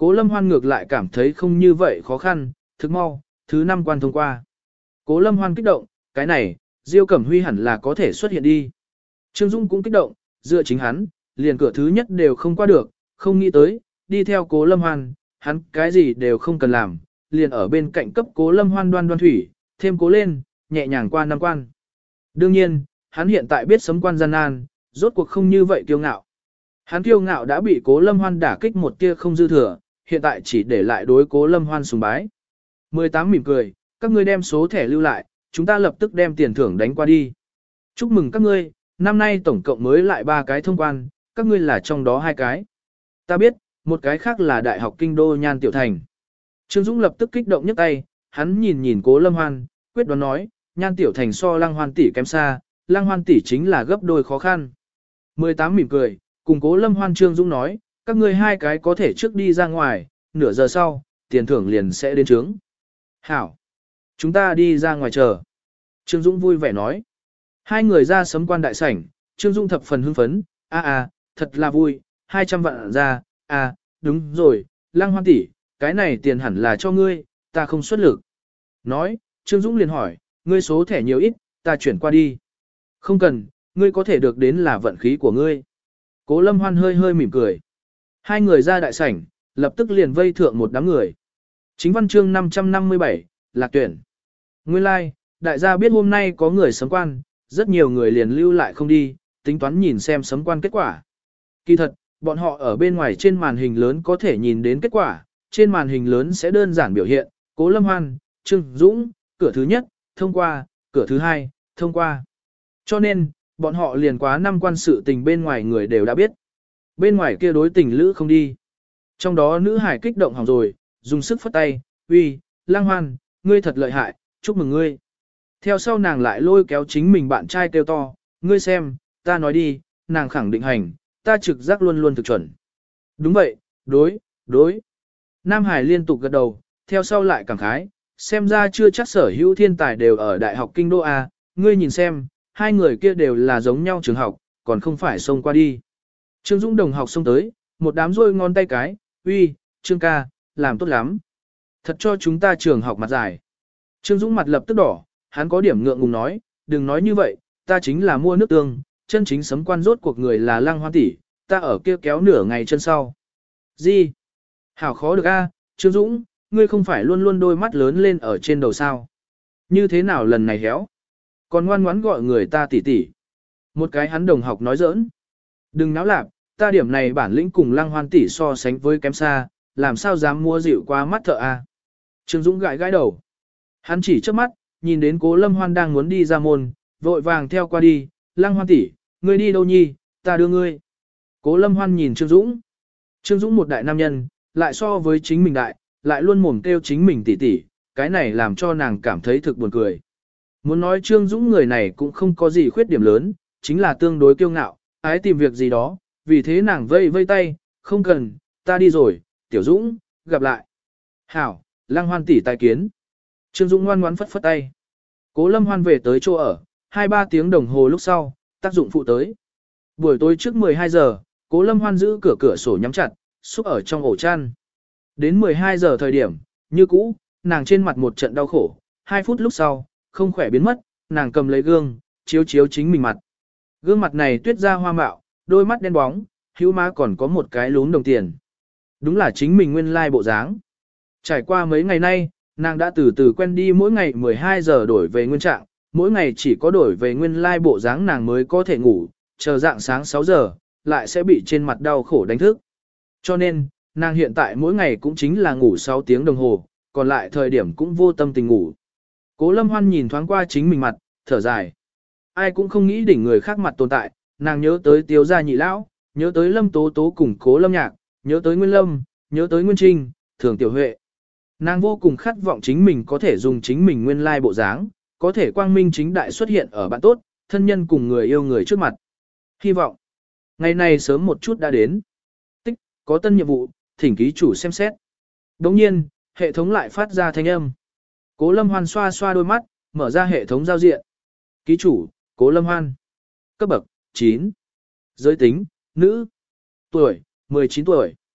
Cố Lâm Hoan ngược lại cảm thấy không như vậy khó khăn, thực mau, thứ năm quan thông qua. Cố Lâm Hoan kích động, cái này, Diêu Cẩm Huy hẳn là có thể xuất hiện đi. Trương Dung cũng kích động, dựa chính hắn, liền cửa thứ nhất đều không qua được, không nghĩ tới, đi theo Cố Lâm Hoan, hắn cái gì đều không cần làm, liền ở bên cạnh cấp Cố Lâm Hoan đoan đoan thủy, thêm cố lên, nhẹ nhàng qua năm quan. Đương nhiên, hắn hiện tại biết sấm quan gian nan, rốt cuộc không như vậy kiêu ngạo. Hắn kiêu ngạo đã bị Cố Lâm Hoan đả kích một tia không dư thừa, hiện tại chỉ để lại đối Cố Lâm Hoan sùng bái. mười tám mỉm cười, các ngươi đem số thẻ lưu lại, chúng ta lập tức đem tiền thưởng đánh qua đi. Chúc mừng các ngươi, năm nay tổng cộng mới lại ba cái thông quan, các ngươi là trong đó hai cái. Ta biết, một cái khác là Đại học Kinh đô Nhan Tiểu Thành. Trương Dũng lập tức kích động nhấc tay, hắn nhìn nhìn Cố Lâm Hoan, quyết đoán nói, Nhan Tiểu Thành so Lăng Hoan tỷ kém xa, Lăng Hoan tỷ chính là gấp đôi khó khăn. mười tám mỉm cười, cùng Cố Lâm Hoan Trương Dũng nói, các ngươi hai cái có thể trước đi ra ngoài, nửa giờ sau, tiền thưởng liền sẽ đến trướng. Hảo! Chúng ta đi ra ngoài chờ. Trương Dũng vui vẻ nói. Hai người ra sấm quan đại sảnh, Trương Dũng thập phần hưng phấn, a a, thật là vui, hai trăm vạn ra, à, đúng rồi, Lăng Hoan tỷ, cái này tiền hẳn là cho ngươi, ta không xuất lực. Nói, Trương Dũng liền hỏi, ngươi số thẻ nhiều ít, ta chuyển qua đi. Không cần, ngươi có thể được đến là vận khí của ngươi. Cố Lâm Hoan hơi hơi mỉm cười. Hai người ra đại sảnh, lập tức liền vây thượng một đám người. Chính văn chương năm trăm năm mươi bảy, lạc tuyển. Nguyên lai, like, đại gia biết hôm nay có người sấm quan, rất nhiều người liền lưu lại không đi, tính toán nhìn xem sấm quan kết quả. Kỳ thật, bọn họ ở bên ngoài trên màn hình lớn có thể nhìn đến kết quả, trên màn hình lớn sẽ đơn giản biểu hiện, Cố Lâm Hoan, Trương Dũng, cửa thứ nhất, thông qua, cửa thứ hai, thông qua. Cho nên, bọn họ liền quá năm quan sự tình bên ngoài người đều đã biết. Bên ngoài kia đối tình lữ không đi. Trong đó nữ hải kích động hỏng rồi, dùng sức phất tay, uy, Lăng Hoan, ngươi thật lợi hại, chúc mừng ngươi. Theo sau nàng lại lôi kéo chính mình bạn trai kêu to, ngươi xem, ta nói đi, nàng khẳng định hành, ta trực giác luôn luôn thực chuẩn. Đúng vậy, đối, đối. Nam Hải liên tục gật đầu, theo sau lại cảm khái, xem ra chưa chắc sở hữu thiên tài đều ở Đại học Kinh đô A, ngươi nhìn xem, hai người kia đều là giống nhau trường học, còn không phải xông qua đi. Trương Dũng đồng học xông tới, một đám rôi ngón tay cái, uy, Trương ca, làm tốt lắm. Thật cho chúng ta trường học mặt dài. Trương Dũng mặt lập tức đỏ, hắn có điểm ngượng ngùng nói, đừng nói như vậy, ta chính là mua nước tương, chân chính sấm quan rốt cuộc người là Lăng Hoan tỷ, ta ở kia kéo nửa ngày chân sau. Gì? Hảo khó được a, Trương Dũng, ngươi không phải luôn luôn đôi mắt lớn lên ở trên đầu sao? Như thế nào lần này héo? Còn ngoan ngoãn gọi người ta tỷ tỷ. Một cái hắn đồng học nói giỡn. Đừng náo lạp, ta điểm này bản lĩnh cùng Lăng Hoan tỷ so sánh với kém xa, làm sao dám mua dịu qua mắt thợ a? Trương Dũng gãi gãi đầu. Hắn chỉ trước mắt, nhìn đến Cố Lâm Hoan đang muốn đi ra môn, vội vàng theo qua đi, Lăng Hoan tỷ, ngươi đi đâu nhi, ta đưa ngươi. Cố Lâm Hoan nhìn Trương Dũng. Trương Dũng một đại nam nhân, lại so với chính mình đại, lại luôn mồm kêu chính mình tỷ tỷ, cái này làm cho nàng cảm thấy thực buồn cười. Muốn nói Trương Dũng người này cũng không có gì khuyết điểm lớn, chính là tương đối kiêu ngạo, ái tìm việc gì đó, vì thế nàng vây vây tay, không cần, ta đi rồi, Tiểu Dũng, gặp lại. Hảo, Lăng Hoan tỷ tài kiến. Trương Dũng ngoan ngoãn phất phất tay. Cố Lâm Hoan về tới chỗ ở, hai ba tiếng đồng hồ lúc sau, tác dụng phụ tới. Buổi tối trước mười hai giờ, Cố Lâm Hoan giữ cửa cửa sổ nhắm chặt, xúc ở trong ổ chăn. Đến mười hai giờ thời điểm, như cũ, nàng trên mặt một trận đau khổ, hai phút lúc sau, không khỏe biến mất, nàng cầm lấy gương, chiếu chiếu chính mình mặt. Gương mặt này tuyết ra hoa mạo, đôi mắt đen bóng, hữu má còn có một cái lún đồng tiền. Đúng là chính mình nguyên lai bộ dáng. Trải qua mấy ngày nay, nàng đã từ từ quen đi mỗi ngày mười hai giờ đổi về nguyên trạng, mỗi ngày chỉ có đổi về nguyên lai bộ dáng nàng mới có thể ngủ, chờ dạng sáng sáu giờ, lại sẽ bị trên mặt đau khổ đánh thức. Cho nên, nàng hiện tại mỗi ngày cũng chính là ngủ sáu tiếng đồng hồ, còn lại thời điểm cũng vô tâm tình ngủ. Cố Lâm Hoan nhìn thoáng qua chính mình mặt, thở dài. Ai cũng không nghĩ đỉnh người khác mặt tồn tại, nàng nhớ tới Tiếu gia nhị lão, nhớ tới Lâm Tố Tố cùng Cố Lâm Nhạc, nhớ tới Nguyên Lâm, nhớ tới Nguyên Trinh, Thường Tiểu Huệ. Nàng vô cùng khát vọng chính mình có thể dùng chính mình nguyên lai bộ dáng, có thể quang minh chính đại xuất hiện ở bạn tốt, thân nhân cùng người yêu người trước mặt. Hy vọng, ngày này sớm một chút đã đến. Tích, có tân nhiệm vụ, thỉnh ký chủ xem xét. Đồng nhiên, hệ thống lại phát ra thanh âm. Cố Lâm Hoan xoa xoa đôi mắt, mở ra hệ thống giao diện. Ký chủ, Cố Lâm Hoan. Cấp bậc, chín. Giới tính, nữ. Tuổi, mười chín tuổi.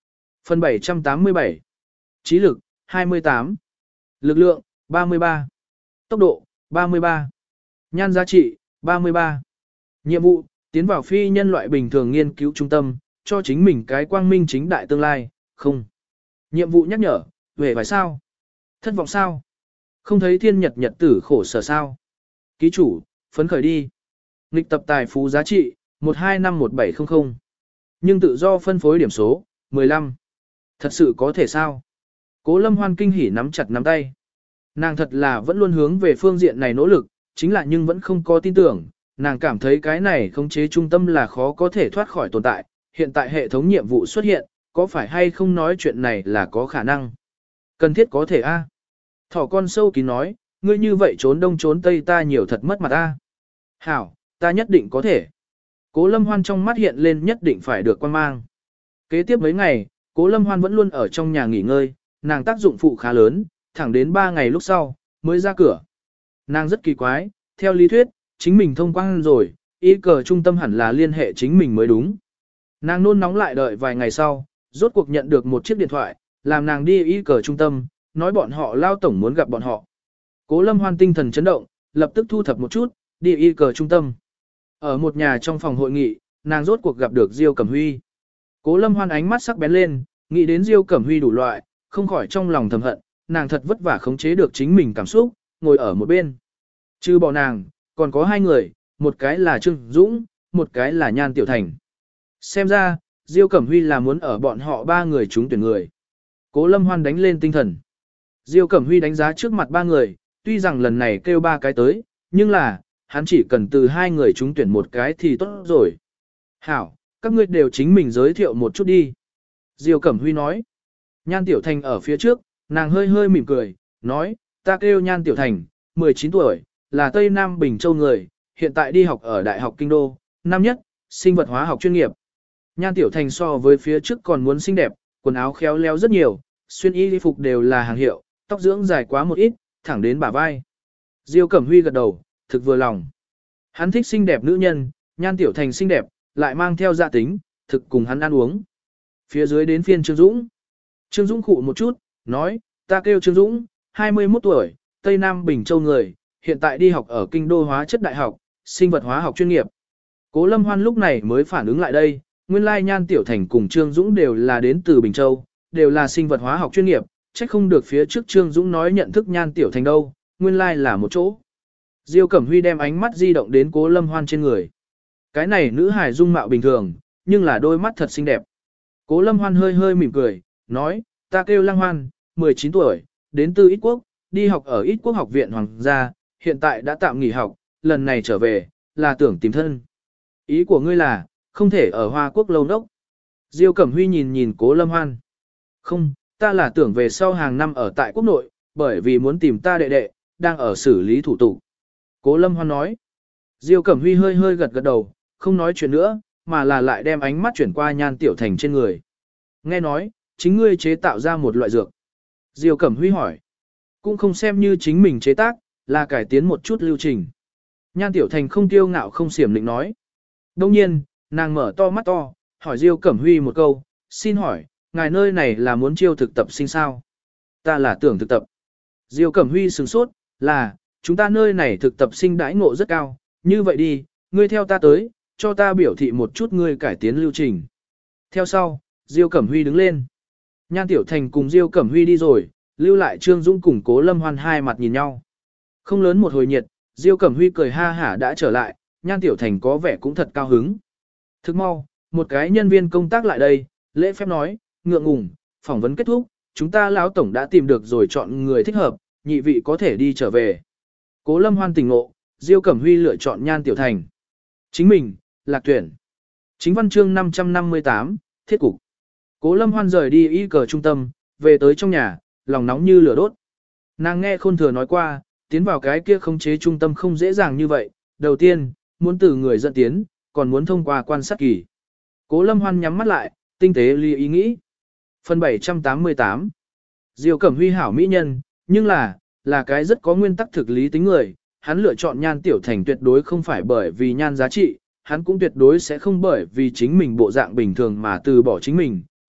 Phần bảy trăm tám mươi bảy. Trí lực, hai mươi tám. Lực lượng, ba mươi ba. Tốc độ, ba mươi ba. Nhan giá trị, ba mươi ba. Nhiệm vụ, tiến vào phi nhân loại bình thường nghiên cứu trung tâm, cho chính mình cái quang minh chính đại tương lai, không. Nhiệm vụ nhắc nhở, về phải sao? Thất vọng sao? Không thấy thiên nhật nhật tử khổ sở sao? Ký chủ, phấn khởi đi. Nghịch tập tài phú giá trị, một hai năm một bảy không không. Nhưng tự do phân phối điểm số, mười lăm. Thật sự có thể sao? Cố Lâm Hoan kinh hỉ nắm chặt nắm tay. Nàng thật là vẫn luôn hướng về phương diện này nỗ lực, chính là nhưng vẫn không có tin tưởng, nàng cảm thấy cái này khống chế trung tâm là khó có thể thoát khỏi tồn tại, hiện tại hệ thống nhiệm vụ xuất hiện, có phải hay không nói chuyện này là có khả năng. Cần thiết có thể a. Thỏ con sâu kín nói, ngươi như vậy trốn đông trốn tây ta nhiều thật mất mặt ta. Hảo, ta nhất định có thể. Cố Lâm Hoan trong mắt hiện lên nhất định phải được quan mang. Kế tiếp mấy ngày, Cố Lâm Hoan vẫn luôn ở trong nhà nghỉ ngơi, nàng tác dụng phụ khá lớn, thẳng đến ba ngày lúc sau, mới ra cửa. Nàng rất kỳ quái, theo lý thuyết, chính mình thông quan rồi, y cờ trung tâm hẳn là liên hệ chính mình mới đúng. Nàng nôn nóng lại đợi vài ngày sau, rốt cuộc nhận được một chiếc điện thoại, làm nàng đi y cờ trung tâm, nói bọn họ lao tổng muốn gặp bọn họ. Cố Lâm Hoan tinh thần chấn động, lập tức thu thập một chút, đi y cờ trung tâm. Ở một nhà trong phòng hội nghị, nàng rốt cuộc gặp được Diêu Cẩm Huy. Cố Lâm Hoan ánh mắt sắc bén lên, nghĩ đến Diêu Cẩm Huy đủ loại, không khỏi trong lòng thầm hận, nàng thật vất vả khống chế được chính mình cảm xúc, ngồi ở một bên. Trừ bỏ nàng, còn có hai người, một cái là Trương Dũng, một cái là Nhan Tiểu Thành. Xem ra, Diêu Cẩm Huy là muốn ở bọn họ ba người trúng tuyển người. Cố Lâm Hoan đánh lên tinh thần. Diêu Cẩm Huy đánh giá trước mặt ba người, tuy rằng lần này kêu ba cái tới, nhưng là, hắn chỉ cần từ hai người trúng tuyển một cái thì tốt rồi. Hảo, các ngươi đều chính mình giới thiệu một chút đi. Diêu Cẩm Huy nói. Nhan Tiểu Thành ở phía trước, nàng hơi hơi mỉm cười, nói, ta kêu Nhan Tiểu Thành, mười chín tuổi, là Tây Nam Bình Châu người, hiện tại đi học ở Đại học Kinh Đô, năm nhất, sinh vật hóa học chuyên nghiệp. Nhan Tiểu Thành so với phía trước còn muốn xinh đẹp, quần áo khéo léo rất nhiều, xuyên y phục đều là hàng hiệu, tóc dưỡng dài quá một ít, thẳng đến bả vai. Diêu Cẩm Huy gật đầu, thực vừa lòng. Hắn thích xinh đẹp nữ nhân, Nhan Tiểu Thành xinh đẹp, lại mang theo dạ tính, thực cùng hắn ăn uống. Phía dưới đến phiên Trương Dũng. Trương Dũng khụ một chút, nói, ta kêu Trương Dũng, hai mươi mốt tuổi, Tây Nam Bình Châu người, hiện tại đi học ở Kinh Đô Hóa chất Đại học, sinh vật hóa học chuyên nghiệp. Cố Lâm Hoan lúc này mới phản ứng lại đây, nguyên lai Nhan Tiểu Thành cùng Trương Dũng đều là đến từ Bình Châu, đều là sinh vật hóa học chuyên nghiệp, chắc không được phía trước Trương Dũng nói nhận thức Nhan Tiểu Thành đâu, nguyên lai là một chỗ. Diêu Cẩm Huy đem ánh mắt di động đến Cố Lâm Hoan trên người. Cái này nữ hài dung mạo bình thường, nhưng là đôi mắt thật xinh đẹp. Cố Lâm Hoan hơi hơi mỉm cười, nói, ta kêu Lăng Hoan, mười chín tuổi, đến từ Ít Quốc, đi học ở Ít Quốc học viện Hoàng gia, hiện tại đã tạm nghỉ học, lần này trở về, là tưởng tìm thân. Ý của ngươi là, không thể ở Hoa Quốc lâu đốc. Diêu Cẩm Huy nhìn nhìn Cố Lâm Hoan. Không, ta là tưởng về sau hàng năm ở tại quốc nội, bởi vì muốn tìm ta đệ đệ, đang ở xử lý thủ tục. Cố Lâm Hoan nói. Diêu Cẩm Huy hơi hơi gật gật đầu, không nói chuyện nữa, mà là lại đem ánh mắt chuyển qua Nhan Tiểu Thành trên người. Nghe nói, chính ngươi chế tạo ra một loại dược. Diêu Cẩm Huy hỏi. Cũng không xem như chính mình chế tác, là cải tiến một chút lưu trình. Nhan Tiểu Thành không tiêu ngạo không xiểm định nói. Đông nhiên, nàng mở to mắt to, hỏi Diêu Cẩm Huy một câu, xin hỏi, ngài nơi này là muốn chiêu thực tập sinh sao? Ta là tưởng thực tập. Diêu Cẩm Huy sửng sốt, là, chúng ta nơi này thực tập sinh đãi ngộ rất cao, như vậy đi, ngươi theo ta tới, cho ta biểu thị một chút ngươi cải tiến lưu trình. Theo sau, Diêu Cẩm Huy đứng lên. Nhan Tiểu Thành cùng Diêu Cẩm Huy đi rồi, lưu lại Trương Dũng cùng Cố Lâm Hoan hai mặt nhìn nhau. Không lớn một hồi nhiệt, Diêu Cẩm Huy cười ha hả đã trở lại, Nhan Tiểu Thành có vẻ cũng thật cao hứng. Thức mau, một cái nhân viên công tác lại đây, lễ phép nói, ngượng ngùng, phỏng vấn kết thúc, chúng ta lão tổng đã tìm được rồi chọn người thích hợp, nhị vị có thể đi trở về. Cố Lâm Hoan tỉnh ngộ, Diêu Cẩm Huy lựa chọn Nhan Tiểu Thành. Chính mình, lạc tuyển. Chính văn chương năm trăm năm mươi tám, thiết cục. Cố Lâm Hoan rời đi y cờ trung tâm, về tới trong nhà, lòng nóng như lửa đốt. Nàng nghe Khôn Thừa nói qua, tiến vào cái kia khống chế trung tâm không dễ dàng như vậy. Đầu tiên, muốn từ người dẫn tiến, còn muốn thông qua quan sát kỳ. Cố Lâm Hoan nhắm mắt lại, tinh tế ly ý nghĩ. Phần bảy trăm tám mươi tám. Diêu Cẩm Huy hảo mỹ nhân, nhưng là, là cái rất có nguyên tắc thực lý tính người. Hắn lựa chọn Nhan Tiểu Thành tuyệt đối không phải bởi vì nhan giá trị, hắn cũng tuyệt đối sẽ không bởi vì chính mình bộ dạng bình thường mà từ bỏ chính mình.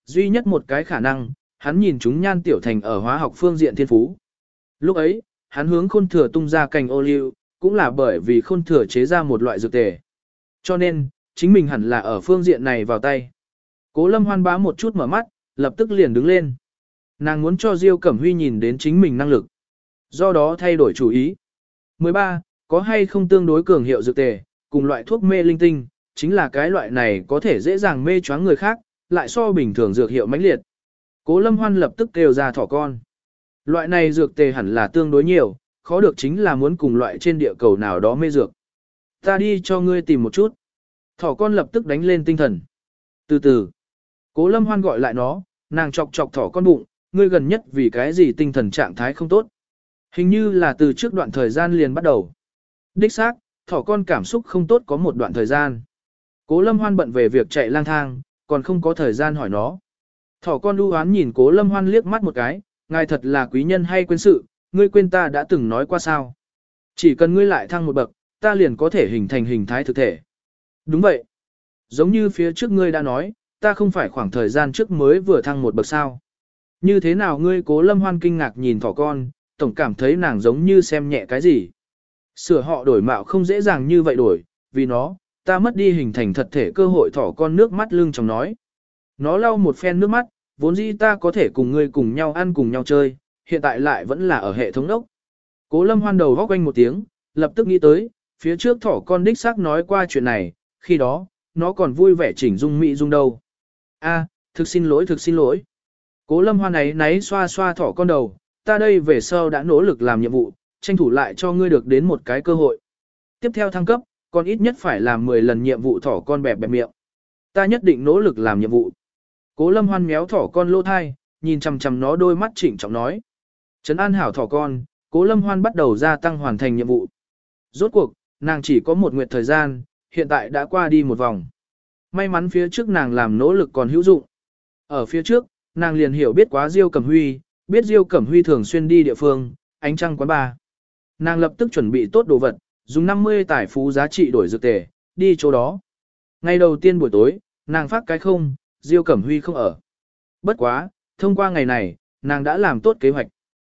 Duy nhất một cái khả năng, hắn nhìn chúng Nhan Tiểu Thành ở hóa học phương diện thiên phú. Lúc ấy, hắn hướng Khôn Thừa tung ra cành ô liu, cũng là bởi vì Khôn Thừa chế ra một loại dược tề. Cho nên, chính mình hẳn là ở phương diện này vào tay. Cố Lâm Hoan bá một chút mở mắt, lập tức liền đứng lên. Nàng muốn cho Diêu Cẩm Huy nhìn đến chính mình năng lực. Do đó thay đổi chủ ý. mười ba. Có hay không tương đối cường hiệu dược tề, cùng loại thuốc mê linh tinh, chính là cái loại này có thể dễ dàng mê choáng người khác, lại so bình thường dược hiệu mãnh liệt. Cố Lâm Hoan lập tức kêu ra thỏ con. Loại này dược tề hẳn là tương đối nhiều, khó được chính là muốn cùng loại trên địa cầu nào đó mê dược. Ta đi cho ngươi tìm một chút. Thỏ con lập tức đánh lên tinh thần. Từ từ, Cố Lâm Hoan gọi lại nó, nàng chọc chọc thỏ con bụng, ngươi gần nhất vì cái gì tinh thần trạng thái không tốt. Hình như là từ trước đoạn thời gian liền bắt đầu. Đích xác, thỏ con cảm xúc không tốt có một đoạn thời gian. Cố Lâm Hoan bận về việc chạy lang thang, còn không có thời gian hỏi nó. Thỏ con u hoán nhìn Cố Lâm Hoan liếc mắt một cái, ngài thật là quý nhân hay quên sự, ngươi quên ta đã từng nói qua sao. Chỉ cần ngươi lại thăng một bậc, ta liền có thể hình thành hình thái thực thể. Đúng vậy. Giống như phía trước ngươi đã nói, ta không phải khoảng thời gian trước mới vừa thăng một bậc sao. Như thế nào ngươi? Cố Lâm Hoan kinh ngạc nhìn thỏ con, tổng cảm thấy nàng giống như xem nhẹ cái gì. Sửa họ đổi mạo không dễ dàng như vậy đổi, vì nó, ta mất đi hình thành thật thể cơ hội. Thỏ con nước mắt lưng trong nói. Nó lau một phen nước mắt, vốn dĩ ta có thể cùng ngươi cùng nhau ăn cùng nhau chơi, hiện tại lại vẫn là ở hệ thống đốc. Cố Lâm Hoan đầu góc quanh một tiếng, lập tức nghĩ tới, phía trước thỏ con đích xác nói qua chuyện này, khi đó, nó còn vui vẻ chỉnh dung mỹ dung đâu. A, thực xin lỗi thực xin lỗi. Cố Lâm Hoan ấy náy xoa xoa thỏ con đầu, ta đây về sau đã nỗ lực làm nhiệm vụ, tranh thủ lại cho ngươi được đến một cái cơ hội. Tiếp theo thăng cấp, còn ít nhất phải làm mười lần nhiệm vụ. Thỏ con bẹp bẹp miệng. Ta nhất định nỗ lực làm nhiệm vụ. Cố Lâm Hoan méo thỏ con lỗ thai, nhìn chằm chằm nó đôi mắt trịnh trọng nói. Trấn an hảo thỏ con, Cố Lâm Hoan bắt đầu gia tăng hoàn thành nhiệm vụ. Rốt cuộc, nàng chỉ có một nguyệt thời gian, hiện tại đã qua đi một vòng. May mắn phía trước nàng làm nỗ lực còn hữu dụng. Ở phía trước, nàng liền hiểu biết quá Diêu Cẩm Huy, biết Diêu Cẩm Huy thường xuyên đi địa phương, ánh trăng quán bar. Nàng lập tức chuẩn bị tốt đồ vật, dùng năm mươi tài phú giá trị đổi dược tề, đi chỗ đó. Ngày đầu tiên buổi tối, nàng phát cái không, Diêu Cẩm Huy không ở. Bất quá, thông qua ngày này, nàng đã làm tốt kế hoạch.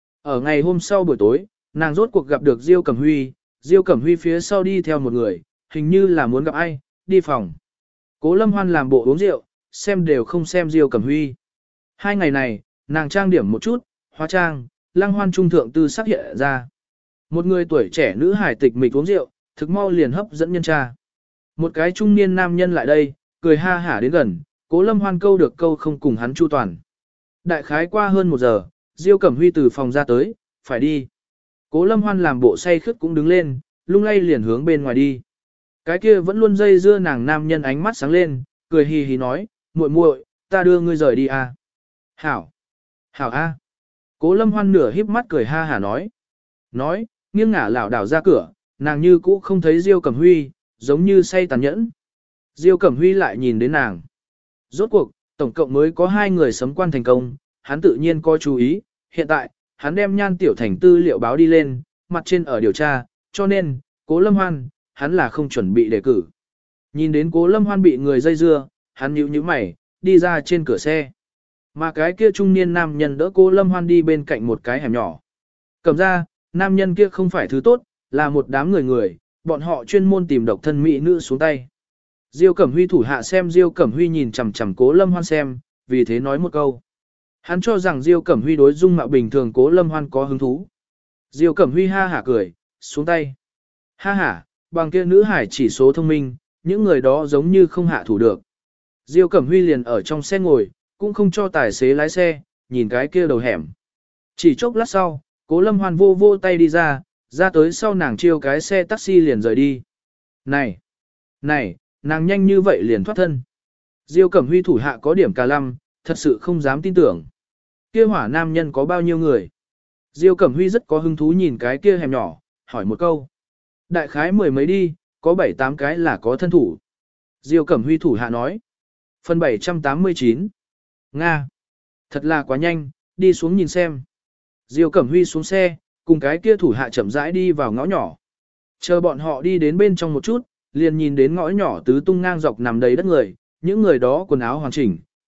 Ở ngày hôm sau buổi tối, nàng rốt cuộc gặp được Diêu Cẩm Huy, Diêu Cẩm Huy phía sau đi theo một người, hình như là muốn gặp ai, đi phòng. Cố Lâm Hoan làm bộ uống rượu, xem đều không xem Diêu Cẩm Huy. Hai ngày này, nàng trang điểm một chút, hóa trang, Lăng Hoan trung thượng tư sắc hiện ra. Một người tuổi trẻ nữ hải tịch mịch uống rượu, thực mau liền hấp dẫn nhân tra. Một cái trung niên nam nhân lại đây, cười ha hả đến gần, Cố Lâm Hoan câu được câu không cùng hắn chu toàn. Đại khái qua hơn một giờ, Diêu Cẩm Huy từ phòng ra tới, phải đi. Cố Lâm Hoan làm bộ say khướt cũng đứng lên, lung lay liền hướng bên ngoài đi. Cái kia vẫn luôn dây dưa nàng nam nhân ánh mắt sáng lên, cười hì hì nói, muội muội, ta đưa ngươi rời đi à. Hảo. Hảo a. Cố Lâm Hoan nửa híp mắt cười ha hả nói. Nói, nghiêng ngả lảo đảo ra cửa, nàng như cũ không thấy Diêu Cẩm Huy, giống như say tàn nhẫn. Diêu Cẩm Huy lại nhìn đến nàng. Rốt cuộc, tổng cộng mới có hai người sấm quan thành công, hắn tự nhiên có chú ý, hiện tại, hắn đem Nhan Tiểu Thành tư liệu báo đi lên, mặt trên ở điều tra, cho nên, Cố Lâm Hoan, hắn là không chuẩn bị đề cử. Nhìn đến Cố Lâm Hoan bị người dây dưa, hắn nhíu nhíu mày, đi ra trên cửa xe. Mà cái kia trung niên nam nhân đỡ Cố Lâm Hoan đi bên cạnh một cái hẻm nhỏ. Cầm ra, nam nhân kia không phải thứ tốt, là một đám người người, bọn họ chuyên môn tìm độc thân mỹ nữ xuống tay. Diêu Cẩm Huy thủ hạ xem Diêu Cẩm Huy nhìn chằm chằm Cố Lâm Hoan xem, vì thế nói một câu. Hắn cho rằng Diêu Cẩm Huy đối dung mạo bình thường Cố Lâm Hoan có hứng thú. Diêu Cẩm Huy ha hả cười, xuống tay. Ha hả, bằng kia nữ hải chỉ số thông minh, những người đó giống như không hạ thủ được. Diêu Cẩm Huy liền ở trong xe ngồi, cũng không cho tài xế lái xe, nhìn cái kia đầu hẻm. Chỉ chốc lát sau, Cố Lâm Hoan vô vô tay đi ra, ra tới sau nàng chiêu cái xe taxi liền rời đi. Này, này, nàng nhanh như vậy liền thoát thân. Diêu Cẩm Huy thủ hạ có điểm cà lăm, thật sự không dám tin tưởng. Kia hỏa nam nhân có bao nhiêu người? Diêu Cẩm Huy rất có hứng thú nhìn cái kia hẻm nhỏ, hỏi một câu. Đại khái mười mấy đi, có bảy tám cái là có thân thủ. Diêu Cẩm Huy thủ hạ nói. Phần bảy trăm tám mươi chín. Nga. Thật là quá nhanh, đi xuống nhìn xem. Diêu Cẩm Huy xuống xe, cùng cái kia thủ hạ chậm rãi đi vào ngõ nhỏ. Chờ bọn họ đi đến bên trong một chút, liền nhìn đến ngõ nhỏ tứ tung ngang dọc nằm đầy đất người, những người đó quần áo hoàn chỉnh,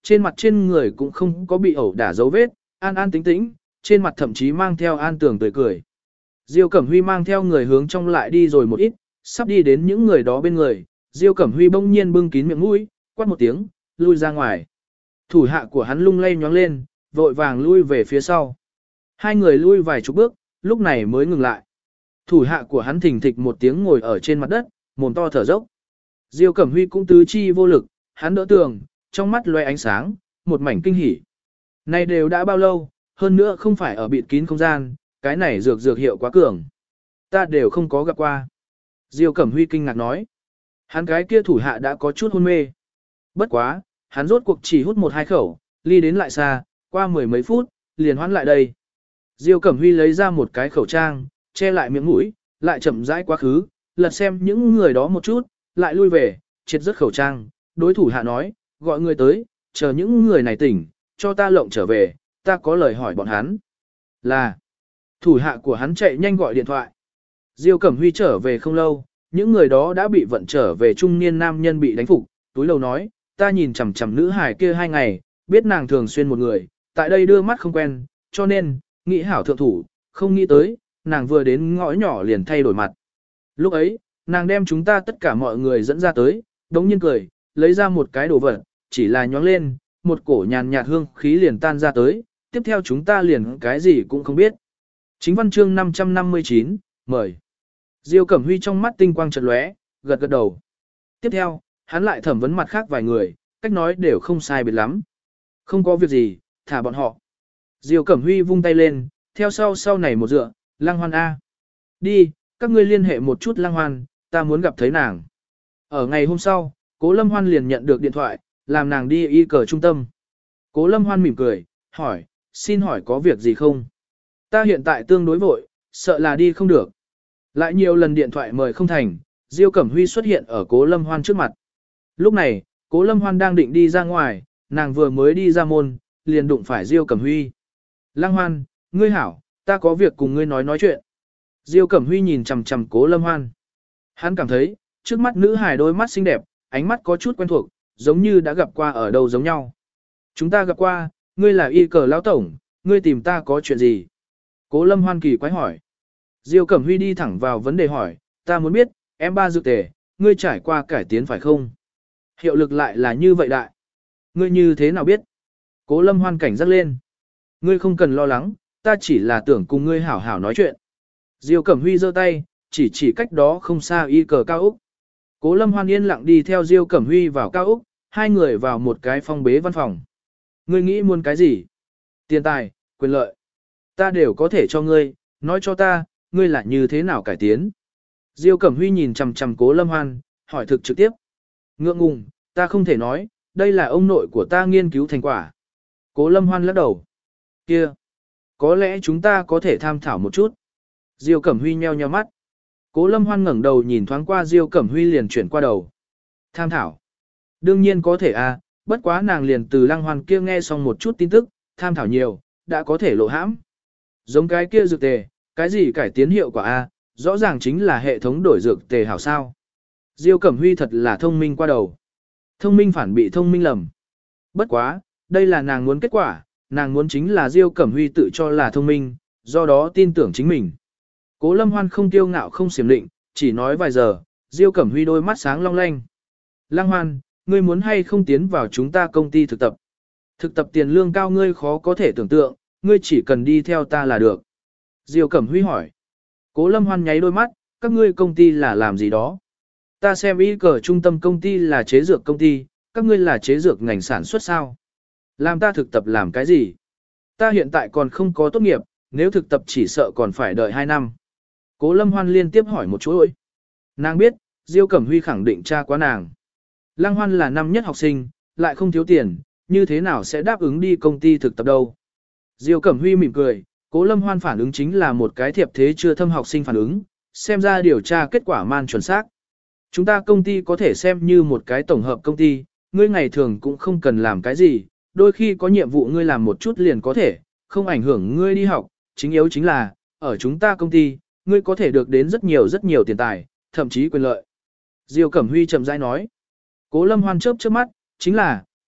trên mặt trên người cũng không có bị ẩu đả dấu vết, an an tĩnh tĩnh, trên mặt thậm chí mang theo an tường tươi cười. Diêu Cẩm Huy mang theo người hướng trong lại đi rồi một ít, sắp đi đến những người đó bên người, Diêu Cẩm Huy bỗng nhiên bưng kín miệng mũi, quát một tiếng, lui ra ngoài. Thủ hạ của hắn lung lay nhoáng lên, vội vàng lui về phía sau. Hai người lui vài chục bước, lúc này mới ngừng lại. Thủ hạ của hắn thình thịch một tiếng ngồi ở trên mặt đất, mồm to thở dốc. Diêu Cẩm Huy cũng tứ chi vô lực, hắn đỡ tường, trong mắt loe ánh sáng, một mảnh kinh hỉ. Này đều đã bao lâu, hơn nữa không phải ở bịt kín không gian, cái này dược dược hiệu quá cường. Ta đều không có gặp qua. Diêu Cẩm Huy kinh ngạc nói. Hắn cái kia thủ hạ đã có chút hôn mê. Bất quá, hắn rốt cuộc chỉ hút một hai khẩu, ly đến lại xa, qua mười mấy phút, liền hoán lại đây. Diêu Cẩm Huy lấy ra một cái khẩu trang, che lại miệng mũi, lại chậm rãi quá khứ, lật xem những người đó một chút, lại lui về, triệt rất khẩu trang, đối thủ hạ nói, gọi người tới, chờ những người này tỉnh, cho ta lộng trở về, ta có lời hỏi bọn hắn. Là, thủ hạ của hắn chạy nhanh gọi điện thoại. Diêu Cẩm Huy trở về không lâu, những người đó đã bị vận trở về, trung niên nam nhân bị đánh phục, túi lầu nói, ta nhìn chằm chằm nữ hài kia hai ngày, biết nàng thường xuyên một người, tại đây đưa mắt không quen, cho nên, nghĩ hảo thượng thủ, không nghĩ tới, nàng vừa đến ngõ nhỏ liền thay đổi mặt. Lúc ấy, nàng đem chúng ta tất cả mọi người dẫn ra tới, đống nhiên cười, lấy ra một cái đồ vật, chỉ là nhóng lên, một cổ nhàn nhạt hương khí liền tan ra tới, tiếp theo chúng ta liền cái gì cũng không biết. Chính văn chương năm trăm năm mươi chín, mời. Diêu Cẩm Huy trong mắt tinh quang chợt lóe, gật gật đầu. Tiếp theo, hắn lại thẩm vấn mặt khác vài người, cách nói đều không sai biệt lắm. Không có việc gì, thả bọn họ. Diêu Cẩm Huy vung tay lên, theo sau sau này một dựa, Lăng Hoan A. Đi, các ngươi liên hệ một chút Lăng Hoan, ta muốn gặp thấy nàng. Ở ngày hôm sau, Cố Lâm Hoan liền nhận được điện thoại, làm nàng đi y cờ trung tâm. Cố Lâm Hoan mỉm cười, hỏi, xin hỏi có việc gì không? Ta hiện tại tương đối vội, sợ là đi không được. Lại nhiều lần điện thoại mời không thành, Diêu Cẩm Huy xuất hiện ở Cố Lâm Hoan trước mặt. Lúc này, Cố Lâm Hoan đang định đi ra ngoài, nàng vừa mới đi ra môn, liền đụng phải Diêu Cẩm Huy. Lăng Hoan, ngươi hảo, ta có việc cùng ngươi nói nói chuyện. Diêu Cẩm Huy nhìn chằm chằm Cố Lâm Hoan. Hắn cảm thấy, trước mắt nữ hài đôi mắt xinh đẹp, ánh mắt có chút quen thuộc, giống như đã gặp qua ở đâu giống nhau. Chúng ta gặp qua, ngươi là y cờ lão tổng, ngươi tìm ta có chuyện gì? Cố Lâm Hoan kỳ quái hỏi. Diêu Cẩm Huy đi thẳng vào vấn đề hỏi, ta muốn biết, em ba dược tề, ngươi trải qua cải tiến phải không? Hiệu lực lại là như vậy đại. Ngươi như thế nào biết? Cố Lâm Hoan cảnh giác lên. Ngươi không cần lo lắng, ta chỉ là tưởng cùng ngươi hảo hảo nói chuyện. Diêu Cẩm Huy giơ tay, chỉ chỉ cách đó không xa y cờ cao Úc. Cố Lâm Hoan yên lặng đi theo Diêu Cẩm Huy vào cao Úc, hai người vào một cái phong bế văn phòng. Ngươi nghĩ muốn cái gì? Tiền tài, quyền lợi. Ta đều có thể cho ngươi, nói cho ta, ngươi là như thế nào cải tiến. Diêu Cẩm Huy nhìn chằm chằm Cố Lâm Hoan, hỏi thực trực tiếp. Ngượng ngùng, ta không thể nói, đây là ông nội của ta nghiên cứu thành quả. Cố Lâm Hoan lắc đầu. Kia, có lẽ chúng ta có thể tham thảo một chút. Diêu Cẩm Huy nheo nheo mắt. Cố Lâm Hoan ngẩng đầu nhìn thoáng qua Diêu Cẩm Huy liền chuyển qua đầu. Tham thảo. Đương nhiên có thể à, bất quá nàng liền từ Lăng Hoan kia nghe xong một chút tin tức, tham thảo nhiều, đã có thể lộ hãm. Giống cái kia dược tề, cái gì cải tiến hiệu quả a, rõ ràng chính là hệ thống đổi dược tề hảo sao. Diêu Cẩm Huy thật là thông minh qua đầu. Thông minh phản bị thông minh lầm. Bất quá, đây là nàng muốn kết quả, nàng muốn chính là Diêu Cẩm Huy tự cho là thông minh, do đó tin tưởng chính mình. Cố Lâm Hoan không kiêu ngạo không xiểm định, chỉ nói vài giờ, Diêu Cẩm Huy đôi mắt sáng long lanh. Lăng Hoan, ngươi muốn hay không tiến vào chúng ta công ty thực tập? Thực tập tiền lương cao ngươi khó có thể tưởng tượng, ngươi chỉ cần đi theo ta là được. Diêu Cẩm Huy hỏi. Cố Lâm Hoan nháy đôi mắt, các ngươi công ty là làm gì đó? Ta xem y cờ trung tâm công ty là chế dược công ty, các ngươi là chế dược ngành sản xuất sao? Làm ta thực tập làm cái gì? Ta hiện tại còn không có tốt nghiệp, nếu thực tập chỉ sợ còn phải đợi hai năm. Cố Lâm Hoan liên tiếp hỏi một chuỗi. Nàng biết, Diêu Cẩm Huy khẳng định tra quá nàng. Lăng Hoan là năm nhất học sinh, lại không thiếu tiền, như thế nào sẽ đáp ứng đi công ty thực tập đâu? Diêu Cẩm Huy mỉm cười, Cố Lâm Hoan phản ứng chính là một cái thiệp thế chưa thâm học sinh phản ứng, xem ra điều tra kết quả man chuẩn xác. Chúng ta công ty có thể xem như một cái tổng hợp công ty, ngươi ngày thường cũng không cần làm cái gì, đôi khi có nhiệm vụ ngươi làm một chút liền có thể, không ảnh hưởng ngươi đi học, chính yếu chính là, ở chúng ta công ty, ngươi có thể được đến rất nhiều rất nhiều tiền tài, thậm chí quyền lợi. Diêu Cẩm Huy chậm rãi nói. Cố Lâm Hoan chớp chớp mắt, chính là,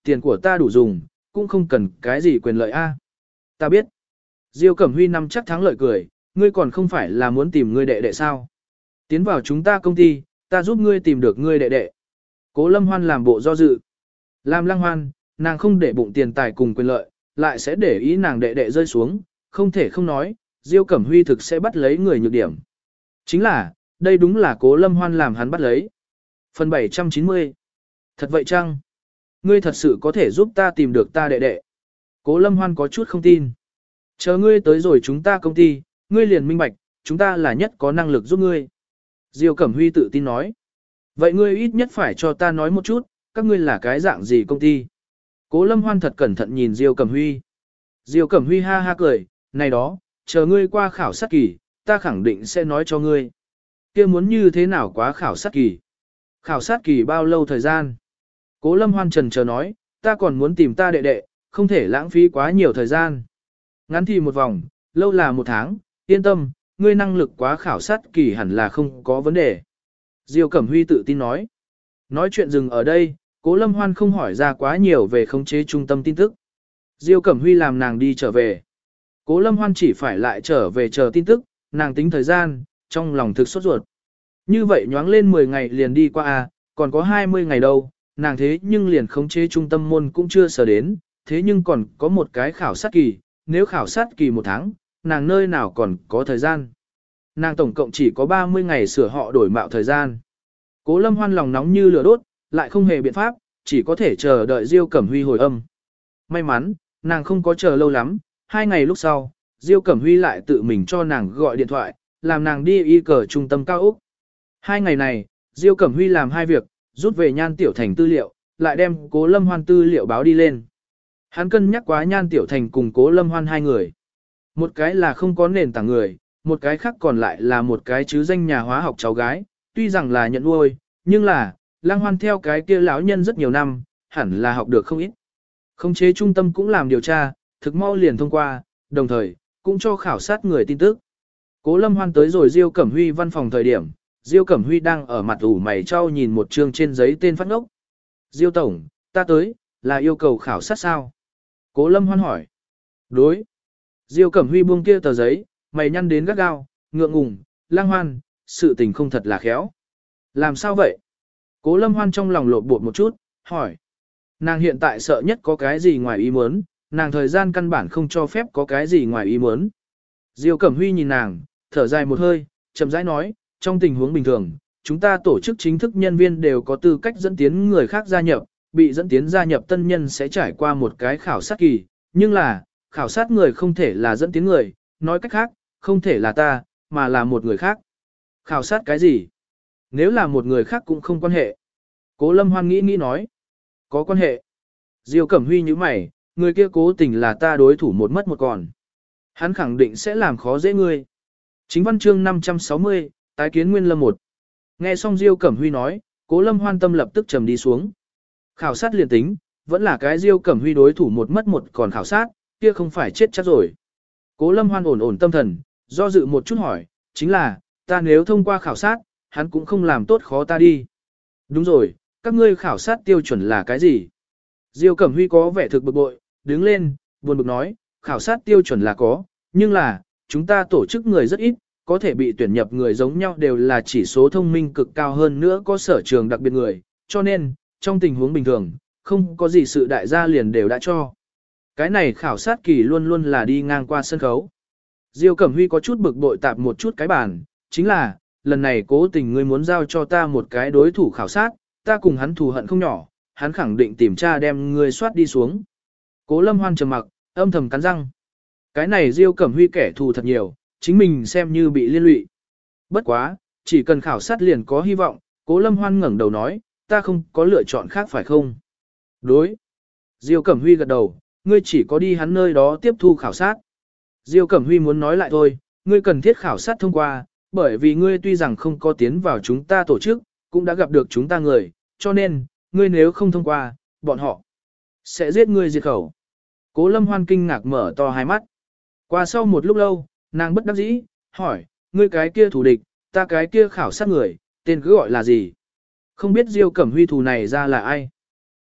tiền của ta đủ dùng, cũng không cần cái gì quyền lợi a. Ta biết. Diêu Cẩm Huy nắm chắc thắng lợi cười, ngươi còn không phải là muốn tìm ngươi đệ đệ sao? Tiến vào chúng ta công ty, ta giúp ngươi tìm được ngươi đệ đệ. Cố Lâm Hoan làm bộ do dự. Làm Lăng Hoan, nàng không để bụng tiền tài cùng quyền lợi, lại sẽ để ý nàng đệ đệ rơi xuống, không thể không nói, Diêu Cẩm Huy thực sẽ bắt lấy người nhược điểm. Chính là, đây đúng là Cố Lâm Hoan làm hắn bắt lấy. Phần bảy trăm chín mươi. Thật vậy chăng? Ngươi thật sự có thể giúp ta tìm được ta đệ đệ. Cố Lâm Hoan có chút không tin. Chờ ngươi tới rồi chúng ta công ty, ngươi liền minh bạch, chúng ta là nhất có năng lực giúp ngươi. Diêu Cẩm Huy tự tin nói. Vậy ngươi ít nhất phải cho ta nói một chút, các ngươi là cái dạng gì công ty. Cố Lâm Hoan thật cẩn thận nhìn Diêu Cẩm Huy. Diêu Cẩm Huy ha ha cười, này đó, chờ ngươi qua khảo sát kỳ, ta khẳng định sẽ nói cho ngươi. Kia muốn như thế nào quá khảo sát kỳ? Khảo sát kỳ bao lâu thời gian? Cố Lâm Hoan trần chờ nói, ta còn muốn tìm ta đệ đệ, không thể lãng phí quá nhiều thời gian. Ngắn thì một vòng, lâu là một tháng, yên tâm, ngươi năng lực quá khảo sát kỳ hẳn là không có vấn đề. Diêu Cẩm Huy tự tin nói. Nói chuyện dừng ở đây, Cố Lâm Hoan không hỏi ra quá nhiều về khống chế trung tâm tin tức. Diêu Cẩm Huy làm nàng đi trở về. Cố Lâm Hoan chỉ phải lại trở về chờ tin tức, nàng tính thời gian, trong lòng thực sốt ruột. Như vậy nhoáng lên mười ngày liền đi qua à, còn có hai mươi ngày đâu, nàng thế nhưng liền khống chế trung tâm môn cũng chưa sở đến, thế nhưng còn có một cái khảo sát kỳ, nếu khảo sát kỳ một tháng, nàng nơi nào còn có thời gian. Nàng tổng cộng chỉ có ba mươi ngày sửa họ đổi mạo thời gian. Cố Lâm Hoan lòng nóng như lửa đốt, lại không hề biện pháp, chỉ có thể chờ đợi Diêu Cẩm Huy hồi âm. May mắn, nàng không có chờ lâu lắm, hai ngày lúc sau, Diêu Cẩm Huy lại tự mình cho nàng gọi điện thoại, làm nàng đi y cờ trung tâm cao Úc. Hai ngày này, Diêu Cẩm Huy làm hai việc, rút về Nhan Tiểu Thành tư liệu, lại đem Cố Lâm Hoan tư liệu báo đi lên. Hắn cân nhắc quá Nhan Tiểu Thành cùng Cố Lâm Hoan hai người. Một cái là không có nền tảng người, một cái khác còn lại là một cái chứ danh nhà hóa học cháu gái, tuy rằng là nhận nuôi, nhưng là, Lăng Hoan theo cái kia lão nhân rất nhiều năm, hẳn là học được không ít. Khống chế trung tâm cũng làm điều tra, thực mau liền thông qua, đồng thời, cũng cho khảo sát người tin tức. Cố Lâm Hoan tới rồi Diêu Cẩm Huy văn phòng thời điểm, Diêu Cẩm Huy đang ở mặt ủ mày trao nhìn một chương trên giấy tên phát ngốc. Diêu Tổng, ta tới, là yêu cầu khảo sát sao? Cố Lâm Hoan hỏi. Đối. Diêu Cẩm Huy buông kia tờ giấy, mày nhăn đến gắt gao, ngượng ngùng, Lăng Hoan, sự tình không thật là khéo. Làm sao vậy? Cố Lâm Hoan trong lòng lột bột một chút, hỏi. Nàng hiện tại sợ nhất có cái gì ngoài ý muốn, nàng thời gian căn bản không cho phép có cái gì ngoài ý muốn. Diêu Cẩm Huy nhìn nàng, thở dài một hơi, chậm rãi nói, trong tình huống bình thường, chúng ta tổ chức chính thức nhân viên đều có tư cách dẫn tiến người khác gia nhập, bị dẫn tiến gia nhập tân nhân sẽ trải qua một cái khảo sát kỳ, nhưng là, khảo sát người không thể là dẫn tiến người, nói cách khác, không thể là ta, mà là một người khác. Khảo sát cái gì? Nếu là một người khác cũng không quan hệ. Cố Lâm Hoan nghĩ nghĩ nói. Có quan hệ. Diêu Cẩm Huy như mày, người kia cố tình là ta đối thủ một mất một còn. Hắn khẳng định sẽ làm khó dễ ngươi. Chính văn chương năm trăm sáu mươi, tái kiến Nguyên Lâm một. Nghe xong Diêu Cẩm Huy nói, Cố Lâm Hoan tâm lập tức trầm đi xuống. Khảo sát liền tính, vẫn là cái Diêu Cẩm Huy đối thủ một mất một còn khảo sát, kia không phải chết chắc rồi. Cố Lâm Hoan ổn ổn tâm thần, do dự một chút hỏi, chính là, ta nếu thông qua khảo sát, hắn cũng không làm tốt khó ta đi. Đúng rồi, các ngươi khảo sát tiêu chuẩn là cái gì? Diêu Cẩm Huy có vẻ thực bực bội, đứng lên, buồn bực nói, khảo sát tiêu chuẩn là có, nhưng là, chúng ta tổ chức người rất ít, có thể bị tuyển nhập người giống nhau đều là chỉ số thông minh cực cao hơn nữa có sở trường đặc biệt người, cho nên, trong tình huống bình thường, không có gì sự đại gia liền đều đã cho. Cái này khảo sát kỳ luôn luôn là đi ngang qua sân khấu. Diêu Cẩm Huy có chút bực bội tạp một chút cái bàn, chính là, lần này cố tình ngươi muốn giao cho ta một cái đối thủ khảo sát, ta cùng hắn thù hận không nhỏ, hắn khẳng định tìm tra đem ngươi soát đi xuống. Cố Lâm Hoan trầm mặc, âm thầm cắn răng. Cái này Diêu Cẩm Huy kẻ thù thật nhiều, chính mình xem như bị liên lụy. Bất quá, chỉ cần khảo sát liền có hy vọng, Cố Lâm Hoan ngẩng đầu nói, ta không có lựa chọn khác phải không? Đối. Diêu Cẩm Huy gật đầu, ngươi chỉ có đi hắn nơi đó tiếp thu khảo sát. Diêu Cẩm Huy muốn nói lại thôi, ngươi cần thiết khảo sát thông qua, bởi vì ngươi tuy rằng không có tiến vào chúng ta tổ chức, cũng đã gặp được chúng ta người, cho nên, ngươi nếu không thông qua, bọn họ sẽ giết ngươi diệt khẩu. Cố Lâm Hoan kinh ngạc mở to hai mắt. Qua sau một lúc lâu, nàng bất đắc dĩ, hỏi, ngươi cái kia thủ địch, ta cái kia khảo sát người, tên cứ gọi là gì? Không biết Diêu Cẩm Huy thù này ra là ai?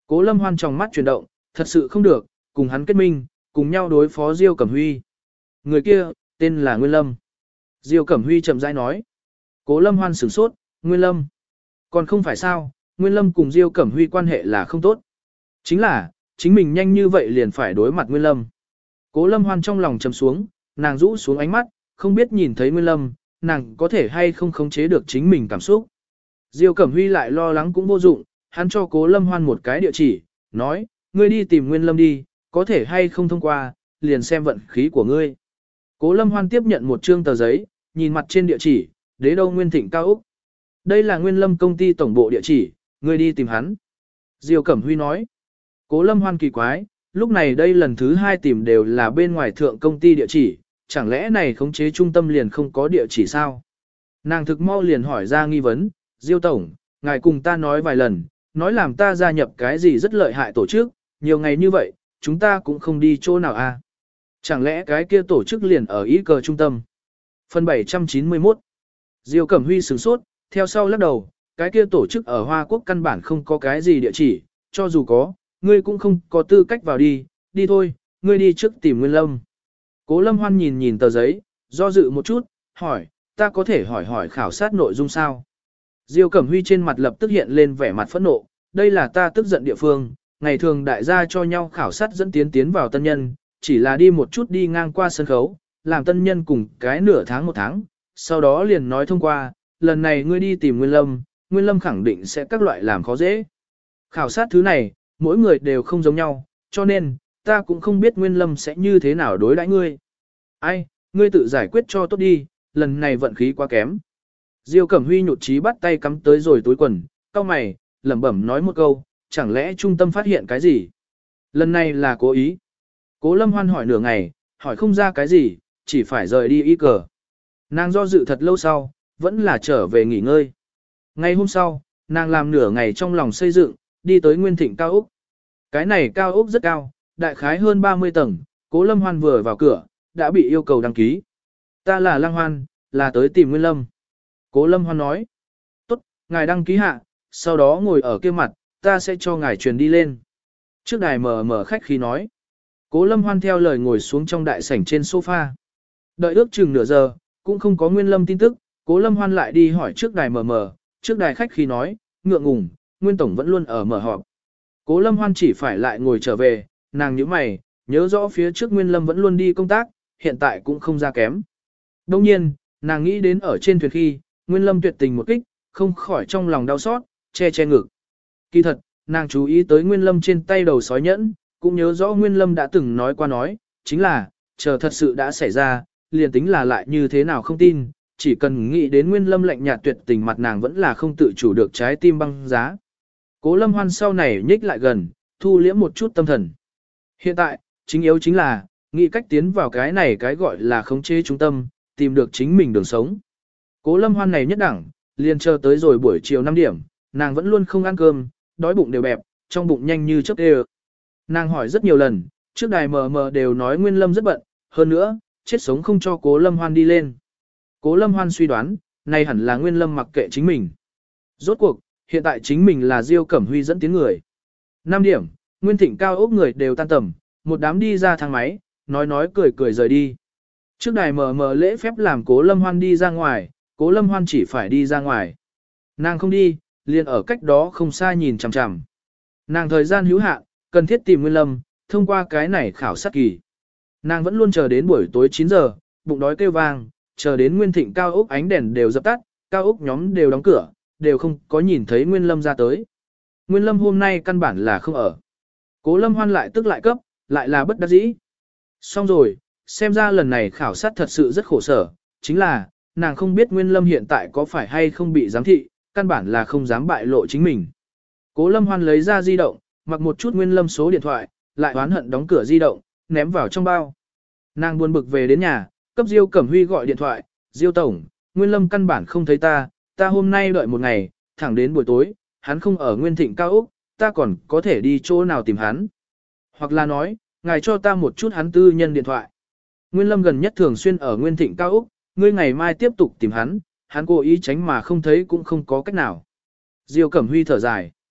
Cố Lâm Hoan trong mắt chuyển động, thật sự không được, cùng hắn kết minh, cùng nhau đối phó Diêu Cẩm Huy. Người kia, tên là Nguyên Lâm. Diêu Cẩm Huy chậm rãi nói. Cố Lâm Hoan sửng sốt, Nguyên Lâm. Còn không phải sao, Nguyên Lâm cùng Diêu Cẩm Huy quan hệ là không tốt. Chính là, chính mình nhanh như vậy liền phải đối mặt Nguyên Lâm. Cố Lâm Hoan trong lòng trầm xuống, nàng rũ xuống ánh mắt, không biết nhìn thấy Nguyên Lâm, nàng có thể hay không khống chế được chính mình cảm xúc. Diêu Cẩm Huy lại lo lắng cũng vô dụng, hắn cho Cố Lâm Hoan một cái địa chỉ, nói, ngươi đi tìm Nguyên Lâm đi, có thể hay không thông qua, liền xem vận khí của ngươi. Cố Lâm Hoan tiếp nhận một trương tờ giấy, nhìn mặt trên địa chỉ, Đế Đô Nguyên Thịnh Cao Úc. Đây là Nguyên Lâm công ty tổng bộ địa chỉ, ngươi đi tìm hắn. Diêu Cẩm Huy nói. Cố Lâm Hoan kỳ quái, lúc này đây lần thứ hai tìm đều là bên ngoài thượng công ty địa chỉ, chẳng lẽ này khống chế trung tâm liền không có địa chỉ sao? Nàng thực mau liền hỏi ra nghi vấn, Diêu Tổng, ngài cùng ta nói vài lần, nói làm ta gia nhập cái gì rất lợi hại tổ chức, nhiều ngày như vậy, chúng ta cũng không đi chỗ nào à? Chẳng lẽ cái kia tổ chức liền ở ý cờ trung tâm? Phần bảy trăm chín mươi mốt. Diêu Cẩm Huy sửng sốt, theo sau lắc đầu, cái kia tổ chức ở Hoa Quốc căn bản không có cái gì địa chỉ, cho dù có, ngươi cũng không có tư cách vào đi, đi thôi, ngươi đi trước tìm Nguyên Lâm. Cố Lâm Hoan nhìn nhìn tờ giấy, do dự một chút, hỏi, ta có thể hỏi hỏi khảo sát nội dung sao? Diêu Cẩm Huy trên mặt lập tức hiện lên vẻ mặt phẫn nộ, đây là ta tức giận địa phương, ngày thường đại gia cho nhau khảo sát dẫn tiến tiến vào tân nhân, chỉ là đi một chút đi ngang qua sân khấu, làm tân nhân cùng cái nửa tháng một tháng, sau đó liền nói thông qua, lần này ngươi đi tìm Nguyên Lâm, Nguyên Lâm khẳng định sẽ các loại làm khó dễ. Khảo sát thứ này, mỗi người đều không giống nhau, cho nên, ta cũng không biết Nguyên Lâm sẽ như thế nào đối đãi ngươi. Ai, ngươi tự giải quyết cho tốt đi, lần này vận khí quá kém. Diêu Cẩm Huy nhụt chí bắt tay cắm tới rồi túi quần, cau mày, lẩm bẩm nói một câu, chẳng lẽ trung tâm phát hiện cái gì? Lần này là cố ý. Cố Lâm Hoan hỏi nửa ngày, hỏi không ra cái gì, chỉ phải rời đi y cờ. Nàng do dự thật lâu sau, vẫn là trở về nghỉ ngơi. Ngày hôm sau, nàng làm nửa ngày trong lòng xây dựng, đi tới Nguyên Thịnh cao ốc. Cái này cao ốc rất cao, đại khái hơn ba mươi tầng, Cố Lâm Hoan vừa vào cửa, đã bị yêu cầu đăng ký. Ta là Lăng Hoan, là tới tìm Nguyên Lâm. Cố Lâm Hoan nói. Tốt, ngài đăng ký hạ, sau đó ngồi ở kia mặt, ta sẽ cho ngài truyền đi lên. Trước đài mở mở khách khí nói. Cố Lâm Hoan theo lời ngồi xuống trong đại sảnh trên sofa. Đợi ước chừng nửa giờ, cũng không có Nguyên Lâm tin tức, Cố Lâm Hoan lại đi hỏi trước đài mở mở, trước đài khách khí nói, ngượng ngùng, Nguyên Tổng vẫn luôn ở mở họp. Cố Lâm Hoan chỉ phải lại ngồi trở về, nàng nhíu mày, nhớ rõ phía trước Nguyên Lâm vẫn luôn đi công tác, hiện tại cũng không ra kém. Đồng nhiên, nàng nghĩ đến ở trên thuyền khi, Nguyên Lâm tuyệt tình một kích, không khỏi trong lòng đau xót, che che ngực. Kỳ thật, nàng chú ý tới Nguyên Lâm trên tay đầu sói nhẫn, cũng nhớ rõ Nguyên Lâm đã từng nói qua nói, chính là, chờ thật sự đã xảy ra, liền tính là lại như thế nào không tin, chỉ cần nghĩ đến Nguyên Lâm lạnh nhạt tuyệt tình mặt nàng vẫn là không tự chủ được trái tim băng giá. Cố Lâm Hoan sau này nhích lại gần, thu liễm một chút tâm thần. Hiện tại, chính yếu chính là, nghĩ cách tiến vào cái này cái gọi là khống chế trung tâm, tìm được chính mình đường sống. Cố Lâm Hoan này nhất đẳng, liền chờ tới rồi buổi chiều năm điểm, nàng vẫn luôn không ăn cơm, đói bụng đều bẹp, trong bụng nhanh như chớp đê. Nàng hỏi rất nhiều lần, trước đài mờ mờ đều nói Nguyên Lâm rất bận, hơn nữa, chết sống không cho Cố Lâm Hoan đi lên. Cố Lâm Hoan suy đoán, này hẳn là Nguyên Lâm mặc kệ chính mình. Rốt cuộc, hiện tại chính mình là Diêu Cẩm Huy dẫn tiếng người. năm điểm, Nguyên Thịnh cao ốc người đều tan tầm, một đám đi ra thang máy, nói nói cười cười rời đi. Trước đài mờ mờ lễ phép làm Cố Lâm Hoan đi ra ngoài, Cố Lâm Hoan chỉ phải đi ra ngoài. Nàng không đi, liền ở cách đó không xa nhìn chằm chằm. Nàng thời gian hữu hạn, cần thiết tìm Nguyên Lâm, thông qua cái này khảo sát kỳ. Nàng vẫn luôn chờ đến buổi tối chín giờ, bụng đói kêu vang, chờ đến Nguyên Thịnh cao ốc ánh đèn đều dập tắt, cao ốc nhóm đều đóng cửa, đều không có nhìn thấy Nguyên Lâm ra tới. Nguyên Lâm hôm nay căn bản là không ở. Cố Lâm Hoan lại tức lại cấp, lại là bất đắc dĩ. Xong rồi, xem ra lần này khảo sát thật sự rất khổ sở, chính là, nàng không biết Nguyên Lâm hiện tại có phải hay không bị giám thị, căn bản là không dám bại lộ chính mình. Cố Lâm Hoan lấy ra di động, mặc một chút Nguyên Lâm số điện thoại, lại oán hận đóng cửa di động, ném vào trong bao. Nàng buồn bực về đến nhà, cấp Diêu Cẩm Huy gọi điện thoại, Diêu Tổng, Nguyên Lâm căn bản không thấy ta, ta hôm nay đợi một ngày, thẳng đến buổi tối, hắn không ở Nguyên Thịnh cao ốc, ta còn có thể đi chỗ nào tìm hắn. Hoặc là nói, ngài cho ta một chút hắn tư nhân điện thoại. Nguyên Lâm gần nhất thường xuyên ở Nguyên Thịnh cao ốc, ngươi ngày mai tiếp tục tìm hắn, hắn cố ý tránh mà không thấy cũng không có cách nào. Diêu Cẩm Huy thở dài.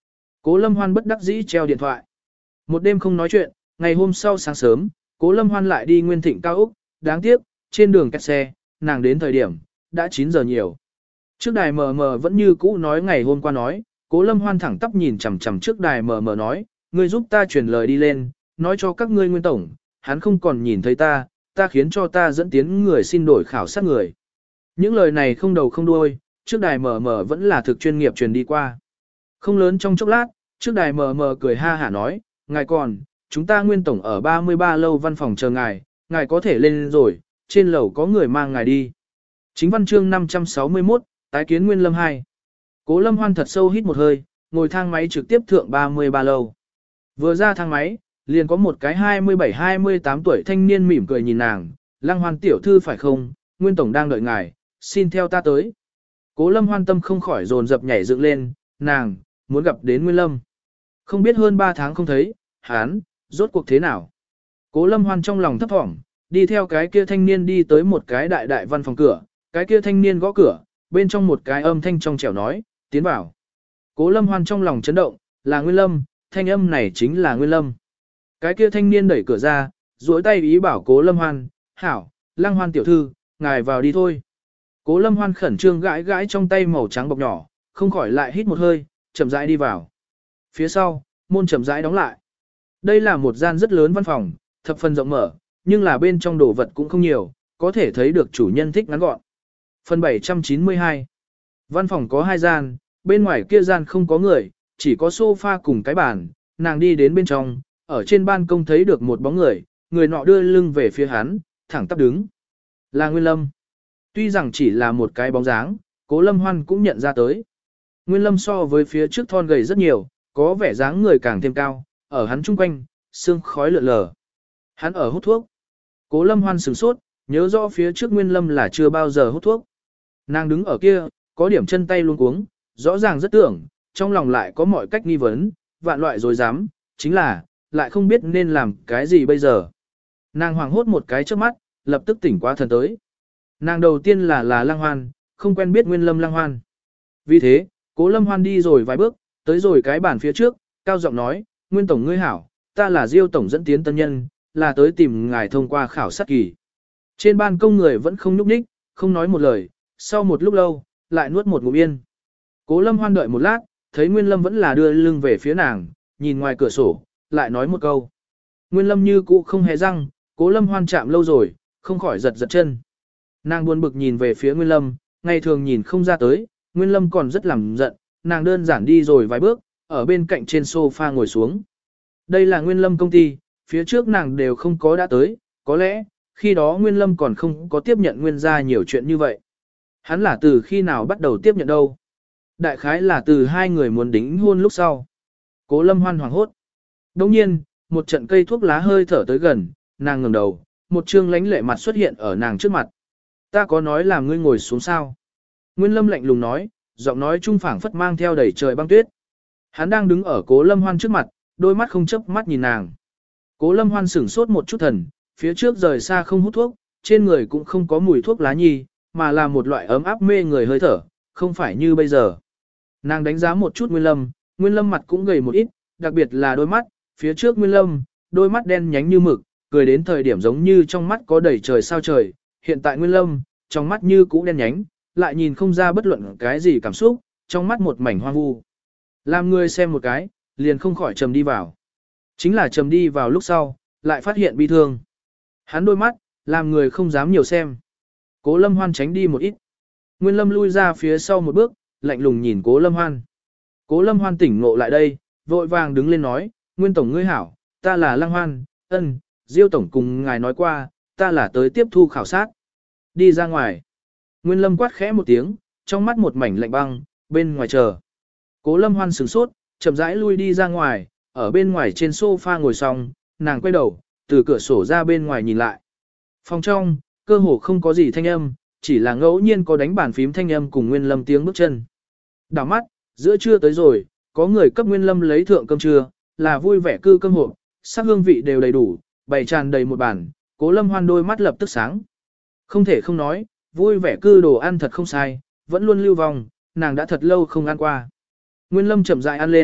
Cố Lâm Hoan bất đắc dĩ treo điện thoại. Một đêm không nói chuyện, ngày hôm sau sáng sớm, Cố Lâm Hoan lại đi Nguyên Thịnh cao Úc, đáng tiếc, trên đường kẹt xe, nàng đến thời điểm, đã chín giờ nhiều. Trước đài mờ mờ vẫn như cũ nói ngày hôm qua nói, Cố Lâm Hoan thẳng tắp nhìn chằm chằm trước đài mờ mờ nói, ngươi giúp ta truyền lời đi lên, nói cho các ngươi Nguyên Tổng, hắn không còn nhìn thấy ta, ta khiến cho ta dẫn tiến người xin đổi khảo sát người. Những lời này không đầu không đuôi, trước đài mờ mờ vẫn là thực chuyên nghiệp truyền đi qua. Không lớn trong chốc lát, trước đài mờ mờ cười ha hả nói, ngài còn, chúng ta Nguyên Tổng ở ba mươi ba lâu văn phòng chờ ngài, ngài có thể lên rồi, trên lầu có người mang ngài đi. Chính văn chương năm trăm sáu mươi mốt, tái kiến Nguyên Lâm hai. Cố Lâm Hoan thật sâu hít một hơi, ngồi thang máy trực tiếp thượng ba mươi ba lâu. Vừa ra thang máy, liền có một cái hai mươi bảy hai mươi tám tuổi thanh niên mỉm cười nhìn nàng, Lăng Hoan tiểu thư phải không, Nguyên Tổng đang đợi ngài, xin theo ta tới. Cố Lâm Hoan tâm không khỏi dồn dập nhảy dựng lên, nàng, muốn gặp đến Nguyên Lâm. Không biết hơn ba tháng không thấy, hán, rốt cuộc thế nào. Cố Lâm Hoan trong lòng thấp thỏm, đi theo cái kia thanh niên đi tới một cái đại đại văn phòng cửa, cái kia thanh niên gõ cửa, bên trong một cái âm thanh trong trẻo nói, tiến vào. Cố Lâm Hoan trong lòng chấn động, là Nguyên Lâm, thanh âm này chính là Nguyên Lâm. Cái kia thanh niên đẩy cửa ra, duỗi tay ý bảo Cố Lâm Hoan, hảo, Lăng Hoan tiểu thư, ngài vào đi thôi. Cố Lâm Hoan khẩn trương gãi gãi trong tay màu trắng bọc nhỏ, không khỏi lại hít một hơi, chậm rãi đi vào. Phía sau, môn chậm rãi đóng lại. Đây là một gian rất lớn văn phòng, thập phần rộng mở, nhưng là bên trong đồ vật cũng không nhiều, có thể thấy được chủ nhân thích ngắn gọn. Phần bảy trăm chín mươi hai. Văn phòng có hai gian, bên ngoài kia gian không có người, chỉ có sofa cùng cái bàn, nàng đi đến bên trong, ở trên ban công thấy được một bóng người, người nọ đưa lưng về phía hắn, thẳng tắp đứng. Là Nguyên Lâm. Tuy rằng chỉ là một cái bóng dáng, Cố Lâm Hoan cũng nhận ra tới. Nguyên Lâm so với phía trước thon gầy rất nhiều, có vẻ dáng người càng thêm cao, ở hắn chung quanh, sương khói lượn lờ. Hắn ở hút thuốc. Cố Lâm Hoan sửng sốt, nhớ rõ phía trước Nguyên Lâm là chưa bao giờ hút thuốc. Nàng đứng ở kia, có điểm chân tay luống cuống, rõ ràng rất tưởng, trong lòng lại có mọi cách nghi vấn, vạn loại dối dám, chính là, lại không biết nên làm cái gì bây giờ. Nàng hoảng hốt một cái trước mắt, lập tức tỉnh qua thần tới. Nàng đầu tiên là là Lăng Hoan, không quen biết Nguyên Lâm Lăng Hoan. Vì thế, Cố Lâm Hoan đi rồi vài bước, tới rồi cái bàn phía trước, cao giọng nói, Nguyên Tổng ngươi hảo, ta là Diêu Tổng dẫn tiến tân nhân, là tới tìm ngài thông qua khảo sát kỳ. Trên ban công người vẫn không nhúc nhích, không nói một lời, sau một lúc lâu, lại nuốt một ngụm yên. Cố Lâm Hoan đợi một lát, thấy Nguyên Lâm vẫn là đưa lưng về phía nàng, nhìn ngoài cửa sổ, lại nói một câu. Nguyên Lâm như cũ không hề răng, Cố Lâm Hoan chạm lâu rồi, không khỏi giật giật chân. Nàng buồn bực nhìn về phía Nguyên Lâm, ngày thường nhìn không ra tới, Nguyên Lâm còn rất làm giận, nàng đơn giản đi rồi vài bước, ở bên cạnh trên sofa ngồi xuống. Đây là Nguyên Lâm công ty, phía trước nàng đều không có đã tới, có lẽ, khi đó Nguyên Lâm còn không có tiếp nhận Nguyên gia nhiều chuyện như vậy. Hắn là từ khi nào bắt đầu tiếp nhận đâu? Đại khái là từ hai người muốn đính hôn lúc sau. Cố Lâm Hoan hoảng hốt. Đồng nhiên, một trận cây thuốc lá hơi thở tới gần, nàng ngẩng đầu, một trương lánh lệ mặt xuất hiện ở nàng trước mặt. Ta có nói là ngươi ngồi xuống sao? Nguyên Lâm lạnh lùng nói, giọng nói trung phảng phất mang theo đầy trời băng tuyết. Hắn đang đứng ở Cố Lâm Hoan trước mặt, đôi mắt không chớp mắt nhìn nàng. Cố Lâm Hoan sửng sốt một chút thần, phía trước rời xa không hút thuốc, trên người cũng không có mùi thuốc lá nhi, mà là một loại ấm áp mê người hơi thở, không phải như bây giờ. Nàng đánh giá một chút Nguyên Lâm, Nguyên Lâm mặt cũng gầy một ít, đặc biệt là đôi mắt, phía trước Nguyên Lâm, đôi mắt đen nhánh như mực, cười đến thời điểm giống như trong mắt có đầy trời sao trời, hiện tại Nguyên Lâm, trong mắt như cũ đen nhánh, lại nhìn không ra bất luận cái gì cảm xúc, trong mắt một mảnh hoang vu. Làm người xem một cái, liền không khỏi trầm đi vào. Chính là trầm đi vào lúc sau, lại phát hiện bi thương. Hắn đôi mắt, làm người không dám nhiều xem. Cố Lâm Hoan tránh đi một ít. Nguyên Lâm lui ra phía sau một bước, lạnh lùng nhìn Cố Lâm Hoan. Cố Lâm Hoan tỉnh ngộ lại đây, vội vàng đứng lên nói, Nguyên Tổng ngươi hảo, ta là Lăng Hoan, ân, Diêu Tổng cùng ngài nói qua, ta là tới tiếp thu khảo sát. Đi ra ngoài. Nguyên Lâm quát khẽ một tiếng, trong mắt một mảnh lạnh băng, bên ngoài chờ. Cố Lâm Hoan sửng sốt, chậm rãi lui đi ra ngoài, ở bên ngoài trên sofa ngồi xong, nàng quay đầu, từ cửa sổ ra bên ngoài nhìn lại. Phòng trong, cơ hồ không có gì thanh âm, chỉ là ngẫu nhiên có đánh bàn phím thanh âm cùng Nguyên Lâm tiếng bước chân. Đảo mắt, giữa trưa tới rồi, có người cấp Nguyên Lâm lấy thượng cơm trưa, là vui vẻ cư cơm hộp, sắc hương vị đều đầy đủ, bày tràn đầy một bàn, Cố Lâm Hoan đôi mắt lập tức sáng. Không thể không nói, vui vẻ cư đồ ăn thật không sai, vẫn luôn lưu vong, nàng đã thật lâu không ăn qua. Nguyên Lâm chậm rãi ăn lên,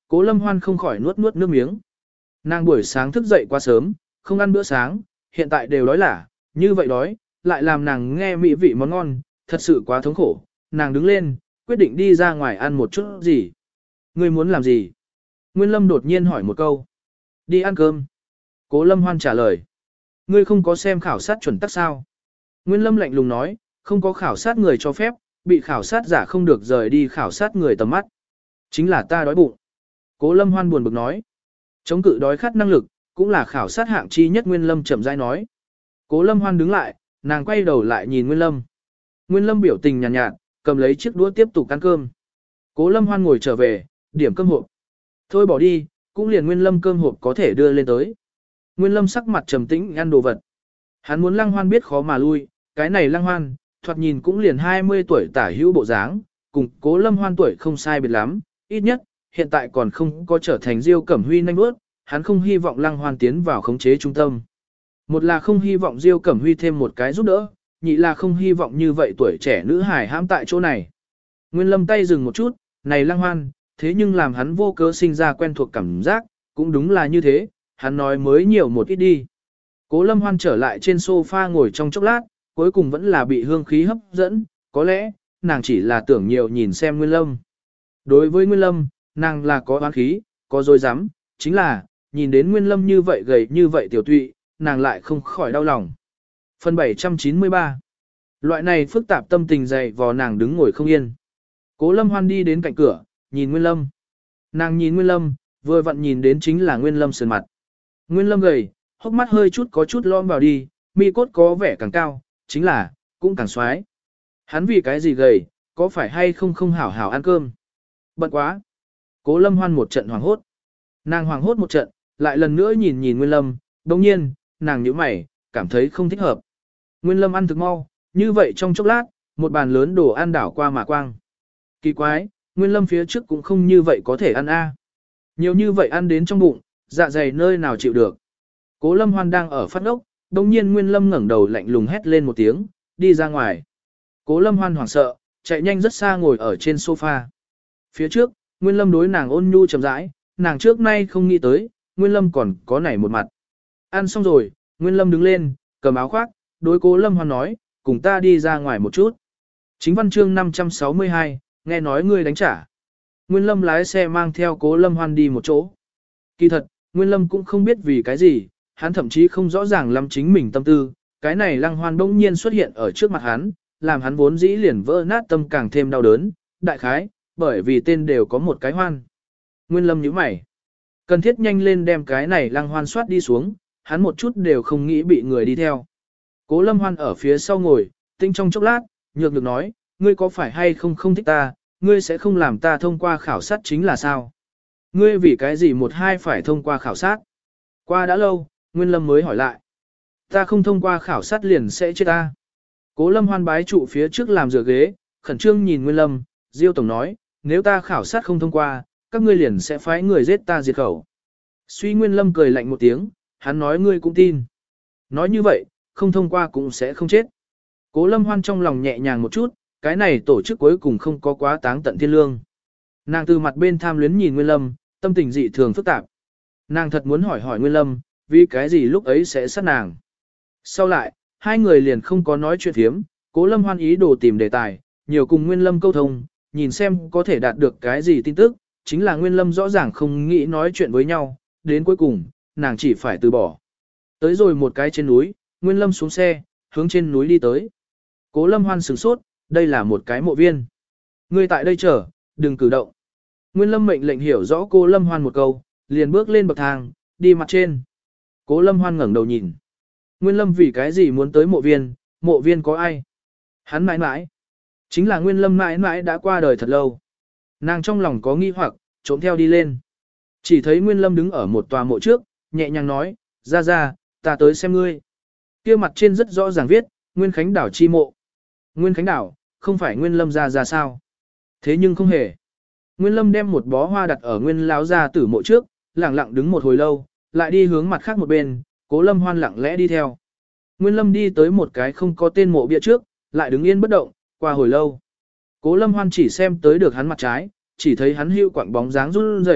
Cố Lâm Hoan không khỏi nuốt nuốt nước miếng. Nàng buổi sáng thức dậy quá sớm, không ăn bữa sáng, hiện tại đều đói lả, như vậy đói, lại làm nàng nghe mỹ vị món ngon, thật sự quá thống khổ. Nàng đứng lên, quyết định đi ra ngoài ăn một chút gì. Ngươi muốn làm gì? Nguyên Lâm đột nhiên hỏi một câu. Đi ăn cơm. Cố Lâm Hoan trả lời. Ngươi không có xem khảo sát chuẩn tắc sao? Nguyên Lâm lạnh lùng nói, không có khảo sát người cho phép, bị khảo sát giả không được rời đi khảo sát người tầm mắt. Chính là ta đói bụng. Cố Lâm Hoan buồn bực nói. Chống cự đói khát năng lực, cũng là khảo sát hạng chi nhất. Nguyên Lâm chậm rãi nói. Cố Lâm Hoan đứng lại, nàng quay đầu lại nhìn Nguyên Lâm. Nguyên Lâm biểu tình nhàn nhạt, nhạt, cầm lấy chiếc đũa tiếp tục ăn cơm. Cố Lâm Hoan ngồi trở về, điểm cơm hộp. Thôi bỏ đi, cũng liền Nguyên Lâm cơm hộp có thể đưa lên tới. Nguyên Lâm sắc mặt trầm tĩnh ăn đồ vật. Hắn muốn Lăng Hoan biết khó mà lui, cái này Lăng Hoan, thoạt nhìn cũng liền hai mươi tuổi tả hữu bộ dáng, cùng Cố Lâm Hoan tuổi không sai biệt lắm, ít nhất, hiện tại còn không có trở thành Diêu Cẩm Huy nhanh bước, hắn không hy vọng Lăng Hoan tiến vào khống chế trung tâm. Một là không hy vọng Diêu Cẩm Huy thêm một cái giúp đỡ, nhị là không hy vọng như vậy tuổi trẻ nữ hài hãm tại chỗ này. Nguyên Lâm tay dừng một chút, này Lăng Hoan, thế nhưng làm hắn vô cớ sinh ra quen thuộc cảm giác, cũng đúng là như thế, hắn nói mới nhiều một ít đi. Cố Lâm Hoan trở lại trên sofa ngồi trong chốc lát, cuối cùng vẫn là bị hương khí hấp dẫn, có lẽ, nàng chỉ là tưởng nhiều nhìn xem Nguyên Lâm. Đối với Nguyên Lâm, nàng là có oán khí, có dối dám, chính là, nhìn đến Nguyên Lâm như vậy gầy như vậy tiểu tụy, nàng lại không khỏi đau lòng. Phần bảy trăm chín mươi ba. Loại này phức tạp tâm tình dày vò nàng đứng ngồi không yên. Cố Lâm Hoan đi đến cạnh cửa, nhìn Nguyên Lâm. Nàng nhìn Nguyên Lâm, vừa vặn nhìn đến chính là Nguyên Lâm sườn mặt. Nguyên Lâm gầy, hốc mắt hơi chút có chút lõm vào đi, mi cốt có vẻ càng cao, chính là, cũng càng xoái. Hắn vì cái gì gầy, có phải hay không không hảo hảo ăn cơm? Bận quá. Cố Lâm Hoan một trận hoàng hốt. Nàng hoàng hốt một trận, lại lần nữa nhìn nhìn Nguyên Lâm, đồng nhiên, nàng nhíu mày, cảm thấy không thích hợp. Nguyên Lâm ăn thực mau, như vậy trong chốc lát, một bàn lớn đồ ăn đảo qua mà quang. Kỳ quái, Nguyên Lâm phía trước cũng không như vậy có thể ăn a. Nhiều như vậy ăn đến trong bụng, dạ dày nơi nào chịu được. Cố Lâm Hoan đang ở phát ốc, đồng nhiên Nguyên Lâm ngẩng đầu lạnh lùng hét lên một tiếng, đi ra ngoài. Cố Lâm Hoan hoảng sợ, chạy nhanh rất xa ngồi ở trên sofa. Phía trước, Nguyên Lâm đối nàng ôn nhu chậm rãi, nàng trước nay không nghĩ tới, Nguyên Lâm còn có nảy một mặt. Ăn xong rồi, Nguyên Lâm đứng lên, cầm áo khoác, đối Cố Lâm Hoan nói, cùng ta đi ra ngoài một chút. Chính văn chương năm trăm sáu mươi hai, nghe nói ngươi đánh trả. Nguyên Lâm lái xe mang theo Cố Lâm Hoan đi một chỗ. Kỳ thật, Nguyên Lâm cũng không biết vì cái gì, hắn thậm chí không rõ ràng lắm chính mình tâm tư, cái này Lăng Hoan bỗng nhiên xuất hiện ở trước mặt hắn, làm hắn vốn dĩ liền vỡ nát tâm càng thêm đau đớn, đại khái, bởi vì tên đều có một cái Hoan. Nguyên Lâm nhíu mày, cần thiết nhanh lên đem cái này Lăng Hoan soát đi xuống, hắn một chút đều không nghĩ bị người đi theo. Cố Lâm Hoan ở phía sau ngồi, tinh trong chốc lát, nhược được nói, ngươi có phải hay không không thích ta, ngươi sẽ không làm ta thông qua khảo sát chính là sao? Ngươi vì cái gì một hai phải thông qua khảo sát? Qua đã lâu, Nguyên Lâm mới hỏi lại. Ta không thông qua khảo sát liền sẽ chết ta. Cố Lâm Hoan bái trụ phía trước làm rửa ghế, khẩn trương nhìn Nguyên Lâm, Diêu Tổng nói, nếu ta khảo sát không thông qua, các ngươi liền sẽ phái người giết ta diệt khẩu. Suy Nguyên Lâm cười lạnh một tiếng, hắn nói ngươi cũng tin. Nói như vậy, không thông qua cũng sẽ không chết. Cố Lâm Hoan trong lòng nhẹ nhàng một chút, cái này tổ chức cuối cùng không có quá táng tận thiên lương. Nàng từ mặt bên tham luyến nhìn Nguyên Lâm, tâm tình dị thường phức tạp. Nàng thật muốn hỏi hỏi Nguyên Lâm, vì cái gì lúc ấy sẽ sát nàng. Sau lại, hai người liền không có nói chuyện thiếm, Cố Lâm Hoan ý đồ tìm đề tài, nhiều cùng Nguyên Lâm câu thông, nhìn xem có thể đạt được cái gì tin tức, chính là Nguyên Lâm rõ ràng không nghĩ nói chuyện với nhau, đến cuối cùng, nàng chỉ phải từ bỏ. Tới rồi một cái trên núi, Nguyên Lâm xuống xe, hướng trên núi đi tới. Cố Lâm Hoan sửng sốt, đây là một cái mộ viên. Ngươi tại đây chờ, đừng cử động. Nguyên Lâm mệnh lệnh hiểu rõ Cố Lâm Hoan một câu, liền bước lên bậc thang, đi mặt trên. Cố Lâm Hoan ngẩng đầu nhìn. Nguyên Lâm vì cái gì muốn tới mộ viên, mộ viên có ai? Hắn mãi mãi. Chính là Nguyên Lâm mãi mãi đã qua đời thật lâu. Nàng trong lòng có nghi hoặc, trốn theo đi lên. Chỉ thấy Nguyên Lâm đứng ở một tòa mộ trước, nhẹ nhàng nói, ra ra, ta tới xem ngươi. Kia mặt trên rất rõ ràng viết, Nguyên Khánh Đảo chi mộ. Nguyên Khánh Đảo, không phải Nguyên Lâm ra ra sao? Thế nhưng không hề. Nguyên Lâm đem một bó hoa đặt ở Nguyên lão gia tử mộ trước, lặng lặng đứng một hồi lâu, lại đi hướng mặt khác một bên, Cố Lâm Hoan lặng lẽ đi theo. Nguyên Lâm đi tới một cái không có tên mộ bia trước, lại đứng yên bất động, qua hồi lâu. Cố Lâm Hoan chỉ xem tới được hắn mặt trái, chỉ thấy hắn hưu quặng bóng dáng run rẩy,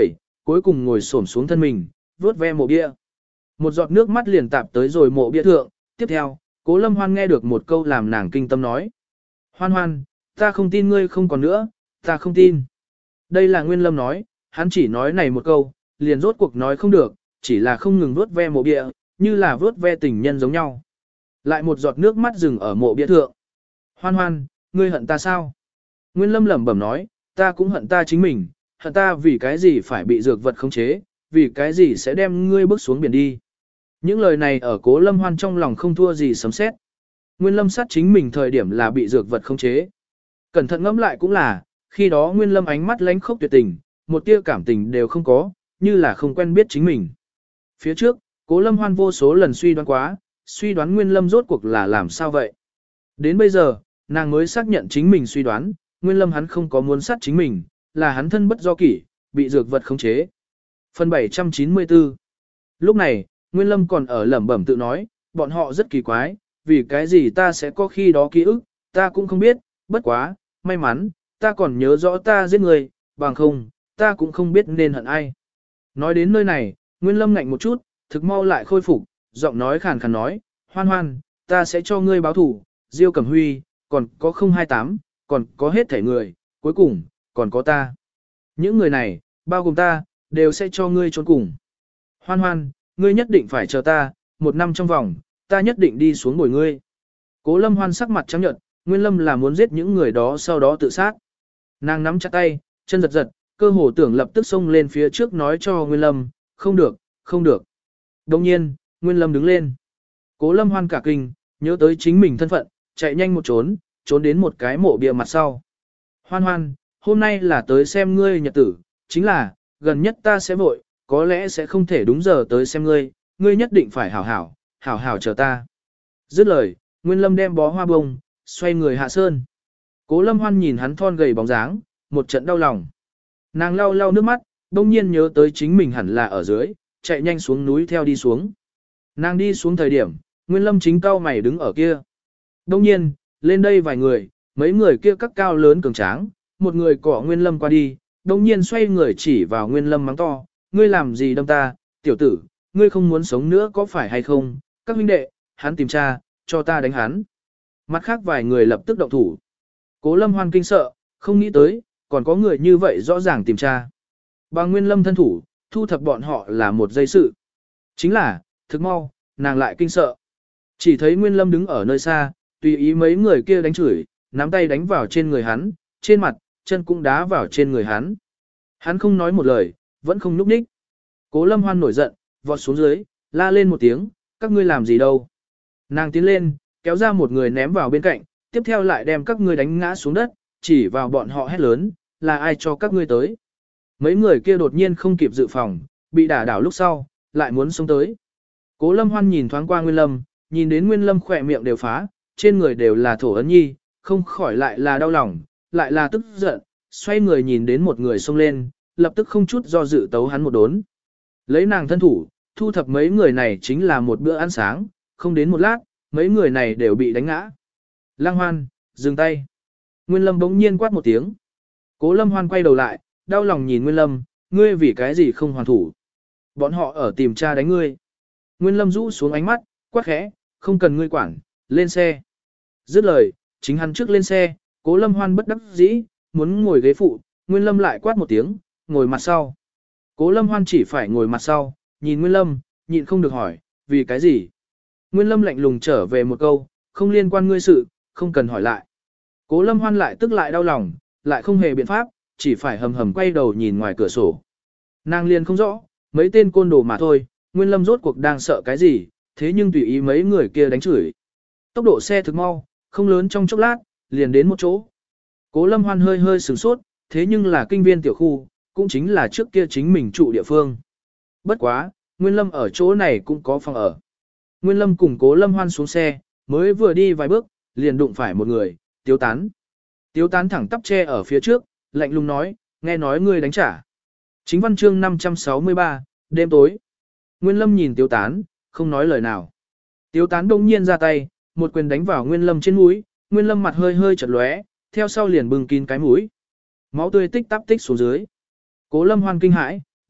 cuối cùng ngồi xổm xuống thân mình, vuốt ve mộ bia. Một giọt nước mắt liền tạp tới rồi mộ bia thượng, tiếp theo, Cố Lâm Hoan nghe được một câu làm nàng kinh tâm nói. Hoan hoan, ta không tin ngươi không còn nữa, ta không tin. Đây là Nguyên Lâm nói, hắn chỉ nói này một câu, liền rốt cuộc nói không được, chỉ là không ngừng vuốt ve mộ bia, như là vuốt ve tình nhân giống nhau. Lại một giọt nước mắt dừng ở mộ bia thượng. Hoan hoan, ngươi hận ta sao? Nguyên Lâm lẩm bẩm nói, ta cũng hận ta chính mình, hận ta vì cái gì phải bị dược vật khống chế, vì cái gì sẽ đem ngươi bước xuống biển đi. Những lời này ở Cố Lâm Hoan trong lòng không thua gì sấm sét. Nguyên Lâm sát chính mình thời điểm là bị dược vật khống chế. Cẩn thận ngẫm lại cũng là, khi đó Nguyên Lâm ánh mắt lánh khốc tuyệt tình, một tia cảm tình đều không có, như là không quen biết chính mình. Phía trước, Cố Lâm Hoan vô số lần suy đoán quá, suy đoán Nguyên Lâm rốt cuộc là làm sao vậy. Đến bây giờ, nàng mới xác nhận chính mình suy đoán, Nguyên Lâm hắn không có muốn sát chính mình, là hắn thân bất do kỷ, bị dược vật khống chế. Phần bảy trăm chín mươi tư. Lúc này, Nguyên Lâm còn ở lẩm bẩm tự nói, bọn họ rất kỳ quái, vì cái gì ta sẽ có khi đó ký ức, ta cũng không biết, bất quá, may mắn, ta còn nhớ rõ ta giết người, bằng không, ta cũng không biết nên hận ai. Nói đến nơi này, Nguyên Lâm ngạnh một chút, thực mau lại khôi phục, giọng nói khàn khàn nói, hoan hoan, ta sẽ cho ngươi báo thủ, Diêu Cẩm Huy, còn có không hai tám, còn có hết thể người, cuối cùng, còn có ta. Những người này, bao gồm ta, đều sẽ cho ngươi trốn cùng. Hoan hoan, ngươi nhất định phải chờ ta, một năm trong vòng, ta nhất định đi xuống bồi ngươi. Cố Lâm Hoan sắc mặt trắng nhợt, Nguyên Lâm là muốn giết những người đó sau đó tự sát. Nàng nắm chặt tay, chân giật giật, cơ hồ tưởng lập tức xông lên phía trước nói cho Nguyên Lâm, không được, không được. Đồng nhiên, Nguyên Lâm đứng lên. Cố Lâm Hoan cả kinh, nhớ tới chính mình thân phận, chạy nhanh một trốn, trốn đến một cái mộ bia mặt sau. Hoan hoan, hôm nay là tới xem ngươi nhật tử, chính là, gần nhất ta sẽ vội, có lẽ sẽ không thể đúng giờ tới xem ngươi, ngươi nhất định phải hảo hảo, hảo hảo chờ ta. Dứt lời, Nguyên Lâm đem bó hoa bông, xoay người hạ sơn. Cố Lâm Hoan nhìn hắn thon gầy bóng dáng, một trận đau lòng. Nàng lau lau nước mắt, đông nhiên nhớ tới chính mình hẳn là ở dưới, chạy nhanh xuống núi theo đi xuống. Nàng đi xuống thời điểm, Nguyên Lâm chính cao mày đứng ở kia. Đông nhiên, lên đây vài người, mấy người kia các cao lớn cường tráng, một người cọ Nguyên Lâm qua đi, đông nhiên xoay người chỉ vào Nguyên Lâm mắng to, ngươi làm gì đâm ta, tiểu tử, ngươi không muốn sống nữa có phải hay không, các huynh đệ, hắn tìm cha, cho ta đánh hắn. Mặt khác vài người lập tức động thủ. Cố Lâm Hoan kinh sợ, không nghĩ tới, còn có người như vậy rõ ràng tìm cha. Bà Nguyên Lâm thân thủ, thu thập bọn họ là một giây sự. Chính là, thực mau, nàng lại kinh sợ. Chỉ thấy Nguyên Lâm đứng ở nơi xa, tùy ý mấy người kia đánh chửi, nắm tay đánh vào trên người hắn, trên mặt, chân cũng đá vào trên người hắn. Hắn không nói một lời, vẫn không núp ních. Cố Lâm Hoan nổi giận, vọt xuống dưới, la lên một tiếng, các ngươi làm gì đâu. Nàng tiến lên, kéo ra một người ném vào bên cạnh, tiếp theo lại đem các ngươi đánh ngã xuống đất, chỉ vào bọn họ hét lớn, là ai cho các ngươi tới. Mấy người kia đột nhiên không kịp dự phòng, bị đả đảo lúc sau, lại muốn sống tới. Cố Lâm Hoan nhìn thoáng qua Nguyên Lâm, nhìn đến Nguyên Lâm khỏe miệng đều phá, trên người đều là thổ ấn nhi, không khỏi lại là đau lòng, lại là tức giận, xoay người nhìn đến một người xông lên, lập tức không chút do dự tấu hắn một đốn. Lấy nàng thân thủ, thu thập mấy người này chính là một bữa ăn sáng, không đến một lát, mấy người này đều bị đánh ngã. Lăng Hoan, dừng tay. Nguyên Lâm bỗng nhiên quát một tiếng. Cố Lâm Hoan quay đầu lại, đau lòng nhìn Nguyên Lâm, ngươi vì cái gì không hoàn thủ. Bọn họ ở tìm cha đánh ngươi. Nguyên Lâm rũ xuống ánh mắt, quát khẽ, không cần ngươi quản, lên xe. Dứt lời, chính hắn trước lên xe, Cố Lâm Hoan bất đắc dĩ, muốn ngồi ghế phụ, Nguyên Lâm lại quát một tiếng, ngồi mặt sau. Cố Lâm Hoan chỉ phải ngồi mặt sau, nhìn Nguyên Lâm, nhịn không được hỏi, vì cái gì? Nguyên Lâm lạnh lùng trở về một câu, không liên quan ngươi sự, không cần hỏi lại. Cố Lâm Hoan lại tức lại đau lòng, lại không hề biện pháp, chỉ phải hầm hầm quay đầu nhìn ngoài cửa sổ. Nàng liền không rõ, mấy tên côn đồ mà thôi, Nguyên Lâm rốt cuộc đang sợ cái gì, thế nhưng tùy ý mấy người kia đánh chửi. Tốc độ xe thực mau, không lớn trong chốc lát, liền đến một chỗ. Cố Lâm Hoan hơi hơi sửng sốt, thế nhưng là kinh viên tiểu khu, cũng chính là trước kia chính mình trụ địa phương. Bất quá, Nguyên Lâm ở chỗ này cũng có phòng ở. Nguyên Lâm cùng Cố Lâm Hoan xuống xe, mới vừa đi vài bước, liền đụng phải một người, Tiếu Tán. Tiếu Tán thẳng tắp che ở phía trước, lạnh lùng nói, nghe nói ngươi đánh trả. Chính văn chương năm trăm sáu mươi ba, đêm tối. Nguyên Lâm nhìn Tiếu Tán, không nói lời nào. Tiếu Tán đông nhiên ra tay, một quyền đánh vào Nguyên Lâm trên mũi, Nguyên Lâm mặt hơi hơi chật lóe, theo sau liền bưng kín cái mũi. Máu tươi tích tắp tích xuống dưới. Cố Lâm Hoan kinh hãi,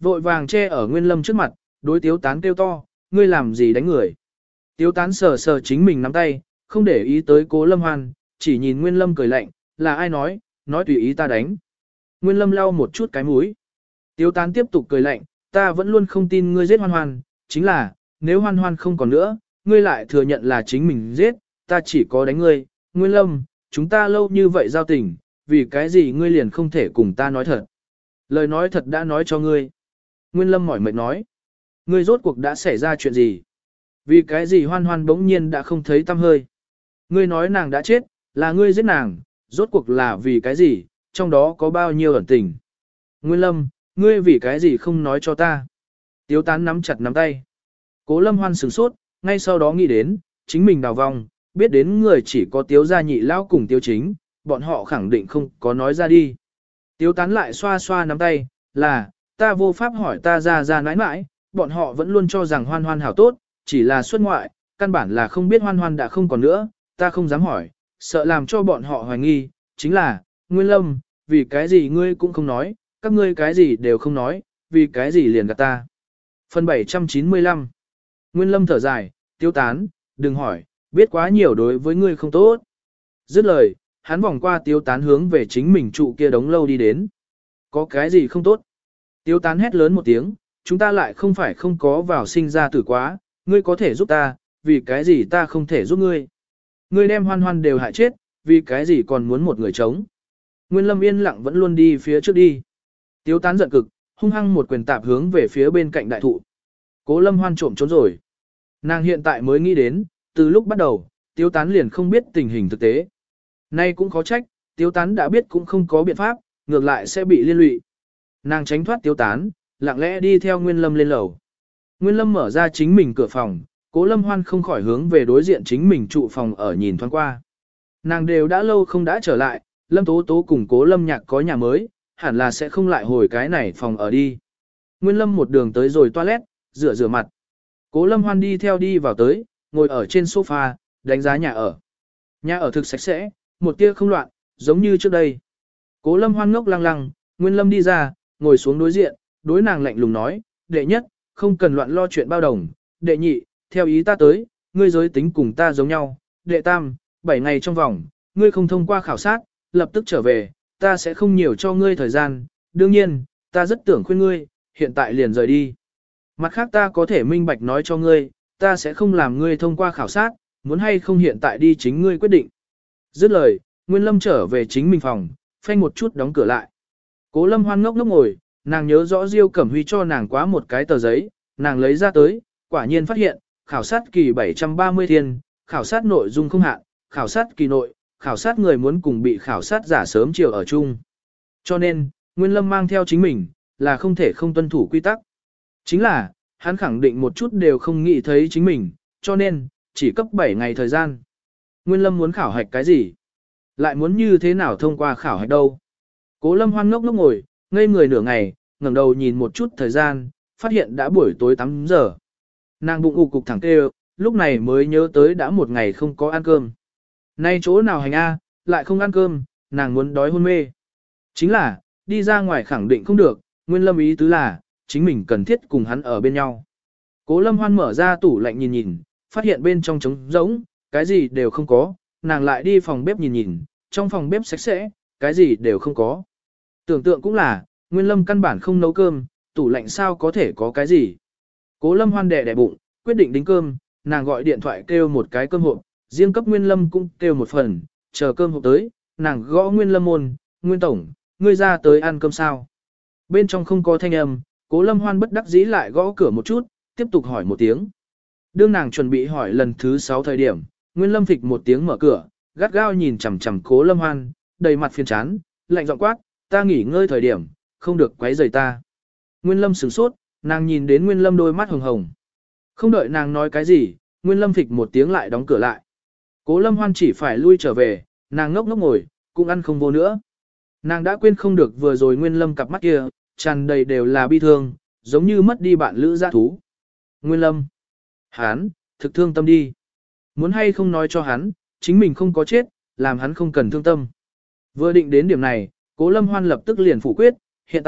vội vàng che ở Nguyên Lâm trước mặt, đối Tiếu Tán kêu to, ngươi làm gì đánh người. Tiếu Tán sờ sờ chính mình nắm tay, không để ý tới Cố Lâm Hoan, chỉ nhìn Nguyên Lâm cười lạnh, là ai nói, nói tùy ý ta đánh. Nguyên Lâm lau một chút cái mũi. Tiếu Tán tiếp tục cười lạnh, ta vẫn luôn không tin ngươi giết Hoan Hoan, chính là, nếu Hoan Hoan không còn nữa, ngươi lại thừa nhận là chính mình giết, ta chỉ có đánh ngươi, Nguyên Lâm, chúng ta lâu như vậy giao tình, vì cái gì ngươi liền không thể cùng ta nói thật. Lời nói thật đã nói cho ngươi. Nguyên Lâm mỏi mệt nói, ngươi rốt cuộc đã xảy ra chuyện gì? Vì cái gì Hoan Hoan bỗng nhiên đã không thấy tăm hơi? Ngươi nói nàng đã chết, là ngươi giết nàng, rốt cuộc là vì cái gì, trong đó có bao nhiêu ẩn tình? Nguyên Lâm, ngươi vì cái gì không nói cho ta? Tiếu Tán nắm chặt nắm tay. Cố Lâm Hoan sửng sốt, ngay sau đó nghĩ đến, chính mình đào vòng, biết đến người chỉ có Tiếu gia nhị lão cùng Tiếu chính, bọn họ khẳng định không có nói ra đi. Tiếu Tán lại xoa xoa nắm tay, là, ta vô pháp hỏi ta ra ra nãi nãi, bọn họ vẫn luôn cho rằng Hoan Hoan hảo tốt, chỉ là xuất ngoại, căn bản là không biết Hoan Hoan đã không còn nữa, ta không dám hỏi, sợ làm cho bọn họ hoài nghi, chính là, Nguyên Lâm, vì cái gì ngươi cũng không nói, các ngươi cái gì đều không nói, vì cái gì liền gạt ta. Phần bảy trăm chín mươi lăm Nguyên Lâm thở dài, Tiếu Tán, đừng hỏi, biết quá nhiều đối với ngươi không tốt. Dứt lời, hắn vòng qua Tiếu Tán hướng về chính mình trụ kia đống lâu đi đến. Có cái gì không tốt? Tiếu Tán hét lớn một tiếng, chúng ta lại không phải không có vào sinh ra tử quá, ngươi có thể giúp ta, vì cái gì ta không thể giúp ngươi. Ngươi đem Hoan Hoan đều hại chết, vì cái gì còn muốn một người chống. Nguyên Lâm yên lặng vẫn luôn đi phía trước đi. Tiếu Tán giận cực, hung hăng một quyền tạp hướng về phía bên cạnh đại thụ. Cố Lâm Hoan trộm trốn rồi. Nàng hiện tại mới nghĩ đến, từ lúc bắt đầu, Tiếu Tán liền không biết tình hình thực tế. Nay cũng khó trách, Tiếu Tán đã biết cũng không có biện pháp, ngược lại sẽ bị liên lụy. Nàng tránh thoát Tiếu Tán, lặng lẽ đi theo Nguyên Lâm lên lầu. Nguyên Lâm mở ra chính mình cửa phòng, Cố Lâm Hoan không khỏi hướng về đối diện chính mình trụ phòng ở nhìn thoáng qua. Nàng đều đã lâu không đã trở lại, Lâm Tố Tố cùng Cố Lâm Nhạc có nhà mới, hẳn là sẽ không lại hồi cái này phòng ở đi. Nguyên Lâm một đường tới rồi toilet, rửa rửa mặt. Cố Lâm Hoan đi theo đi vào tới, ngồi ở trên sofa, đánh giá nhà ở. Nhà ở thực sạch sẽ, một tia không loạn, giống như trước đây. Cố Lâm Hoan ngốc lăng lăng, Nguyên Lâm đi ra, ngồi xuống đối diện, đối nàng lạnh lùng nói, đệ nhất, không cần loạn lo chuyện bao đồng, đệ nhị, theo ý ta tới, ngươi giới tính cùng ta giống nhau, đệ tam, bảy ngày trong vòng, ngươi không thông qua khảo sát, lập tức trở về, ta sẽ không nhiều cho ngươi thời gian, đương nhiên, ta rất tưởng khuyên ngươi, hiện tại liền rời đi. Mặt khác ta có thể minh bạch nói cho ngươi, ta sẽ không làm ngươi thông qua khảo sát, muốn hay không hiện tại đi chính ngươi quyết định. Dứt lời, Nguyên Lâm trở về chính mình phòng, phanh một chút đóng cửa lại. Cố Lâm Hoan ngốc ngốc ngồi, nàng nhớ rõ Diêu Cẩm Huy cho nàng quá một cái tờ giấy, nàng lấy ra tới, quả nhiên phát hiện, khảo sát kỳ bảy trăm ba mươi thiên, khảo sát nội dung không hạn, khảo sát kỳ nội, khảo sát người muốn cùng bị khảo sát giả sớm chiều ở chung. Cho nên, Nguyên Lâm mang theo chính mình, là không thể không tuân thủ quy tắc. Chính là, hắn khẳng định một chút đều không nghĩ thấy chính mình, cho nên, chỉ cấp bảy ngày thời gian. Nguyên Lâm muốn khảo hạch cái gì? Lại muốn như thế nào thông qua khảo hạch đâu? Cố Lâm Hoan ngốc ngốc ngồi, ngây người nửa ngày, ngẩng đầu nhìn một chút thời gian, phát hiện đã buổi tối tám giờ. Nàng bụng ụ cục thẳng tê, lúc này mới nhớ tới đã một ngày không có ăn cơm. Nay chỗ nào hành a, lại không ăn cơm, nàng muốn đói hôn mê. Chính là, đi ra ngoài khẳng định không được, Nguyên Lâm ý tứ là, chính mình cần thiết cùng hắn ở bên nhau. Cố Lâm Hoan mở ra tủ lạnh nhìn nhìn, phát hiện bên trong trống rỗng, cái gì đều không có, nàng lại đi phòng bếp nhìn nhìn, trong phòng bếp sạch sẽ, cái gì đều không có. Tưởng tượng cũng là, Nguyên Lâm căn bản không nấu cơm, tủ lạnh sao có thể có cái gì. Cố Lâm Hoan đè đè bụng, quyết định đính cơm, nàng gọi điện thoại kêu một cái cơm hộp, riêng cấp Nguyên Lâm cũng kêu một phần, chờ cơm hộp tới, nàng gõ Nguyên Lâm môn, Nguyên Tổng, ngươi ra tới ăn cơm sao. Bên trong không có thanh âm, Cố Lâm Hoan bất đắc dĩ lại gõ cửa một chút, tiếp tục hỏi một tiếng. Đương nàng chuẩn bị hỏi lần thứ sáu thời điểm, Nguyên Lâm phịch một tiếng mở cửa, gắt gao nhìn chằm chằm Cố Lâm Hoan, đầy mặt phiền chán, lạnh giọng quát, ta nghỉ ngơi thời điểm, không được quấy rầy ta. Nguyên Lâm sửng sốt, nàng nhìn đến Nguyên Lâm đôi mắt hồng hồng. Không đợi nàng nói cái gì, Nguyên Lâm phịch một tiếng lại đóng cửa lại. Cố Lâm Hoan chỉ phải lui trở về, nàng ngốc ngốc ngồi, cũng ăn không vô nữa. Nàng đã quên không được vừa rồi Nguyên Lâm cặp mắt kia, tràn đầy đều là bi thương, giống như mất đi bạn lữ dã thú. Nguyên Lâm, hắn, thực thương tâm đi. Muốn hay không nói cho hắn, chính mình không có chết, làm hắn không cần thương tâm. Vừa định đến điểm này, Cố Lâm Hoan lập tức liền phủ quyết, hiện tại,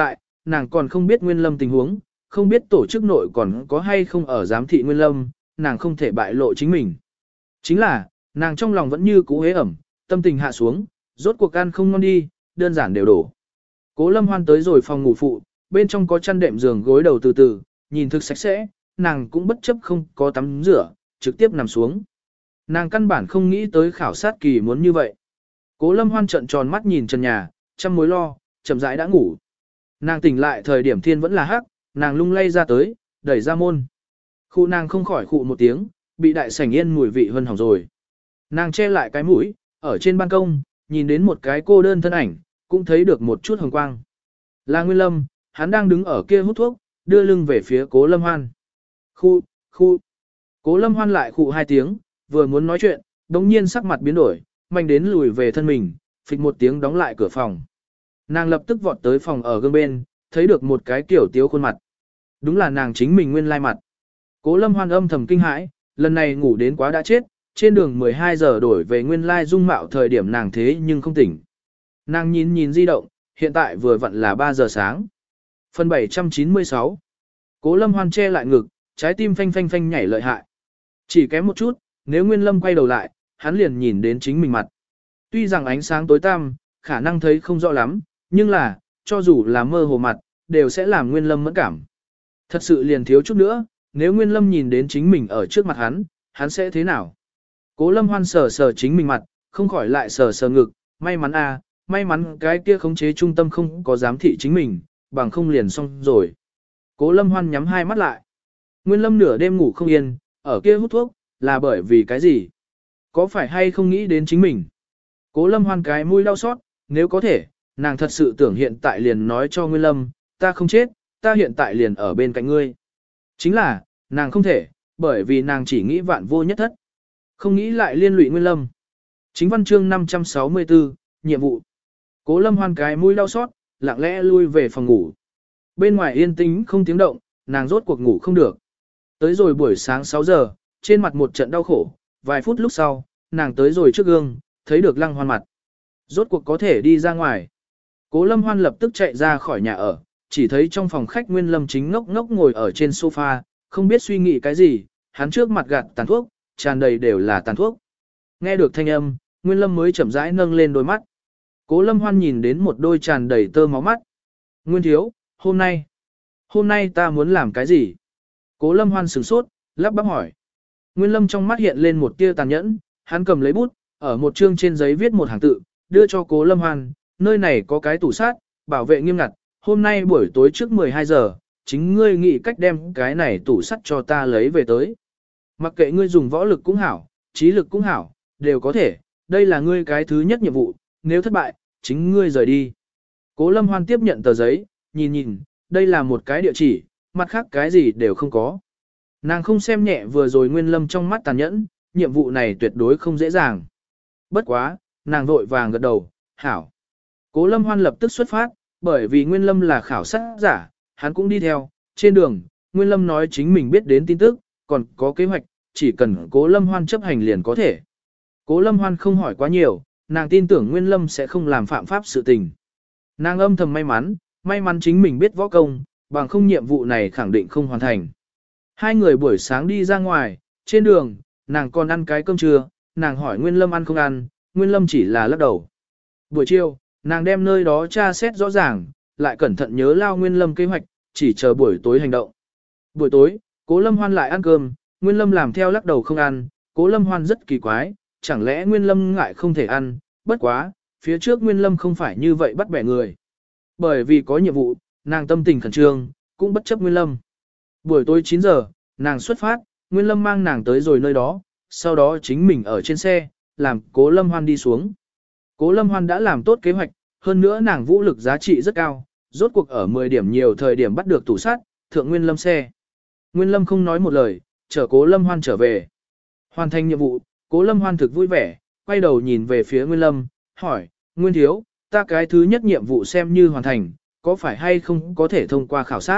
nàng còn không biết Nguyên Lâm tình huống, không biết tổ chức nội còn có hay không ở giám thị Nguyên Lâm, nàng không thể bại lộ chính mình. Chính là, nàng trong lòng vẫn như cũ hế ẩm, tâm tình hạ xuống, rốt cuộc ăn không ngon đi, đơn giản đều đổ. Cố Lâm Hoan tới rồi phòng ngủ phụ, bên trong có chăn đệm giường gối đầu từ từ, nhìn thực sạch sẽ, nàng cũng bất chấp không có tắm rửa, trực tiếp nằm xuống. Nàng căn bản không nghĩ tới khảo sát kỳ muốn như vậy. Cố Lâm Hoan trợn tròn mắt nhìn trần nhà, trăm mối lo, chậm rãi đã ngủ. Nàng tỉnh lại thời điểm thiên vẫn là hắc, nàng lung lay ra tới, đẩy ra môn. Khu nàng không khỏi khụ một tiếng, bị đại sảnh yên mùi vị hơn hỏng rồi. Nàng che lại cái mũi, ở trên ban công, nhìn đến một cái cô đơn thân ảnh, cũng thấy được một chút hồng quang. Là Nguyên Lâm, hắn đang đứng ở kia hút thuốc, đưa lưng về phía Cố Lâm Hoan. Khu, khu. Cố Lâm Hoan lại khụ hai tiếng, vừa muốn nói chuyện, đống nhiên sắc mặt biến đổi, mạnh đến lùi về thân mình, phịch một tiếng đóng lại cửa phòng. Nàng lập tức vọt tới phòng ở gương bên, thấy được một cái kiểu tiếu khuôn mặt. Đúng là nàng chính mình nguyên lai mặt. Cố Lâm Hoan âm thầm kinh hãi, lần này ngủ đến quá đã chết, trên đường mười hai giờ đổi về nguyên lai dung mạo thời điểm nàng thế nhưng không tỉnh. Nàng nhìn nhìn di động, hiện tại vừa vặn là ba giờ sáng. Phần bảy trăm chín mươi sáu. Cố Lâm Hoan che lại ngực, trái tim phanh phanh phanh nhảy lợi hại. Chỉ kém một chút, nếu Nguyên Lâm quay đầu lại, hắn liền nhìn đến chính mình mặt. Tuy rằng ánh sáng tối tăm, khả năng thấy không rõ lắm, nhưng là, cho dù là mơ hồ mặt, đều sẽ làm Nguyên Lâm mẫn cảm. Thật sự liền thiếu chút nữa, nếu Nguyên Lâm nhìn đến chính mình ở trước mặt hắn, hắn sẽ thế nào? Cố Lâm Hoan sờ sờ chính mình mặt, không khỏi lại sờ sờ ngực, may mắn à, may mắn cái kia khống chế trung tâm không có giám thị chính mình, bằng không liền xong rồi. Cố Lâm Hoan nhắm hai mắt lại. Nguyên Lâm nửa đêm ngủ không yên, ở kia hút thuốc, là bởi vì cái gì? Có phải hay không nghĩ đến chính mình? Cố Lâm Hoan cái mũi đau xót, nếu có thể, nàng thật sự tưởng hiện tại liền nói cho Nguyên Lâm, ta không chết, ta hiện tại liền ở bên cạnh ngươi. Chính là, nàng không thể, bởi vì nàng chỉ nghĩ vạn vô nhất thất. Không nghĩ lại liên lụy Nguyên Lâm. Chính văn chương năm trăm sáu mươi tư, nhiệm vụ. Cố Lâm Hoan cái mũi đau xót, lặng lẽ lui về phòng ngủ. Bên ngoài yên tĩnh không tiếng động, nàng rốt cuộc ngủ không được. Tới rồi buổi sáng sáu giờ, trên mặt một trận đau khổ, vài phút lúc sau, nàng tới rồi trước gương, thấy được Lăng Hoan mặt. Rốt cuộc có thể đi ra ngoài. Cố Lâm Hoan lập tức chạy ra khỏi nhà ở, chỉ thấy trong phòng khách Nguyên Lâm chính ngốc ngốc ngồi ở trên sofa, không biết suy nghĩ cái gì, hắn trước mặt gạt tàn thuốc, tràn đầy đều là tàn thuốc. Nghe được thanh âm, Nguyên Lâm mới chậm rãi nâng lên đôi mắt. Cố Lâm Hoan nhìn đến một đôi tràn đầy tơ máu mắt. Nguyên thiếu, hôm nay, hôm nay ta muốn làm cái gì? Cố Lâm Hoan sửng sốt, lắp bắp hỏi. Nguyên Lâm trong mắt hiện lên một tia tàn nhẫn, hắn cầm lấy bút, ở một chương trên giấy viết một hàng tự, đưa cho Cố Lâm Hoan, nơi này có cái tủ sát, bảo vệ nghiêm ngặt, hôm nay buổi tối trước mười hai giờ, chính ngươi nghĩ cách đem cái này tủ sắt cho ta lấy về tới. Mặc kệ ngươi dùng võ lực cũng hảo, trí lực cũng hảo, đều có thể, đây là ngươi cái thứ nhất nhiệm vụ, nếu thất bại, chính ngươi rời đi. Cố Lâm Hoan tiếp nhận tờ giấy, nhìn nhìn, đây là một cái địa chỉ, mặt khác cái gì đều không có. Nàng không xem nhẹ vừa rồi Nguyên Lâm trong mắt tàn nhẫn, nhiệm vụ này tuyệt đối không dễ dàng. Bất quá, nàng vội vàng gật đầu, hảo. Cố Lâm Hoan lập tức xuất phát, bởi vì Nguyên Lâm là khảo sát giả, hắn cũng đi theo, trên đường, Nguyên Lâm nói chính mình biết đến tin tức, còn có kế hoạch, chỉ cần Cố Lâm Hoan chấp hành liền có thể. Cố Lâm Hoan không hỏi quá nhiều, nàng tin tưởng Nguyên Lâm sẽ không làm phạm pháp sự tình. Nàng âm thầm may mắn, may mắn chính mình biết võ công, bằng không nhiệm vụ này khẳng định không hoàn thành. Hai người buổi sáng đi ra ngoài, trên đường, nàng còn ăn cái cơm trưa, nàng hỏi Nguyên Lâm ăn không ăn, Nguyên Lâm chỉ là lắc đầu. Buổi chiều, nàng đem nơi đó tra xét rõ ràng, lại cẩn thận nhớ lao Nguyên Lâm kế hoạch, chỉ chờ buổi tối hành động. Buổi tối, Cố Lâm Hoan lại ăn cơm, Nguyên Lâm làm theo lắc đầu không ăn, Cố Lâm Hoan rất kỳ quái, chẳng lẽ Nguyên Lâm ngại không thể ăn, bất quá, phía trước Nguyên Lâm không phải như vậy bắt bẻ người. Bởi vì có nhiệm vụ, nàng tâm tình khẩn trương, cũng bất chấp Nguyên Lâm. Buổi tối chín giờ, nàng xuất phát, Nguyên Lâm mang nàng tới rồi nơi đó, sau đó chính mình ở trên xe, làm Cố Lâm Hoan đi xuống. Cố Lâm Hoan đã làm tốt kế hoạch, hơn nữa nàng vũ lực giá trị rất cao, rốt cuộc ở mười điểm nhiều thời điểm bắt được tủ sát, thượng Nguyên Lâm xe. Nguyên Lâm không nói một lời, chở Cố Lâm Hoan trở về. Hoàn thành nhiệm vụ, Cố Lâm Hoan thực vui vẻ, quay đầu nhìn về phía Nguyên Lâm, hỏi, Nguyên thiếu, ta cái thứ nhất nhiệm vụ xem như hoàn thành, có phải hay không có thể thông qua khảo sát?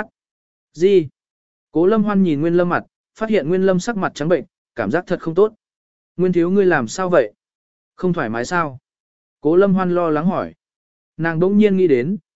Gì? Cố Lâm Hoan nhìn Nguyên Lâm mặt, phát hiện Nguyên Lâm sắc mặt trắng bệnh, cảm giác thật không tốt. Nguyên thiếu ngươi làm sao vậy? Không thoải mái sao? Cố Lâm Hoan lo lắng hỏi. Nàng đỗng nhiên nghĩ đến,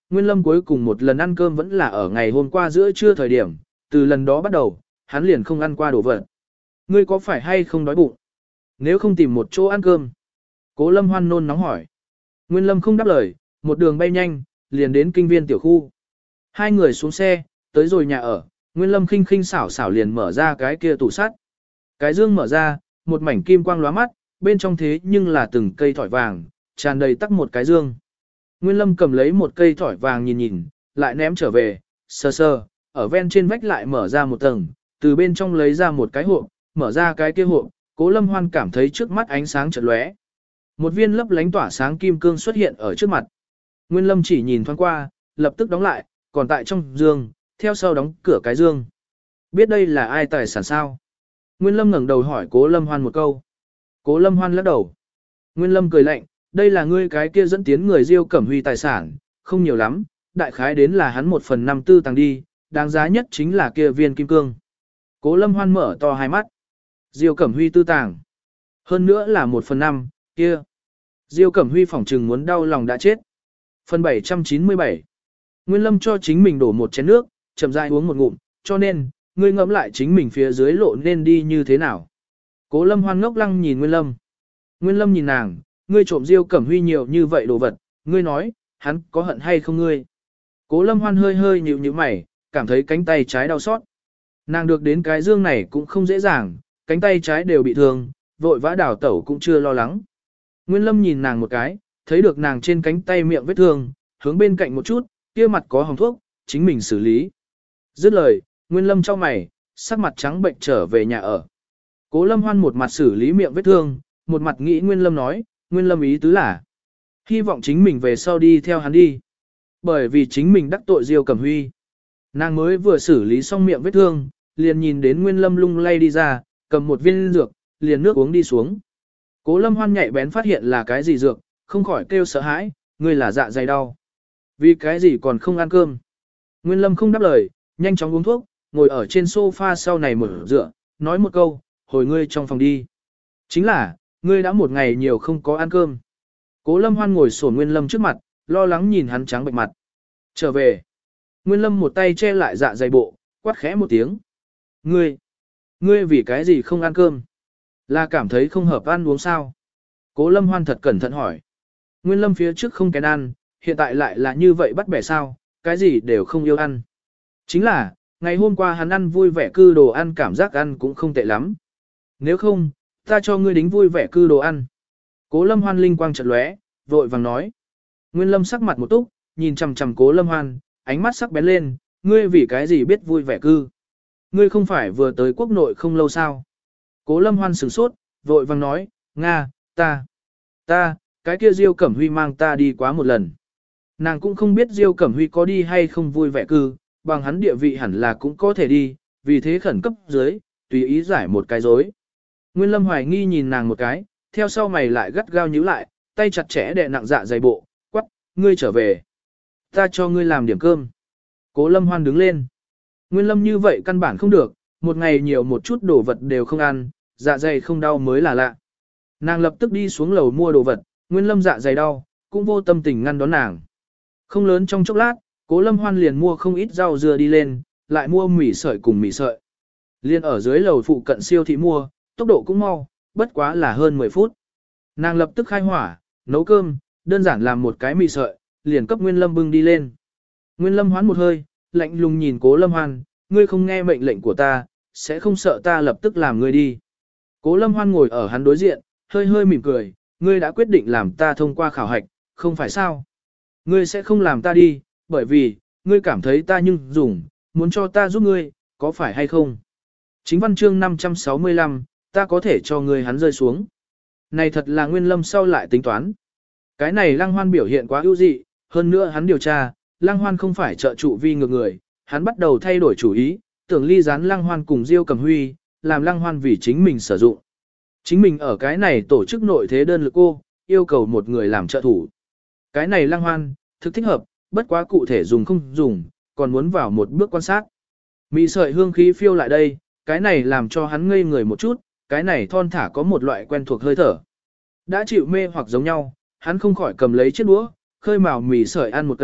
Nguyên Lâm cuối cùng một lần ăn cơm vẫn là ở ngày hôm qua giữa trưa thời điểm, từ lần đó bắt đầu, hắn liền không ăn qua đồ vật. Ngươi có phải hay không đói bụng? Nếu không tìm một chỗ ăn cơm. Cố Lâm Hoan nôn nóng hỏi. Nguyên Lâm không đáp lời, một đường bay nhanh, liền đến kinh viên tiểu khu. Hai người xuống xe, tới rồi nhà ở, Nguyên Lâm khinh khinh xảo xảo liền mở ra cái kia tủ sắt. Cái dương mở ra, một mảnh kim quang lóa mắt, bên trong thế nhưng là từng cây thỏi vàng, tràn đầy tắc một cái dương. Nguyên Lâm cầm lấy một cây thỏi vàng nhìn nhìn, lại ném trở về, sơ sơ, ở ven trên vách lại mở ra một tầng, từ bên trong lấy ra một cái hộp, mở ra cái kia hộp, Cố Lâm Hoan cảm thấy trước mắt ánh sáng chợt lóe. Một viên lấp lánh tỏa sáng kim cương xuất hiện ở trước mặt. Nguyên Lâm chỉ nhìn thoáng qua, lập tức đóng lại, còn tại trong dương, theo sau đóng cửa cái dương. Biết đây là ai tài sản sao? Nguyên Lâm ngẩng đầu hỏi Cố Lâm Hoan một câu. Cố Lâm Hoan lắc đầu. Nguyên Lâm cười lạnh, đây là ngươi cái kia dẫn tiến người Diêu Cẩm Huy tài sản, không nhiều lắm, đại khái đến là hắn một phần năm tư tàng đi, đáng giá nhất chính là kia viên kim cương. Cố Lâm Hoan mở to hai mắt. Diêu Cẩm Huy tư tàng. Hơn nữa là một phần năm, kia. Diêu Cẩm Huy phỏng trừng muốn đau lòng đã chết. Phần bảy trăm chín mươi bảy. Nguyên Lâm cho chính mình đổ một chén nước, chậm rãi uống một ngụm, cho nên, ngươi ngẫm lại chính mình phía dưới lộ nên đi như thế nào. Cố Lâm Hoan ngốc lăng nhìn Nguyên Lâm. Nguyên Lâm nhìn nàng, ngươi trộm Diêu Cẩm Huy nhiều như vậy đồ vật, ngươi nói, hắn có hận hay không ngươi. Cố Lâm Hoan hơi hơi nhíu nhíu mày, cảm thấy cánh tay trái đau xót. Nàng được đến cái dương này cũng không dễ dàng, cánh tay trái đều bị thương, vội vã đảo tẩu cũng chưa lo lắng. Nguyên Lâm nhìn nàng một cái, thấy được nàng trên cánh tay miệng vết thương, hướng bên cạnh một chút, kia mặt có hồng thuốc, chính mình xử lý. Dứt lời, Nguyên Lâm chau mày, sắc mặt trắng bệnh trở về nhà ở. Cố Lâm Hoan một mặt xử lý miệng vết thương, một mặt nghĩ Nguyên Lâm nói, Nguyên Lâm ý tứ là hy vọng chính mình về sau đi theo hắn đi. Bởi vì chính mình đắc tội Diêu Cẩm Huy. Nàng mới vừa xử lý xong miệng vết thương, liền nhìn đến Nguyên Lâm lung lay đi ra, cầm một viên dược, liền nước uống đi xuống. Cố Lâm Hoan nhạy bén phát hiện là cái gì dược, không khỏi kêu sợ hãi, ngươi là dạ dày đau. Vì cái gì còn không ăn cơm? Nguyên Lâm không đáp lời, nhanh chóng uống thuốc, ngồi ở trên sofa sau này mở dựa, nói một câu, hồi ngươi trong phòng đi. Chính là, ngươi đã một ngày nhiều không có ăn cơm. Cố Lâm Hoan ngồi xổm Nguyên Lâm trước mặt, lo lắng nhìn hắn trắng bệnh mặt. Trở về. Nguyên Lâm một tay che lại dạ dày bộ, quát khẽ một tiếng. Ngươi, ngươi vì cái gì không ăn cơm? Là cảm thấy không hợp ăn uống sao? Cố Lâm Hoan thật cẩn thận hỏi. Nguyên Lâm phía trước không kén ăn, hiện tại lại là như vậy bắt bẻ sao, cái gì đều không yêu ăn. Chính là, ngày hôm qua hắn ăn vui vẻ cư đồ ăn cảm giác ăn cũng không tệ lắm. Nếu không, ta cho ngươi đính vui vẻ cư đồ ăn. Cố Lâm Hoan linh quang chợt lóe, vội vàng nói. Nguyên Lâm sắc mặt một túc, nhìn chằm chằm Cố Lâm Hoan, ánh mắt sắc bén lên, ngươi vì cái gì biết vui vẻ cư? Ngươi không phải vừa tới quốc nội không lâu sao? Cố Lâm Hoan sửng sốt, vội vàng nói, Nga, ta, ta, cái kia Diêu Cẩm Huy mang ta đi quá một lần. Nàng cũng không biết Diêu Cẩm Huy có đi hay không vui vẻ cư, bằng hắn địa vị hẳn là cũng có thể đi, vì thế khẩn cấp dưới, tùy ý giải một cái dối. Nguyên Lâm hoài nghi nhìn nàng một cái, theo sau mày lại gắt gao nhíu lại, tay chặt chẽ đè nặng dạ dày bộ, quắc, ngươi trở về. Ta cho ngươi làm điểm cơm. Cố Lâm Hoan đứng lên. Nguyên Lâm như vậy căn bản không được, một ngày nhiều một chút đồ vật đều không ăn, dạ dày không đau mới là lạ. Nàng lập tức đi xuống lầu mua đồ vật, Nguyên Lâm dạ dày đau, cũng vô tâm tình ngăn đón nàng. Không lớn trong chốc lát, Cố Lâm Hoan liền mua không ít rau dưa đi lên, lại mua mì sợi cùng mì sợi. Liên ở dưới lầu phụ cận siêu thị mua, tốc độ cũng mau, bất quá là hơn mười phút. Nàng lập tức khai hỏa, nấu cơm, đơn giản làm một cái mì sợi, liền cấp Nguyên Lâm bưng đi lên. Nguyên Lâm hoán một hơi, lạnh lùng nhìn Cố Lâm Hoan, ngươi không nghe mệnh lệnh của ta, sẽ không sợ ta lập tức làm ngươi đi. Cố Lâm Hoan ngồi ở hắn đối diện, hơi hơi mỉm cười, ngươi đã quyết định làm ta thông qua khảo hạch, không phải sao? Ngươi sẽ không làm ta đi, bởi vì, ngươi cảm thấy ta nhưng dùng, muốn cho ta giúp ngươi, có phải hay không? Chính văn chương năm trăm sáu mươi lăm, ta có thể cho ngươi hắn rơi xuống. Này thật là Nguyên Lâm sau lại tính toán. Cái này Lăng Hoan biểu hiện quá ưu dị, hơn nữa hắn điều tra, Lăng Hoan không phải trợ trụ vi ngược người, hắn bắt đầu thay đổi chủ ý, tưởng ly gián Lăng Hoan cùng Diêu Cẩm Huy, làm Lăng Hoan vì chính mình sử dụng. Chính mình ở cái này tổ chức nội thế đơn lực cô, yêu cầu một người làm trợ thủ. Cái này Lăng Hoan, thực thích hợp, bất quá cụ thể dùng không dùng, còn muốn vào một bước quan sát. Mị sợi hương khí phiêu lại đây, cái này làm cho hắn ngây người một chút, cái này thon thả có một loại quen thuộc hơi thở. Đã chịu mê hoặc giống nhau, hắn không khỏi cầm lấy chiếc đũa, khơi mào mì sợi ăn một cây,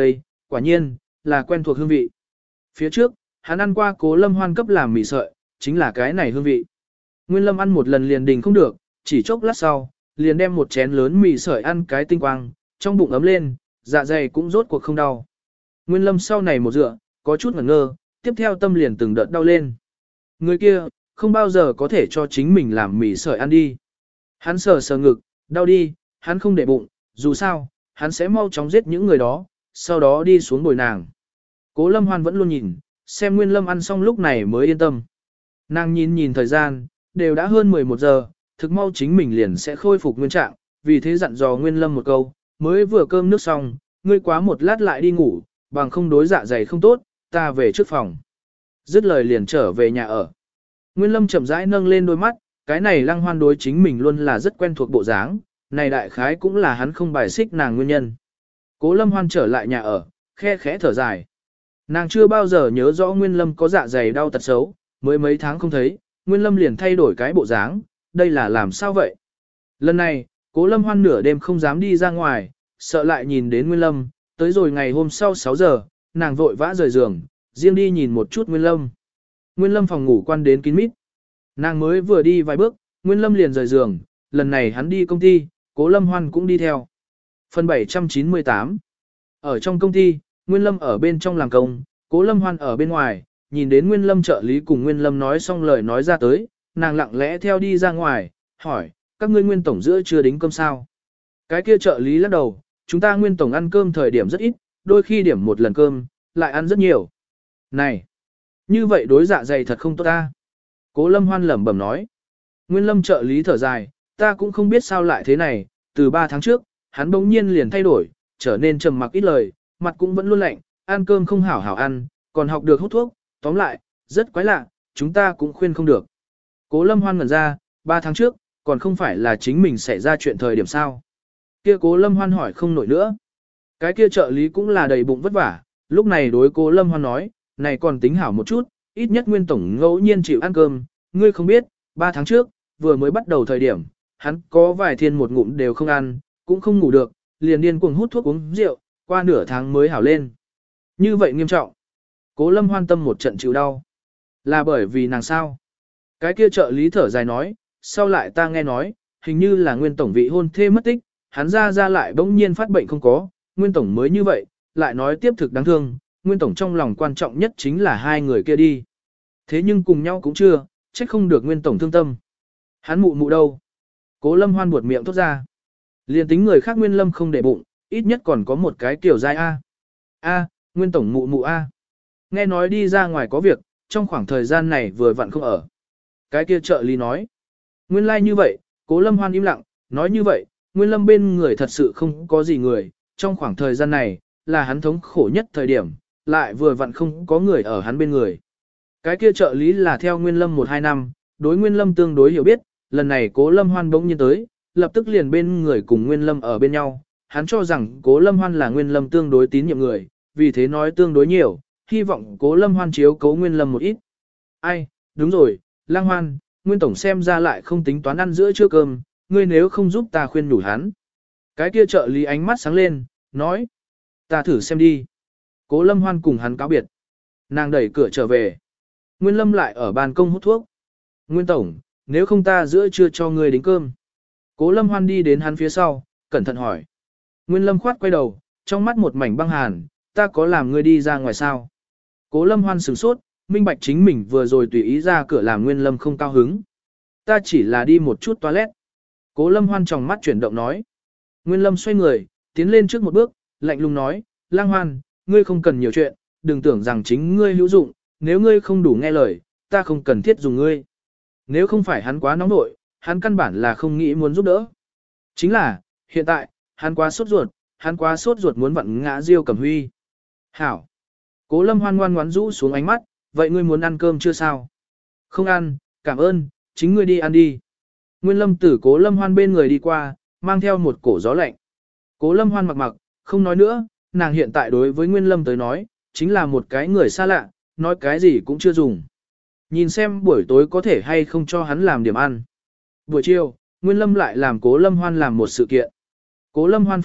quả nhiên, là quen thuộc hương vị. Phía trước, hắn ăn qua Cố Lâm Hoan cấp làm mì sợi, chính là cái này hương vị. Nguyên Lâm ăn một lần liền đình không được, chỉ chốc lát sau, liền đem một chén lớn mì sợi ăn cái tinh quang, trong bụng ấm lên, dạ dày cũng rốt cuộc không đau. Nguyên Lâm sau này một dựa, có chút ngẩn ngơ, tiếp theo tâm liền từng đợt đau lên. Người kia, không bao giờ có thể cho chính mình làm mì sợi ăn đi. Hắn sờ sờ ngực, đau đi, hắn không để bụng, dù sao, hắn sẽ mau chóng giết những người đó, sau đó đi xuống bồi nàng. Cố Lâm Hoan vẫn luôn nhìn, xem Nguyên Lâm ăn xong lúc này mới yên tâm. Nàng nhìn nhìn thời gian, đều đã hơn mười một giờ, thực mau chính mình liền sẽ khôi phục nguyên trạng, vì thế dặn dò Nguyên Lâm một câu, mới vừa cơm nước xong, ngươi quá một lát lại đi ngủ, bằng không đối dạ dày không tốt, ta về trước phòng. Dứt lời liền trở về nhà ở. Nguyên Lâm chậm rãi nâng lên đôi mắt, cái này Lăng Hoan đối chính mình luôn là rất quen thuộc bộ dáng, này đại khái cũng là hắn không bài xích nàng nguyên nhân. Cố Lâm Hoan trở lại nhà ở, khe khẽ thở dài. Nàng chưa bao giờ nhớ rõ Nguyên Lâm có dạ dày đau tật xấu, mới mấy tháng không thấy, Nguyên Lâm liền thay đổi cái bộ dáng, đây là làm sao vậy? Lần này, Cố Lâm Hoan nửa đêm không dám đi ra ngoài, sợ lại nhìn đến Nguyên Lâm, tới rồi ngày hôm sau sáu giờ, nàng vội vã rời giường, riêng đi nhìn một chút Nguyên Lâm. Nguyên Lâm phòng ngủ quan đến kín mít. Nàng mới vừa đi vài bước, Nguyên Lâm liền rời giường, lần này hắn đi công ty, Cố Lâm Hoan cũng đi theo. Phần bảy trăm chín mươi tám. Ở trong công ty, Nguyên Lâm ở bên trong làm công, Cố Lâm Hoan ở bên ngoài, nhìn đến Nguyên Lâm trợ lý cùng Nguyên Lâm nói xong lời nói ra tới, nàng lặng lẽ theo đi ra ngoài, hỏi, các ngươi Nguyên Tổng giữa chưa đính cơm sao? Cái kia trợ lý lắc đầu, chúng ta Nguyên Tổng ăn cơm thời điểm rất ít, đôi khi điểm một lần cơm, lại ăn rất nhiều. Này, như vậy đối dạ dày thật không tốt ta. Cố Lâm Hoan lẩm bẩm nói. Nguyên Lâm trợ lý thở dài, ta cũng không biết sao lại thế này, từ ba tháng trước, hắn bỗng nhiên liền thay đổi, trở nên trầm mặc ít lời, mặt cũng vẫn luôn lạnh, ăn cơm không hảo hảo ăn, còn học được hút thuốc, tóm lại, rất quái lạ, chúng ta cũng khuyên không được. Cố Lâm Hoan ngẩn ra, ba tháng trước, còn không phải là chính mình xảy ra chuyện thời điểm sao. Kia Cố Lâm Hoan hỏi không nổi nữa. Cái kia trợ lý cũng là đầy bụng vất vả, lúc này đối Cố Lâm Hoan nói, này còn tính hảo một chút, ít nhất Nguyên Tổng ngẫu nhiên chịu ăn cơm, ngươi không biết, ba tháng trước, vừa mới bắt đầu thời điểm, hắn có vài thiên một ngụm đều không ăn, cũng không ngủ được, liền điên cuồng hút thuốc uống rượu, qua nửa tháng mới hảo lên. Như vậy nghiêm trọng. Cố Lâm Hoan tâm một trận chịu đau. Là bởi vì nàng sao? Cái kia trợ lý thở dài nói, sau lại ta nghe nói, hình như là Nguyên Tổng vị hôn thê mất tích, hắn ra ra lại bỗng nhiên phát bệnh không có, Nguyên Tổng mới như vậy, lại nói tiếp thực đáng thương, Nguyên Tổng trong lòng quan trọng nhất chính là hai người kia đi. Thế nhưng cùng nhau cũng chưa, trách không được Nguyên Tổng thương tâm. Hắn mụ mụ đâu? Cố Lâm Hoan buột miệng thốt ra. Liên tính người khác Nguyên Lâm không để bụng, ít nhất còn có một cái kiểu dai A. A, Nguyên Tổng mụ mụ A. Nghe nói đi ra ngoài có việc, trong khoảng thời gian này vừa vặn không ở. Cái kia trợ lý nói. Nguyên lai like như vậy, Cố Lâm Hoan im lặng, nói như vậy, Nguyên Lâm bên người thật sự không có gì người, trong khoảng thời gian này, là hắn thống khổ nhất thời điểm, lại vừa vặn không có người ở hắn bên người. Cái kia trợ lý là theo Nguyên Lâm một hai năm, đối Nguyên Lâm tương đối hiểu biết, lần này Cố Lâm Hoan bỗng nhiên tới, lập tức liền bên người cùng Nguyên Lâm ở bên nhau, hắn cho rằng Cố Lâm Hoan là Nguyên Lâm tương đối tín nhiệm người, vì thế nói tương đối nhiều, hy vọng Cố Lâm Hoan chiếu cố Nguyên Lâm một ít. Ai, đúng rồi, Lang Hoan, Nguyên Tổng xem ra lại không tính toán ăn giữa trưa cơm, ngươi nếu không giúp ta khuyên nhủ hắn. Cái kia trợ lý ánh mắt sáng lên, nói, ta thử xem đi. Cố Lâm Hoan cùng hắn cáo biệt. Nàng đẩy cửa trở về. Nguyên Lâm lại ở ban công hút thuốc. Nguyên Tổng, nếu không ta giữa trưa cho ngươi đính cơm. Cố Lâm Hoan đi đến hắn phía sau, cẩn thận hỏi. Nguyên Lâm khoát quay đầu, trong mắt một mảnh băng hàn, ta có làm ngươi đi ra ngoài sao? Cố Lâm Hoan sửng sốt, minh bạch chính mình vừa rồi tùy ý ra cửa làm Nguyên Lâm không cao hứng. Ta chỉ là đi một chút toilet. Cố Lâm Hoan trong mắt chuyển động nói. Nguyên Lâm xoay người, tiến lên trước một bước, lạnh lùng nói, Lang Hoan, ngươi không cần nhiều chuyện, đừng tưởng rằng chính ngươi hữu dụng, nếu ngươi không đủ nghe lời, ta không cần thiết dùng ngươi. Nếu không phải hắn quá nóng nội, hắn căn bản là không nghĩ muốn giúp đỡ. Chính là, hiện tại, hắn quá sốt ruột, hắn quá sốt ruột muốn vặn ngã Diêu Cẩm Huy. Hảo. Cố Lâm Hoan ngoan ngoãn rũ xuống ánh mắt, vậy ngươi muốn ăn cơm chưa sao? Không ăn, cảm ơn, chính ngươi đi ăn đi. Nguyên Lâm từ Cố Lâm Hoan bên người đi qua, mang theo một cổ gió lạnh. Cố Lâm Hoan mặc mặc, không nói nữa, nàng hiện tại đối với Nguyên Lâm tới nói, chính là một cái người xa lạ, nói cái gì cũng chưa dùng. Nhìn xem buổi tối có thể hay không cho hắn làm điểm ăn. Buổi chiều, Nguyên Lâm lại làm Cố Lâm Hoan làm một sự kiện. Cố Lâm Hoan phát hiện,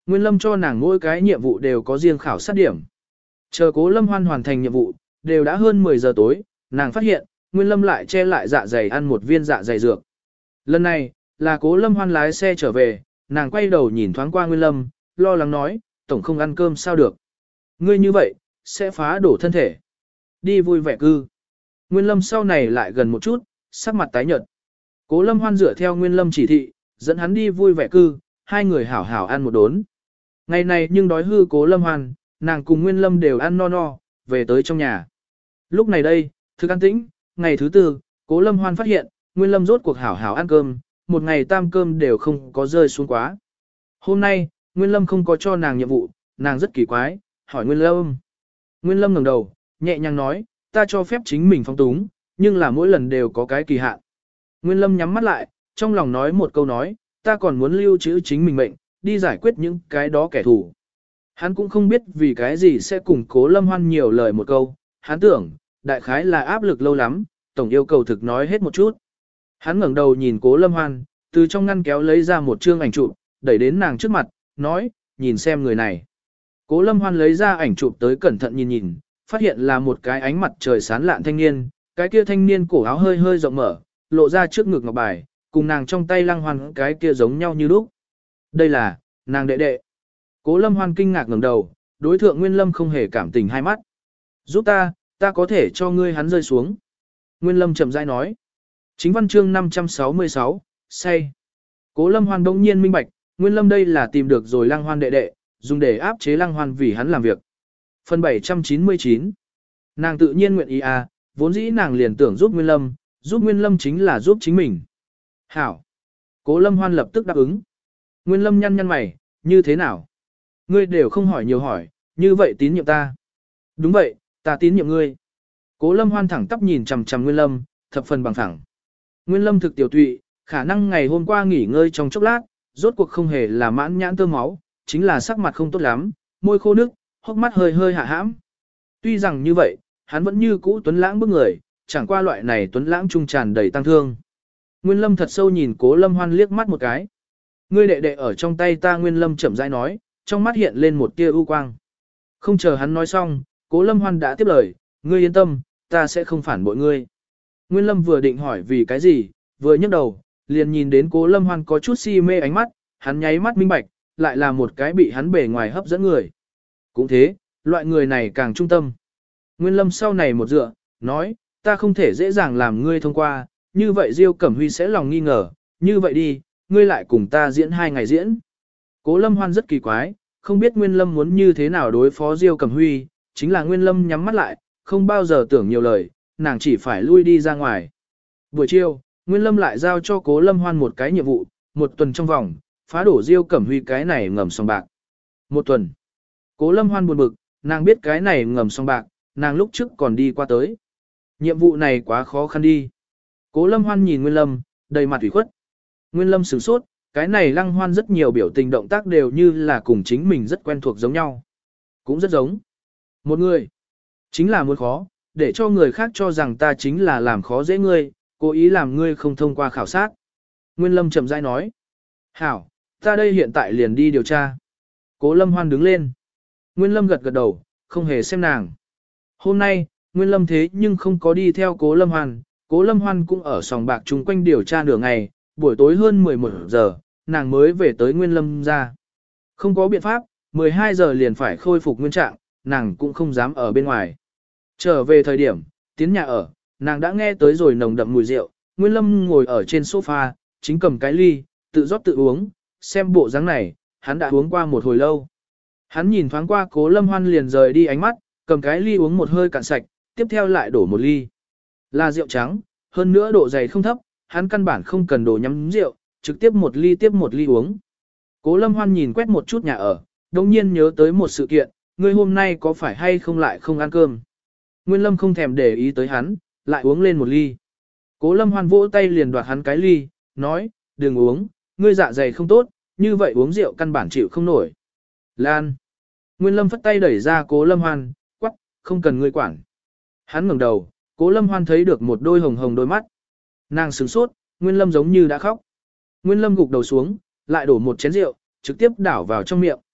Nguyên Lâm cho nàng mỗi cái nhiệm vụ đều có riêng khảo sát điểm. Chờ Cố Lâm Hoan hoàn thành nhiệm vụ, đều đã hơn mười giờ tối, nàng phát hiện, Nguyên Lâm lại che lại dạ dày ăn một viên dạ dày dược. Lần này, là Cố Lâm Hoan lái xe trở về, nàng quay đầu nhìn thoáng qua Nguyên Lâm, lo lắng nói, tổng không ăn cơm sao được. Ngươi như vậy, sẽ phá đổ thân thể. Đi vui vẻ cư. Nguyên Lâm sau này lại gần một chút, sắc mặt tái nhợt. Cố Lâm Hoan dựa theo Nguyên Lâm chỉ thị, dẫn hắn đi vui vẻ cư, hai người hảo hảo ăn một đốn. Ngày này nhưng đói hư Cố Lâm Hoan, nàng cùng Nguyên Lâm đều ăn no no, về tới trong nhà. Lúc này đây, thực an tĩnh, ngày thứ tư, Cố Lâm Hoan phát hiện, Nguyên Lâm rốt cuộc hảo hảo ăn cơm, một ngày tam cơm đều không có rơi xuống quá. Hôm nay, Nguyên Lâm không có cho nàng nhiệm vụ, nàng rất kỳ quái, hỏi Nguyên Lâm. Nguyên Lâm ngẩng đầu, nhẹ nhàng nói, ta cho phép chính mình phóng túng, nhưng là mỗi lần đều có cái kỳ hạn. Nguyên Lâm nhắm mắt lại, trong lòng nói một câu nói, ta còn muốn lưu trữ chính mình mệnh, đi giải quyết những cái đó kẻ thù. Hắn cũng không biết vì cái gì sẽ cùng Cố Lâm Hoan nhiều lời một câu, hắn tưởng, đại khái là áp lực lâu lắm, tổng yêu cầu thực nói hết một chút. Hắn ngẩng đầu nhìn Cố Lâm Hoan, từ trong ngăn kéo lấy ra một chương ảnh chụp, đẩy đến nàng trước mặt, nói, nhìn xem người này. Cố Lâm Hoan lấy ra ảnh chụp tới cẩn thận nhìn nhìn, phát hiện là một cái ánh mặt trời sáng lạn thanh niên, cái kia thanh niên cổ áo hơi hơi rộng mở, lộ ra trước ngực ngọc bài, cùng nàng trong tay Lăng Hoan cái kia giống nhau như lúc. Đây là, nàng đệ đệ. Cố Lâm Hoan kinh ngạc ngẩng đầu, đối thượng Nguyên Lâm không hề cảm tình hai mắt. Giúp ta, ta có thể cho ngươi hắn rơi xuống. Nguyên Lâm chậm rãi nói. Chính văn chương năm trăm sáu mươi sáu, say. Cố Lâm Hoan đông nhiên minh bạch, Nguyên Lâm đây là tìm được rồi Lăng Hoan đệ đệ, dùng để áp chế Lăng Hoan vì hắn làm việc. Phần bảy trăm chín mươi chín. Nàng tự nhiên nguyện ý à, vốn dĩ nàng liền tưởng giúp Nguyên Lâm, giúp Nguyên Lâm chính là giúp chính mình. Hảo. Cố Lâm Hoan lập tức đáp ứng. Nguyên Lâm nhăn nhăn mày, như thế nào? Ngươi đều không hỏi nhiều hỏi, như vậy tín nhiệm ta. Đúng vậy, ta tín nhiệm ngươi. Cố Lâm Hoan thẳng tắp nhìn chằm chằm Nguyên Lâm, thập phần bằng thẳng. Nguyên Lâm thực tiểu tụy, khả năng ngày hôm qua nghỉ ngơi trong chốc lát, rốt cuộc không hề là mãn nhãn tơ máu, chính là sắc mặt không tốt lắm, môi khô nước, hốc mắt hơi hơi hạ hãm. Tuy rằng như vậy, hắn vẫn như cũ tuấn lãng bức người, chẳng qua loại này tuấn lãng trung tràn đầy tăng thương. Nguyên Lâm thật sâu nhìn Cố Lâm Hoan liếc mắt một cái. Ngươi đệ đệ ở trong tay ta. Nguyên Lâm chậm rãi nói, trong mắt hiện lên một tia ưu quang. Không chờ hắn nói xong, Cố Lâm Hoan đã tiếp lời, ngươi yên tâm, ta sẽ không phản bội ngươi. Nguyên Lâm vừa định hỏi vì cái gì, vừa nhấc đầu, liền nhìn đến Cố Lâm Hoan có chút si mê ánh mắt, hắn nháy mắt minh bạch, lại là một cái bị hắn bề ngoài hấp dẫn người. Cũng thế, loại người này càng trung tâm. Nguyên Lâm sau này một dựa, nói, ta không thể dễ dàng làm ngươi thông qua, như vậy Diêu Cẩm Huy sẽ lòng nghi ngờ, như vậy đi, ngươi lại cùng ta diễn hai ngày diễn. Cố Lâm Hoan rất kỳ quái, không biết Nguyên Lâm muốn như thế nào đối phó Diêu Cẩm Huy, chính là Nguyên Lâm nhắm mắt lại, không bao giờ tưởng nhiều lời, nàng chỉ phải lui đi ra ngoài. Buổi chiều, Nguyên Lâm lại giao cho Cố Lâm Hoan một cái nhiệm vụ, một tuần trong vòng, phá đổ Diêu Cẩm Huy cái này ngầm sòng bạc. Một tuần. Cố Lâm Hoan buồn bực, nàng biết cái này ngầm sòng bạc, nàng lúc trước còn đi qua tới. Nhiệm vụ này quá khó khăn đi. Cố Lâm Hoan nhìn Nguyên Lâm, đầy mặt ủy khuất. Nguyên Lâm sửng sốt, cái này Lăng Hoan rất nhiều biểu tình động tác đều như là cùng chính mình rất quen thuộc giống nhau. Cũng rất giống. Một người, chính là muốn khó, để cho người khác cho rằng ta chính là làm khó dễ ngươi, cố ý làm ngươi không thông qua khảo sát. Nguyên Lâm chậm rãi nói. Hảo, ta đây hiện tại liền đi điều tra. Cố Lâm Hoan đứng lên. Nguyên Lâm gật gật đầu, không hề xem nàng. Hôm nay, Nguyên Lâm thế nhưng không có đi theo Cố Lâm Hoan, Cố Lâm Hoan cũng ở sòng bạc chung quanh điều tra nửa ngày, buổi tối hơn mười một giờ, nàng mới về tới Nguyên Lâm ra. Không có biện pháp, mười hai giờ liền phải khôi phục nguyên trạng, nàng cũng không dám ở bên ngoài. Trở về thời điểm, tiến nhà ở, nàng đã nghe tới rồi nồng đậm mùi rượu, Nguyên Lâm ngồi ở trên sofa, chính cầm cái ly, tự rót tự uống, xem bộ dáng này, hắn đã uống qua một hồi lâu. Hắn nhìn thoáng qua Cố Lâm Hoan liền rời đi ánh mắt, cầm cái ly uống một hơi cạn sạch, tiếp theo lại đổ một ly. Là rượu trắng, hơn nữa độ dày không thấp, hắn căn bản không cần đổ nhắm rượu, trực tiếp một ly tiếp một ly uống. Cố Lâm Hoan nhìn quét một chút nhà ở, đồng nhiên nhớ tới một sự kiện, ngươi hôm nay có phải hay không lại không ăn cơm. Nguyên Lâm không thèm để ý tới hắn, lại uống lên một ly. Cố Lâm Hoan vỗ tay liền đoạt hắn cái ly, nói, đừng uống, ngươi dạ dày không tốt, như vậy uống rượu căn bản chịu không nổi. Lan. Nguyên Lâm phất tay đẩy ra Cố Lâm Hoan, quắc, không cần ngươi quản. Hắn ngẩng đầu, Cố Lâm Hoan thấy được một đôi hồng hồng đôi mắt. Nàng sửng sốt, Nguyên Lâm giống như đã khóc. Nguyên Lâm gục đầu xuống, lại đổ một chén rượu, trực tiếp đảo vào trong miệng.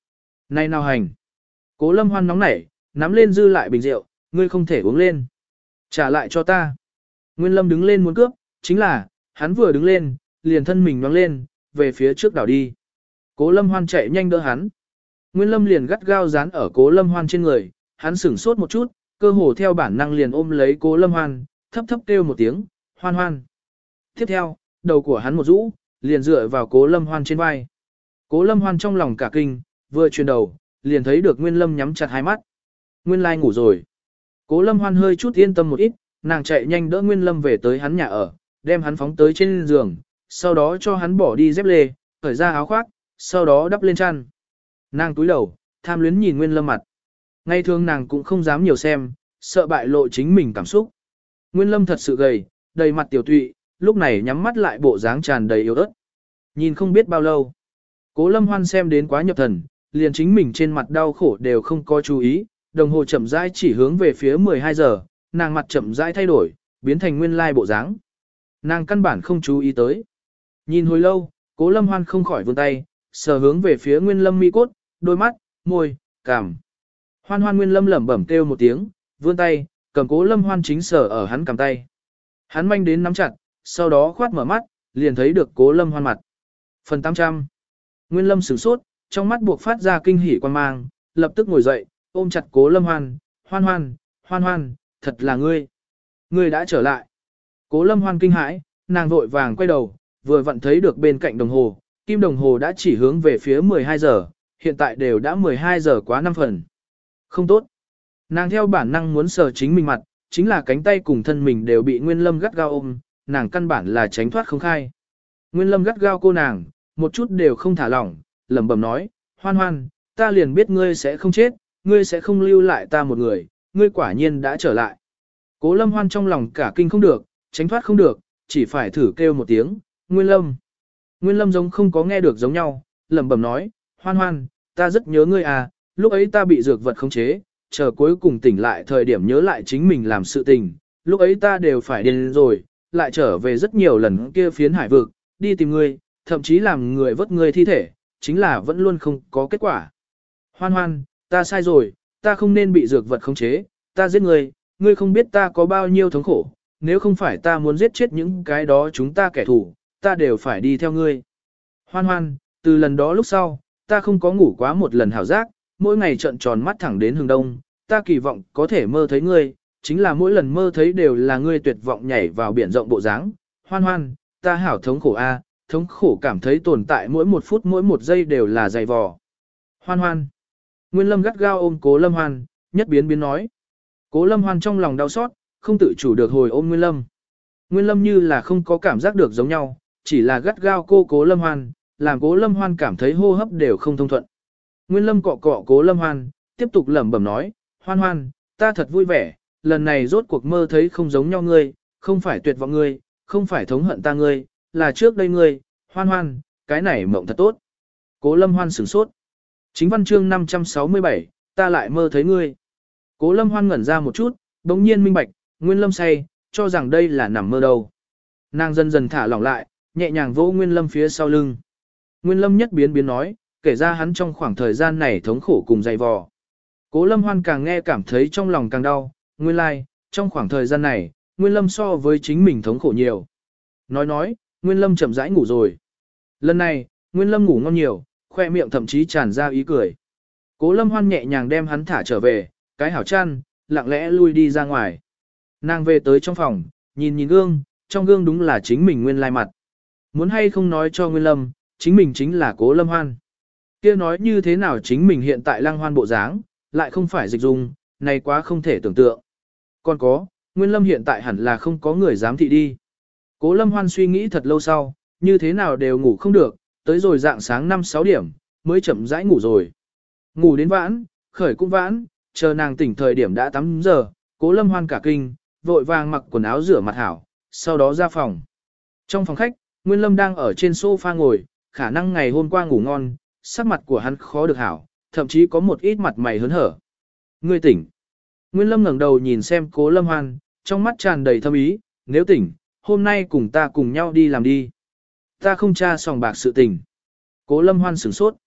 Này nào hành. Cố Lâm Hoan nóng nảy, nắm lên dư lại bình rượu, ngươi không thể uống lên. Trả lại cho ta. Nguyên Lâm đứng lên muốn cướp, chính là, hắn vừa đứng lên, liền thân mình nhoáng lên, về phía trước đảo đi. Cố Lâm Hoan chạy nhanh đỡ hắn. Nguyên Lâm liền gắt gao dán ở Cố Lâm Hoan trên người, hắn sửng sốt một chút, cơ hồ theo bản năng liền ôm lấy Cố Lâm Hoan, thấp thấp kêu một tiếng, hoan hoan. Tiếp theo, đầu của hắn một rũ, liền dựa vào Cố Lâm Hoan trên vai. Cố Lâm Hoan trong lòng cả kinh, vừa chuyển đầu, liền thấy được Nguyên Lâm nhắm chặt hai mắt. Nguyên lai ngủ rồi. Cố Lâm Hoan hơi chút yên tâm một ít, nàng chạy nhanh đỡ Nguyên Lâm về tới hắn nhà ở, đem hắn phóng tới trên giường, sau đó cho hắn bỏ đi dép lê, cởi ra áo khoác, sau đó đắp lên chăn. Nàng túi đầu, tham luyến nhìn Nguyên Lâm mặt. Ngày thường nàng cũng không dám nhiều xem, sợ bại lộ chính mình cảm xúc. Nguyên Lâm thật sự gầy, đầy mặt tiểu tụy, lúc này nhắm mắt lại bộ dáng tràn đầy yếu ớt. Nhìn không biết bao lâu. Cố Lâm Hoan xem đến quá nhập thần, liền chính mình trên mặt đau khổ đều không có chú ý, đồng hồ chậm rãi chỉ hướng về phía mười hai giờ, nàng mặt chậm rãi thay đổi, biến thành nguyên lai bộ dáng. Nàng căn bản không chú ý tới. Nhìn hồi lâu, Cố Lâm Hoan không khỏi vươn tay, sờ hướng về phía Nguyên Lâm mi cốt, đôi mắt, môi, cằm. Hoan Hoan Nguyên Lâm lẩm bẩm kêu một tiếng, vươn tay, cầm Cố Lâm Hoan chính sờ ở hắn cầm tay. Hắn manh đến nắm chặt, sau đó khoát mở mắt, liền thấy được Cố Lâm Hoan mặt. Phần tám trăm. Nguyên Lâm sửng sốt, trong mắt buộc phát ra kinh hỉ quan mang, lập tức ngồi dậy, ôm chặt Cố Lâm Hoan, Hoan Hoan, Hoan Hoan, thật là ngươi. Ngươi đã trở lại. Cố Lâm Hoan kinh hãi, nàng vội vàng quay đầu, vừa vặn thấy được bên cạnh đồng hồ, kim đồng hồ đã chỉ hướng về phía mười hai giờ, hiện tại đều đã mười hai giờ quá năm phần. Không tốt. Nàng theo bản năng muốn sờ chính mình mặt, chính là cánh tay cùng thân mình đều bị Nguyên Lâm gắt gao ôm, nàng căn bản là tránh thoát không khai. Nguyên Lâm gắt gao cô nàng, một chút đều không thả lỏng, lẩm bẩm nói, Hoan Hoan, ta liền biết ngươi sẽ không chết, ngươi sẽ không lưu lại ta một người, ngươi quả nhiên đã trở lại. Cố Lâm Hoan trong lòng cả kinh không được, tránh thoát không được, chỉ phải thử kêu một tiếng, Nguyên Lâm. Nguyên Lâm giống không có nghe được giống nhau, lẩm bẩm nói, Hoan Hoan, ta rất nhớ ngươi à, lúc ấy ta bị dược vật khống chế, chờ cuối cùng tỉnh lại thời điểm nhớ lại chính mình làm sự tình, lúc ấy ta đều phải điên rồi, lại trở về rất nhiều lần kia phiến hải vực, đi tìm ngươi, thậm chí làm người vớt ngươi thi thể, chính là vẫn luôn không có kết quả. Hoan Hoan, ta sai rồi, ta không nên bị dược vật khống chế, ta giết ngươi, ngươi không biết ta có bao nhiêu thống khổ, nếu không phải ta muốn giết chết những cái đó chúng ta kẻ thù, ta đều phải đi theo ngươi. Hoan Hoan, từ lần đó lúc sau, ta không có ngủ quá một lần hảo giác, mỗi ngày trợn tròn mắt thẳng đến hướng đông, ta kỳ vọng có thể mơ thấy ngươi, chính là mỗi lần mơ thấy đều là ngươi tuyệt vọng nhảy vào biển rộng bộ dáng. Hoan Hoan, ta hảo thống khổ a, thống khổ cảm thấy tồn tại mỗi một phút mỗi một giây đều là dày vò. Hoan Hoan. Nguyên Lâm gắt gao ôm Cố Lâm Hoan, nhất biến biến nói. Cố Lâm Hoan trong lòng đau xót, không tự chủ được hồi ôm Nguyên Lâm. Nguyên Lâm như là không có cảm giác được giống nhau, chỉ là gắt gao cô Cố Lâm Hoan, làm Cố Lâm Hoan cảm thấy hô hấp đều không thông thuận. Nguyên Lâm cọ cọ Cố Lâm Hoan, tiếp tục lẩm bẩm nói, Hoan Hoan, ta thật vui vẻ, lần này rốt cuộc mơ thấy không giống nhau ngươi, không phải tuyệt vọng ngươi, không phải thống hận ta ngươi, là trước đây ngươi, Hoan Hoan, cái này mộng thật tốt. Cố Lâm Hoan sửng sốt. Chính văn chương năm trăm sáu mươi bảy, ta lại mơ thấy ngươi. Cố Lâm Hoan ngẩn ra một chút, bỗng nhiên minh bạch, Nguyên Lâm say, cho rằng đây là nằm mơ đâu. Nàng dần dần thả lỏng lại, nhẹ nhàng vỗ Nguyên Lâm phía sau lưng. Nguyên Lâm nhất biến biến nói, kể ra hắn trong khoảng thời gian này thống khổ cùng dày vò. Cố Lâm Hoan càng nghe cảm thấy trong lòng càng đau, nguyên lai, like, trong khoảng thời gian này, Nguyên Lâm so với chính mình thống khổ nhiều. Nói nói, Nguyên Lâm chậm rãi ngủ rồi. Lần này, Nguyên Lâm ngủ ngon nhiều, khoe miệng thậm chí tràn ra ý cười. Cố Lâm Hoan nhẹ nhàng đem hắn thả trở về, cái hảo chăn, lặng lẽ lui đi ra ngoài. Nàng về tới trong phòng, nhìn nhìn gương, trong gương đúng là chính mình nguyên lai mặt. Muốn hay không nói cho Nguyên Lâm, chính mình chính là Cố Lâm Hoan. Kia nói như thế nào chính mình hiện tại Lăng Hoan bộ dáng, lại không phải dịch dung, này quá không thể tưởng tượng. Còn có, Nguyên Lâm hiện tại hẳn là không có người dám thị đi. Cố Lâm Hoan suy nghĩ thật lâu sau, như thế nào đều ngủ không được, tới rồi dạng sáng năm sáu điểm, mới chậm rãi ngủ rồi. Ngủ đến vãn, khởi cũng vãn, chờ nàng tỉnh thời điểm đã tám giờ, Cố Lâm Hoan cả kinh, vội vàng mặc quần áo rửa mặt hảo, sau đó ra phòng. Trong phòng khách, Nguyên Lâm đang ở trên sofa ngồi, khả năng ngày hôm qua ngủ ngon, sắc mặt của hắn khó được hảo, thậm chí có một ít mặt mày hớn hở. Ngươi tỉnh. Nguyên Lâm ngẩng đầu nhìn xem Cố Lâm Hoan, trong mắt tràn đầy thâm ý, nếu tỉnh, hôm nay cùng ta cùng nhau đi làm đi. Ta không tra sòng bạc sự tình. Cố Lâm Hoan sửng sốt.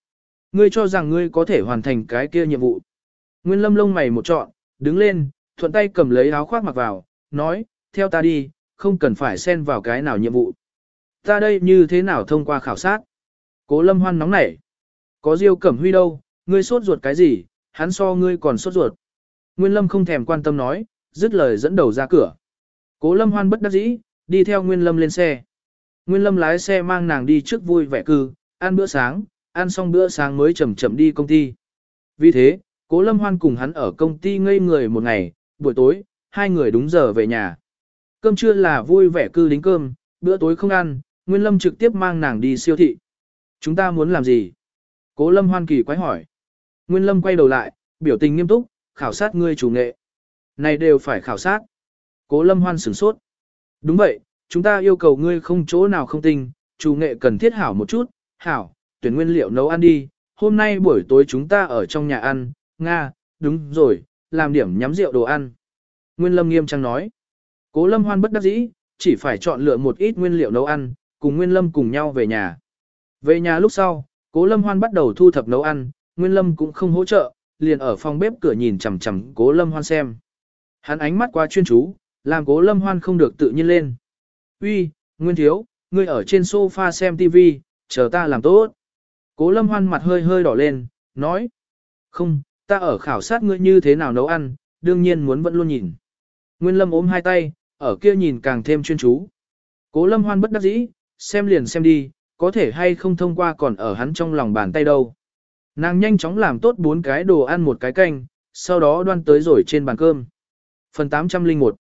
Ngươi cho rằng ngươi có thể hoàn thành cái kia nhiệm vụ. Nguyên Lâm lông mày một trọn, đứng lên, thuận tay cầm lấy áo khoác mặc vào, nói, theo ta đi, không cần phải xen vào cái nào nhiệm vụ. Ta đây như thế nào thông qua khảo sát? Cố Lâm Hoan nóng nảy. Có Diêu Cẩm Huy đâu, ngươi sốt ruột cái gì, hắn so ngươi còn sốt ruột. Nguyên Lâm không thèm quan tâm nói, dứt lời dẫn đầu ra cửa. Cố Lâm Hoan bất đắc dĩ, đi theo Nguyên Lâm lên xe. Nguyên Lâm lái xe mang nàng đi trước vui vẻ cư, ăn bữa sáng, ăn xong bữa sáng mới chậm chậm đi công ty. Vì thế, Cố Lâm Hoan cùng hắn ở công ty ngây người một ngày, buổi tối, hai người đúng giờ về nhà. Cơm trưa là vui vẻ cư đính cơm, bữa tối không ăn, Nguyên Lâm trực tiếp mang nàng đi siêu thị. Chúng ta muốn làm gì? Cố Lâm Hoan kỳ quái hỏi. Nguyên Lâm quay đầu lại, biểu tình nghiêm túc, khảo sát ngươi chủ nghệ. Này đều phải khảo sát. Cố Lâm Hoan sửng sốt. Đúng vậy, chúng ta yêu cầu ngươi không chỗ nào không tinh, chủ nghệ cần thiết hảo một chút, hảo, tuyển nguyên liệu nấu ăn đi, hôm nay buổi tối chúng ta ở trong nhà ăn, Nga, đúng rồi, làm điểm nhắm rượu đồ ăn. Nguyên Lâm nghiêm trang nói. Cố Lâm Hoan bất đắc dĩ, chỉ phải chọn lựa một ít nguyên liệu nấu ăn, cùng Nguyên Lâm cùng nhau về nhà. Về nhà lúc sau, Cố Lâm Hoan bắt đầu thu thập nấu ăn, Nguyên Lâm cũng không hỗ trợ, liền ở phòng bếp cửa nhìn chằm chằm Cố Lâm Hoan xem. Hắn ánh mắt quá chuyên chú, làm Cố Lâm Hoan không được tự nhiên lên. Uy, Nguyên thiếu, ngươi ở trên sofa xem tivi, chờ ta làm tốt. Cố Lâm Hoan mặt hơi hơi đỏ lên, nói. Không, ta ở khảo sát ngươi như thế nào nấu ăn, đương nhiên muốn vẫn luôn nhìn. Nguyên Lâm ôm hai tay, ở kia nhìn càng thêm chuyên chú. Cố Lâm Hoan bất đắc dĩ, xem liền xem đi, có thể hay không thông qua còn ở hắn trong lòng bàn tay đâu. Nàng nhanh chóng làm tốt bốn cái đồ ăn một cái canh, sau đó đoan tới rồi trên bàn cơm. Phần tám trăm lẻ một